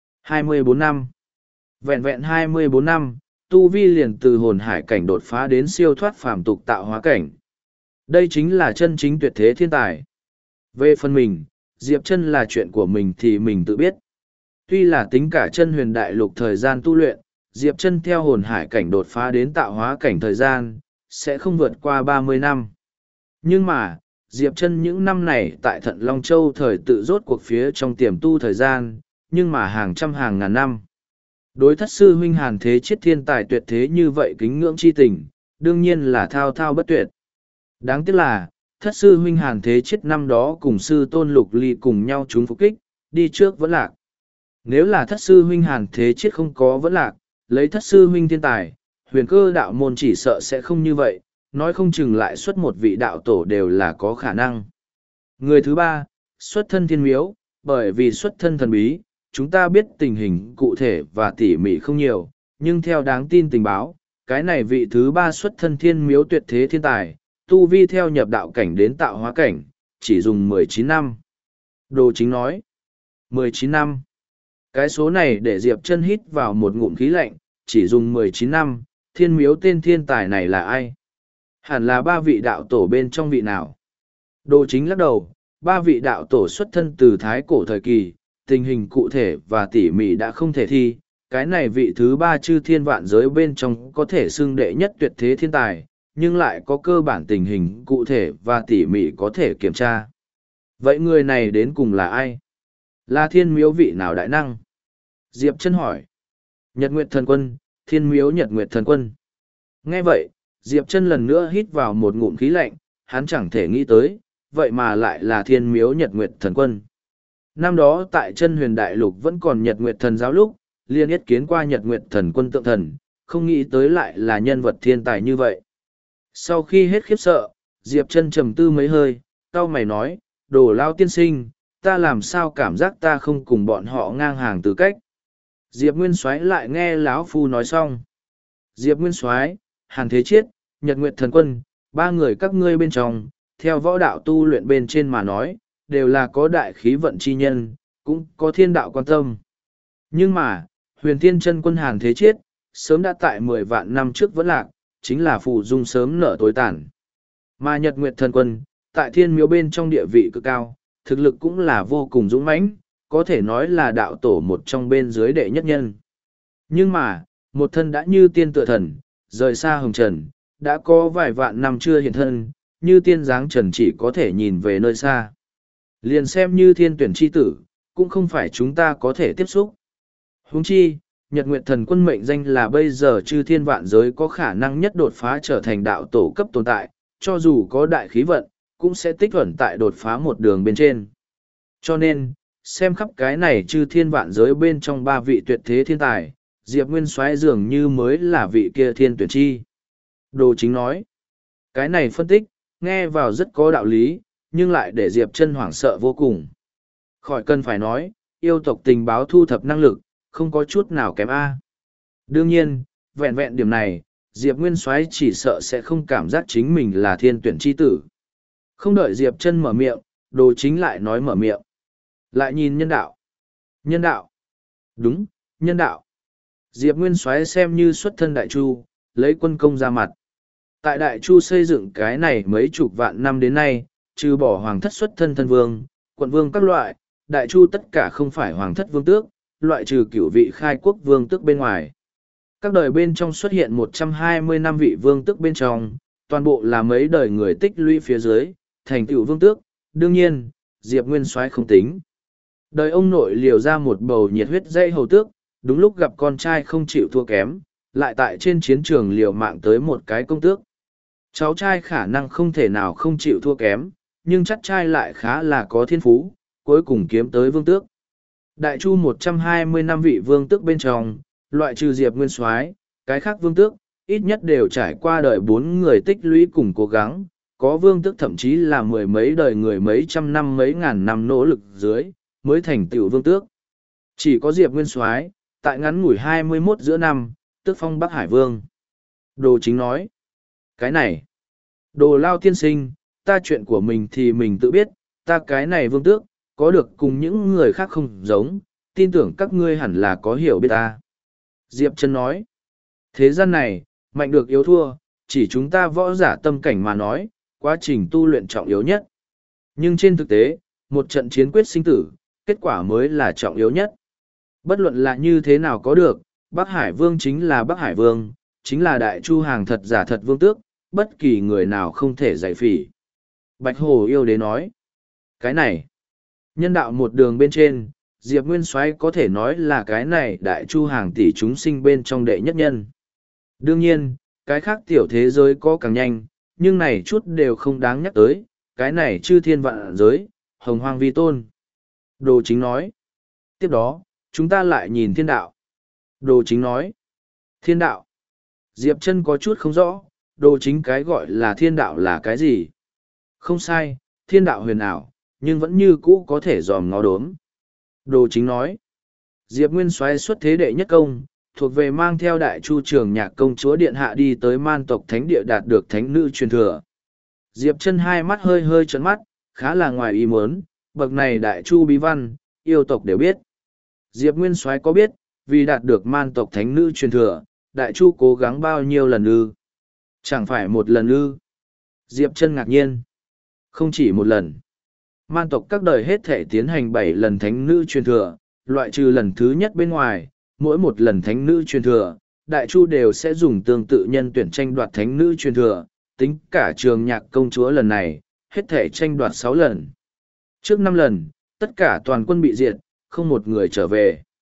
24 năm. Vẹn vẹn 24 năm, tu vi liền từ hồn hải cảnh đột phá đến siêu thoát phàm tục tạo hóa cảnh. Đây chính là chân chính tuyệt thế thiên tài. Về phần mình, Diệp Chân là chuyện của mình thì mình tự biết. Tuy là tính cả chân huyền đại lục thời gian tu luyện, Diệp Chân theo hồn hải cảnh đột phá đến tạo hóa cảnh thời gian, sẽ không vượt qua 30 năm. Nhưng mà, Diệp Chân những năm này tại Thận Long Châu thời tự rốt cuộc phía trong tiềm tu thời gian, nhưng mà hàng trăm hàng ngàn năm. Đối thất sư huynh Hàn Thế Chiết thiên tài tuyệt thế như vậy kính ngưỡng chi tình, đương nhiên là thao thao bất tuyệt. Đáng tiếc là, thất sư huynh Hàn Thế Chiết năm đó cùng sư tôn Lục Ly cùng nhau trúng phục kích, đi trước vẫn lạc. Nếu là thất sư huynh Hàn Thế Chiết không có vẫn lạc, lấy thất sư huynh thiên tài, huyền cơ đạo môn chỉ sợ sẽ không như vậy, nói không chừng lại xuất một vị đạo tổ đều là có khả năng. Người thứ 3, xuất thân thiên miếu, bởi vì xuất thân thần bí, chúng ta biết tình hình cụ thể và tỉ mỉ không nhiều, nhưng theo đáng tin tình báo, cái này vị thứ 3 xuất thân thiên miếu tuyệt thế thiên tài, tu vi theo nhập đạo cảnh đến tạo hóa cảnh, chỉ dùng 19 năm. Đồ Chính nói, 19 năm. Cái số này để Diệp Chân hít vào một ngụm khí lạnh, chỉ dùng 19 năm, thiên miếu tên thiên tài này là ai? Hẳn là 3 vị đạo tổ bên trong vị nào? Đồ Chính lắc đầu, 3 vị đạo tổ xuất thân từ thái cổ thời kỳ, tình hình cụ thể và tỉ mỉ đã không thể thi, cái này vị thứ 3 chư thiên vạn giới bên trong có thể xưng đệ nhất tuyệt thế thiên tài, nhưng lại có cơ bản tình hình cụ thể và tỉ mỉ có thể kiểm tra. Vậy người này đến cùng là ai? Là thiên miếu vị nào đại năng? Diệp Chân hỏi. Nhật Nguyệt Thần Quân, Thiên Miếu Nhật Nguyệt Thần Quân. Nghe vậy, Diệp Chân lần nữa hít vào một ngụm khí lạnh, hắn chẳng thể nghĩ tới, vậy mà lại là Thiên Miếu Nhật Nguyệt Thần Quân. Năm đó tại Chân Huyền Đại Lục vẫn còn Nhật Nguyệt Thần giáo lúc, liên yết kiến qua Nhật Nguyệt Thần Quân tượng thần, không nghĩ tới lại là nhân vật thiên tài như vậy. Sau khi hết khiếp sợ, Diệp Chân trầm tư mấy hơi, cau mày nói, Đồ Lao tiên sinh, ta làm sao cảm giác ta không cùng bọn họ ngang hàng tư cách. Diệp Nguyên Soái lại nghe lão phu nói xong. Diệp Nguyên Soái, Hàn Thế Chiết, Nhật Nguyệt Thần Quân, ba người các ngươi bên trong, theo võ đạo tu luyện bên trên mà nói, đều là có đại khí vận chi nhân, cũng có thiên đạo quan tâm. Nhưng mà, Huyền Thiên Chân Quân Hàn Thế Chiết, sớm đã tại 10 vạn năm trước vẫn lạc, chính là phù dung sớm nở tối tàn. Mà Nhật Nguyệt Thần Quân, tại thiên miếu bên trong địa vị cực cao, thực lực cũng là vô cùng dũng mãnh, có thể nói là đạo tổ một trong bên dưới đệ nhất nhân. Nhưng mà, một thân đã như tiên tựa thần, rời xa hồng trần, đã có vài vạn năm chưa hiện thân, như tiên dáng trần chỉ có thể nhìn về nơi xa. Liền xem như thiên tuyển chi tử, cũng không phải chúng ta có thể tiếp xúc. Huống chi, Nhật Nguyệt Thần Quân mệnh danh là bây giờ chư thiên vạn giới có khả năng nhất đột phá trở thành đạo tổ cấp tồn tại, cho dù có đại khí vận, cũng sẽ tích ẩn tại đột phá một đường bên trên. Cho nên, xem khắp cái này chư thiên vạn giới bên trong ba vị tuyệt thế thiên tài, Diệp Nguyên Soái dường như mới là vị kia thiên tuyển chi. Đồ Chính nói, cái này phân tích, nghe vào rất có đạo lý, nhưng lại để Diệp Chân hoảng sợ vô cùng. Khỏi cần phải nói, yêu tộc tình báo thu thập năng lực, không có chút nào kém A. Đương nhiên, vẹn vẹn điểm này, Diệp Nguyên Soái chỉ sợ sẽ không cảm giác chính mình là thiên tuyển chi tử. Không đợi Diệp Chân mở miệng, Đồ Chính lại nói mở miệng. Lại nhìn nhân đạo. Nhân đạo. Đúng, nhân đạo. Diệp Nguyên Soái xem như xuất thân Đại Chu, lấy quân công ra mặt. Tại Đại Chu xây dựng cái này mấy chục vạn năm đến nay, trừ bỏ hoàng thất xuất thân thân vương, quận vương các loại, Đại Chu tất cả không phải hoàng thất vương tước, loại trừ cửu vị khai quốc vương tước bên ngoài. Các đời bên trong xuất hiện 120 năm vị vương tước bên trong, toàn bộ là mấy đời người tích lũy phía dưới, thành tựu vương tước, đương nhiên, Diệp Nguyên Soái không tính. Đời ông nội liều ra một bầu nhiệt huyết dây hầu tước, đúng lúc gặp con trai không chịu thua kém, lại tại trên chiến trường liều mạng tới một cái công tước. Cháu trai khả năng không thể nào không chịu thua kém, nhưng chắc trai lại khá là có thiên phú, cuối cùng kiếm tới vương tước. Đại Chu 120 năm vị vương tước bên trong, loại trừ Diệp Nguyên Soái, cái khác vương tước, ít nhất đều trải qua đời 4 người tích lũy cùng cố gắng, có vương tước thậm chí là mười mấy đời người mấy trăm năm mấy ngàn năm nỗ lực dưới, mới thành tựu vương tước. Chỉ có Diệp Nguyên Soái, tại ngắn ngủi 21 giữa năm, tước phong Bắc Hải Vương. Đồ Chính nói, cái này, Đồ Lao tiên sinh, ta chuyện của mình thì mình tự biết, ta cái này vương tước, có được cùng những người khác không giống, tin tưởng các ngươi hẳn là có hiểu biết ta. Diệp Chân nói, thế gian này, mạnh được yếu thua, chỉ chúng ta võ giả tâm cảnh mà nói, quá trình tu luyện trọng yếu nhất. Nhưng trên thực tế, một trận chiến quyết sinh tử, kết quả mới là trọng yếu nhất. Bất luận là như thế nào có được, Bắc Hải Vương chính là Bắc Hải Vương, chính là Đại Chu hàng thật giả thật vương tước, bất kỳ người nào không thể giải phỉ. Bạch Hồ Yêu Đế nói, cái này, nhân đạo một đường bên trên, Diệp Nguyên Soái có thể nói là cái này Đại Chu hàng tỷ chúng sinh bên trong đệ nhất nhân. Đương nhiên, cái khác tiểu thế giới có càng nhanh, nhưng này chút đều không đáng nhắc tới, cái này chư thiên vạn giới, hồng hoang vi tôn. Đồ Chính nói, tiếp đó, chúng ta lại nhìn thiên đạo. Đồ Chính nói, thiên đạo. Diệp Chân có chút không rõ, Đồ Chính cái gọi là thiên đạo là cái gì? Không sai, thiên đạo huyền ảo, nhưng vẫn như cũ có thể dòm ngó đốm. Đồ Chính nói, Diệp Nguyên Soái xuất thế đệ nhất công, thuộc về mang theo Đại Chu Trường Nhạc công chúa điện hạ đi tới man tộc thánh địa đạt được thánh nữ truyền thừa. Diệp Chân hai mắt hơi hơi trợn mắt, khá là ngoài ý muốn, bậc này Đại Chu bí văn, yêu tộc đều biết. Diệp Nguyên Soái có biết, vì đạt được man tộc thánh nữ truyền thừa, Đại Chu cố gắng bao nhiêu lần ư? Chẳng phải một lần ư? Diệp Chân ngạc nhiên. Không chỉ một lần. Man tộc các đời hết thể tiến hành 7 lần thánh nữ truyền thừa, loại trừ lần thứ nhất bên ngoài, mỗi một lần thánh nữ truyền thừa, Đại Chu đều sẽ dùng tương tự nhân tuyển tranh đoạt thánh nữ truyền thừa, tính cả Trường Nhạc công chúa lần này, hết thể tranh đoạt 6 lần. Trước 5 lần, tất cả toàn quân bị diệt, không một người trở về.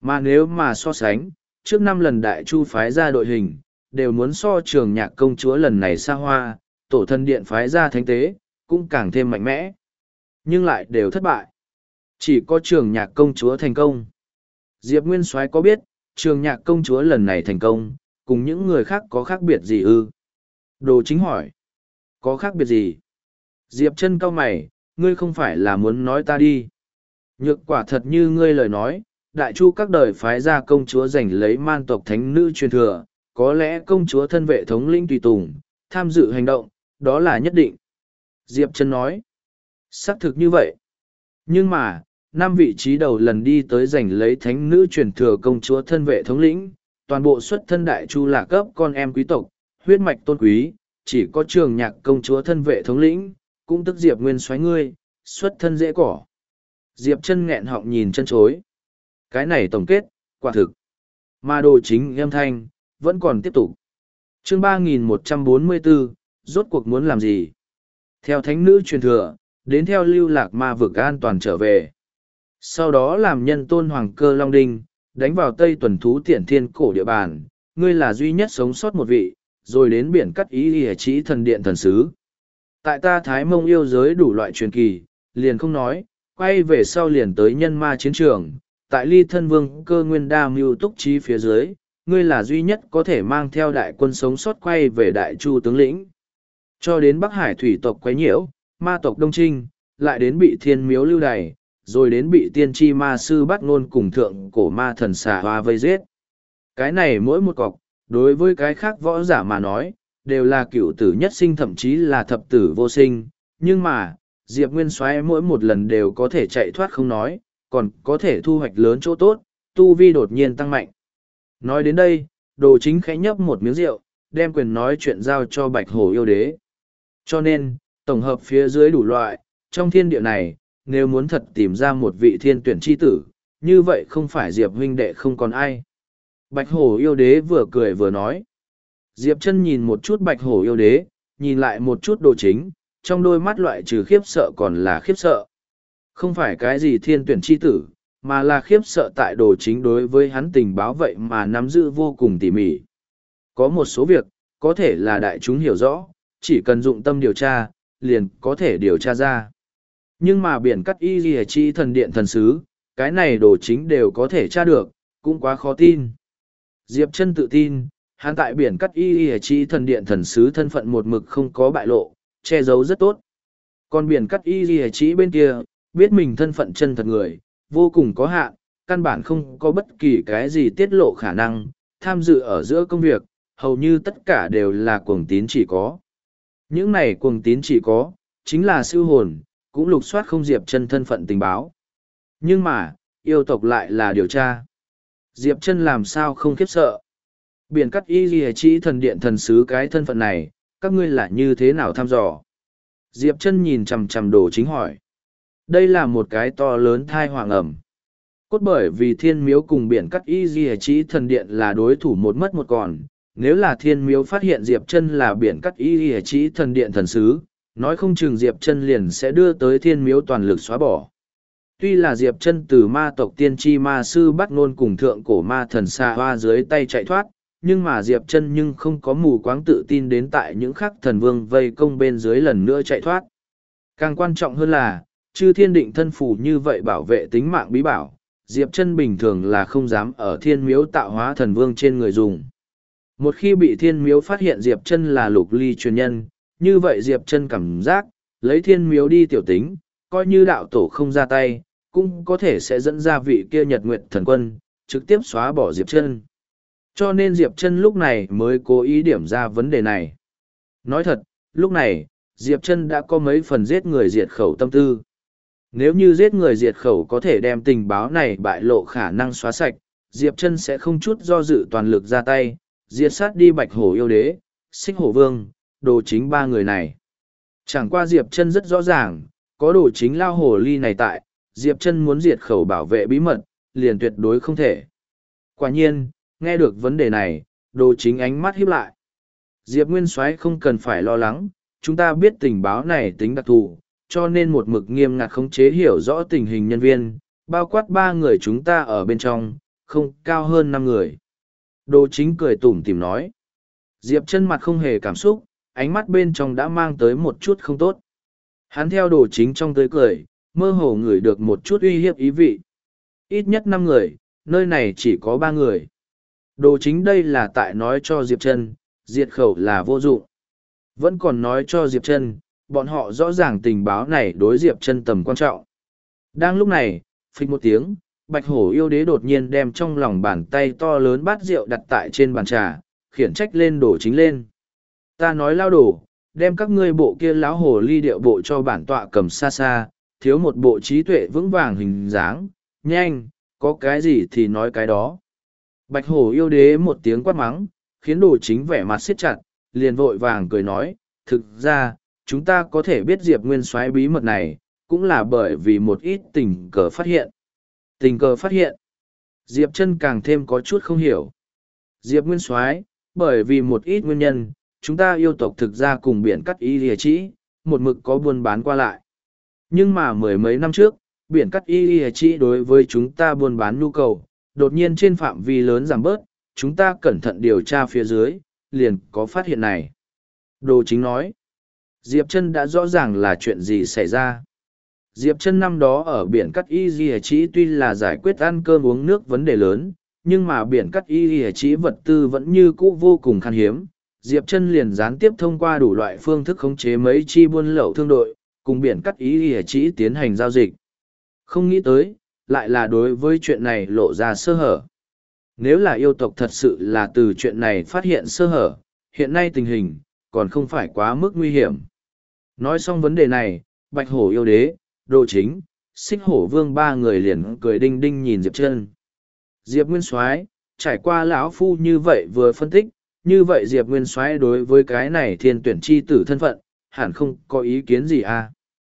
Mà nếu mà so sánh, trước 5 lần Đại Chu phái ra đội hình, đều muốn so Trường Nhạc công chúa lần này xa hoa, tổ thân điện phái ra thánh tế, cũng càng thêm mạnh mẽ. Nhưng lại đều thất bại. Chỉ có Trường Nhạc công chúa thành công. Diệp Nguyên Soái có biết, Trường Nhạc công chúa lần này thành công, cùng những người khác có khác biệt gì ư? Đồ Chính hỏi. Có khác biệt gì? Diệp Chân cau mày, ngươi không phải là muốn nói ta đi. Nhược quả thật như ngươi lời nói, Đại Chu các đời phái ra công chúa giành lấy man tộc thánh nữ truyền thừa, có lẽ công chúa thân vệ thống lĩnh tùy tùng, tham dự hành động, đó là nhất định. Diệp Chân nói. Xác thực như vậy. Nhưng mà, 5 vị trí đầu lần đi tới giành lấy thánh nữ truyền thừa công chúa thân vệ thống lĩnh, toàn bộ xuất thân Đại Chu là cấp con em quý tộc, huyết mạch tôn quý, chỉ có Trường Nhạc công chúa thân vệ thống lĩnh, cũng tức Diệp Nguyên Soái ngươi, xuất thân dễ cỏ. Diệp Chân nghẹn họng nhìn chân chối. Cái này tổng kết, quả thực. Mà Đồ Chính âm thanh, vẫn còn tiếp tục. Chương 3144, rốt cuộc muốn làm gì? Theo thánh nữ truyền thừa, đến theo lưu lạc ma vực an toàn trở về. Sau đó làm nhân tôn hoàng cơ Long Đinh, đánh vào Tây Tuần Thú Tiễn Thiên cổ địa bàn, ngươi là duy nhất sống sót một vị, rồi đến biển cắt ý hề trí thần điện thần sứ. Tại ta Thái Mông yêu giới đủ loại truyền kỳ, liền không nói, quay về sau liền tới nhân ma chiến trường, tại ly thân vương cơ nguyên đa mưu túc trí phía dưới, ngươi là duy nhất có thể mang theo đại quân sống sót quay về Đại Chu tướng lĩnh. Cho đến Bắc Hải thủy tộc quấy nhiễu, ma tộc Đông Trinh, lại đến bị thiên miếu lưu đày, rồi đến bị tiên tri ma sư bắt ngôn cùng thượng cổ ma thần xà hoa vây giết. Cái này mỗi một cọc, đối với cái khác võ giả mà nói, đều là cựu tử nhất sinh thậm chí là thập tử vô sinh, nhưng mà, Diệp Nguyên Soái mỗi một lần đều có thể chạy thoát không nói, còn có thể thu hoạch lớn chỗ tốt, tu vi đột nhiên tăng mạnh. Nói đến đây, Đồ Chính khẽ nhấp một miếng rượu, đem quyền nói chuyện giao cho Bạch Hổ yêu đế. Cho nên, tổng hợp phía dưới đủ loại, trong thiên địa này, nếu muốn thật tìm ra một vị thiên tuyển chi tử, như vậy không phải Diệp huynh đệ không còn ai. Bạch Hổ yêu đế vừa cười vừa nói. Diệp Chân nhìn một chút Bạch Hổ yêu đế, nhìn lại một chút Đồ Chính, trong đôi mắt loại trừ khiếp sợ còn là khiếp sợ. Không phải cái gì thiên tuyển chi tử, mà là khiếp sợ tại Đồ Chính đối với hắn tình báo vậy mà nắm giữ vô cùng tỉ mỉ. Có một số việc, có thể là đại chúng hiểu rõ, chỉ cần dụng tâm điều tra, liền có thể điều tra ra. Nhưng mà biển cắt y ghi chi thần điện thần sứ, cái này Đồ Chính đều có thể tra được, cũng quá khó tin. Diệp Chân tự tin, hắn tại biển cắt y ghi chi thần điện thần sứ thân phận một mực không có bại lộ, che giấu rất tốt. Còn biển cắt y ghi chi bên kia, biết mình thân phận chân thật người, vô cùng có hạn, căn bản không có bất kỳ cái gì tiết lộ khả năng, tham dự ở giữa công việc, hầu như tất cả đều là cuồng tín chỉ có. Những này cuồng tín chỉ có, chính là siêu hồn, cũng lục soát không Diệp Chân thân phận tình báo. Nhưng mà, yêu tộc lại là điều tra. Diệp Chân làm sao không khiếp sợ. Biển cắt y ghi chỉ thần điện thần sứ cái thân phận này, các ngươi là như thế nào thăm dò? Diệp Chân nhìn chằm chằm Đồ Chính hỏi. Đây là một cái to lớn thai hoàng ẩm. Cốt bởi vì thiên miếu cùng biển cắt y ghi chỉ thần điện là đối thủ một mất một còn. Nếu là thiên miếu phát hiện Diệp Chân là biển cắt y ghi chỉ thần điện thần sứ, nói không chừng Diệp Chân liền sẽ đưa tới thiên miếu toàn lực xóa bỏ. Tuy là Diệp Chân từ ma tộc tiên tri ma sư bắt ngôn cùng thượng cổ ma thần xa hoa dưới tay chạy thoát, nhưng mà Diệp Chân nhưng không có mù quáng tự tin đến tại những khắc thần vương vây công bên dưới lần nữa chạy thoát. Càng quan trọng hơn là, chư thiên định thân phù như vậy bảo vệ tính mạng bí bảo, Diệp Chân bình thường là không dám ở thiên miếu tạo hóa thần vương trên người dùng. Một khi bị thiên miếu phát hiện Diệp Chân là lục ly truyền nhân, như vậy Diệp Chân cảm giác, lấy thiên miếu đi tiểu tính, coi như đạo tổ không ra tay, cũng có thể sẽ dẫn ra vị kia Nhật Nguyệt thần quân, trực tiếp xóa bỏ Diệp Chân. Cho nên Diệp Chân lúc này mới cố ý điểm ra vấn đề này. Nói thật, lúc này, Diệp Chân đã có mấy phần giết người diệt khẩu tâm tư. Nếu như giết người diệt khẩu có thể đem tình báo này bại lộ khả năng xóa sạch, Diệp Chân sẽ không chút do dự toàn lực ra tay, diệt sát đi Bạch Hổ yêu đế, Xích Hổ Vương, Đồ Chính ba người này. Chẳng qua Diệp Chân rất rõ ràng, có Đồ Chính lao hồ ly này tại, Diệp Chân muốn diệt khẩu bảo vệ bí mật, liền tuyệt đối không thể. Quả nhiên, nghe được vấn đề này, Đồ Chính ánh mắt híp lại. Diệp Nguyên Soái không cần phải lo lắng, chúng ta biết tình báo này tính đặc thù, cho nên một mực nghiêm ngặt khống chế hiểu rõ tình hình nhân viên, bao quát 3 người chúng ta ở bên trong, không cao hơn 5 người. Đồ Chính cười tủm tỉm nói. Diệp Chân mặt không hề cảm xúc, ánh mắt bên trong đã mang tới một chút không tốt. Hắn theo Đồ Chính trong tới cười, mơ hồ ngửi được một chút uy hiếp ý vị. Ít nhất 5 người, nơi này chỉ có 3 người. Đồ Chính đây là tại nói cho Diệp Chân, diệt khẩu là vô dụng. Vẫn còn nói cho Diệp Chân, bọn họ rõ ràng tình báo này đối Diệp Chân tầm quan trọng. Đang lúc này, phịch một tiếng, Bạch Hổ yêu đế đột nhiên đem trong lòng bàn tay to lớn bát rượu đặt tại trên bàn trà, khiển trách lên Đồ Chính lên. Ta nói lao đổ, đem các ngươi bộ kia láo hồ ly điệu bộ cho bản tọa cầm xa xa, thiếu một bộ trí tuệ vững vàng hình dáng, nhanh, có cái gì thì nói cái đó. Bạch Hổ yêu đế một tiếng quát mắng, khiến Đồ Chính vẻ mặt siết chặt, liền vội vàng cười nói, thực ra, chúng ta có thể biết Diệp Nguyên Soái bí mật này, cũng là bởi vì một ít tình cờ phát hiện. Tình cờ phát hiện. Diệp Chân càng thêm có chút không hiểu. Diệp Nguyên Soái, bởi vì một ít nguyên nhân, chúng ta yêu tộc thực ra cùng biển cắt y lìa trĩ, một mực có buôn bán qua lại. Nhưng mà mười mấy năm trước, biển cắt y lìa trĩ đối với chúng ta buôn bán nhu cầu, đột nhiên trên phạm vi lớn giảm bớt, chúng ta cẩn thận điều tra phía dưới, liền có phát hiện này. Đồ Chính nói, Diệp Chân đã rõ ràng là chuyện gì xảy ra. Diệp Chân năm đó ở biển cắt y lìa trĩ tuy là giải quyết ăn cơm uống nước vấn đề lớn, nhưng mà biển cắt y lìa trĩ vật tư vẫn như cũ vô cùng khan hiếm. Diệp Chân liền gián tiếp thông qua đủ loại phương thức khống chế mấy chi buôn lậu thương đội, cùng biển cắt y lìa trĩ tiến hành giao dịch. Không nghĩ tới, lại là đối với chuyện này lộ ra sơ hở. Nếu là yêu tộc thật sự là từ chuyện này phát hiện sơ hở, hiện nay tình hình, còn không phải quá mức nguy hiểm. Nói xong vấn đề này, Bạch Hổ yêu đế, Đồ Chính, Xích Hổ Vương ba người liền cười đinh đinh nhìn Diệp Chân. Diệp Nguyên Soái, trải qua lão phu như vậy vừa phân tích, như vậy Diệp Nguyên Soái đối với cái này thiên tuyển chi tử thân phận, hẳn không có ý kiến gì à?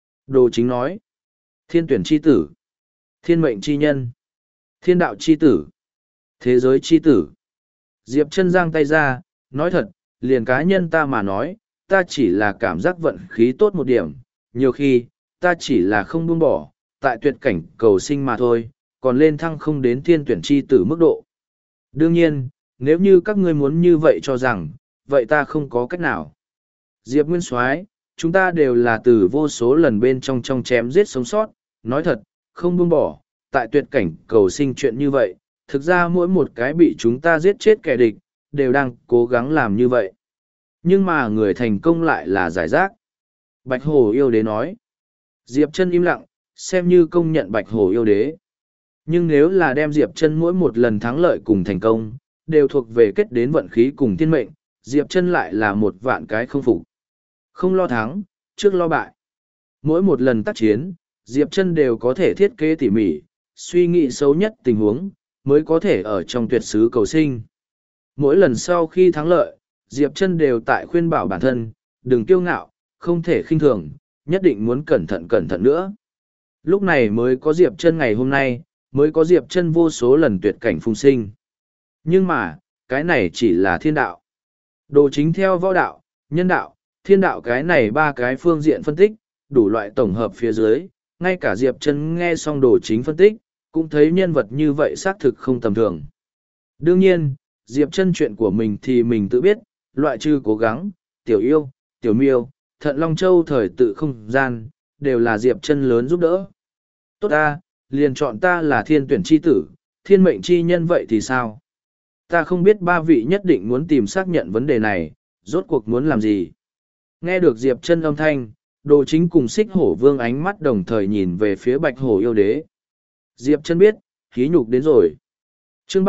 Đồ Chính nói, thiên tuyển chi tử, thiên mệnh chi nhân, thiên đạo chi tử, thế giới chi tử. Diệp Chân giang tay ra, nói thật, liền cá nhân ta mà nói, ta chỉ là cảm giác vận khí tốt một điểm, nhiều khi, ta chỉ là không buông bỏ, tại tuyệt cảnh cầu sinh mà thôi, còn lên thăng không đến thiên tuyển chi tử mức độ. Đương nhiên, nếu như các ngươi muốn như vậy cho rằng, vậy ta không có cách nào. Diệp Nguyên Soái, chúng ta đều là từ vô số lần bên trong chém giết sống sót, nói thật, không buông bỏ, tại tuyệt cảnh cầu sinh chuyện như vậy, thực ra mỗi một cái bị chúng ta giết chết kẻ địch, đều đang cố gắng làm như vậy. Nhưng mà người thành công lại là giải rác. Bạch Hổ yêu đế nói. Diệp Chân im lặng, xem như công nhận Bạch Hổ yêu đế. Nhưng nếu là đem Diệp Chân mỗi một lần thắng lợi cùng thành công, đều thuộc về kết đến vận khí cùng thiên mệnh, Diệp Chân lại là một vạn cái không phục. Không lo thắng, trước lo bại. Mỗi một lần tác chiến, Diệp Chân đều có thể thiết kế tỉ mỉ, suy nghĩ xấu nhất tình huống, mới có thể ở trong tuyệt sứ cầu sinh. Mỗi lần sau khi thắng lợi, Diệp Chân đều tại khuyên bảo bản thân, đừng kiêu ngạo, không thể khinh thường, nhất định muốn cẩn thận nữa. Lúc này mới có Diệp Chân ngày hôm nay, mới có Diệp Chân vô số lần tuyệt cảnh phùng sinh. Nhưng mà, cái này chỉ là thiên đạo. Đồ Chính theo võ đạo, nhân đạo, thiên đạo cái này ba cái phương diện phân tích, đủ loại tổng hợp phía dưới, ngay cả Diệp Chân nghe xong Đồ Chính phân tích, cũng thấy nhân vật như vậy xác thực không tầm thường. Đương nhiên, Diệp Chân chuyện của mình thì mình tự biết, loại trừ cố gắng, tiểu yêu, tiểu miêu, thận Long Châu thời tự không gian, đều là Diệp Chân lớn giúp đỡ. Tốt ta, liền chọn ta là thiên tuyển chi tử, thiên mệnh chi nhân vậy thì sao? Ta không biết ba vị nhất định muốn tìm xác nhận vấn đề này, rốt cuộc muốn làm gì? Nghe được Diệp Chân âm thanh, Đồ Chính cùng Xích Hổ Vương ánh mắt đồng thời nhìn về phía Bạch Hổ yêu đế. Diệp Chân biết, khí nhục đến rồi. Chương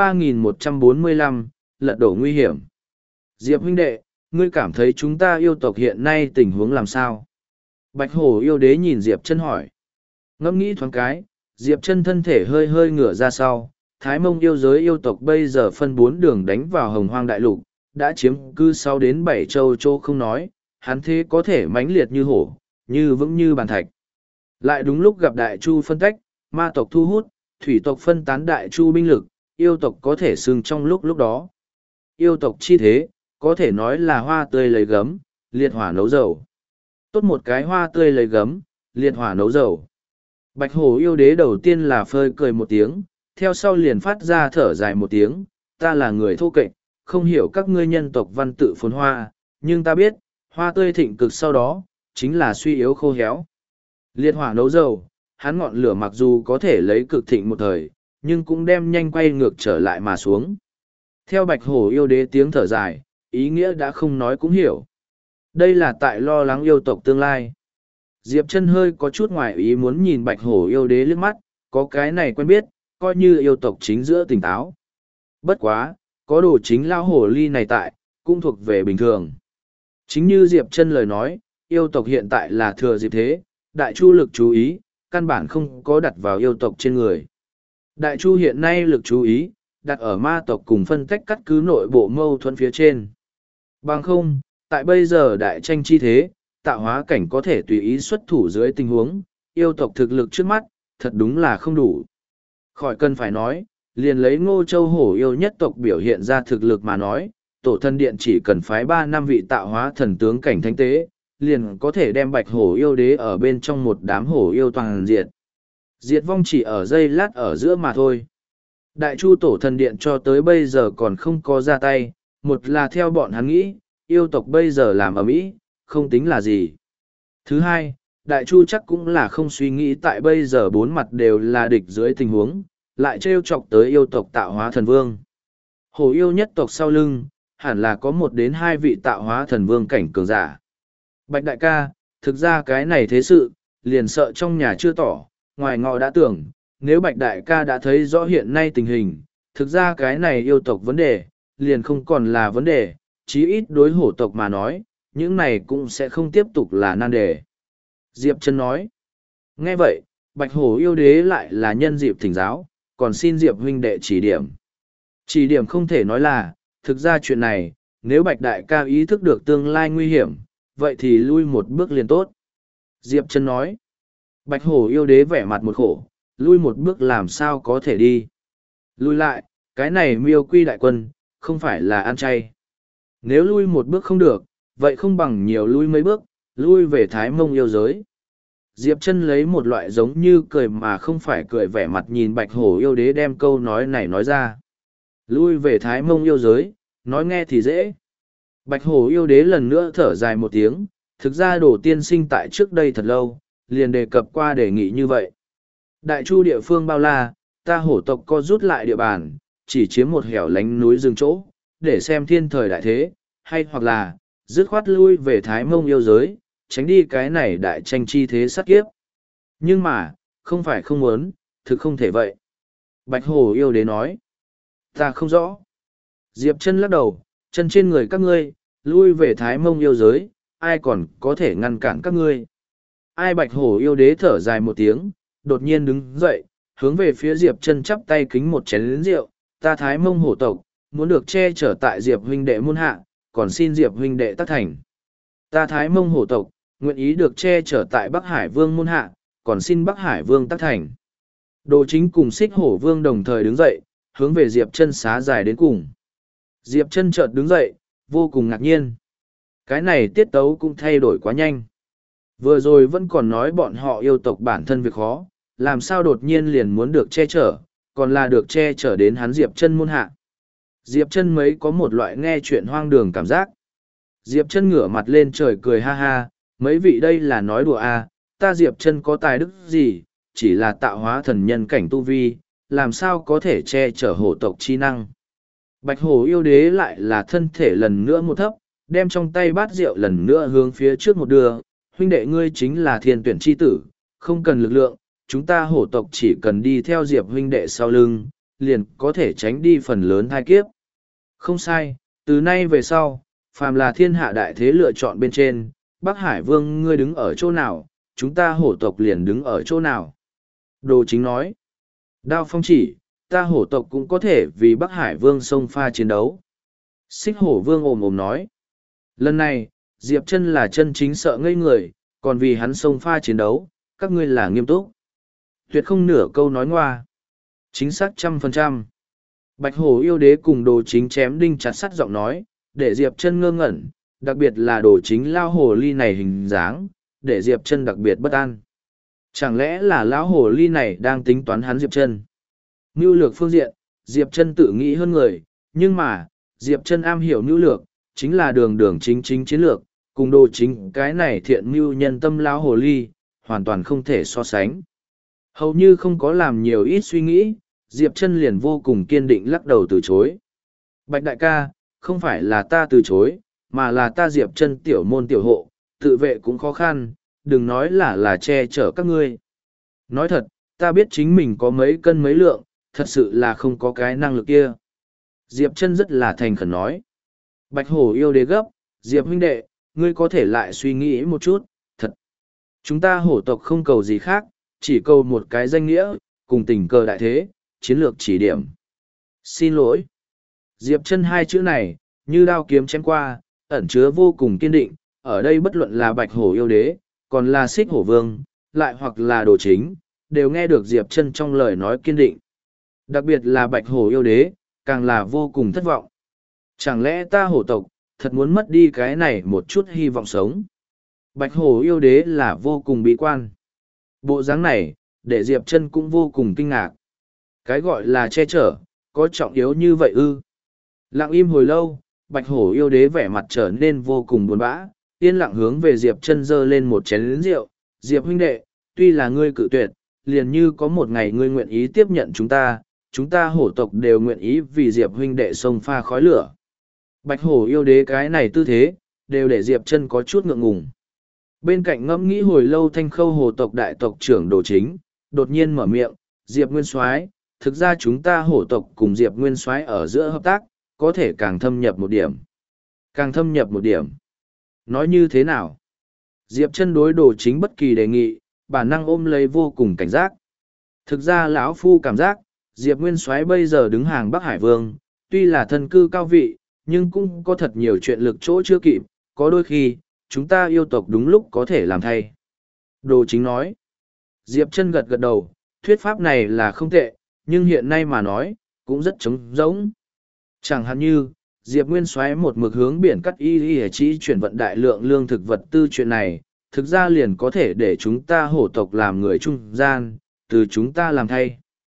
3145, lật đổ nguy hiểm. Diệp huynh đệ, ngươi cảm thấy chúng ta yêu tộc hiện nay tình huống làm sao? Bạch Hổ yêu đế nhìn Diệp Chân hỏi. Ngẫm nghĩ thoáng cái, Diệp Chân thân thể hơi hơi ngửa ra sau. Thái Mông yêu giới yêu tộc bây giờ phân 4 đường đánh vào Hồng Hoang đại lục, đã chiếm cư 6 đến 7 châu châu không nói, hắn thế có thể mãnh liệt như hổ, như vững như bàn thạch. Lại đúng lúc gặp đại chu phân tách, ma tộc thu hút, thủy tộc phân tán đại chu binh lực, yêu tộc có thể xưng trong lúc đó. Yêu tộc chi thế, có thể nói là hoa tươi lấy gấm, liệt hỏa nấu dầu. Tốt một cái hoa tươi lấy gấm, liệt hỏa nấu dầu. Bạch Hổ yêu đế đầu tiên là phơi cười một tiếng, theo sau liền phát ra thở dài một tiếng, ta là người thô kệch, không hiểu các ngươi nhân tộc văn tự phồn hoa, nhưng ta biết, hoa tươi thịnh cực sau đó, chính là suy yếu khô héo. Liệt hỏa nấu dầu, hắn ngọn lửa mặc dù có thể lấy cực thịnh một thời, nhưng cũng đem nhanh quay ngược trở lại mà xuống. Theo bạch hổ yêu đế tiếng thở dài, ý nghĩa đã không nói cũng hiểu. Đây là tại lo lắng yêu tộc tương lai. Diệp chân hơi có chút ngoài ý muốn nhìn bạch hổ yêu đế liếc mắt, có cái này quen biết, coi như yêu tộc chính giữa tỉnh táo. Bất quá, có đồ chính lao hổ ly này tại, cũng thuộc về bình thường. Chính như Diệp chân lời nói, yêu tộc hiện tại là thừa dịp thế, đại chu lực chú ý, căn bản không có đặt vào yêu tộc trên người. Đại chu hiện nay lực chú ý, đặt ở ma tộc cùng phân tách cắt cứ nội bộ mâu thuẫn phía trên. Bằng không, tại bây giờ đại tranh chi thế, tạo hóa cảnh có thể tùy ý xuất thủ dưới tình huống, yêu tộc thực lực trước mắt, thật đúng là không đủ. Khỏi cần phải nói, liền lấy Ngô Châu Hổ yêu nhất tộc biểu hiện ra thực lực mà nói, tổ thân điện chỉ cần phái 3 năm vị tạo hóa thần tướng cảnh thánh tế, liền có thể đem bạch hổ yêu đế ở bên trong một đám hổ yêu toàn diệt. Diệt vong chỉ ở giây lát ở giữa mà thôi. Đại chu tổ thần điện cho tới bây giờ còn không có ra tay, một là theo bọn hắn nghĩ, yêu tộc bây giờ làm ở mỹ, không tính là gì. Thứ hai, đại chu chắc cũng là không suy nghĩ tại bây giờ bốn mặt đều là địch dưới tình huống, lại trêu chọc tới yêu tộc tạo hóa thần vương. Hổ yêu nhất tộc sau lưng, hẳn là có 1 đến 2 vị tạo hóa thần vương cảnh cường giả. Bạch đại ca, thực ra cái này thế sự, liền sợ trong nhà chưa tỏ, ngoài ngọ đã tưởng, nếu Bạch đại ca đã thấy rõ hiện nay tình hình, thực ra cái này yêu tộc vấn đề, liền không còn là vấn đề, chí ít đối hổ tộc mà nói, những này cũng sẽ không tiếp tục là nan đề. Diệp Chân nói, nghe vậy, Bạch hổ yêu đế lại là nhân dịp thỉnh giáo, còn xin Diệp huynh đệ chỉ điểm. Chỉ điểm không thể nói là, thực ra chuyện này, nếu Bạch đại ca ý thức được tương lai nguy hiểm, vậy thì lui một bước liền tốt. Diệp Chân nói, Bạch hổ yêu đế vẻ mặt một khổ, lui một bước làm sao có thể đi. Lui lại, cái này miêu quy đại quân, không phải là ăn chay. Nếu lui một bước không được, vậy không bằng nhiều lui mấy bước, lui về Thái Mông yêu giới. Diệp Chân lấy một loại giống như cười mà không phải cười vẻ mặt nhìn bạch hổ yêu đế đem câu nói này nói ra. Lui về Thái Mông yêu giới, nói nghe thì dễ. Bạch hổ yêu đế lần nữa thở dài một tiếng, thực ra Đồ tiên sinh tại trước đây thật lâu, liền đề cập qua đề nghị như vậy. Đại chu địa phương bao la, ta hổ tộc co rút lại địa bàn, chỉ chiếm một hẻo lánh núi rừng chỗ, để xem thiên thời đại thế, hay hoặc là, dứt khoát lui về Thái Mông yêu giới, tránh đi cái này đại tranh chi thế sát kiếp. Nhưng mà, không phải không muốn, thực không thể vậy. Bạch hổ yêu đế nói, ta không rõ. Diệp Chân lắc đầu, chân trên người các ngươi, lui về Thái Mông yêu giới, ai còn có thể ngăn cản các ngươi. Ai bạch hổ yêu đế thở dài một tiếng, đột nhiên đứng dậy, hướng về phía Diệp Chân chắp tay kính một chén rượu, ta Thái Mông hổ tộc, muốn được che chở tại Diệp huynh đệ môn hạ, còn xin Diệp huynh đệ tác thành. Ta Thái Mông hổ tộc, nguyện ý được che chở tại Bắc Hải Vương môn hạ, còn xin Bắc Hải Vương tác thành. Đồ Chính cùng Xích Hổ Vương đồng thời đứng dậy, hướng về Diệp Chân xá dài đến cùng. Diệp Chân chợt đứng dậy, vô cùng ngạc nhiên. Cái này tiết tấu cũng thay đổi quá nhanh. Vừa rồi vẫn còn nói bọn họ yêu tộc bản thân việc khó, làm sao đột nhiên liền muốn được che chở, còn là được che chở đến hắn Diệp Chân môn hạ. Diệp Chân mấy có một loại nghe chuyện hoang đường cảm giác. Diệp Chân ngửa mặt lên trời cười ha ha, mấy vị đây là nói đùa à, ta Diệp Chân có tài đức gì, chỉ là tạo hóa thần nhân cảnh tu vi, làm sao có thể che chở hổ tộc chi năng. Bạch hổ yêu đế lại là thân thể lần nữa một thấp, đem trong tay bát rượu lần nữa hướng phía trước một đường, huynh đệ ngươi chính là thiên tuyển chi tử, không cần lực lượng, chúng ta hổ tộc chỉ cần đi theo Diệp huynh đệ sau lưng, liền có thể tránh đi phần lớn thai kiếp. Không sai, từ nay về sau, phàm là thiên hạ đại thế lựa chọn bên trên, Bắc Hải Vương ngươi đứng ở chỗ nào, chúng ta hổ tộc liền đứng ở chỗ nào. Đồ Chính nói, Đao Phong chỉ, ta hổ tộc cũng có thể vì Bắc Hải Vương xông pha chiến đấu. Xích Hổ Vương ồm ồm nói, lần này, Diệp Chân là chân chính sợ ngây người, còn vì hắn xông pha chiến đấu, các ngươi là nghiêm túc. Tuyệt không nửa câu nói ngoa. Chính xác 100%. Bạch hổ yêu đế cùng Đồ Chính chém đinh chặt sắt giọng nói, để Diệp Chân ngơ ngẩn, đặc biệt là Đồ Chính lao hồ ly này hình dáng, để Diệp Chân đặc biệt bất an. Chẳng lẽ là lão hồ ly này đang tính toán hắn Diệp Chân? Mưu lược phương diện, Diệp Chân tự nghĩ hơn người, nhưng mà, Diệp Chân am hiểu mưu lược, chính là đường đường chính chính chiến lược, cùng Đồ Chính cái này thiện mưu nhân tâm lão hồ ly, hoàn toàn không thể so sánh. Hầu như không có làm nhiều ít suy nghĩ, Diệp Chân liền vô cùng kiên định lắc đầu từ chối. Bạch đại ca, không phải là ta từ chối, mà là ta Diệp Chân tiểu môn tiểu hộ, tự vệ cũng khó khăn, đừng nói là che chở các ngươi. Nói thật, ta biết chính mình có mấy cân mấy lượng, thật sự là không có cái năng lực kia. Diệp Chân rất là thành khẩn nói. Bạch hổ yêu đế gấp, Diệp huynh đệ, ngươi có thể lại suy nghĩ một chút, thật. Chúng ta hổ tộc không cầu gì khác, chỉ cầu một cái danh nghĩa, cùng tình cờ đại thế, chiến lược chỉ điểm. Xin lỗi. Diệp Chân hai chữ này, như đao kiếm chém qua, ẩn chứa vô cùng kiên định, ở đây bất luận là bạch hổ yêu đế, còn là xích hổ vương, lại hoặc là Đồ Chính, đều nghe được Diệp Chân trong lời nói kiên định. Đặc biệt là bạch hổ yêu đế, càng là vô cùng thất vọng. Chẳng lẽ ta hổ tộc, thật muốn mất đi cái này một chút hy vọng sống? Bạch hổ yêu đế là vô cùng bi quan. Bộ dáng này, để Diệp Chân cũng vô cùng kinh ngạc. Cái gọi là che chở, có trọng yếu như vậy ư? Lặng im hồi lâu, bạch hổ yêu đế vẻ mặt trở nên vô cùng buồn bã, yên lặng hướng về Diệp Chân giơ lên một chén rượu. Diệp huynh đệ, tuy là ngươi cự tuyệt, liền như có một ngày ngươi nguyện ý tiếp nhận chúng ta hổ tộc đều nguyện ý vì Diệp huynh đệ xông pha khói lửa. Bạch hổ yêu đế cái này tư thế, đều để Diệp Chân có chút ngượng ngùng. Bên cạnh ngẫm nghĩ hồi lâu Thanh Khâu hồ tộc đại tộc trưởng Đồ Chính, đột nhiên mở miệng, Diệp Nguyên Soái, thực ra chúng ta hổ tộc cùng Diệp Nguyên Soái ở giữa hợp tác, có thể càng thâm nhập một điểm. Càng thâm nhập một điểm. Nói như thế nào? Diệp Chân đối Đồ Chính bất kỳ đề nghị, bản năng ôm lấy vô cùng cảnh giác. Thực ra lão phu cảm giác, Diệp Nguyên Soái bây giờ đứng hàng Bắc Hải Vương, tuy là thân cư cao vị, nhưng cũng có thật nhiều chuyện lực chỗ chưa kịp, có đôi khi, chúng ta yêu tộc đúng lúc có thể làm thay. Đồ Chính nói. Diệp Chân gật gật đầu, thuyết pháp này là không tệ, nhưng hiện nay mà nói, cũng rất trống rỗng. Chẳng hạn như, Diệp Nguyên Soái một mực hướng biển cắt y chỉ chuyển vận đại lượng lương thực vật tư chuyện này, thực ra liền có thể để chúng ta hổ tộc làm người trung gian, từ chúng ta làm thay.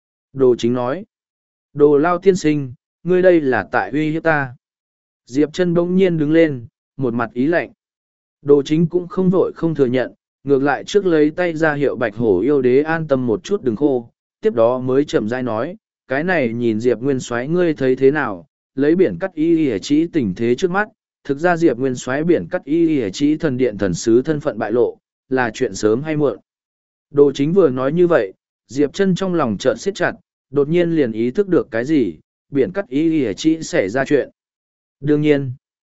Đồ Chính nói. Đồ Lao tiên sinh, ngươi đây là tại uy hiếp ta. Diệp Chân bỗng nhiên đứng lên, một mặt ý lạnh. Đồ Chính cũng không vội không thừa nhận, ngược lại trước lấy tay ra hiệu bạch hổ yêu đế an tâm một chút đừng khô, tiếp đó mới chậm rãi nói, cái này nhìn Diệp Nguyên Soái ngươi thấy thế nào, lấy biển cắt y chỉ tình thế trước mắt, thực ra Diệp Nguyên Soái biển cắt y chỉ thần điện thần sứ thân phận bại lộ, là chuyện sớm hay muộn. Đồ Chính vừa nói như vậy, Diệp Chân trong lòng chợt siết chặt, đột nhiên liền ý thức được cái gì, biển cắt y chỉ xảy ra chuyện. Đương nhiên,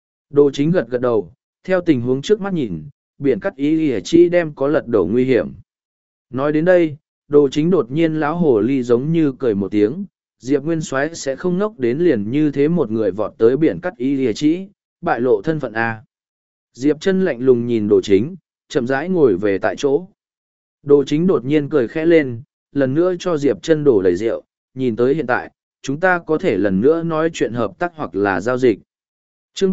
Đồ Chính gật gật đầu, theo tình huống trước mắt nhìn, biển cắt y chỉ đem có lật đổ nguy hiểm. Nói đến đây, Đồ Chính đột nhiên lão hồ ly giống như cười một tiếng, Diệp Nguyên Soái sẽ không ngốc đến liền như thế một người vọt tới biển cắt y chỉ, bại lộ thân phận A. Diệp Chân lạnh lùng nhìn Đồ Chính, chậm rãi ngồi về tại chỗ. Đồ Chính đột nhiên cười khẽ lên, lần nữa cho Diệp Chân đổ đầy rượu, nhìn tới hiện tại, chúng ta có thể lần nữa nói chuyện hợp tác hoặc là giao dịch. Chương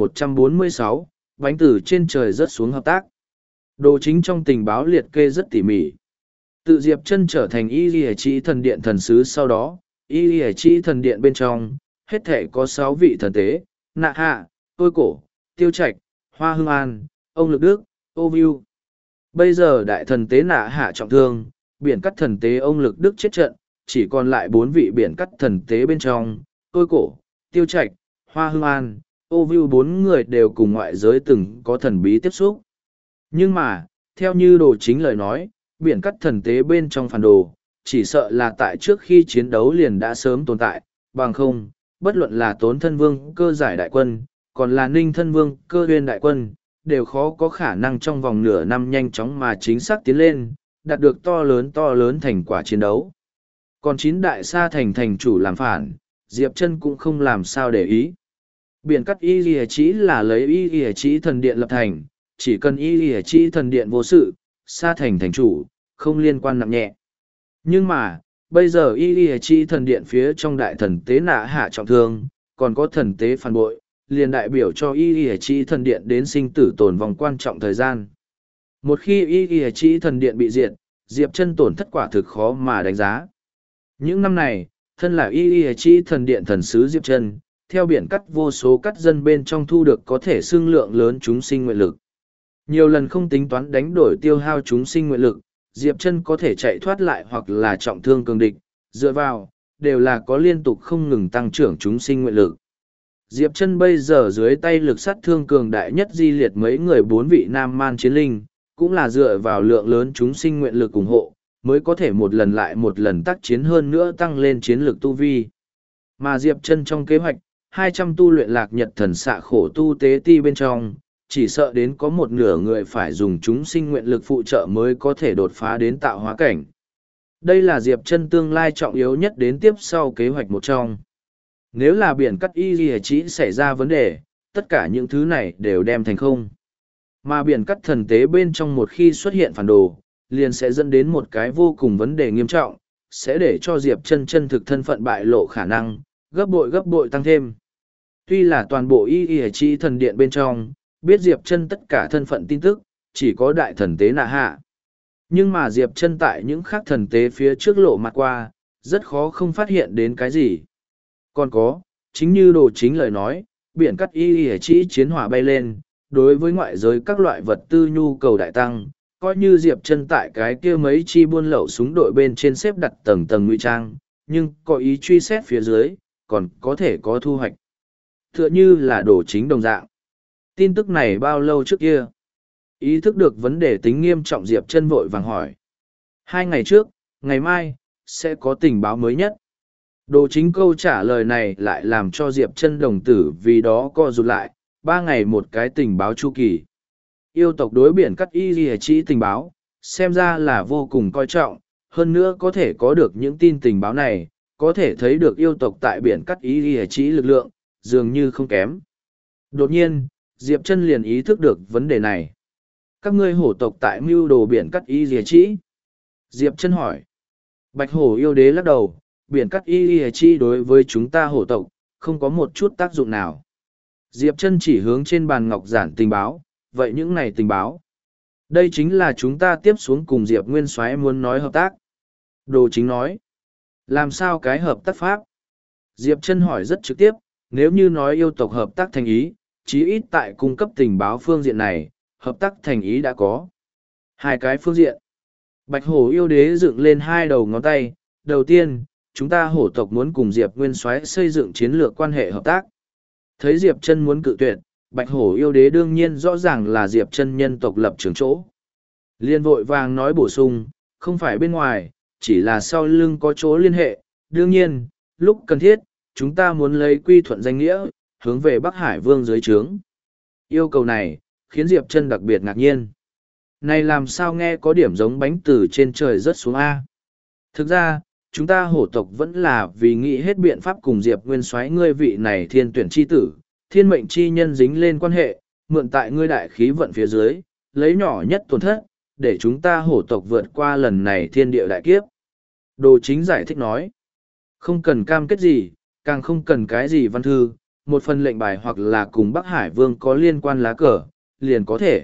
3146, bánh từ trên trời rớt xuống hợp tác. Đồ Chính trong tình báo liệt kê rất tỉ mỉ. Tự Diệp Chân trở thành Y Lìa Chỉ thần điện thần sứ sau đó, Y Lìa Chỉ thần điện bên trong, hết thể có 6 vị thần tế, Nạ Hạ, Tôi Cổ, Tiêu Trạch, Hoa Hưng An, ông Lực Đức, Ô Viu. Bây giờ đại thần tế Nạ Hạ trọng thương, biển cắt thần tế ông Lực Đức chết trận, chỉ còn lại 4 vị biển cắt thần tế bên trong, Tôi Cổ, Tiêu Trạch, Hoa Hưng An, Ô Viu 4 người đều cùng ngoại giới từng có thần bí tiếp xúc. Nhưng mà, theo như Đồ Chính lời nói, biển cắt thần tế bên trong phản đồ, chỉ sợ là tại trước khi chiến đấu liền đã sớm tồn tại, bằng không, bất luận là Tốn Thân Vương Cơ Giải đại quân, còn là Ninh Thân Vương Cơ Uyên đại quân, đều khó có khả năng trong vòng nửa năm nhanh chóng mà chính xác tiến lên, đạt được to lớn thành quả chiến đấu. Còn 9 đại sa thành thành chủ làm phản, Diệp Chân cũng không làm sao để ý. Biển cắt Y Lìa Chỉ là lấy Y Lìa Chỉ thần điện lập thành, chỉ cần Y Lìa Chỉ thần điện vô sự, sa thành thành chủ, không liên quan nặng nhẹ. Nhưng mà, bây giờ Y Lìa Chỉ thần điện phía trong đại thần tế Nạ Hạ trọng thương, còn có thần tế phản bội, liền đại biểu cho Y Lìa Chỉ thần điện đến sinh tử tồn vong quan trọng thời gian. Một khi Y Lìa Chỉ thần điện bị diệt, Diệp Chân tổn thất quả thực khó mà đánh giá. Những năm này, Thân là y chỉ thần điện thần sứ Diệp Chân, theo biển cắt vô số cắt dân bên trong thu được có thể xưng lượng lớn chúng sinh nguyện lực. Nhiều lần không tính toán đánh đổi tiêu hao chúng sinh nguyện lực, Diệp Chân có thể chạy thoát lại hoặc là trọng thương cường địch, dựa vào, đều là có liên tục không ngừng tăng trưởng chúng sinh nguyện lực. Diệp Chân bây giờ dưới tay lực sát thương cường đại nhất di liệt mấy người 4 vị nam man chiến linh, cũng là dựa vào lượng lớn chúng sinh nguyện lực ủng hộ, mới có thể một lần lại một lần tác chiến hơn nữa tăng lên chiến lược tu vi. Mà Diệp Chân trong kế hoạch, 200 tu luyện lạc nhật thần xạ khổ tu tế ti bên trong, chỉ sợ đến có một nửa người phải dùng chúng sinh nguyện lực phụ trợ mới có thể đột phá đến tạo hóa cảnh. Đây là Diệp Chân tương lai trọng yếu nhất đến tiếp sau kế hoạch một trong. Nếu là biển cắt y lìa chỉ xảy ra vấn đề, tất cả những thứ này đều đem thành không. Mà biển cắt thần tế bên trong một khi xuất hiện phản đồ, liền sẽ dẫn đến một cái vô cùng vấn đề nghiêm trọng, sẽ để cho Diệp Chân chân thực thân phận bại lộ khả năng, gấp bội tăng thêm. Tuy là toàn bộ y lìa chỉ thần điện bên trong, biết Diệp Chân tất cả thân phận tin tức, chỉ có đại thần tế nạ hạ. Nhưng mà Diệp Chân tại những khác thần tế phía trước lộ mặt qua, rất khó không phát hiện đến cái gì. Còn có, chính như Đồ Chính lời nói, biển cắt y lìa chỉ chiến hỏa bay lên, đối với ngoại giới các loại vật tư nhu cầu đại tăng, coi như Diệp Chân tại cái kia mấy chi buôn lậu súng đội bên trên xếp đặt tầng tầng ngụy trang, nhưng có ý truy xét phía dưới, còn có thể có thu hoạch. Tựa như là Đồ Chính đồng dạng. Tin tức này bao lâu trước kia? Ý thức được vấn đề tính nghiêm trọng Diệp Chân vội vàng hỏi. 2 ngày trước, ngày mai, sẽ có tình báo mới nhất. Đồ Chính câu trả lời này lại làm cho Diệp Chân đồng tử vì đó co rụt lại, 3 ngày một cái tình báo chu kỳ. Yêu tộc đối biển cắt y lìa chỉ tình báo, xem ra là vô cùng coi trọng, hơn nữa có thể có được những tin tình báo này, có thể thấy được yêu tộc tại biển cắt y lìa chỉ lực lượng, dường như không kém. Đột nhiên, Diệp Chân liền ý thức được vấn đề này. Các ngươi hổ tộc tại mưu đồ biển cắt y lìa chỉ. Diệp Chân hỏi. Bạch hổ yêu đế lắc đầu, biển cắt y lìa chỉ đối với chúng ta hổ tộc, không có một chút tác dụng nào. Diệp Chân chỉ hướng trên bàn ngọc giản tình báo, vậy những này tình báo. Đây chính là chúng ta tiếp xuống cùng Diệp Nguyên Soái muốn nói hợp tác. Đồ Chính nói. Làm sao cái hợp tác pháp? Diệp Chân hỏi rất trực tiếp, nếu như nói yêu tộc hợp tác thành ý, chí ít tại cung cấp tình báo phương diện này, hợp tác thành ý đã có. 2 cái phương diện. Bạch hổ yêu đế dựng lên 2 đầu ngón tay. Đầu tiên, chúng ta hổ tộc muốn cùng Diệp Nguyên Soái xây dựng chiến lược quan hệ hợp tác. Thấy Diệp Chân muốn cự tuyệt, Bạch hổ yêu đế đương nhiên rõ ràng là Diệp Chân nhân tộc lập trường chỗ. Liên vội vàng nói bổ sung, không phải bên ngoài, chỉ là sau lưng có chỗ liên hệ. Đương nhiên, lúc cần thiết, chúng ta muốn lấy quy thuận danh nghĩa, hướng về Bắc Hải Vương dưới trướng. Yêu cầu này, khiến Diệp Chân đặc biệt ngạc nhiên. Này làm sao nghe có điểm giống bánh từ trên trời rớt xuống A. Thực ra, chúng ta hổ tộc vẫn là vì nghĩ hết biện pháp cùng Diệp Nguyên Soái ngươi vị này thiên tuyển chi tử, thiên mệnh chi nhân dính lên quan hệ, mượn tại ngươi đại khí vận phía dưới, lấy nhỏ nhất tổn thất, để chúng ta hổ tộc vượt qua lần này thiên địa đại kiếp. Đồ Chính giải thích nói, không cần cam kết gì, càng không cần cái gì văn thư, một phần lệnh bài hoặc là cùng Bắc Hải Vương có liên quan lá cờ, liền có thể.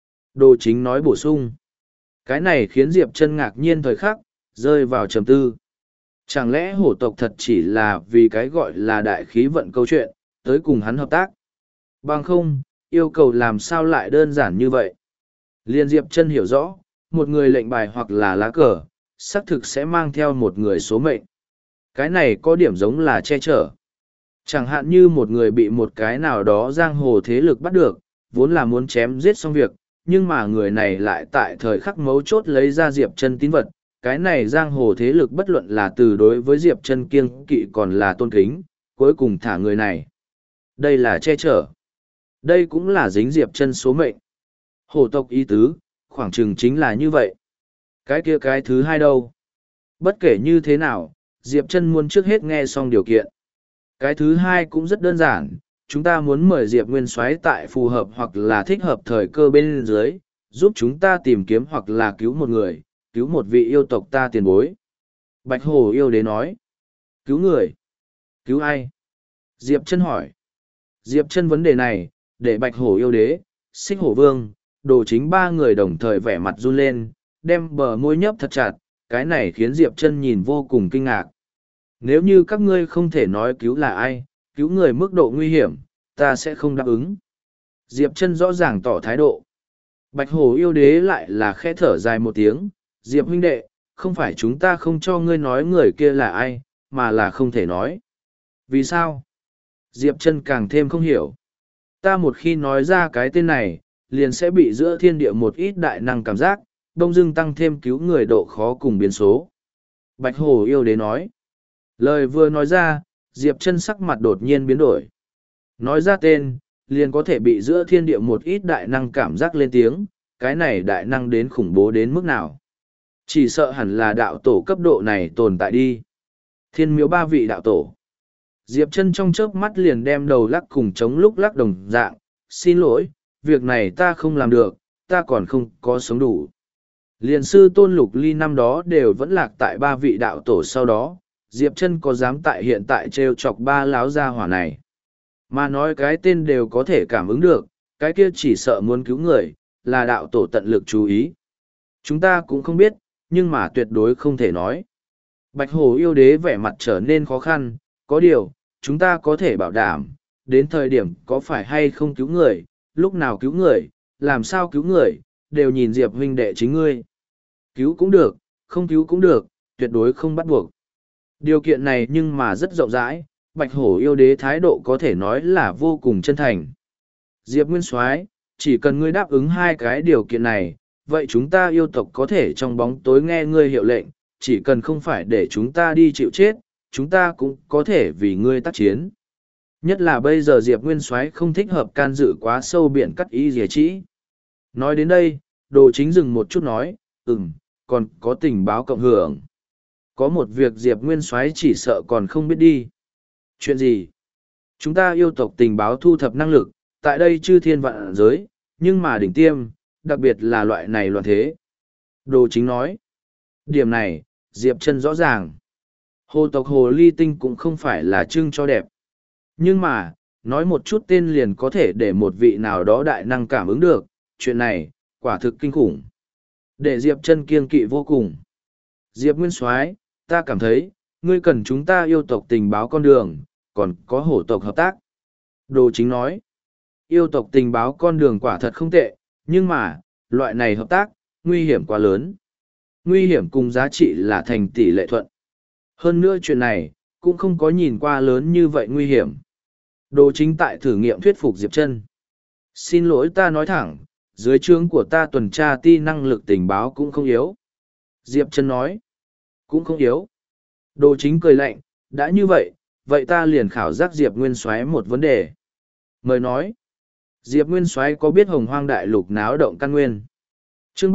Đồ Chính nói bổ sung. Cái này khiến Diệp Chân ngạc nhiên thời khắc, rơi vào trầm tư. Chẳng lẽ hổ tộc thật chỉ là vì cái gọi là đại khí vận câu chuyện, tới cùng hắn hợp tác? Bằng không, yêu cầu làm sao lại đơn giản như vậy? Liên Diệp Chân hiểu rõ, một người lệnh bài hoặc là lá cờ, xác thực sẽ mang theo một người số mệnh. Cái này có điểm giống là che chở. Chẳng hạn như một người bị một cái nào đó giang hồ thế lực bắt được, vốn là muốn chém giết xong việc, nhưng mà người này lại tại thời khắc mấu chốt lấy ra Diệp Chân tín vật. Cái này giang hồ thế lực bất luận là từ đối với Diệp Chân kiêng kỵ còn là tôn kính, cuối cùng thả người này. Đây là che chở. Đây cũng là dính Diệp Chân số mệnh. Hổ tộc ý tứ, khoảng chừng chính là như vậy. Cái kia cái thứ hai đâu? Bất kể như thế nào, Diệp Chân muốn trước hết nghe xong điều kiện. Cái thứ hai cũng rất đơn giản, chúng ta muốn mời Diệp Nguyên Soái tại phù hợp hoặc là thích hợp thời cơ bên dưới, giúp chúng ta tìm kiếm hoặc là cứu một người, cứu một vị yêu tộc ta tiền bối. Bạch hổ yêu đế nói. Cứu người? Cứu ai? Diệp Chân hỏi. Diệp Chân vấn đề này, để Bạch hổ yêu đế, Xích hổ vương, Đồ Chính 3 người đồng thời vẻ mặt run lên, đem bờ môi nhấp thật chặt, cái này khiến Diệp Chân nhìn vô cùng kinh ngạc. Nếu như các ngươi không thể nói cứu là ai, cứu người mức độ nguy hiểm, ta sẽ không đáp ứng. Diệp Trân rõ ràng tỏ thái độ. Bạch Hổ yêu đế lại là khẽ thở dài một tiếng, Diệp huynh đệ, không phải chúng ta không cho ngươi nói người kia là ai, mà là không thể nói. Vì sao? Diệp Trân càng thêm không hiểu. Ta một khi nói ra cái tên này, liền sẽ bị giữa thiên địa một ít đại năng cảm giác, đông dưng tăng thêm cứu người độ khó cùng biến số. Bạch Hổ yêu đế nói. Lời vừa nói ra, Diệp Trân sắc mặt đột nhiên biến đổi. Nói ra tên, liền có thể bị giữa thiên địa một ít đại năng cảm giác lên tiếng, cái này đại năng đến khủng bố đến mức nào. Chỉ sợ hẳn là đạo tổ cấp độ này tồn tại đi. Thiên miếu ba vị đạo tổ. Diệp Trân trong chớp mắt liền đem đầu lắc cùng chống lúc lắc đồng dạng. Xin lỗi, việc này ta không làm được, ta còn không có sống đủ. Liền sư Tôn Lục Ly năm đó đều vẫn lạc tại ba vị đạo tổ sau đó. Diệp Trân có dám tại hiện tại trêu chọc ba láo gia hỏa này. Mà nói cái tên đều có thể cảm ứng được, cái kia chỉ sợ muốn cứu người, là đạo tổ tận lực chú ý. Chúng ta cũng không biết, nhưng mà tuyệt đối không thể nói. Bạch Hổ yêu đế vẻ mặt trở nên khó khăn, có điều, chúng ta có thể bảo đảm, đến thời điểm có phải hay không cứu người, lúc nào cứu người, làm sao cứu người, đều nhìn Diệp huynh đệ chính ngươi. Cứu cũng được, không cứu cũng được, tuyệt đối không bắt buộc. Điều kiện này nhưng mà rất rộng rãi, Bạch Hổ yêu đế thái độ có thể nói là vô cùng chân thành. Diệp Nguyên Soái, chỉ cần ngươi đáp ứng hai cái điều kiện này, vậy chúng ta yêu tộc có thể trong bóng tối nghe ngươi hiệu lệnh, chỉ cần không phải để chúng ta đi chịu chết, chúng ta cũng có thể vì ngươi tác chiến. Nhất là bây giờ Diệp Nguyên Soái không thích hợp can dự quá sâu biển cắt y dìa chỉ. Nói đến đây, Đồ Chính dừng một chút nói, còn có tình báo cộng hưởng. Có một việc Diệp Nguyên Soái chỉ sợ còn không biết đi. Chuyện gì? Chúng ta yêu tộc tình báo thu thập năng lực, tại đây chư thiên vạn giới, nhưng mà đỉnh tiêm, đặc biệt là loại này loạn thế. Đồ Chính nói. Điểm này, Diệp Trân rõ ràng. Hồ tộc Hồ Ly Tinh cũng không phải là trưng cho đẹp. Nhưng mà, nói một chút tên liền có thể để một vị nào đó đại năng cảm ứng được, chuyện này, quả thực kinh khủng. Để Diệp Trân kiêng kỵ vô cùng. Diệp Nguyên Soái, ta cảm thấy, ngươi cần chúng ta yêu tộc tình báo con đường, còn có hổ tộc hợp tác. Đồ Chính nói, yêu tộc tình báo con đường quả thật không tệ, nhưng mà, loại này hợp tác, nguy hiểm quá lớn. Nguy hiểm cùng giá trị là thành tỷ lệ thuận. Hơn nữa chuyện này, cũng không có nhìn qua lớn như vậy nguy hiểm. Đồ Chính tại thử nghiệm thuyết phục Diệp Trân. Xin lỗi ta nói thẳng, dưới trướng của ta tuần tra ti năng lực tình báo cũng không yếu. Diệp Trân nói, cũng không yếu. Đồ Chính cười lạnh, đã như vậy, vậy ta liền khảo giác Diệp Nguyên Soái một vấn đề. Mời nói, Diệp Nguyên Soái có biết Hồng Hoang Đại Lục náo động căn nguyên? Chương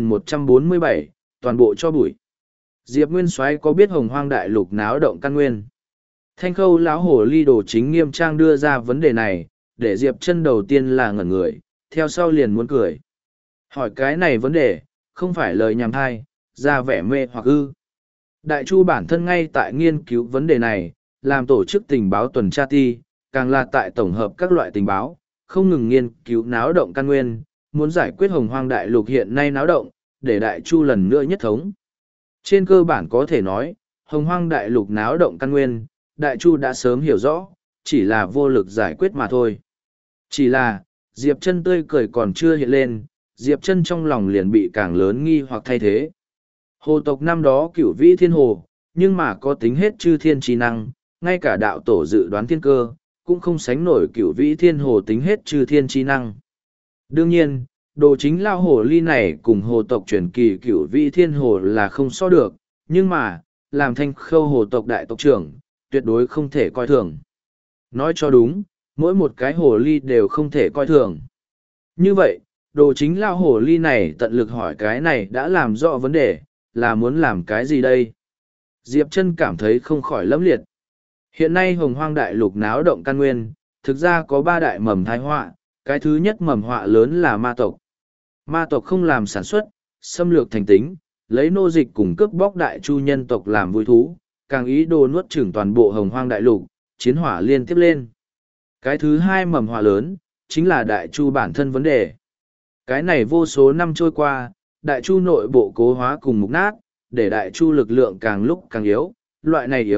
3147, toàn bộ cho bụi. Diệp Nguyên Soái có biết Hồng Hoang Đại Lục náo động căn nguyên? Thanh Khâu lão hổ ly Đồ Chính nghiêm trang đưa ra vấn đề này, để Diệp Trân đầu tiên là ngẩn người, theo sau liền muốn cười. Hỏi cái này vấn đề, không phải lời nhằm thai, ra vẻ mê hoặc ư. Đại Chu bản thân ngay tại nghiên cứu vấn đề này, làm tổ chức tình báo tuần tra ti, càng là tại tổng hợp các loại tình báo, không ngừng nghiên cứu náo động căn nguyên, muốn giải quyết Hồng Hoang Đại Lục hiện nay náo động, để Đại Chu lần nữa nhất thống. Trên cơ bản có thể nói, Hồng Hoang Đại Lục náo động căn nguyên, Đại Chu đã sớm hiểu rõ, chỉ là vô lực giải quyết mà thôi. Chỉ là, Diệp Trân tươi cười còn chưa hiện lên, Diệp Trân trong lòng liền bị càng lớn nghi hoặc thay thế. Hồ tộc năm đó cửu vĩ thiên hồ, nhưng mà có tính hết chư thiên trí năng, ngay cả đạo tổ dự đoán thiên cơ, cũng không sánh nổi cửu vĩ thiên hồ tính hết chư thiên trí năng. Đương nhiên, Đồ Chính lao hồ ly này cùng hồ tộc truyền kỳ cửu vĩ thiên hồ là không so được, nhưng mà, làm Thanh Khâu hồ tộc đại tộc trưởng, tuyệt đối không thể coi thường. Nói cho đúng, mỗi một cái hồ ly đều không thể coi thường. Như vậy, Đồ Chính lao hồ ly này tận lực hỏi cái này đã làm rõ vấn đề, là muốn làm cái gì đây? Diệp Trân cảm thấy không khỏi lẫm liệt. Hiện nay Hồng Hoang Đại Lục náo động căn nguyên, thực ra có ba đại mầm tai họa, cái thứ nhất mầm họa lớn là ma tộc. Ma tộc không làm sản xuất, xâm lược thành tính, lấy nô dịch cùng cướp bóc Đại Chu nhân tộc làm vui thú, càng ý đồ nuốt chửng toàn bộ Hồng Hoang Đại Lục, chiến hỏa liên tiếp lên. Cái thứ hai mầm họa lớn, chính là Đại Chu bản thân vấn đề. Cái này vô số năm trôi qua, Đại Chu nội bộ cố hóa cùng mục nát, để Đại Chu lực lượng càng lúc càng yếu, loại này yếu,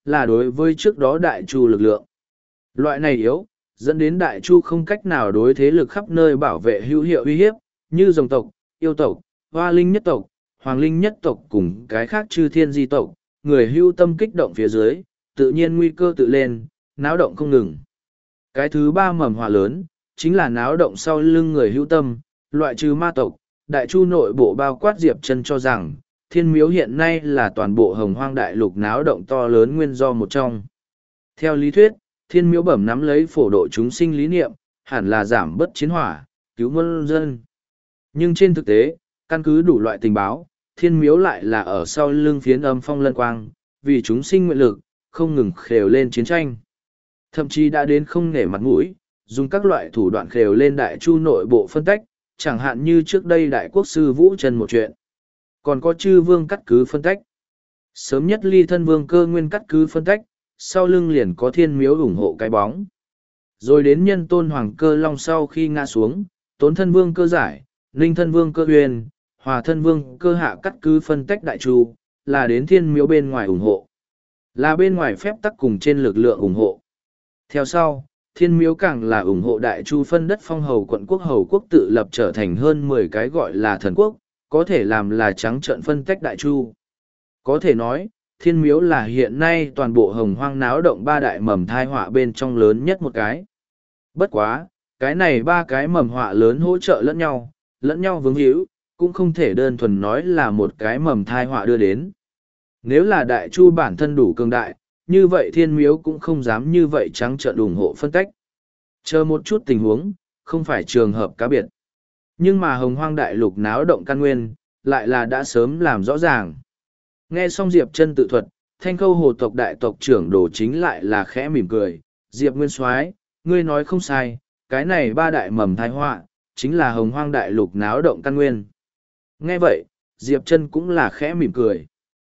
là đối với trước đó Đại Chu lực lượng. Loại này yếu, dẫn đến Đại Chu không cách nào đối thế lực khắp nơi bảo vệ hữu hiệu uy hiếp, như dòng tộc, yêu tộc, hoa linh nhất tộc, hoàng linh nhất tộc cùng cái khác chư thiên di tộc, người hưu tâm kích động phía dưới, tự nhiên nguy cơ tự lên, náo động không ngừng. Cái thứ ba mầm họa lớn, chính là náo động sau lưng người hưu tâm, loại trừ ma tộc, Đại Chu nội bộ bao quát Diệp Chân cho rằng, Thiên Miếu hiện nay là toàn bộ Hồng Hoang đại lục náo động to lớn nguyên do một trong. Theo lý thuyết, Thiên Miếu bẩm nắm lấy phổ độ chúng sinh lý niệm, hẳn là giảm bớt chiến hỏa, cứu muôn dân. Nhưng trên thực tế, căn cứ đủ loại tình báo, Thiên Miếu lại là ở sau lưng phiến âm phong lân quang, vì chúng sinh nguyện lực, không ngừng khều lên chiến tranh. Thậm chí đã đến không nể mặt mũi, dùng các loại thủ đoạn khều lên Đại Chu nội bộ phân tách, chẳng hạn như trước đây Đại Quốc sư Vũ Trần một chuyện. Còn có chư vương cắt cứ phân tách. Sớm nhất Ly Thân Vương Cơ Nguyên cắt cứ phân tách, sau lưng liền có Thiên Miếu ủng hộ cái bóng. Rồi đến Nhân Tôn Hoàng Cơ Long sau khi ngã xuống, Tốn Thân Vương Cơ Giải, Ninh Thân Vương Cơ Huyền, Hòa Thân Vương Cơ Hạ cắt cứ phân tách Đại Chu, là đến Thiên Miếu bên ngoài ủng hộ. Là bên ngoài phép tắc cùng trên lực lượng ủng hộ. Theo sau, Thiên Miếu càng là ủng hộ Đại Chu phân đất phong hầu hầu quốc tự lập trở thành hơn 10 cái gọi là thần quốc, có thể làm là trắng trợn phân tách Đại Chu. Có thể nói, Thiên Miếu là hiện nay toàn bộ Hồng Hoang náo động ba đại mầm thai họa bên trong lớn nhất một cái. Bất quá, cái này ba cái mầm họa lớn hỗ trợ lẫn nhau vướng hữu, cũng không thể đơn thuần nói là một cái mầm thai họa đưa đến. Nếu là Đại Chu bản thân đủ cường đại, như vậy Thiên Miếu cũng không dám như vậy trắng trợn ủng hộ phân tách. Chờ một chút tình huống, không phải trường hợp cá biệt. Nhưng mà Hồng Hoang đại lục náo động căn nguyên, lại là đã sớm làm rõ ràng. Nghe xong Diệp Chân tự thuật, Thanh Khâu hồ tộc đại tộc trưởng Đồ Chính lại là khẽ mỉm cười, Diệp Nguyên Soái, ngươi nói không sai, cái này ba đại mầm tai họa, chính là Hồng Hoang đại lục náo động căn nguyên. Nghe vậy, Diệp Chân cũng là khẽ mỉm cười.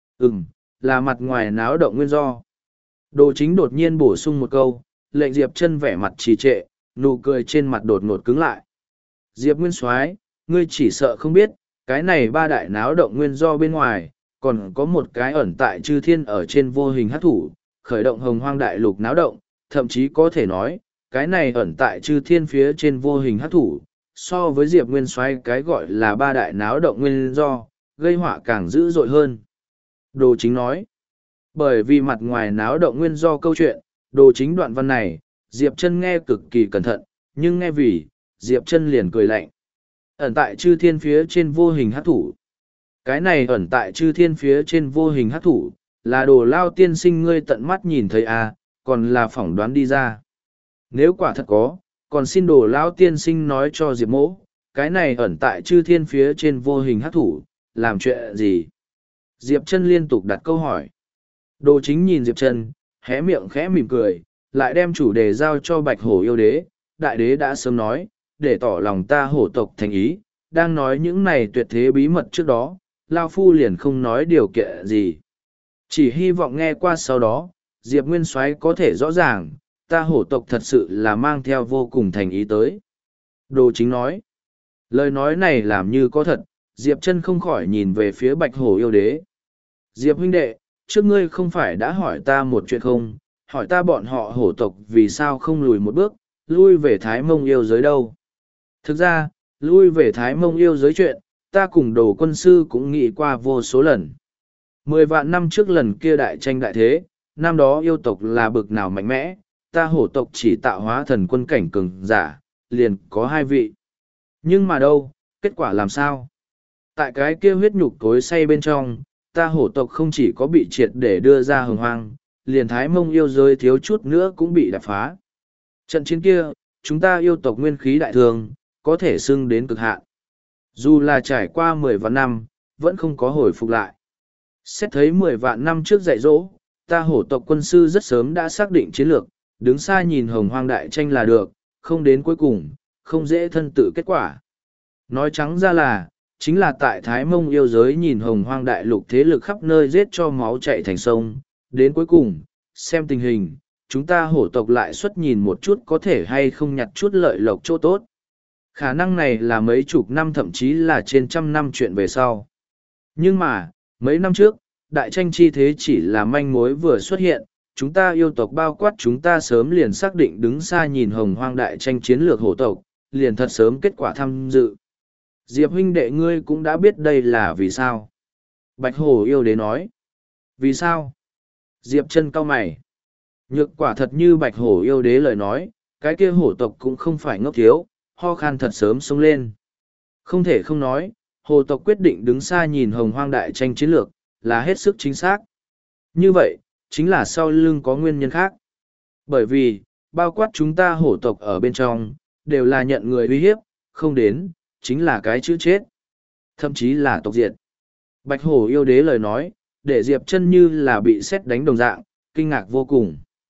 Là mặt ngoài náo động nguyên do. Đồ Chính đột nhiên bổ sung một câu, lệnh Diệp Chân vẻ mặt trì trệ, nụ cười trên mặt đột ngột cứng lại. Diệp Nguyên Soái, ngươi chỉ sợ không biết, cái này ba đại náo động nguyên do bên ngoài, còn có một cái ẩn tại chư thiên ở trên vô hình hắc thủ, khởi động Hồng Hoang đại lục náo động, thậm chí có thể nói, cái này ẩn tại chư thiên phía trên vô hình hắc thủ, so với Diệp Nguyên Soái cái gọi là ba đại náo động nguyên do, gây họa càng dữ dội hơn. Đồ Chính nói, bởi vì mặt ngoài náo động nguyên do câu chuyện, Đồ Chính đoạn văn này, Diệp Chân nghe cực kỳ cẩn thận, nhưng nghe vì, Diệp Chân liền cười lạnh. Ẩn tại chư thiên phía trên vô hình hắc thủ. Cái này ẩn tại chư thiên phía trên vô hình hắc thủ, là Đồ Lao tiên sinh ngươi tận mắt nhìn thấy à, còn là phỏng đoán đi ra. Nếu quả thật có, còn xin Đồ Lao tiên sinh nói cho Diệp Mỗ, cái này ẩn tại chư thiên phía trên vô hình hắc thủ, làm chuyện gì? Diệp Chân liên tục đặt câu hỏi. Đồ Chính nhìn Diệp Chân, hé miệng khẽ mỉm cười, lại đem chủ đề giao cho Bạch Hổ yêu đế. Đại đế đã sớm nói, để tỏ lòng ta hổ tộc thành ý, đang nói những này tuyệt thế bí mật trước đó, Lao Phu liền không nói điều kiện gì. Chỉ hy vọng nghe qua sau đó, Diệp Nguyên Soái có thể rõ ràng, ta hổ tộc thật sự là mang theo vô cùng thành ý tới. Đồ Chính nói, lời nói này làm như có thật, Diệp Chân không khỏi nhìn về phía Bạch Hổ yêu đế. Diệp huynh đệ, trước ngươi không phải đã hỏi ta một chuyện không, hỏi ta bọn họ hổ tộc vì sao không lùi một bước, lui về Thái Mông yêu giới đâu. Thực ra, lui về Thái Mông yêu giới chuyện, ta cùng Đồ quân sư cũng nghĩ qua vô số lần. 10 vạn năm trước lần kia đại tranh đại thế, năm đó yêu tộc là bực nào mạnh mẽ, ta hổ tộc chỉ tạo hóa thần quân cảnh cường giả, liền có 2 vị. Nhưng mà đâu, kết quả làm sao? Tại cái kia huyết nhục cối say bên trong, ta hổ tộc không chỉ có bị triệt để đưa ra Hồng Hoang, liền Thái Mông yêu giới thiếu chút nữa cũng bị đập phá. Trận chiến kia, chúng ta yêu tộc nguyên khí đại thường, có thể xưng đến cực hạn. Dù là trải qua 10 vạn năm, vẫn không có hồi phục lại. Xét thấy 10 vạn năm trước dạy dỗ, ta hổ tộc quân sư rất sớm đã xác định chiến lược, đứng xa nhìn Hồng Hoang đại tranh là được, không đến cuối cùng, không dễ thân tự kết quả. Nói trắng ra là, chính là tại Thái Mông yêu giới nhìn Hồng Hoang đại lục thế lực khắp nơi giết cho máu chạy thành sông, đến cuối cùng, xem tình hình, chúng ta hổ tộc lại xuất nhìn một chút có thể hay không nhặt chút lợi lộc chỗ tốt. Khả năng này là mấy chục năm thậm chí là trên trăm năm chuyện về sau. Nhưng mà, mấy năm trước, đại tranh chi thế chỉ là manh mối vừa xuất hiện, chúng ta yêu tộc bao quát chúng ta sớm liền xác định đứng xa nhìn hồng hoang đại tranh chiến lược hổ tộc, liền thật sớm kết quả tham dự. Diệp huynh đệ ngươi cũng đã biết đây là vì sao. Bạch hổ yêu đế nói. Vì sao? Diệp chân cau mày. Nhược quả thật như bạch hổ yêu đế lời nói, cái kia hổ tộc cũng không phải ngốc thiếu, ho khan thật sớm sống lên. Không thể không nói, hổ tộc quyết định đứng xa nhìn hồng hoang đại tranh chiến lược, là hết sức chính xác. Như vậy, chính là sau lưng có nguyên nhân khác. Bởi vì, bao quát chúng ta hổ tộc ở bên trong, đều là nhận người uy hiếp, không đến, chính là cái chữ chết. Thậm chí là tộc diệt. Bạch hổ yêu đế lời nói, để Diệp chân như là bị sét đánh đồng dạng, kinh ngạc vô cùng.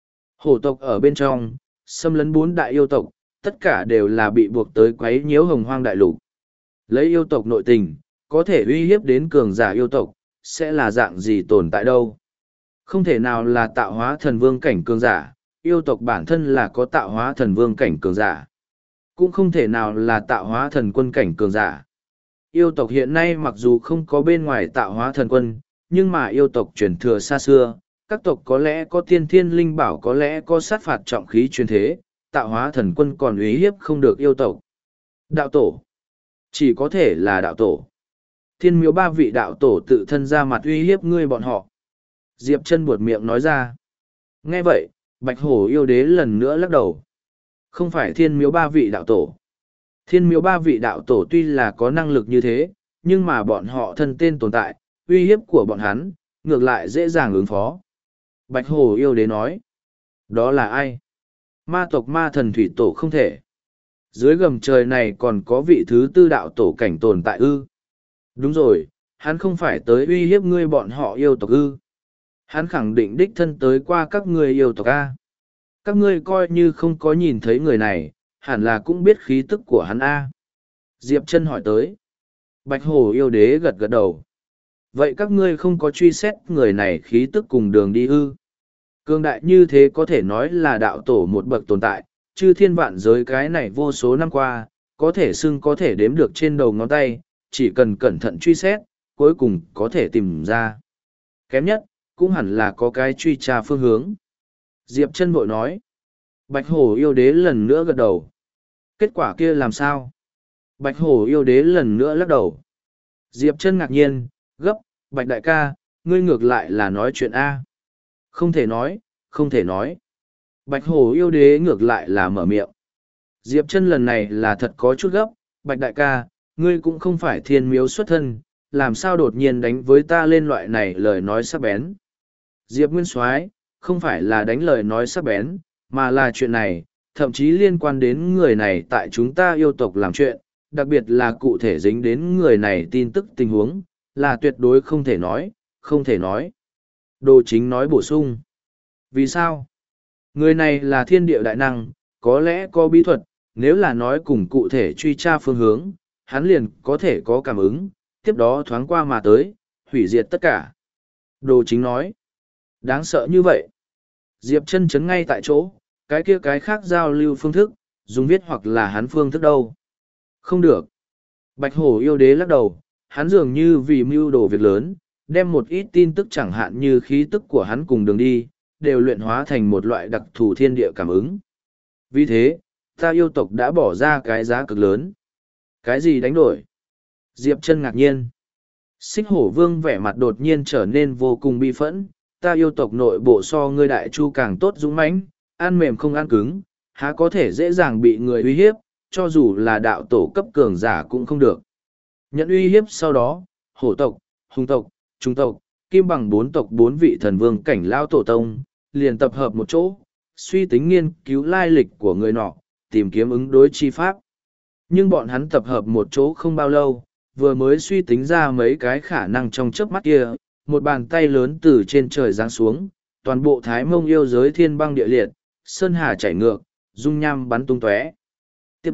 Hổ tộc ở bên trong, xâm lấn 4 đại yêu tộc, tất cả đều là bị buộc tới quấy nhiễu hồng hoang đại lục. Lấy yêu tộc nội tình, có thể uy hiếp đến cường giả yêu tộc, sẽ là dạng gì tồn tại đâu. Không thể nào là tạo hóa thần vương cảnh cường giả, yêu tộc bản thân là có tạo hóa thần vương cảnh cường giả. Cũng không thể nào là tạo hóa thần quân cảnh cường giả. Yêu tộc hiện nay mặc dù không có bên ngoài tạo hóa thần quân, nhưng mà yêu tộc truyền thừa xa xưa, các tộc có lẽ có tiên thiên linh bảo, có lẽ có sát phạt trọng khí truyền thế, tạo hóa thần quân còn uy hiếp không được yêu tộc. Đạo tổ. Chỉ có thể là đạo tổ. Thiên miếu 3 vị đạo tổ tự thân ra mặt uy hiếp ngươi bọn họ. Diệp chân buột miệng nói ra. Nghe vậy, bạch hổ yêu đế lần nữa lắc đầu. Không phải thiên miếu 3 vị đạo tổ. Thiên miếu 3 vị đạo tổ tuy là có năng lực như thế, nhưng mà bọn họ thân tên tồn tại, uy hiếp của bọn hắn, ngược lại dễ dàng ứng phó. Bạch hổ yêu đế nói. Đó là ai? Ma tộc ma thần thủy tổ không thể. Dưới gầm trời này còn có vị thứ 4 đạo tổ cảnh tồn tại ư. Đúng rồi, hắn không phải tới uy hiếp ngươi bọn họ yêu tộc ư. Hắn khẳng định đích thân tới qua các ngươi yêu tộc A. Các ngươi coi như không có nhìn thấy người này, hẳn là cũng biết khí tức của hắn A. Diệp chân hỏi tới. Bạch hổ yêu đế gật gật đầu. Vậy các ngươi không có truy xét người này khí tức cùng đường đi ư? Cương đại như thế có thể nói là đạo tổ một bậc tồn tại, chư thiên vạn giới cái này vô số năm qua, có thể xưng có thể đếm được trên đầu ngón tay, chỉ cần cẩn thận truy xét, cuối cùng có thể tìm ra. Kém nhất, cũng hẳn là có cái truy tra phương hướng. Diệp chân vội nói. Bạch hổ yêu đế lần nữa gật đầu. Kết quả kia làm sao? Bạch hổ yêu đế lần nữa lắc đầu. Diệp chân ngạc nhiên, gấp, Bạch đại ca, ngươi ngược lại là nói chuyện A. Không thể nói, không thể nói. Bạch hổ yêu đế ngược lại là mở miệng. Diệp chân lần này là thật có chút gấp, Bạch đại ca, ngươi cũng không phải thiên miếu xuất thân, làm sao đột nhiên đánh với ta lên loại này lời nói sắc bén. Diệp Nguyên Soái không phải là đánh lời nói sắc bén, mà là chuyện này, thậm chí liên quan đến người này tại chúng ta yêu tộc làm chuyện, đặc biệt là cụ thể dính đến người này tin tức tình huống, là tuyệt đối không thể nói, không thể nói. Đồ Chính nói bổ sung. Vì sao? Người này là thiên địa đại năng, có lẽ có bí thuật, nếu là nói cùng cụ thể truy tra phương hướng, hắn liền có thể có cảm ứng, tiếp đó thoáng qua mà tới, hủy diệt tất cả. Đồ Chính nói. Đáng sợ như vậy. Diệp chân chấn ngay tại chỗ, cái khác giao lưu phương thức, dùng viết hoặc là hắn phương thức đâu. Không được. Bạch hổ yêu đế lắc đầu, hắn dường như vì mưu đồ việc lớn, đem một ít tin tức chẳng hạn như khí tức của hắn cùng đường đi, đều luyện hóa thành một loại đặc thù thiên địa cảm ứng. Vì thế, ta yêu tộc đã bỏ ra cái giá cực lớn. Cái gì đánh đổi? Diệp chân ngạc nhiên. Xích hổ vương vẻ mặt đột nhiên trở nên vô cùng bi phẫn, ta yêu tộc nội bộ so ngươi đại chu càng tốt dũng mãnh, ăn mềm không ăn cứng, há có thể dễ dàng bị người uy hiếp, cho dù là đạo tổ cấp cường giả cũng không được. Nhận uy hiếp sau đó, hổ tộc, hùng tộc, trung tộc, kim bằng 4 tộc 4 vị thần vương cảnh lao tổ tông, liền tập hợp một chỗ, suy tính nghiên cứu lai lịch của người nọ, tìm kiếm ứng đối chi pháp. Nhưng bọn hắn tập hợp một chỗ không bao lâu, vừa mới suy tính ra mấy cái khả năng trong chớp mắt kia, một bàn tay lớn từ trên trời giáng xuống, toàn bộ Thái Mông yêu giới thiên băng địa liệt, sơn hà chảy ngược, dung nham bắn tung tóe. Tiếp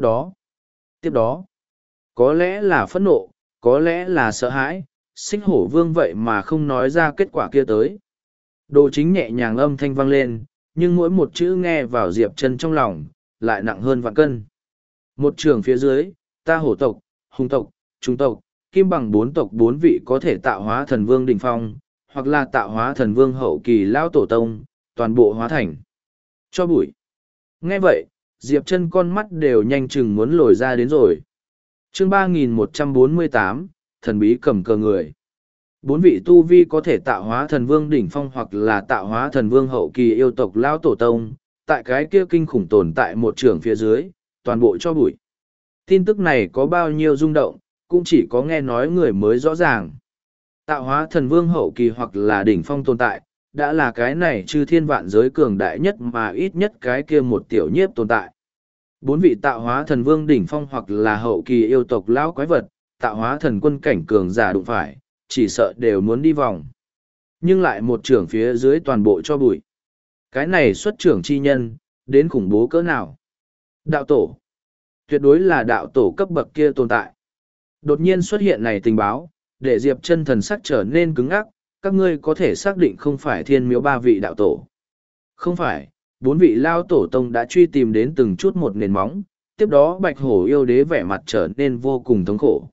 đó, có lẽ là phẫn nộ, có lẽ là sợ hãi, Xích hổ vương vậy mà không nói ra kết quả kia tới. Đồ Chính nhẹ nhàng âm thanh vang lên, nhưng mỗi một chữ nghe vào Diệp chân trong lòng, lại nặng hơn vạn cân. Một trường phía dưới, ta hổ tộc, hùng tộc, trung tộc, kim bằng 4 tộc 4 vị có thể tạo hóa thần vương đỉnh phong, hoặc là tạo hóa thần vương hậu kỳ lao tổ tông, toàn bộ hóa thành cho bụi. Nghe vậy, Diệp Chân con mắt đều nhanh chừng muốn lồi ra đến rồi. Chương 3148, thần bí cầm cờ người. 4 vị tu vi có thể tạo hóa thần vương đỉnh phong hoặc là tạo hóa thần vương hậu kỳ yêu tộc lão tổ tông, tại cái kia kinh khủng tồn tại một trường phía dưới, toàn bộ cho bụi. Tin tức này có bao nhiêu rung động, cũng chỉ có nghe nói người mới rõ ràng. Tạo hóa thần vương hậu kỳ hoặc là đỉnh phong tồn tại, đã là cái này chư thiên vạn giới cường đại nhất mà ít nhất cái kia một tiểu nhiếp tồn tại. 4 vị tạo hóa thần vương đỉnh phong hoặc là hậu kỳ yêu tộc lão quái vật, tạo hóa thần quân cảnh cường giả đụng phải, chỉ sợ đều muốn đi vòng. Nhưng lại một trưởng phía dưới toàn bộ cho bụi. Cái này xuất trưởng chi nhân, đến khủng bố cỡ nào? Đạo tổ. Tuyệt đối là đạo tổ cấp bậc kia tồn tại. Đột nhiên xuất hiện này tình báo, để Diệp Chân thần sắc trở nên cứng ngắc, các ngươi có thể xác định không phải thiên miếu 3 vị đạo tổ. Không phải, 4 vị lao tổ tông đã truy tìm đến từng chút một nền móng, tiếp đó Bạch Hổ yêu đế vẻ mặt trở nên vô cùng thống khổ.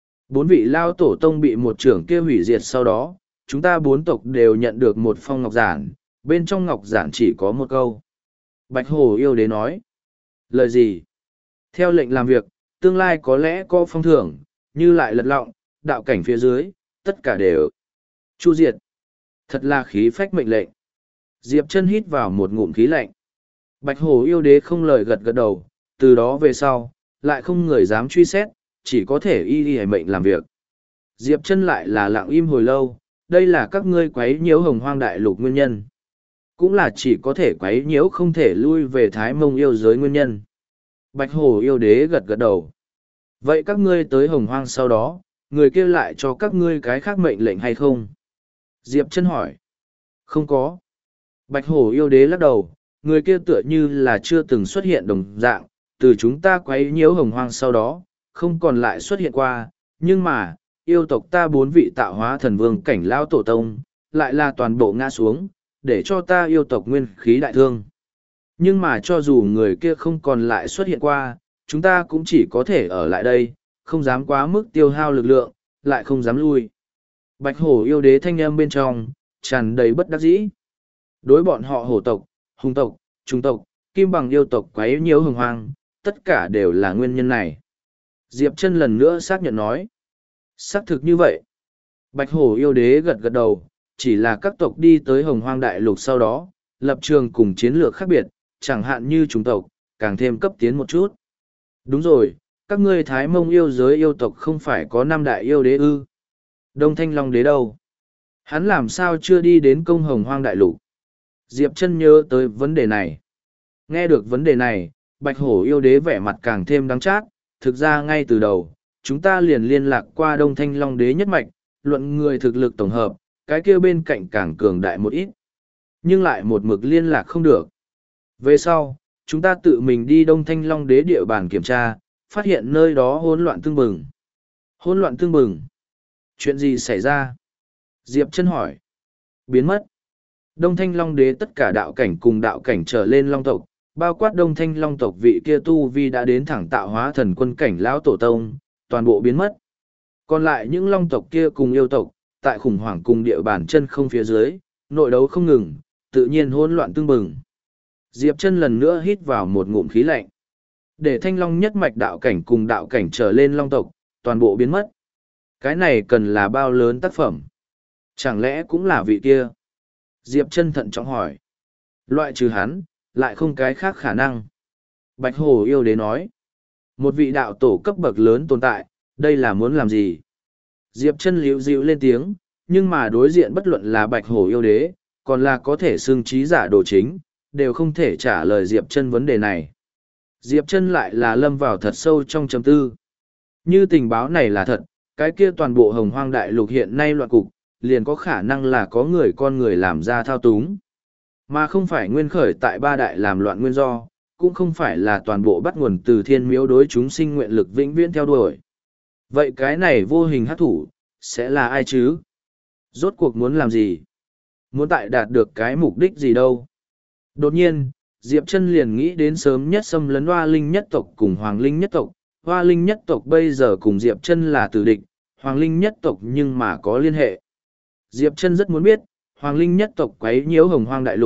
4 vị lao tổ tông bị một trưởng kia hủy diệt sau đó, chúng ta 4 tộc đều nhận được một phong ngọc giản, bên trong ngọc giản chỉ có một câu. Bạch Hổ yêu đế nói. Lời gì? Theo lệnh làm việc, tương lai có lẽ có phong thưởng, như lại lật lọng, đạo cảnh phía dưới, tất cả đều chu diệt. Thật là khí phách mệnh lệnh. Diệp Chân hít vào một ngụm khí lạnh. Bạch Hổ yêu đế không lời gật gật đầu, từ đó về sau, lại không người dám truy xét, chỉ có thể y mệnh làm việc. Diệp Chân lại là lặng im hồi lâu, đây là các ngươi quấy nhiễu Hồng Hoang đại lục nguyên nhân. Cũng là chỉ có thể quấy nhiễu không thể lui về Thái Mông yêu giới nguyên nhân. Bạch Hổ yêu đế gật gật đầu. Vậy các ngươi tới Hồng Hoang sau đó, người kia lại cho các ngươi cái khác mệnh lệnh hay không? Diệp Chân hỏi. Không có. Bạch Hổ yêu đế lắc đầu, người kia tựa như là chưa từng xuất hiện đồng dạng, từ chúng ta quấy nhiễu Hồng Hoang sau đó, không còn lại xuất hiện qua, nhưng mà, yêu tộc ta 4 vị tạo hóa thần vương cảnh lão tổ tông, lại là toàn bộ ngã xuống, để cho ta yêu tộc nguyên khí đại thương. Nhưng mà cho dù người kia không còn lại xuất hiện qua, chúng ta cũng chỉ có thể ở lại đây, không dám quá mức tiêu hao lực lượng, lại không dám lui. Bạch Hổ yêu đế thanh âm bên trong, tràn đầy bất đắc dĩ. Đối bọn họ hổ tộc, hùng tộc, trung tộc, kim bằng yêu tộc quấy nhiễu Hồng Hoang, tất cả đều là nguyên nhân này. Diệp Chân lần nữa xác nhận nói. Xác thực như vậy. Bạch Hổ yêu đế gật gật đầu, chỉ là các tộc đi tới Hồng Hoang đại lục sau đó, lập trường cùng chiến lược khác biệt, chẳng hạn như chủng tộc, càng thêm cấp tiến một chút. Đúng rồi, các ngươi Thái Mông yêu giới yêu tộc không phải có 5 đại yêu đế ư? Đông Thanh Long đế đâu? Hắn làm sao chưa đi đến công Hồng Hoang đại lục? Diệp Chân nhớ tới vấn đề này. Nghe được vấn đề này, Bạch Hổ yêu đế vẻ mặt càng thêm đắng chát, thực ra ngay từ đầu, chúng ta liền liên lạc qua Đông Thanh Long đế nhất mạch, luận người thực lực tổng hợp, cái kia bên cạnh càng cường đại một ít. Nhưng lại một mực liên lạc không được. Về sau, chúng ta tự mình đi Đông Thanh Long đế địa bàn kiểm tra, phát hiện nơi đó hỗn loạn tương bừng. Hỗn loạn tương bừng? Chuyện gì xảy ra? Diệp Chân hỏi. Biến mất. Đông Thanh Long đế tất cả đạo cảnh cùng đạo cảnh trở lên long tộc, bao quát Đông Thanh Long tộc vị kia tu vi đã đến thẳng tạo hóa thần quân cảnh lão tổ tông, toàn bộ biến mất. Còn lại những long tộc kia cùng yêu tộc, tại khủng hoảng cùng địa bàn chân không phía dưới, nội đấu không ngừng, tự nhiên hỗn loạn tương bừng. Diệp Chân lần nữa hít vào một ngụm khí lạnh. Để Thanh Long nhất mạch đạo cảnh cùng đạo cảnh trở lên long tộc, toàn bộ biến mất. Cái này cần là bao lớn tác phẩm? Chẳng lẽ cũng là vị kia? Diệp Chân thận trọng hỏi. Loại trừ hắn, lại không cái khác khả năng. Bạch Hổ yêu đế nói. Một vị đạo tổ cấp bậc lớn tồn tại, đây là muốn làm gì? Diệp Chân liễu dịu lên tiếng, nhưng mà đối diện bất luận là Bạch Hổ yêu đế, còn là có thể xưng trí giả đồ chính, đều không thể trả lời Diệp Chân vấn đề này. Diệp Chân lại là lâm vào thật sâu trong trầm tư. Như tình báo này là thật, cái kia toàn bộ Hồng Hoang đại lục hiện nay loạn cục, liền có khả năng là có người con người làm ra thao túng. Mà không phải nguyên khởi tại 3 đại làm loạn nguyên do, cũng không phải là toàn bộ bắt nguồn từ thiên miếu đối chúng sinh nguyện lực vĩnh viễn theo đuổi. Vậy cái này vô hình hắc thủ, sẽ là ai chứ? Rốt cuộc muốn làm gì? Muốn tại đạt được cái mục đích gì đâu? Đột nhiên, Diệp Chân liền nghĩ đến sớm nhất xâm lấn Hoa Linh nhất tộc cùng Hoàng Linh nhất tộc. Hoa Linh nhất tộc bây giờ cùng Diệp Chân là tử địch, Hoàng Linh nhất tộc nhưng mà có liên hệ. Diệp Chân rất muốn biết, Hoàng Linh nhất tộc quấy nhiễu Hồng Hoang đại lục,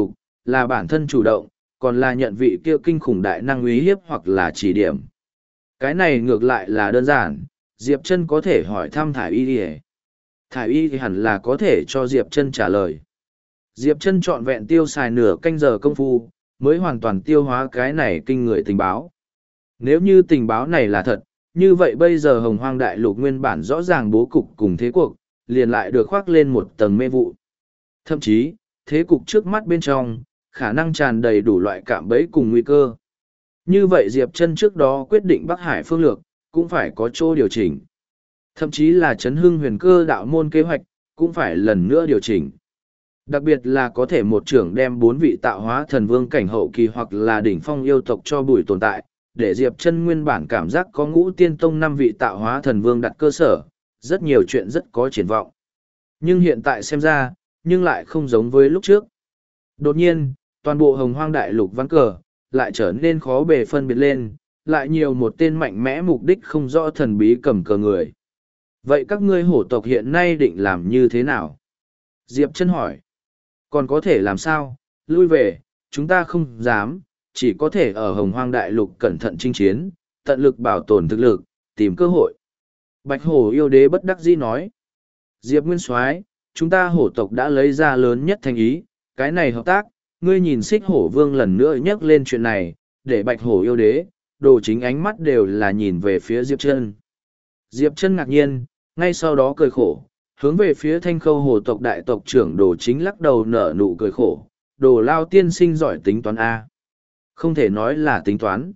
là bản thân chủ động, còn là nhận vị kia kinh khủng đại năng uy hiếp hoặc là chỉ điểm. Cái này ngược lại là đơn giản, Diệp Chân có thể hỏi thăm Thải Y đi. Thải Y thì hẳn là có thể cho Diệp Chân trả lời. Diệp Chân trọn vẹn tiêu xài nửa canh giờ công phu, mới hoàn toàn tiêu hóa cái này kinh người tình báo. Nếu như tình báo này là thật, như vậy bây giờ Hồng Hoang Đại Lục nguyên bản rõ ràng bố cục cùng thế cuộc, liền lại được khoác lên một tầng mê vụ. Thậm chí, thế cục trước mắt bên trong, khả năng tràn đầy đủ loại cạm bẫy cùng nguy cơ. Như vậy Diệp Chân trước đó quyết định Bắc Hải phương lược, cũng phải có chỗ điều chỉnh. Thậm chí là chấn hưng huyền cơ đạo môn kế hoạch, cũng phải lần nữa điều chỉnh. Đặc biệt là có thể một trưởng đem 4 vị tạo hóa thần vương cảnh hậu kỳ hoặc là đỉnh phong yêu tộc cho bùi tồn tại, để Diệp Chân nguyên bản cảm giác có Ngũ Tiên Tông 5 vị tạo hóa thần vương đặt cơ sở, rất nhiều chuyện rất có triển vọng. Nhưng hiện tại xem ra, nhưng lại không giống với lúc trước. Đột nhiên, toàn bộ Hồng Hoang Đại Lục ván cờ, lại trở nên khó bề phân biệt lên, lại nhiều một tên mạnh mẽ mục đích không rõ thần bí cầm cờ người. Vậy các ngươi hổ tộc hiện nay định làm như thế nào? Diệp Chân hỏi. Còn có thể làm sao? Lui về, chúng ta không dám, chỉ có thể ở Hồng Hoang Đại Lục cẩn thận chinh chiến, tận lực bảo tồn thực lực, tìm cơ hội. Bạch Hổ yêu đế bất đắc dĩ nói. Diệp Nguyên Soái, chúng ta hổ tộc đã lấy ra lớn nhất thành ý, cái này hợp tác, ngươi nhìn Xích Hổ Vương lần nữa nhắc lên chuyện này, để Bạch Hổ yêu đế, Đồ Chính ánh mắt đều là nhìn về phía Diệp Chân. Diệp Chân ngạc nhiên, ngay sau đó cười khổ, hướng về phía Thanh Khâu hổ tộc đại tộc trưởng Đồ Chính lắc đầu nở nụ cười khổ, Đồ Lao tiên sinh giỏi tính toán A. Không thể nói là tính toán.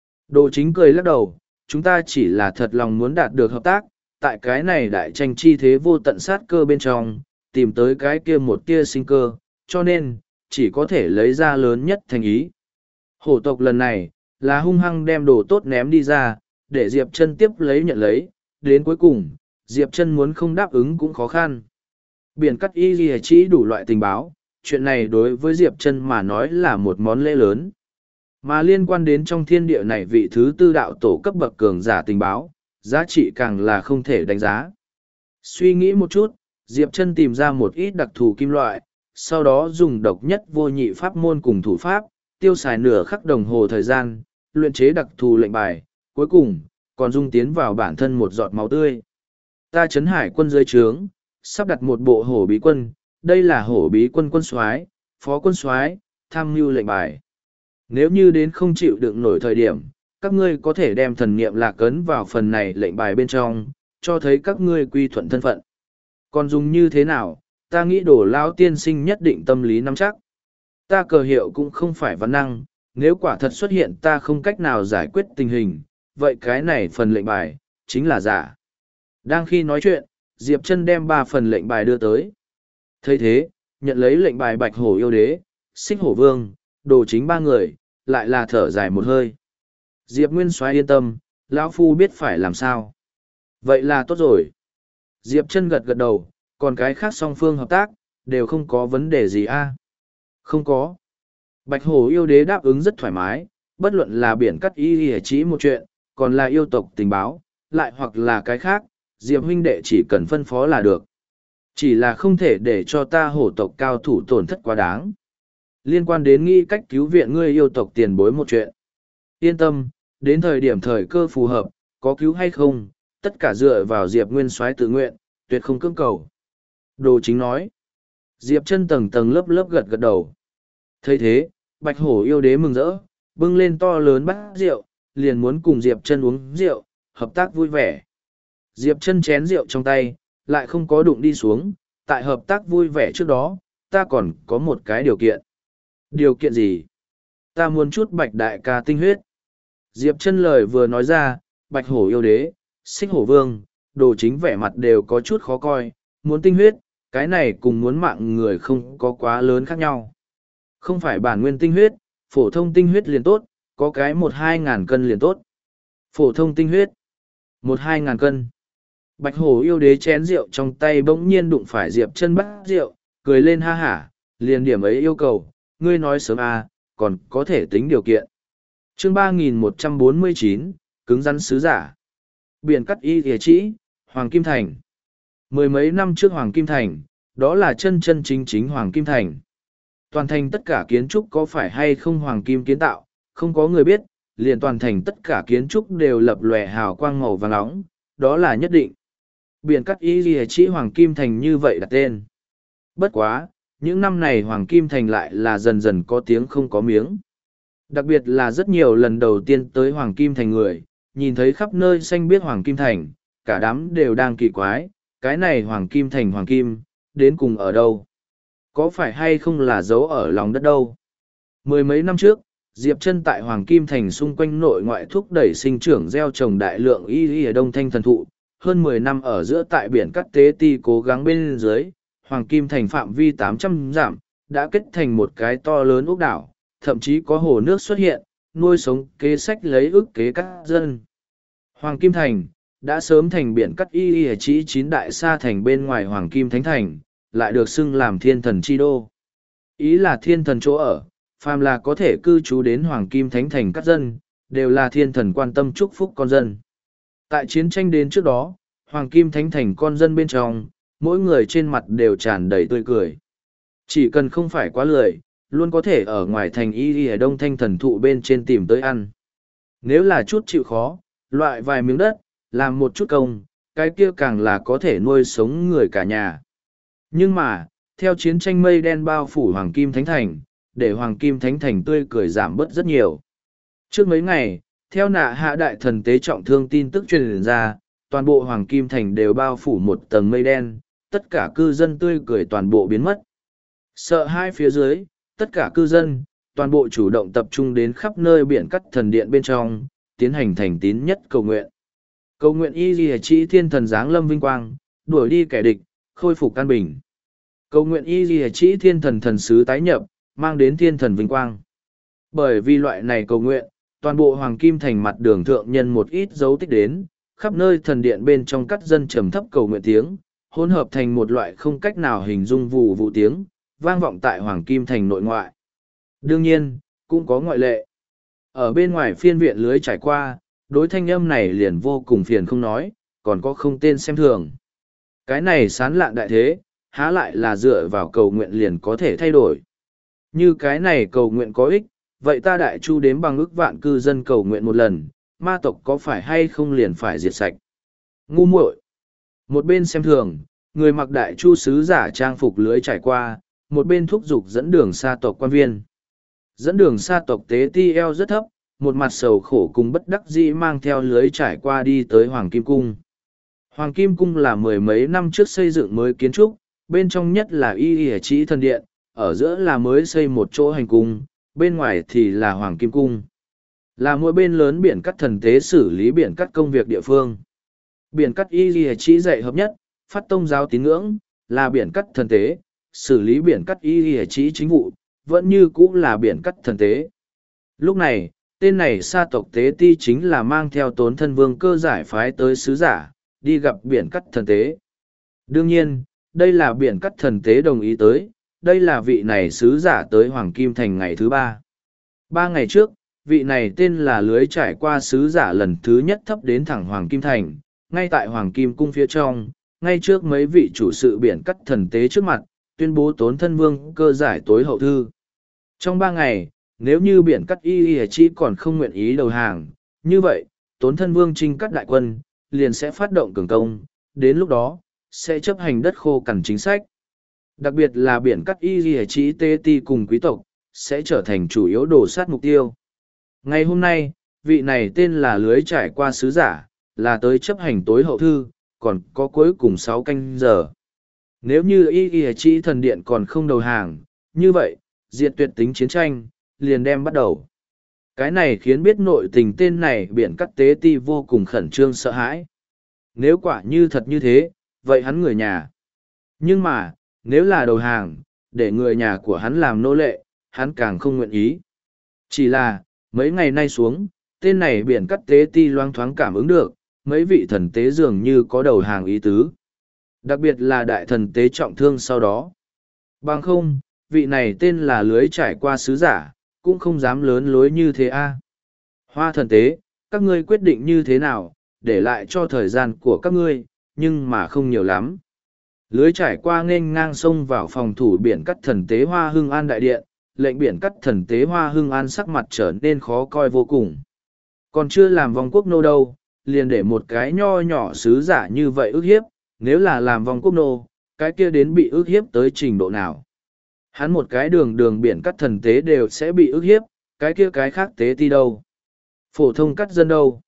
Đồ Chính cười lắc đầu, chúng ta chỉ là thật lòng muốn đạt được hợp tác, tại cái này đại tranh chi thế vô tận sát cơ bên trong, tìm tới cái kia một tia sinh cơ, cho nên, chỉ có thể lấy ra lớn nhất thành ý. Hổ tộc lần này, là hung hăng đem đồ tốt ném đi ra, để Diệp Chân tiếp lấy nhận lấy, đến cuối cùng, Diệp Chân muốn không đáp ứng cũng khó khăn. Biển cắt y ghi chỉ đủ loại tình báo, chuyện này đối với Diệp Chân mà nói là một món lễ lớn. Mà liên quan đến trong thiên địa này vị thứ tư đạo tổ cấp bậc cường giả tình báo, giá trị càng là không thể đánh giá. Suy nghĩ một chút, Diệp Chân tìm ra một ít đặc thù kim loại, sau đó dùng độc nhất vô nhị pháp môn cùng thủ pháp, tiêu xài nửa khắc đồng hồ thời gian, luyện chế đặc thù lệnh bài, cuối cùng, còn dung tiến vào bản thân một giọt máu tươi. Ta Trấn Hải quân dưới trướng, sắp đặt một bộ hổ bí quân, đây là hổ bí quân quân soái, phó quân soái, tham mưu lệnh bài. Nếu như đến không chịu đựng nổi thời điểm, các ngươi có thể đem thần niệm lạc ấn vào phần này lệnh bài bên trong, cho thấy các ngươi quy thuận thân phận. Còn dùng như thế nào, ta nghĩ Đồ Lao tiên sinh nhất định tâm lý nắm chắc. Ta cờ hiệu cũng không phải văn năng, nếu quả thật xuất hiện ta không cách nào giải quyết tình hình, vậy cái này phần lệnh bài, chính là giả. Đang khi nói chuyện, Diệp Chân đem 3 phần lệnh bài đưa tới. Thấy thế, nhận lấy lệnh bài Bạch Hổ yêu đế, Xích Hổ Vương, Đồ Chính 3 người, lại là thở dài một hơi. Diệp Nguyên Soái yên tâm, lão phu biết phải làm sao. Vậy là tốt rồi. Diệp Chân gật gật đầu, còn cái khác song phương hợp tác, đều không có vấn đề gì a? Không có. Bạch Hổ yêu đế đáp ứng rất thoải mái, bất luận là biển cắt y chỉ một chuyện, còn là yêu tộc tình báo, lại hoặc là cái khác, Diệp huynh đệ chỉ cần phân phó là được. Chỉ là không thể để cho ta hổ tộc cao thủ tổn thất quá đáng. Liên quan đến nghĩ cách cứu viện ngươi yêu tộc tiền bối một chuyện. Yên tâm, đến thời điểm thời cơ phù hợp, có cứu hay không, tất cả dựa vào Diệp Nguyên Soái tự nguyện, tuyệt không cưỡng cầu. Đồ Chính nói. Diệp Chân tầng tầng lớp lớp gật gật đầu. Thấy thế, Bạch Hổ yêu đế mừng rỡ, bưng lên to lớn bát rượu, liền muốn cùng Diệp Chân uống rượu, hợp tác vui vẻ. Diệp Chân chén rượu trong tay, lại không có đụng đi xuống, tại hợp tác vui vẻ trước đó, ta còn có một cái điều kiện. Điều kiện gì? Ta muốn chút Bạch đại ca tinh huyết. Diệp Chân lời vừa nói ra, Bạch Hổ yêu đế, Xích Hổ Vương, Đồ Chính vẻ mặt đều có chút khó coi, muốn tinh huyết, cái này cùng muốn mạng người không có quá lớn khác nhau. Không phải bản nguyên tinh huyết, phổ thông tinh huyết liền tốt, có cái 1-2 ngàn cân liền tốt. Phổ thông tinh huyết, 1-2 ngàn cân. Bạch Hổ yêu đế chén rượu trong tay bỗng nhiên đụng phải Diệp Chân bát rượu, cười lên ha hả, liền điểm ấy yêu cầu, ngươi nói sớm à, còn có thể tính điều kiện. Chương 3149, cứng rắn sứ giả. Biển cắt y thìa chỉ, Hoàng Kim Thành. Mười mấy năm trước Hoàng Kim Thành, đó là chân chân chính chính Hoàng Kim Thành. Toàn thành tất cả kiến trúc có phải hay không hoàng kim kiến tạo, không có người biết, liền toàn thành tất cả kiến trúc đều lập lòe hào quang màu vàng nóng, đó là nhất định. Biển cắt y ghi chỉ Hoàng Kim Thành như vậy đặt tên. Bất quá, những năm này Hoàng Kim Thành lại là dần dần có tiếng không có miếng. Đặc biệt là rất nhiều lần đầu tiên tới Hoàng Kim Thành người, nhìn thấy khắp nơi xanh biếc Hoàng Kim Thành, cả đám đều đang kỳ quái, cái này Hoàng Kim Thành Hoàng Kim, đến cùng ở đâu? Có phải hay không là giấu ở lòng đất đâu? Mười mấy năm trước, Diệp Chân tại Hoàng Kim Thành xung quanh nội ngoại thúc đẩy sinh trưởng gieo trồng đại lượng y ở đông thanh thần thụ, hơn 10 năm ở giữa tại biển cắt tế ti cố gắng bên dưới, Hoàng Kim Thành phạm vi 800 dặm, đã kết thành một cái to lớn ốc đảo, thậm chí có hồ nước xuất hiện, nuôi sống kế sách lấy ức kế các dân. Hoàng Kim Thành đã sớm thành biển cắt y chỉ 9 đại sa thành bên ngoài Hoàng Kim Thánh Thành, lại được xưng làm thiên thần chi đô. Ý là thiên thần chỗ ở, phàm là có thể cư trú đến Hoàng Kim Thánh Thành các dân, đều là thiên thần quan tâm chúc phúc con dân. Tại chiến tranh đến trước đó, Hoàng Kim Thánh Thành con dân bên trong, mỗi người trên mặt đều tràn đầy tươi cười. Chỉ cần không phải quá lười, luôn có thể ở ngoài thành y ở đông thanh thần thụ bên trên tìm tới ăn. Nếu là chút chịu khó, loại vài miếng đất, làm một chút công, cái kia càng là có thể nuôi sống người cả nhà. Nhưng mà, theo chiến tranh mây đen bao phủ Hoàng Kim Thánh Thành, để Hoàng Kim Thánh Thành tươi cười giảm bớt rất nhiều. Trước mấy ngày, theo nạ hạ đại thần tế trọng thương tin tức truyền ra, toàn bộ Hoàng Kim Thành đều bao phủ một tầng mây đen, tất cả cư dân tươi cười toàn bộ biến mất. Sợ hai phía dưới, tất cả cư dân, toàn bộ chủ động tập trung đến khắp nơi biển cắt thần điện bên trong, tiến hành thành tín nhất cầu nguyện. Cầu nguyện y ghi chỉ thiên thần giáng lâm vinh quang, đuổi đi kẻ địch, khôi phục an bình. Cầu nguyện y ghi chỉ thiên thần thần sứ tái nhập, mang đến thiên thần vinh quang. Bởi vì loại này cầu nguyện, toàn bộ Hoàng Kim Thành mặt đường thượng nhân một ít dấu tích đến, khắp nơi thần điện bên trong các dân trầm thấp cầu nguyện tiếng, hỗn hợp thành một loại không cách nào hình dung vù vụ tiếng, vang vọng tại Hoàng Kim Thành nội ngoại. Đương nhiên, cũng có ngoại lệ. Ở bên ngoài phiên viện lưới trải qua, đối thanh âm này liền vô cùng phiền không nói, còn có không tên xem thường. Cái này sán lạn đại thế, há lại là dựa vào cầu nguyện liền có thể thay đổi. Như cái này cầu nguyện có ích, vậy ta đại chu đếm bằng ức vạn cư dân cầu nguyện một lần, ma tộc có phải hay không liền phải diệt sạch. Ngu muội. Một bên xem thường, người mặc đại chu sứ giả trang phục lưới trải qua, một bên thúc giục dẫn đường sa tộc quan viên. Dẫn đường sa tộc tế ti eo rất thấp, một mặt sầu khổ cùng bất đắc dĩ mang theo lưới trải qua đi tới Hoàng Kim Cung. Hoàng Kim Cung là mười mấy năm trước xây dựng mới kiến trúc, bên trong nhất là y chỉ thần điện, ở giữa là mới xây một chỗ hành cung, bên ngoài thì là Hoàng Kim Cung. Là mỗi bên lớn biển cắt thần tế xử lý biển cắt công việc địa phương. Biển cắt y chỉ dạy hợp nhất, phát tông giáo tín ngưỡng, là biển cắt thần tế, xử lý biển cắt y chỉ chính vụ, vẫn như cũ là biển cắt thần tế. Lúc này, tên này sa tộc tế ti chính là mang theo Tốn Thân Vương cơ giải phái tới sứ giả, đi gặp biển cắt thần tế. Đương nhiên, đây là biển cắt thần tế đồng ý tới, đây là vị này sứ giả tới Hoàng Kim Thành ngày thứ 3. 3 ngày trước, vị này tên là lưới trải qua sứ giả lần thứ nhất thấp đến thẳng Hoàng Kim Thành, ngay tại Hoàng Kim Cung phía trong, ngay trước mấy vị chủ sự biển cắt thần tế trước mặt, tuyên bố Tốn Thân Vương cơ giải tối hậu thư. Trong 3 ngày, nếu như biển cắt y chỉ còn không nguyện ý đầu hàng, như vậy, Tốn Thân Vương trinh cắt đại quân, liền sẽ phát động cường công, đến lúc đó, sẽ chấp hành đất khô cằn chính sách. Đặc biệt là biển cắt y chỉ tê ti cùng quý tộc, sẽ trở thành chủ yếu đổ sát mục tiêu. Ngày hôm nay, vị này tên là lưới trải qua sứ giả, là tới chấp hành tối hậu thư, còn có cuối cùng 6 canh giờ. Nếu như y chỉ thần điện còn không đầu hàng, như vậy, diệt tuyệt tính chiến tranh, liền đem bắt đầu. Cái này khiến biết nội tình tên này biển cắt tế ti vô cùng khẩn trương sợ hãi. Nếu quả như thật như thế, vậy hắn người nhà. Nhưng mà, nếu là đầu hàng, để người nhà của hắn làm nô lệ, hắn càng không nguyện ý. Chỉ là, mấy ngày nay xuống, tên này biển cắt tế ti loang thoáng cảm ứng được, mấy vị thần tế dường như có đầu hàng ý tứ. Đặc biệt là đại thần tế trọng thương sau đó. Bằng không, vị này tên là lưới trải qua sứ giả, cũng không dám lớn lối như thế a. Hoa thần tế, các ngươi quyết định như thế nào, để lại cho thời gian của các ngươi, nhưng mà không nhiều lắm. Lưới trải qua nghênh ngang sông vào phòng thủ biển cắt thần tế Hoa Hưng An đại điện, lệnh biển cắt thần tế Hoa Hưng An sắc mặt trở nên khó coi vô cùng. Còn chưa làm vong quốc nô đâu, liền để một cái nho nhỏ sứ giả như vậy ức hiếp, nếu là làm vong quốc nô, cái kia đến bị ức hiếp tới trình độ nào. Hắn một cái đường biển cắt thần tế đều sẽ bị ức hiếp, cái kia cái khác tế ti đâu. Phổ thông cắt dân đâu.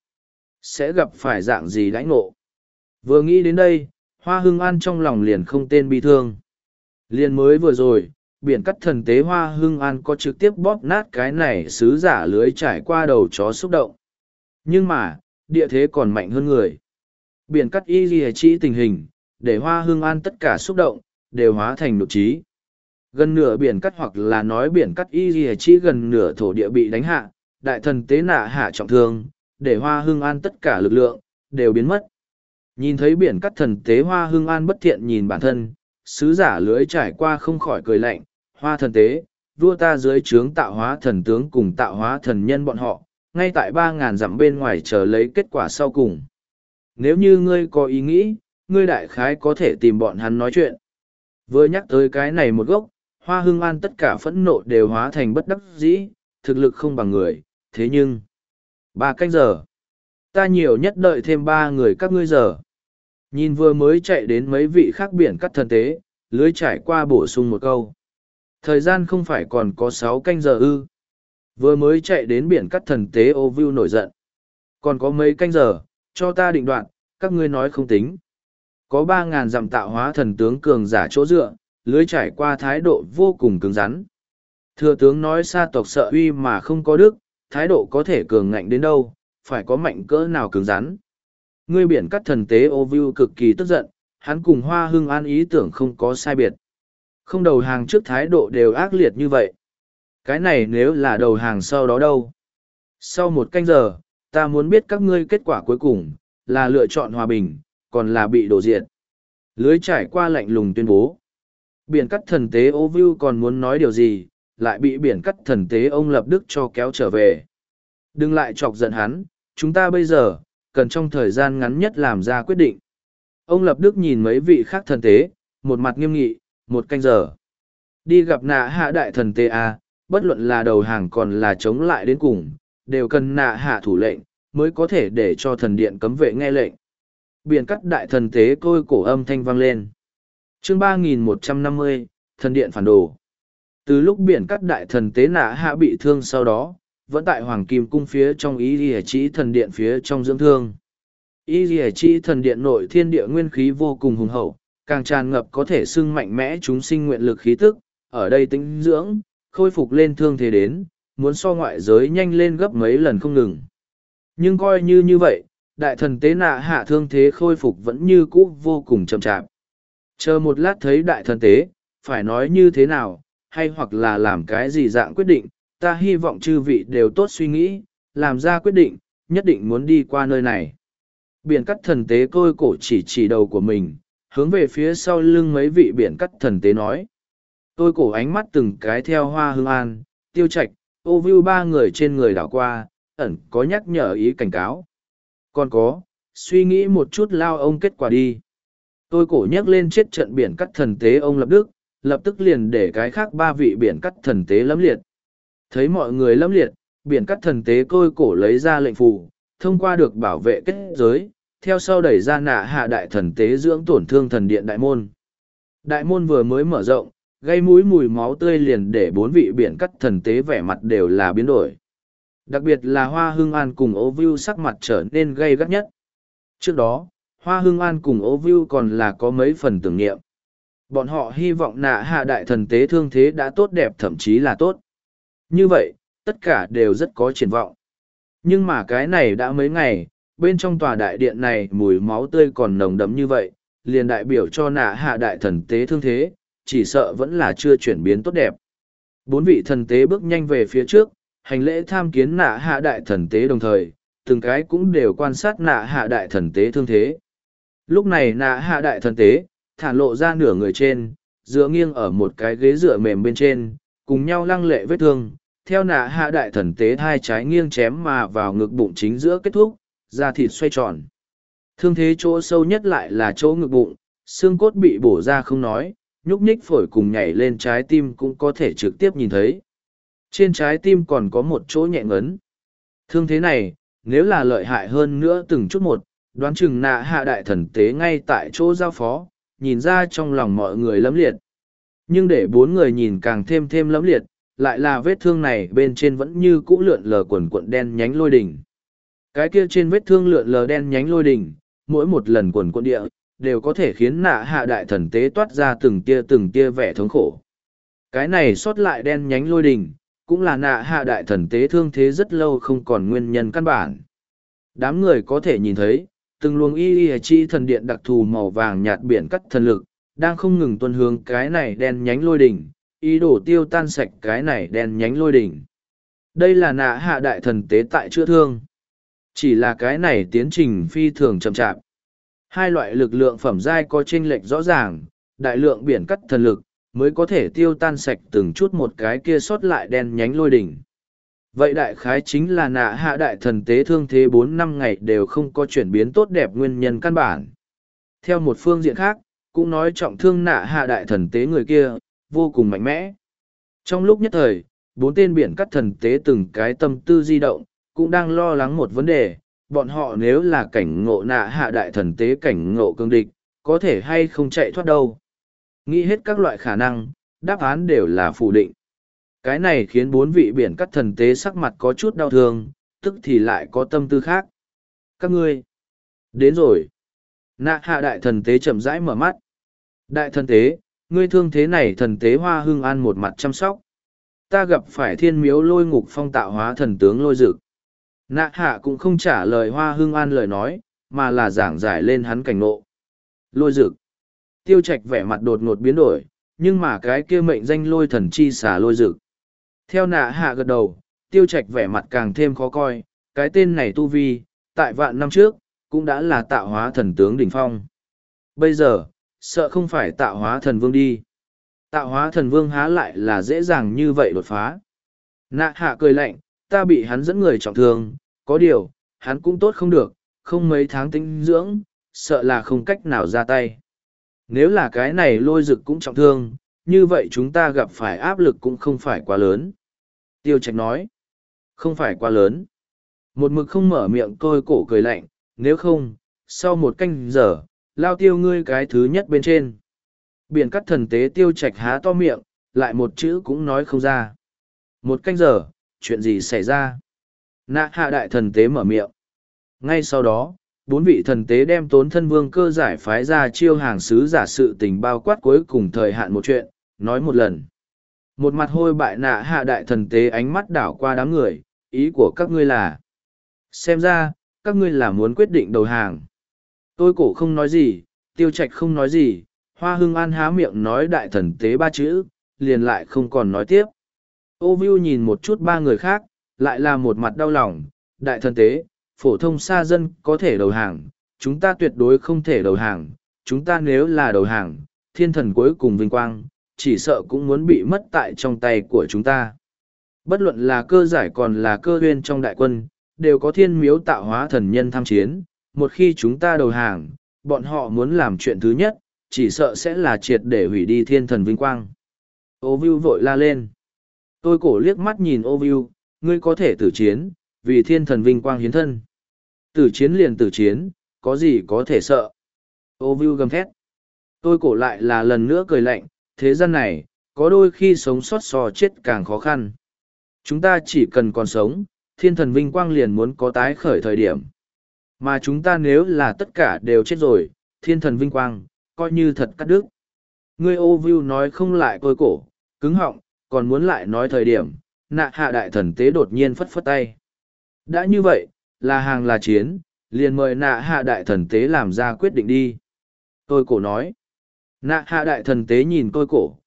Sẽ gặp phải dạng gì đãi ngộ. Vừa nghĩ đến đây, Hoa Hưng An trong lòng liền không tên bi thương. Liền mới vừa rồi, biển cắt thần tế Hoa Hưng An có trực tiếp bóp nát cái này sứ giả lưới trải qua đầu chó xúc động. Nhưng mà, địa thế còn mạnh hơn người. Biển cắt y ghi chỉ tình hình, để Hoa Hưng An tất cả xúc động, đều hóa thành nụ trí. Gần nửa biển cắt hoặc là nói biển cắt y ghi chỉ gần nửa thổ địa bị đánh hạ, đại thần tế nạ hạ trọng thương, để Hoa Hưng An tất cả lực lượng, đều biến mất. Nhìn thấy biển cắt thần tế Hoa Hưng An bất thiện nhìn bản thân, sứ giả lưới trải qua không khỏi cười lạnh, Hoa thần tế, vua ta dưới trướng tạo hóa thần tướng cùng tạo hóa thần nhân bọn họ, ngay tại 3.000 dặm bên ngoài chờ lấy kết quả sau cùng. Nếu như ngươi có ý nghĩ, ngươi đại khái có thể tìm bọn hắn nói chuyện. Vừa nhắc tới cái này một gốc, Hoa Hưng An tất cả phẫn nộ đều hóa thành bất đắc dĩ, thực lực không bằng người, thế nhưng 3 canh giờ, ta nhiều nhất đợi thêm 3 người các ngươi giờ. Nhìn vừa mới chạy đến mấy vị khác biển cắt thần tế, lưới trải qua bổ sung một câu. Thời gian không phải còn có 6 canh giờ ư. Vừa mới chạy đến biển cắt thần tế ô view nổi giận. Còn có mấy canh giờ, cho ta định đoạn, các ngươi nói không tính. Có 3.000 dặm tạo hóa thần tướng cường giả chỗ dựa, lưới trải qua thái độ vô cùng cứng rắn. Thừa tướng nói sa tộc sợ uy mà không có đức, thái độ có thể cường ngạnh đến đâu, phải có mạnh cỡ nào cứng rắn. Ngươi biển cắt thần tế ô view cực kỳ tức giận, hắn cùng Hoa Hưng An ý tưởng không có sai biệt. Không đầu hàng trước thái độ đều ác liệt như vậy. Cái này nếu là đầu hàng sau đó đâu? Sau 1 canh giờ, ta muốn biết các ngươi kết quả cuối cùng, là lựa chọn hòa bình, còn là bị đổ diệt. Lưới trải qua lạnh lùng tuyên bố. Biển cắt thần tế ô view còn muốn nói điều gì, lại bị biển cắt thần tế ông Lập Đức cho kéo trở về. Đừng lại chọc giận hắn, chúng ta bây giờ, cần trong thời gian ngắn nhất làm ra quyết định. Ông Lập Đức nhìn mấy vị khác thần tế, một mặt nghiêm nghị, 1 canh giờ. Đi gặp nạ hạ đại thần tế A, bất luận là đầu hàng còn là chống lại đến cùng, đều cần nạ hạ thủ lệnh, mới có thể để cho thần điện cấm vệ nghe lệnh. Biển cắt đại thần tế côi cổ âm thanh vang lên. Chương 3150, thần điện phản đồ. Từ lúc biển cắt đại thần tế nạ hạ bị thương sau đó, vẫn tại Hoàng Kim Cung phía trong Y Lìa Chỉ thần điện phía trong dưỡng thương. Y Lìa Chỉ thần điện nội thiên địa nguyên khí vô cùng hùng hậu, càng tràn ngập có thể xưng mạnh mẽ chúng sinh nguyện lực khí tức, ở đây tĩnh dưỡng, khôi phục lên thương thế đến, muốn so ngoại giới nhanh lên gấp mấy lần không ngừng. Nhưng coi như vậy, đại thần tế nạ hạ thương thế khôi phục vẫn như cũ vô cùng chậm chạp. Chờ một lát thấy đại thần tế, phải nói như thế nào, hay hoặc là làm cái gì dạng quyết định, ta hy vọng chư vị đều tốt suy nghĩ, làm ra quyết định, nhất định muốn đi qua nơi này. Biển cắt thần tế côi cổ chỉ đầu của mình, hướng về phía sau lưng mấy vị biển cắt thần tế nói. Tôi cổ ánh mắt từng cái theo Hoa Hưng An, Tiêu Trạch, ô view 3 người trên người đảo qua, ẩn có nhắc nhở ý cảnh cáo. Còn có, suy nghĩ một chút lao ông kết quả đi. Tôi cổ nhắc lên chết trận biển cắt thần tế ông Lập Đức, lập tức liền để cái khác 3 vị biển cắt thần tế lẫm liệt. Thấy mọi người lẫm liệt, biển cắt thần tế côi cổ lấy ra lệnh phù, thông qua được bảo vệ kết giới, theo sau đẩy ra nạ hạ đại thần tế dưỡng tổn thương thần điện đại môn. Đại môn vừa mới mở rộng, gây mũi mùi máu tươi liền để 4 vị biển cắt thần tế vẻ mặt đều là biến đổi. Đặc biệt là Hoa Hưng An cùng Ô View sắc mặt trở nên gay gắt nhất. Trước đó, Hoa Hưng An cùng Ô View còn là có mấy phần tưởng niệm. Bọn họ hy vọng nạ hạ đại thần tế thương thế đã tốt đẹp thậm chí là tốt. Như vậy, tất cả đều rất có triển vọng. Nhưng mà cái này đã mấy ngày, bên trong tòa đại điện này mùi máu tươi còn nồng đậm như vậy, liền đại biểu cho nạ hạ đại thần tế thương thế, chỉ sợ vẫn là chưa chuyển biến tốt đẹp. 4 vị thần tế bước nhanh về phía trước, hành lễ tham kiến nạ hạ đại thần tế đồng thời, từng cái cũng đều quan sát nạ hạ đại thần tế thương thế. Lúc này nạ hạ đại thần tế, thả lộ ra nửa người trên, dựa nghiêng ở một cái ghế dựa mềm bên trên, cùng nhau lăng lệ vết thương, theo nạ hạ đại thần tế hai trái nghiêng chém mà vào ngực bụng chính giữa kết thúc, da thịt xoay tròn. Thương thế chỗ sâu nhất lại là chỗ ngực bụng, xương cốt bị bổ ra không nói, nhúc nhích phổi cùng nhảy lên trái tim cũng có thể trực tiếp nhìn thấy. Trên trái tim còn có một chỗ nhẹ ngấn. Thương thế này, nếu là lợi hại hơn nữa từng chút một, đoán chừng nạ hạ đại thần tế ngay tại chỗ giao phó, nhìn ra trong lòng mọi người lẫm liệt. Nhưng để bốn người nhìn càng thêm lẫm liệt, lại là vết thương này bên trên vẫn như cũ lượn lờ quần cuộn đen nhánh lôi đỉnh. Cái kia trên vết thương lượn lờ đen nhánh lôi đỉnh, mỗi một lần quần cuộn địa, đều có thể khiến nạ hạ đại thần tế toát ra từng tia vẻ thống khổ. Cái này sót lại đen nhánh lôi đỉnh, cũng là nạ hạ đại thần tế thương thế rất lâu không còn nguyên nhân căn bản. Đám người có thể nhìn thấy, từng luồng y chi thần điện đặc thù màu vàng nhạt biển cắt thần lực, đang không ngừng tuân hướng cái này đen nhánh lôi đỉnh, ý đồ tiêu tan sạch cái này đen nhánh lôi đỉnh. Đây là nạ hạ đại thần tế tại chữa thương. Chỉ là cái này tiến trình phi thường chậm chạp. Hai loại lực lượng phẩm giai có chênh lệch rõ ràng, đại lượng biển cắt thần lực, mới có thể tiêu tan sạch từng chút một cái kia sót lại đen nhánh lôi đỉnh. Vậy đại khái chính là nạ hạ đại thần tế thương thế 4-5 ngày đều không có chuyển biến tốt đẹp nguyên nhân căn bản. Theo một phương diện khác, cũng nói trọng thương nạ hạ đại thần tế người kia, vô cùng mạnh mẽ. Trong lúc nhất thời, 4 tên biển cắt thần tế từng cái tâm tư di động, cũng đang lo lắng một vấn đề, bọn họ nếu là cảnh ngộ nạ hạ đại thần tế cảnh ngộ cương địch, có thể hay không chạy thoát đâu. Nghĩ hết các loại khả năng, đáp án đều là phủ định. Cái này khiến 4 vị biển cắt thần tế sắc mặt có chút đau thương, tức thì lại có tâm tư khác. Các ngươi, đến rồi. Nạ hạ đại thần tế chậm rãi mở mắt. Đại thần tế, ngươi thương thế này thần tế Hoa Hưng An một mặt chăm sóc. Ta gặp phải thiên miếu lôi ngục phong tạo hóa thần tướng lôi dực. Nạ hạ cũng không trả lời Hoa Hưng An lời nói, mà là giảng giải lên hắn cảnh ngộ. Lôi dực. Tiêu Trạch vẻ mặt đột ngột biến đổi, nhưng mà cái kia mệnh danh lôi thần chi xả lôi dực. Theo nạ hạ gật đầu, Tiêu Trạch vẻ mặt càng thêm khó coi, cái tên này tu vi, tại vạn năm trước, cũng đã là tạo hóa thần tướng đỉnh phong. Bây giờ, sợ không phải tạo hóa thần vương đi. Tạo hóa thần vương há lại là dễ dàng như vậy đột phá. Nạ hạ cười lạnh, ta bị hắn dẫn người trọng thương, có điều, hắn cũng tốt không được, không mấy tháng tĩnh dưỡng, sợ là không cách nào ra tay. Nếu là cái này lôi dực cũng trọng thương, như vậy chúng ta gặp phải áp lực cũng không phải quá lớn. Tiêu Trạch nói, không phải quá lớn. Một mực không mở miệng tôi cổ cười lạnh, nếu không, sau một canh giờ, lao tiêu ngươi cái thứ nhất bên trên. Biển cắt thần tế Tiêu Trạch há to miệng, lại một chữ cũng nói không ra. Một canh giờ, chuyện gì xảy ra? Nạ hạ đại thần tế mở miệng. Ngay sau đó, 4 vị thần tế đem Tốn Thân Vương Cơ giải phái ra chiêu hàng sứ giả sự tình bao quát cuối cùng thời hạn một chuyện, nói một lần. Một mặt hôi bại nạ hạ đại thần tế ánh mắt đảo qua đám người, ý của các ngươi là. Xem ra, các ngươi là muốn quyết định đầu hàng. Tôi cổ không nói gì, Tiêu Trạch không nói gì, Hoa Hưng An há miệng nói đại thần tế 3 chữ, liền lại không còn nói tiếp. Ô Viu nhìn một chút 3 người khác, lại là một mặt đau lòng, đại thần tế, phổ thông sa dân có thể đầu hàng, chúng ta tuyệt đối không thể đầu hàng, chúng ta nếu là đầu hàng, thiên thần cuối cùng vinh quang, chỉ sợ cũng muốn bị mất tại trong tay của chúng ta. Bất luận là Cơ giải còn là Cơ huyên trong đại quân, đều có thiên miếu tạo hóa thần nhân tham chiến, một khi chúng ta đầu hàng, bọn họ muốn làm chuyện thứ nhất, chỉ sợ sẽ là triệt để hủy đi thiên thần vinh quang. Ô Viu vội la lên. Tôi cổ liếc mắt nhìn Ô Viu, ngươi có thể tử chiến, vì thiên thần vinh quang hiến thân. Tử chiến liền tử chiến, có gì có thể sợ. Ô Viu gầm thét. Tôi cổ lại là lần nữa cười lạnh, thế gian này, có đôi khi sống sót so chết càng khó khăn. Chúng ta chỉ cần còn sống, thiên thần vinh quang liền muốn có tái khởi thời điểm. Mà chúng ta nếu là tất cả đều chết rồi, thiên thần vinh quang, coi như thật cắt đứt. Ngươi Ô Viu nói không lại tôi cổ, cứng họng, còn muốn lại nói thời điểm, nạ hạ đại thần tế đột nhiên phất phất tay. Đã như vậy, là hàng là chiến, liền mời nạ hạ đại thần tế làm ra quyết định đi. Tôi cổ nói. Nạ hạ đại thần tế nhìn tôi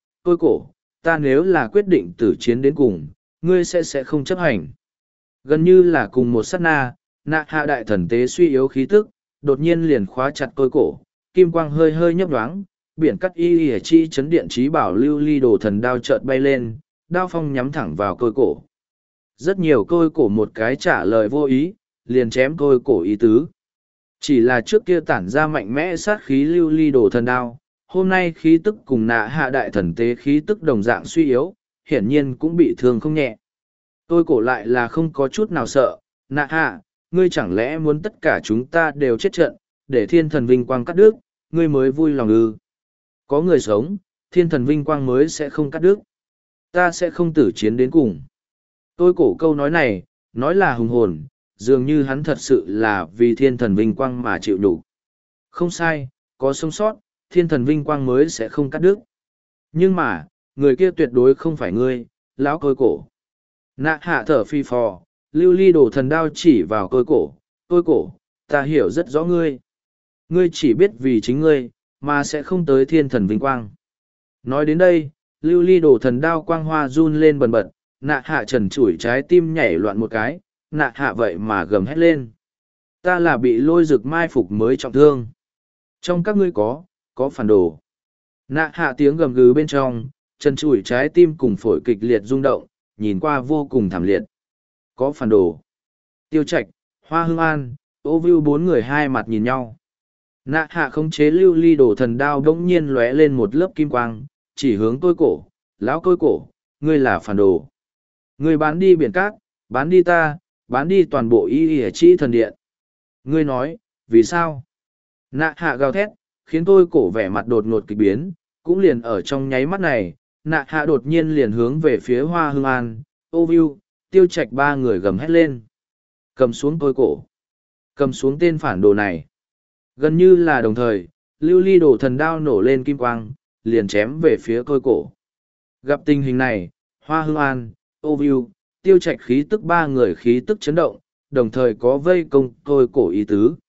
cổ, ta nếu là quyết định tử chiến đến cùng, ngươi sẽ không chấp hành. Gần như là cùng một sát na, nạ hạ đại thần tế suy yếu khí tức, đột nhiên liền khóa chặt tôi cổ, kim quang hơi hơi nhấp nhoáng, biển cắt y chi chấn điện trí bảo lưu ly đồ thần đao chợt bay lên, đao phong nhắm thẳng vào tôi cổ. Rất nhiều tôi cổ một cái trả lời vô ý, liền chém tôi cổ ý tứ. Chỉ là trước kia tản ra mạnh mẽ sát khí lưu ly đồ thần đao, hôm nay khí tức cùng nạ hạ đại thần tế khí tức đồng dạng suy yếu, hiển nhiên cũng bị thương không nhẹ. Tôi cổ lại là không có chút nào sợ, nạ hạ, ngươi chẳng lẽ muốn tất cả chúng ta đều chết trận, để thiên thần vinh quang cắt đứt, ngươi mới vui lòng ư? Có người sống, thiên thần vinh quang mới sẽ không cắt đứt. Ta sẽ không tử chiến đến cùng. Tôi cổ câu nói này, nói là hùng hồn, dường như hắn thật sự là vì thiên thần vinh quang mà chịu đủ. Không sai, có sống sót, thiên thần vinh quang mới sẽ không cắt đứt. Nhưng mà, người kia tuyệt đối không phải ngươi, lão tôi cổ. Nạ hạ thở phi phò, lưu ly đổ thần đao chỉ vào tôi cổ, ta hiểu rất rõ ngươi. Ngươi chỉ biết vì chính ngươi, mà sẽ không tới thiên thần vinh quang. Nói đến đây, lưu ly đổ thần đao quang hoa run lên bần bật, nạ hạ trần trụi trái tim nhảy loạn một cái, nạ hạ vậy mà gầm hét lên. Ta là bị lôi rực mai phục mới trọng thương. Trong các ngươi có phản đồ. Nạ hạ tiếng gầm gừ bên trong, trần trụi trái tim cùng phổi kịch liệt rung động, nhìn qua vô cùng thảm liệt. Có phản đồ. Tiêu Trạch, Hoa Hương An, Ô Vưu bốn người hai mặt nhìn nhau. Nạ hạ khống chế lưu ly đổ thần đao đống nhiên lóe lên một lớp kim quang, chỉ hướng tôi cổ, lão tôi cổ, ngươi là phản đồ. Ngươi bán đi biển cát, bán đi ta, bán đi toàn bộ y y chỉ thần điện. Ngươi nói, vì sao? Nạ hạ gào thét, khiến tôi cổ vẻ mặt đột ngột kịch biến, cũng liền ở trong nháy mắt này, nạ hạ đột nhiên liền hướng về phía Hoa Hương An, Ô Vưu, Tiêu Trạch ba người gầm hét lên. Cầm xuống tôi cổ. Cầm xuống tên phản đồ này. Gần như là đồng thời, lưu ly đổ thần đao nổ lên kim quang, liền chém về phía tôi cổ. Gặp tình hình này, Hoa Hương An, Ô Vưu, Tiêu Trạch khí tức ba người khí tức chấn động, đồng thời có vây công tôi cổ ý tứ.